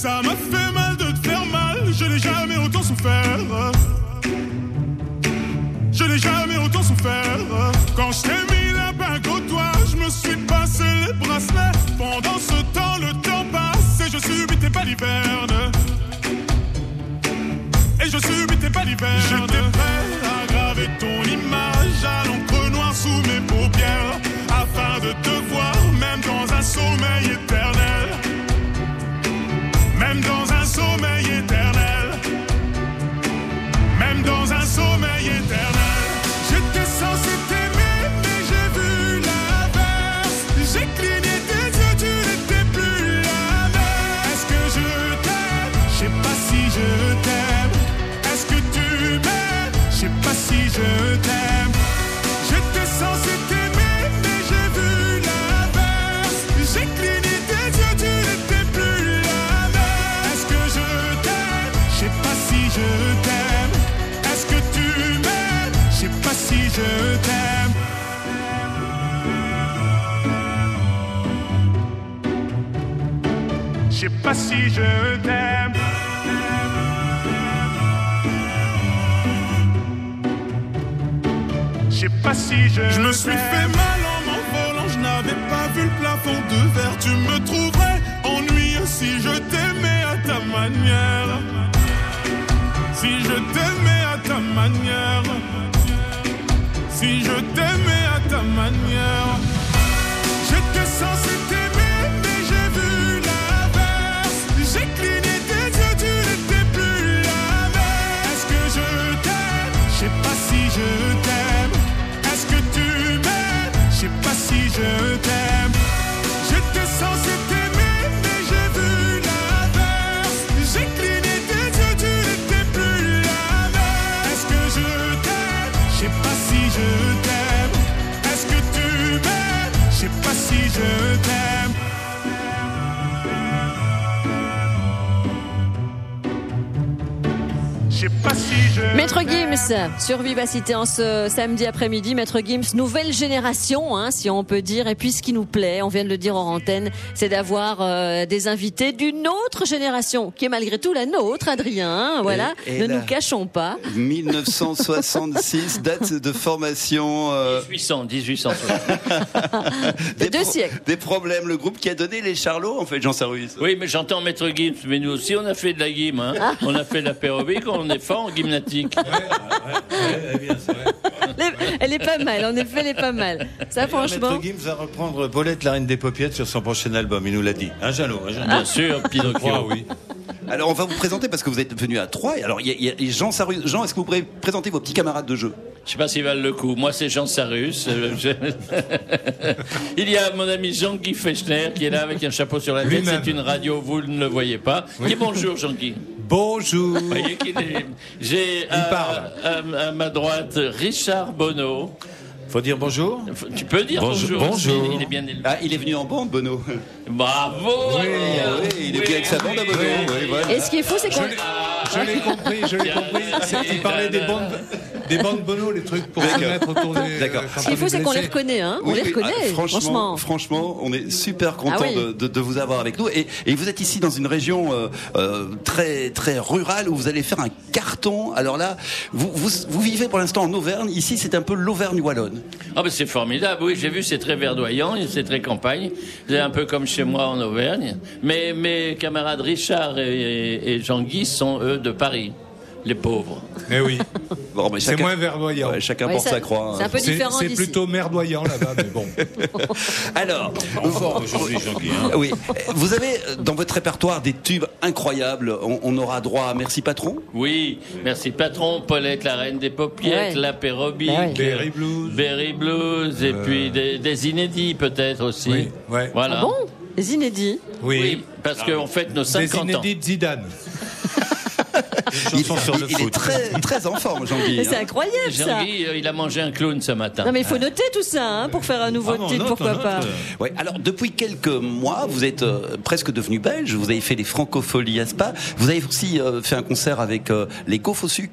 Ça m'a fait mal de te faire mal, je n'ai jamais autant souffert. Je n'ai jamais autant souffert. Quand je t'ai mis la bague au doigt, je me suis passé les bracelets. Pendant ce temps, le temps passe et je subis tes balivernes. Et je subis tes balivernes. J'étais prêt à graver ton image à l'encre noire sous mes paupières, afin de te voir même dans un sommeil éternel. Même dans un sommeil éternel. Même dans un sommeil éternel. J'étais censé t'aimer, mais j'ai vu l'inverse. J'ai cligné tes yeux, tu n'étais plus la même. Est-ce que je t'aime? Je sais pas si je t'aime. Est-ce que tu m'aimes? Je sais pas si je t'aime. J'étais censé t'aimer, mais j'ai vu l'inverse. J'ai cligné tes yeux, tu n'étais plus la même. Est-ce que je t'aime? Je sais pas si je t'aime. Est-ce que tu m'aimes? Je sais pas si je t'aime. Je sais pas si je t'aime. Je sais pas si je Je me suis fait mal en m'envolant, je n'avais pas vu le plafond de verre. Tu me trouverais ennuyeux si je t'aimais à ta manière. Si je t'aimais à ta manière. Si je t'aimais à ta manière. J'étais censé t'aimer, mais j'ai vu l'inverse. J'ai cligné tes yeux, tu n'étais plus la même. Est-ce que je t'aime? Je sais pas si je t'aime. Est-ce que tu m'aimes? Je sais pas si je t'aime. J'étais censé t'aimer, mais j'ai vu l'inverse. J'ai cligné tes yeux, tu n'étais plus la même. Est-ce que je t'aime? Je sais pas si je t'aime. Est-ce que tu m'aimes? Je sais pas si je t'aime. Je sais pas si je Maître Gims sur Vivacité en ce samedi après-midi. Maître Gims, nouvelle génération, hein, si on peut dire. Et puis ce qui nous plaît, on vient de le dire en antenne, c'est d'avoir euh, des invités d'une autre génération, qui est malgré tout la nôtre, Adrien. Hein, voilà, et ne là, nous cachons pas. dix-neuf cent soixante-six, date de formation. Euh... dix-huit cents, dix-huit cents. des Deux pro- siècles. Des problèmes. Le groupe qui a donné les Charlots, en fait, Jean Sarruis. Oui, mais j'entends Maître Gims, mais nous aussi on a fait de la gym, hein. Ah. On a fait de l'apérobic, on est fort en gymnastique. Elle est pas mal, en effet, elle est pas mal. Ça, franchement. Maître Gims va reprendre Paulette, la reine des paupiettes, sur son prochain album. Il nous l'a dit. Un Jeannot, un Jeannot. Bien sûr, Pinocchio. Oui. Alors, on va vous présenter parce que vous êtes venu à Troyes. Et alors, il y a, il y a Jean Sarruis. Jean, est-ce que vous pourrez présenter vos petits camarades de jeu? Je sais pas s'ils valent le coup. Moi, c'est Jean Sarrus. Euh, je- Il y a mon ami Jean-Guy Fechner qui est là avec un chapeau sur la tête. Lui-même. C'est une radio, vous ne le voyez pas. Dis bonjour, Jean-Guy. Bonjour. Vous voyez qu'il est- J'ai Il à, parle. à- à ma droite Richard Bonneau. Faut dire bonjour. Tu peux dire bonjour. Bonjour. aussi, Il est bien élevé. Ah, il est venu en bande, Bono. Bravo. Oui, oui, il est venu avec sa bande à Bono. Oui, voilà. Et ce qui est fou, c'est qu'on. Je l'ai compris, je l'ai compris. C'est- Il parlait des bandes, des bandes Bono, les trucs pour se mettre autour des. D'accord. Ce qui est fou, c'est qu'on les reconnaît, hein. On Oui, les oui. reconnaît, Ah, franchement, franchement. franchement, on est super content Ah oui. de, de, de vous avoir avec nous. Et, et vous êtes ici dans une région euh, euh, très très rurale où vous allez faire un carton. Alors là, vous vous, vous vivez pour l'instant en Auvergne. Ici, c'est un peu l'Auvergne wallonne. Ah ben c'est formidable, oui, j'ai vu, c'est très verdoyant, c'est très campagne, c'est un peu comme chez moi en Auvergne, mais mes camarades Richard et, et, et Jean-Guy sont eux de Paris, les pauvres. Eh oui. Bon, mais C'est chacun- moins verdoyant. Ouais, chacun Ouais, porte ça- sa croix. c'est un peu C'est différent c'est d'ici. plutôt merdoyant là-bas, mais bon. Alors, En forme aujourd'hui, Jean-Guy. hein. oui, vous avez euh, dans votre répertoire des tubes incroyables. On, on aura droit à Merci Patron. Oui, merci patron, Paulette, la reine des paupiètes, Ouais. l'apérobic, Bah ouais. Berry Blues. Berry Blues, et puis des, des inédits peut-être aussi. Oui, ouais. Voilà. Ah bon? Les inédits. Oui, Oui. parce qu'on fête nos Des cinquante ans. inédits de Zidane. Il, Une chanson sur le il est foot. très très en forme, Jean-Guy. Mais c'est hein. incroyable, ça. Jean-Guy, euh, il a mangé un clown ce matin. Non, mais il faut noter tout ça, hein, pour faire un nouveau Ah, on titre, note, pourquoi on note. pas. Ouais, alors depuis quelques mois, vous êtes euh, presque devenu belge. Vous avez fait les Francopholies à Spa. Vous avez aussi euh, fait un concert avec euh, les Coffres au sucre.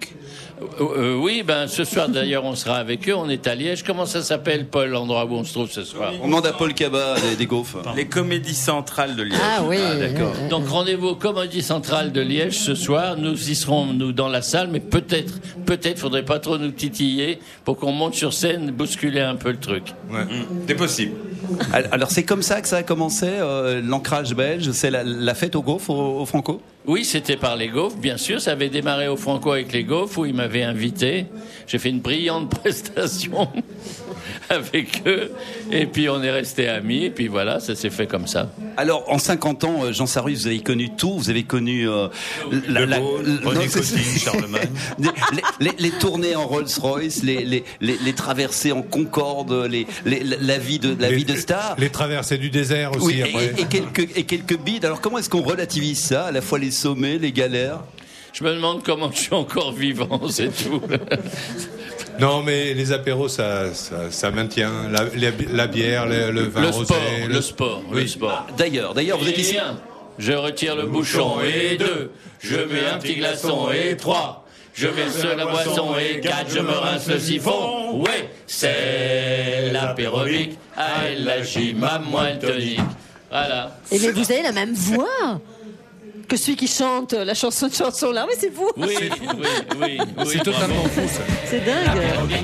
Euh, oui, ben ce soir d'ailleurs on sera avec eux, on est à Liège. Comment ça s'appelle, Paul, l'endroit où on se trouve ce soir? On demande à Paul Cabat des, des gaufres. Les Comédies Centrales de Liège. Ah oui. Ah, d'accord. Donc rendez-vous au Comédie Centrale de Liège ce soir. Nous y serons nous dans la salle, mais peut-être, peut-être, faudrait pas trop nous titiller pour qu'on monte sur scène, bousculer un peu le truc. Ouais. Mmh. C'est possible. Alors c'est comme ça que ça a commencé, euh, l'ancrage belge, c'est la, la fête aux gaufres au, au Franco? Oui, c'était par les gaufres, bien sûr. Ça avait démarré au Franco avec les gaufres où ils m'avaient invité. J'ai fait une brillante prestation avec eux. Et puis on est restés amis. Et puis voilà, ça s'est fait comme ça. Alors en cinquante ans, Jean Sarrus, vous avez connu tout. Vous avez connu euh, la, la, René Coty, Charlemagne. les, les, les tournées en Rolls-Royce, les, les, les, les traversées en Concorde, les, les, la vie de la les, vie de star. Les traversées du désert aussi. Oui, après. Et, et quelques et quelques bides. Alors comment est-ce qu'on relativise ça, à la fois les sommets, les galères? Je me demande comment je suis encore vivant, c'est tout. Non, mais les apéros, ça, ça, ça maintient la, la, la bière, le, le vin le rosé. Sport, le, le sport, oui. le sport. D'ailleurs, d'ailleurs, vous êtes ici. Un, je retire le bouchon et deux, je mets un petit glaçon et trois. Je verse la boisson et quatre, je me rince le siphon. Ouais, c'est l'apérobique, ah, elle agit ma moelle tonique. Voilà. Et mais vous avez la même voix que celui qui chante la chanson de chanson là. Mais c'est vous. Oui, oui, oui, oui. C'est totalement fou, ça. C'est dingue.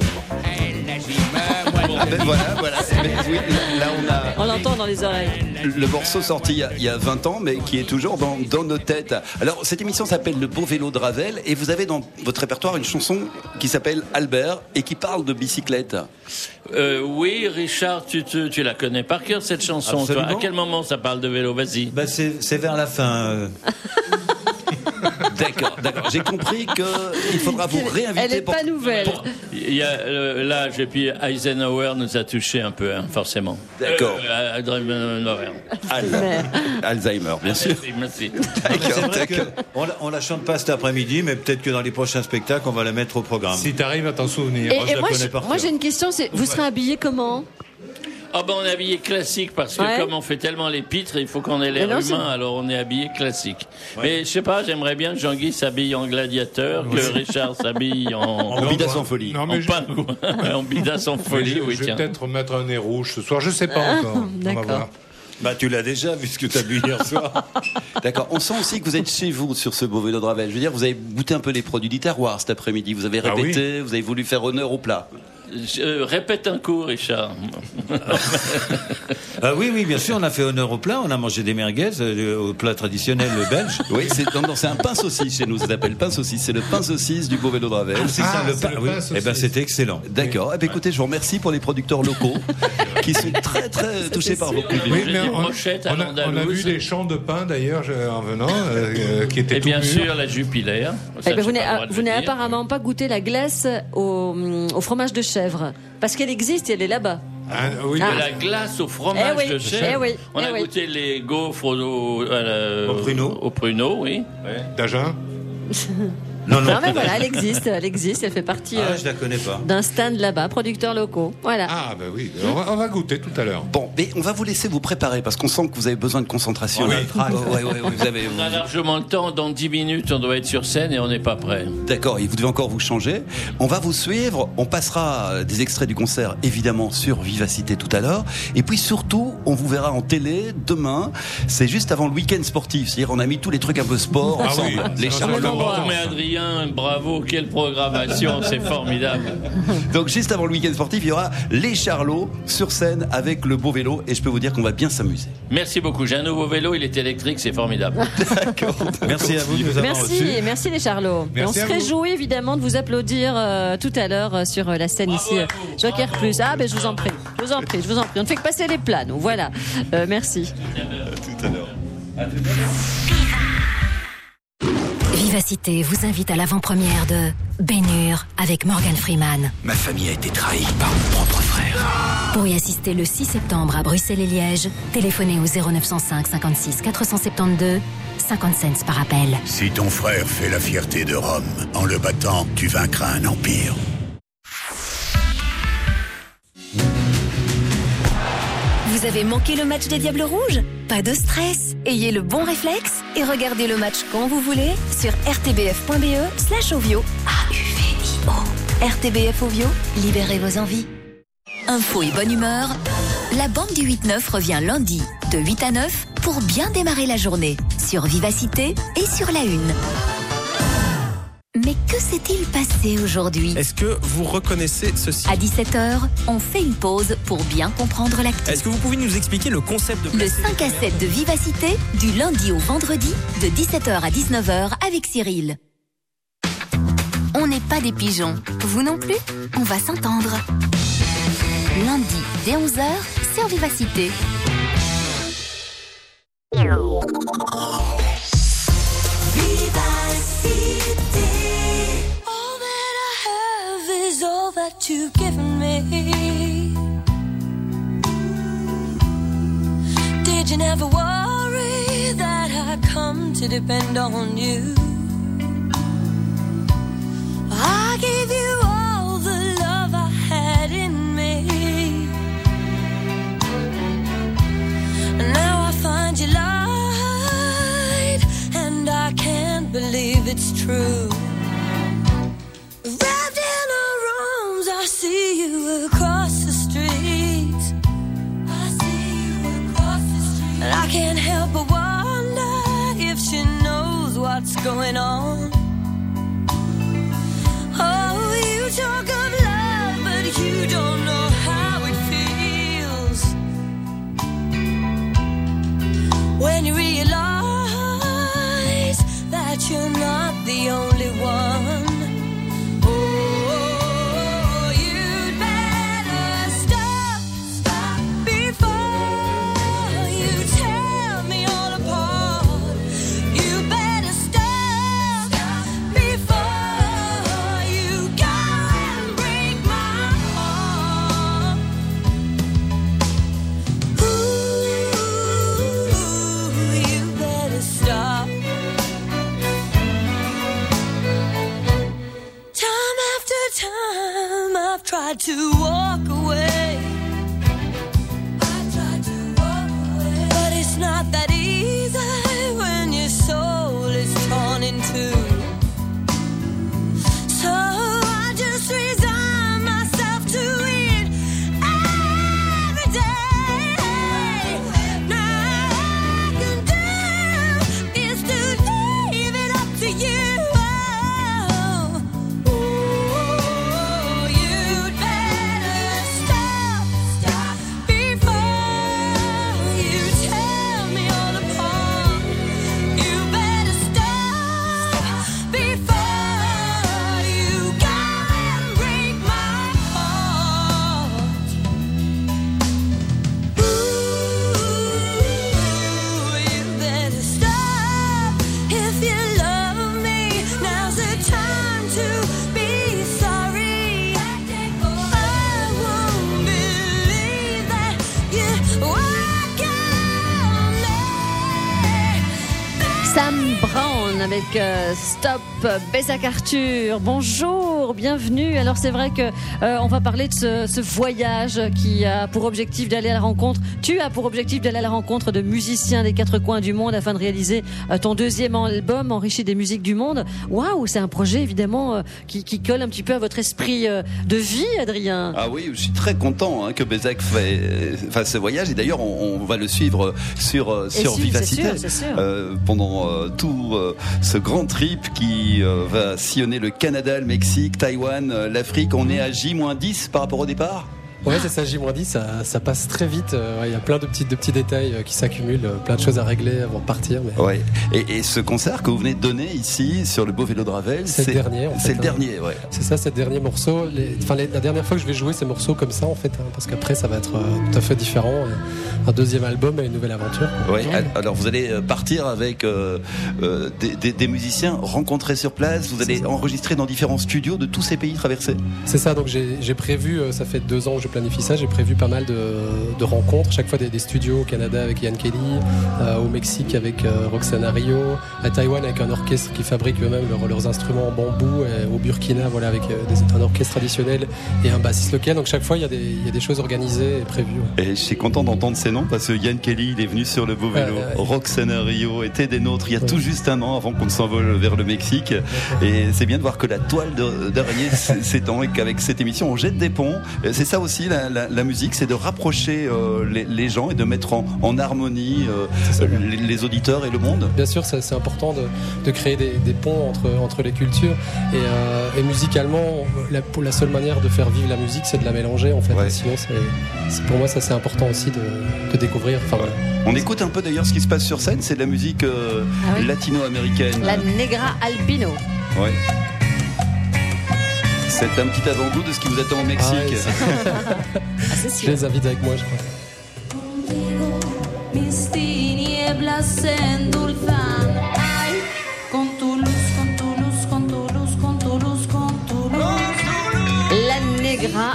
Ah ben voilà, voilà. Oui, là on a. On l'entend dans les oreilles. Le morceau sorti il y, a, il y a vingt ans, mais qui est toujours dans, dans nos têtes. Alors, cette émission s'appelle Le Beau Vélo de Ravel, et vous avez dans votre répertoire une chanson qui s'appelle Albert et qui parle de bicyclette. Euh, oui, Richard, tu, tu, tu la connais par cœur cette chanson. Absolument. Toi. À quel moment ça parle de vélo? Vas-y. Bah c'est, c'est vers la fin. Euh... D'accord, d'accord. J'ai compris qu'il faudra vous réinviter. Elle n'est pour... pas nouvelle. Il y a euh, l'âge, et puis Eisenhower nous a touché un peu, hein, forcément. D'accord. Euh, Eisenhower. Al- Alzheimer, bien sûr. Merci. D'accord, d'accord. On, la, on la chante pas cet après-midi, mais peut-être que dans les prochains spectacles, on va la mettre au programme. Si t'arrives à t'en souvenir. Et, Moi, je et la moi, connais je- par moi cœur. j'ai une question, c'est vous serez habillé comment? Ah ben on est habillé classique parce que Ouais. comme on fait tellement les pitres, il faut qu'on ait l'air Mais non, c'est- humain, alors on est habillé classique. Mais je sais pas, j'aimerais bien que Jean-Guy s'habille en gladiateur, que Richard s'habille en... En bidasse en folie. Non, mais en je, pingouin, en bidasse en mais folie, je- oui je vais tiens. peut-être mettre un nez rouge ce soir. Je sais pas Ah, encore. On va d'accord. voir. Bah tu l'as déjà, vu ce que tu as bu hier soir. D'accord. On sent aussi que vous êtes chez vous sur ce beau vélo de Ravel. Je veux dire, vous avez goûté un peu les produits du terroir cet après-midi. Vous avez Ah répété, vous avez voulu faire honneur au plat. Je, euh, répète un coup, Richard. Ah oui, oui, bien sûr, on a fait honneur au plat. On a mangé des merguez, euh, au plat traditionnel belge. Oui, c'est, non, non, c'est un pain saucisse chez nous. Ça s'appelle pain saucisse. C'est le pain saucisse du beau vélo de Ravel. Ah, c'est ça, le c'est pain. le Oui. pain Eh saucisse. ben, c'était excellent. D'accord. Eh bien, écoutez, je vous remercie pour les producteurs locaux qui sont très, très touchés par vos produits. Oui, J'ai mais des on, brochettes à on a, on a l'andalouse. vu des champs de pain d'ailleurs je- en venant euh, euh, qui étaient Et tout bien mûrs. sûr la Jupiler. Ça, Eh ben, j'ai vous pas n'avez le droit de vous le n'avez dire. apparemment pas goûté la glace au, au fromage de chèvre. Parce qu'elle existe et elle est là-bas. Ah, oui, De Ah. la glace au fromage Eh oui, de chèvre. eh oui, On eh a oui. goûté les gaufres au, au, à la- Au pruneau. Au pruneau, oui. d'Agen. Non, non. Non mais voilà, elle existe, elle existe, elle fait partie Ah, euh, je la connais pas. d'un stand là-bas, producteurs locaux. Voilà. Ah ben oui, on va, on va goûter tout à l'heure. Bon, mais on va vous laisser vous préparer parce qu'on sent que vous avez besoin de concentration. On a le trac. Ouais, ouais, ouais, vous avez. On a largement le temps. Dans dix minutes, on doit être sur scène et on n'est pas prêt. D'accord, et vous devez encore vous changer. On va vous suivre, on passera des extraits du concert évidemment sur Vivacité tout à l'heure. Et puis surtout, on vous verra en télé demain. C'est juste avant le week-end sportif. C'est-à-dire on a mis tous les trucs un peu sport Ah ensemble. oui, les ça, charges ça, de ça, bord. Oh, mais Adrien, bravo, quelle programmation, c'est formidable. Donc juste avant le week-end sportif, il y aura les Charlots sur scène avec le beau vélo. Et je peux vous dire qu'on va bien s'amuser. Merci beaucoup. J'ai un nouveau vélo, il est électrique, c'est formidable. D'accord. Merci à vous de nous avoir Merci, reçus. et merci les Charlots. Et on Merci se à vous. réjouit évidemment de vous applaudir euh, tout à l'heure euh, sur euh, la scène ici, euh, Joker Plus. Ah ben je vous en prie, je vous en prie, je vous en prie. On ne fait que passer les plats, nous. Voilà. Euh, merci. Tout à l'heure. Vivacité vous invite à l'avant-première de Ben-Hur avec Morgan Freeman. Ma famille a été trahie par mon propre frère. Pour y assister le six septembre à Bruxelles et Liège, téléphonez au zéro neuf cent cinq cinquante-six quatre cent soixante-douze, cinquante cents par appel. Si ton frère fait la fierté de Rome, en le battant, tu vaincras un empire. Vous avez manqué le match des Diables Rouges? Pas de stress. Ayez le bon réflexe et regardez le match quand vous voulez sur r t b f point b e slash ovio. A U V R T B F Ovio, libérez vos envies. Info et bonne humeur, la bande du huit neuf revient lundi de huit à neuf pour bien démarrer la journée sur Vivacité et sur la Une. Mais que s'est-il passé aujourd'hui ? Est-ce que vous reconnaissez ceci ? À dix-sept heures, on fait une pause pour bien comprendre l'actu. Est-ce que vous pouvez nous expliquer le concept de Le cinq à sept de Vivacité, du lundi au vendredi, de dix-sept heures à dix-neuf heures avec Cyril. On n'est pas des pigeons. Vous non plus ? On va s'entendre. Lundi, dès onze heures, sur Vivacité. All that I have is all that you've given me. Did you never worry that I'd come to depend on you? I gave you all the love I had in me. Now I find you lied, and I can't believe it's true. Wrapped in her arms, I see you across the street. I see you across the street. And I can't help but wonder if she knows what's going on. Oh, you talk of love, but you don't know how it feels when you realize that you're not the only one. Oh, you'd better stop, stop before you tear me all apart. You better stop, stop before you go and break my heart. Ooh, you better stop. Time after time I've tried to walk away. I tried to walk away. But it's not that easy when your soul is torn in two. So I just resign myself to it every day. Now all I can do is to leave it up to you. Oh, you'd better stop, stop before you tear me all apart. You better stop before you go and break my heart. Ooh, you better stop if you love me. Now's the time to be sorry. I won't believe that you walk on me. Sam Brown avec euh, Stop, Bézac Arthur. Bonjour, bienvenue. Alors c'est vrai que euh, on va parler de ce, ce voyage qui a pour objectif d'aller à la rencontre. Tu as pour objectif d'aller à la rencontre de musiciens des quatre coins du monde afin de réaliser euh, ton deuxième album enrichi des musiques du monde. Waouh, c'est un projet évidemment euh, qui, qui colle un petit peu à votre esprit euh, de vie, Adrien. Ah oui, je suis très content hein, que Bézac fait, fasse ce voyage et d'ailleurs on, on va le suivre sur, euh, sur si, Vivacité c'est sûr, c'est sûr. Euh, pendant euh, tout euh, ce grand trip qui euh, va sillonner le Canada, le Mexique, Taïwan, euh, l'Afrique. On est à J moins dix par rapport au départ. Ouais, c'est ça, J moins dix, ça, ça passe très vite. Il euh, y a plein de petits, de petits détails euh, qui s'accumulent, euh, plein de choses à régler avant de partir. Mais... Ouais. Et, et ce concert que vous venez de donner ici sur le Beau Vélo de Ravel, c'est, c'est le dernier. En c'est fait, le hein. dernier, ouais. C'est ça, c'est le dernier morceau. Les, enfin, les, la dernière fois que je vais jouer ces morceaux comme ça, en fait, hein, parce qu'après ça va être euh, tout à fait différent. Euh, un deuxième album et une nouvelle aventure. Ouais. Alors vous allez partir avec euh, euh, des, des, des musiciens rencontrés sur place. Vous allez enregistrer dans différents studios de tous ces pays traversés. C'est ça. Donc j'ai, j'ai prévu. Euh, ça fait deux ans que je planifie ça. J'ai prévu pas mal de, de rencontres, chaque fois des, des studios au Canada avec Ian Kelly, euh, au Mexique avec euh, Roxana Rio, à Taïwan avec un orchestre qui fabrique eux-mêmes leurs, leurs instruments en bambou, et au Burkina voilà, avec euh, des, un orchestre traditionnel et un bassiste local. Donc chaque fois il y a des, il y a des choses organisées et prévues. Ouais. Et je suis content d'entendre ces noms parce que Ian Kelly il est venu sur le beau vélo, euh, ouais. Roxana Rio était des nôtres il y a ouais. tout juste un an avant qu'on ne s'envole vers le Mexique. Ouais. Et c'est bien de voir que la toile de, d'araignée s'étend et qu'avec cette émission on jette des ponts. C'est ça aussi la, la, la musique, c'est de rapprocher euh, les, les gens et de mettre en, en harmonie euh, les, les auditeurs et le monde. Bien sûr, c'est, c'est important de, de créer des, des ponts entre, entre les cultures et, euh, et musicalement la, la seule manière de faire vivre la musique c'est de la mélanger en fait. Ouais. Sinon c'est, c'est, pour moi ça c'est important aussi de, de découvrir. Enfin, voilà. On écoute un peu d'ailleurs ce qui se passe sur scène, c'est de la musique euh, ah oui. latino-américaine. La Negra Albino. Ouais. C'est un petit avant-goût de ce qui vous attend au Mexique. Ah, ouais, ah, c'est sûr. Je les invite avec moi, je crois. La Negra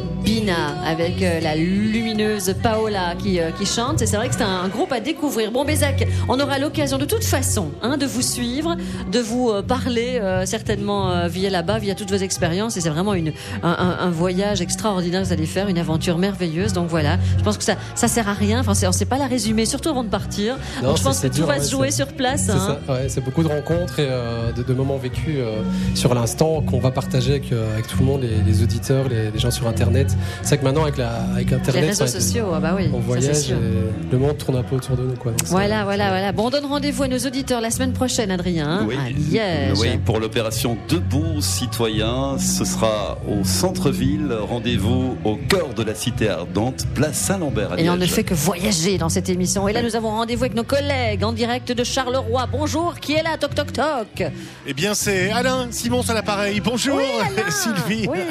Albina avec euh, la lumineuse Paola qui, euh, qui chante. Et c'est vrai que c'est un groupe à découvrir. Bon, Bézac, on aura l'occasion de toute façon hein, de vous suivre, de vous euh, parler euh, certainement euh, via là-bas, via toutes vos expériences. Et c'est vraiment une, un, un, un voyage extraordinaire que vous allez faire, une aventure merveilleuse. Donc voilà, je pense que ça, ça sert à rien. Enfin, c'est, on ne sait pas la résumer, surtout avant de partir. Non, donc je pense que dur, tout va ouais, se jouer c'est, sur place. C'est, hein. ça, ouais, c'est beaucoup de rencontres et euh, de, de moments vécus euh, sur l'instant qu'on va partager avec, euh, avec tout le monde, les, les auditeurs, les, les gens sur Internet. C'est vrai que maintenant avec, la, avec Internet, les réseaux sociaux, ah bah oui, on voyage et le monde tourne un peu autour de nous. Quoi. Donc, voilà, voilà, voilà. Bon, on donne rendez-vous à nos auditeurs la semaine prochaine, Adrien, hein, oui. à Liège. Oui, pour l'opération Debout Citoyens, ce sera au centre-ville. Rendez-vous au cœur de la cité ardente, place Saint-Lambert à Liège. Et on ne fait que voyager dans cette émission. Et là, nous avons rendez-vous avec nos collègues en direct de Charleroi. Bonjour, qui est là? Toc, toc, toc. Eh bien, c'est Alain Simon à l'appareil. Bonjour, oui, Sylvie. Oui.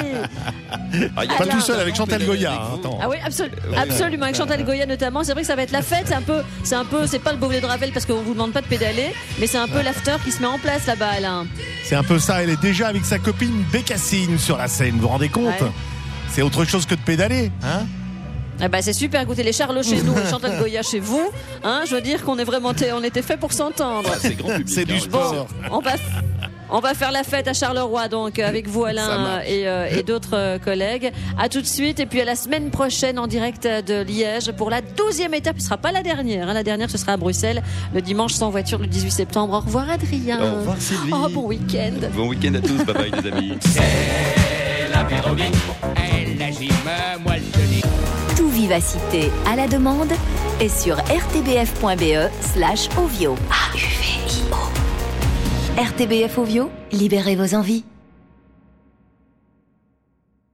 Ah, pas tout seul avec Chantal Goya. Hein, ah oui, absolu- absolument, avec Chantal Goya notamment. C'est vrai que ça va être la fête. C'est un peu, c'est un peu, c'est pas le Beauvais de Ravel parce qu'on vous demande pas de pédaler, mais c'est un peu l'after qui se met en place là-bas, Alain. C'est un peu ça. Elle est déjà avec sa copine Bécassine sur la scène. Vous vous rendez compte? Ouais. C'est autre chose que de pédaler, hein? Ah bah c'est super, écoutez, les Charlots chez nous et Chantal Goya chez vous, hein, je veux dire qu'on est vraiment, t- on était fait pour s'entendre. Ah, c'est grand public, c'est du sport. Bon, on va, on va faire la fête à Charleroi donc avec vous Alain et, euh, et d'autres euh, collègues. À tout de suite et puis à la semaine prochaine en direct de Liège pour la douzième étape. Ce sera pas la dernière, hein, la dernière ce sera à Bruxelles le dimanche sans voiture le dix-huit septembre. Au revoir Adrien. Au revoir Sylvie. Oh bon week-end. Bon week-end à tous, bye bye les amis. C'est la pyramide, elle agit moi le tenir. Tout Vivacité à la demande est sur rtbf.be slash ovio. A U V I O. R T B F Ovio, libérez vos envies.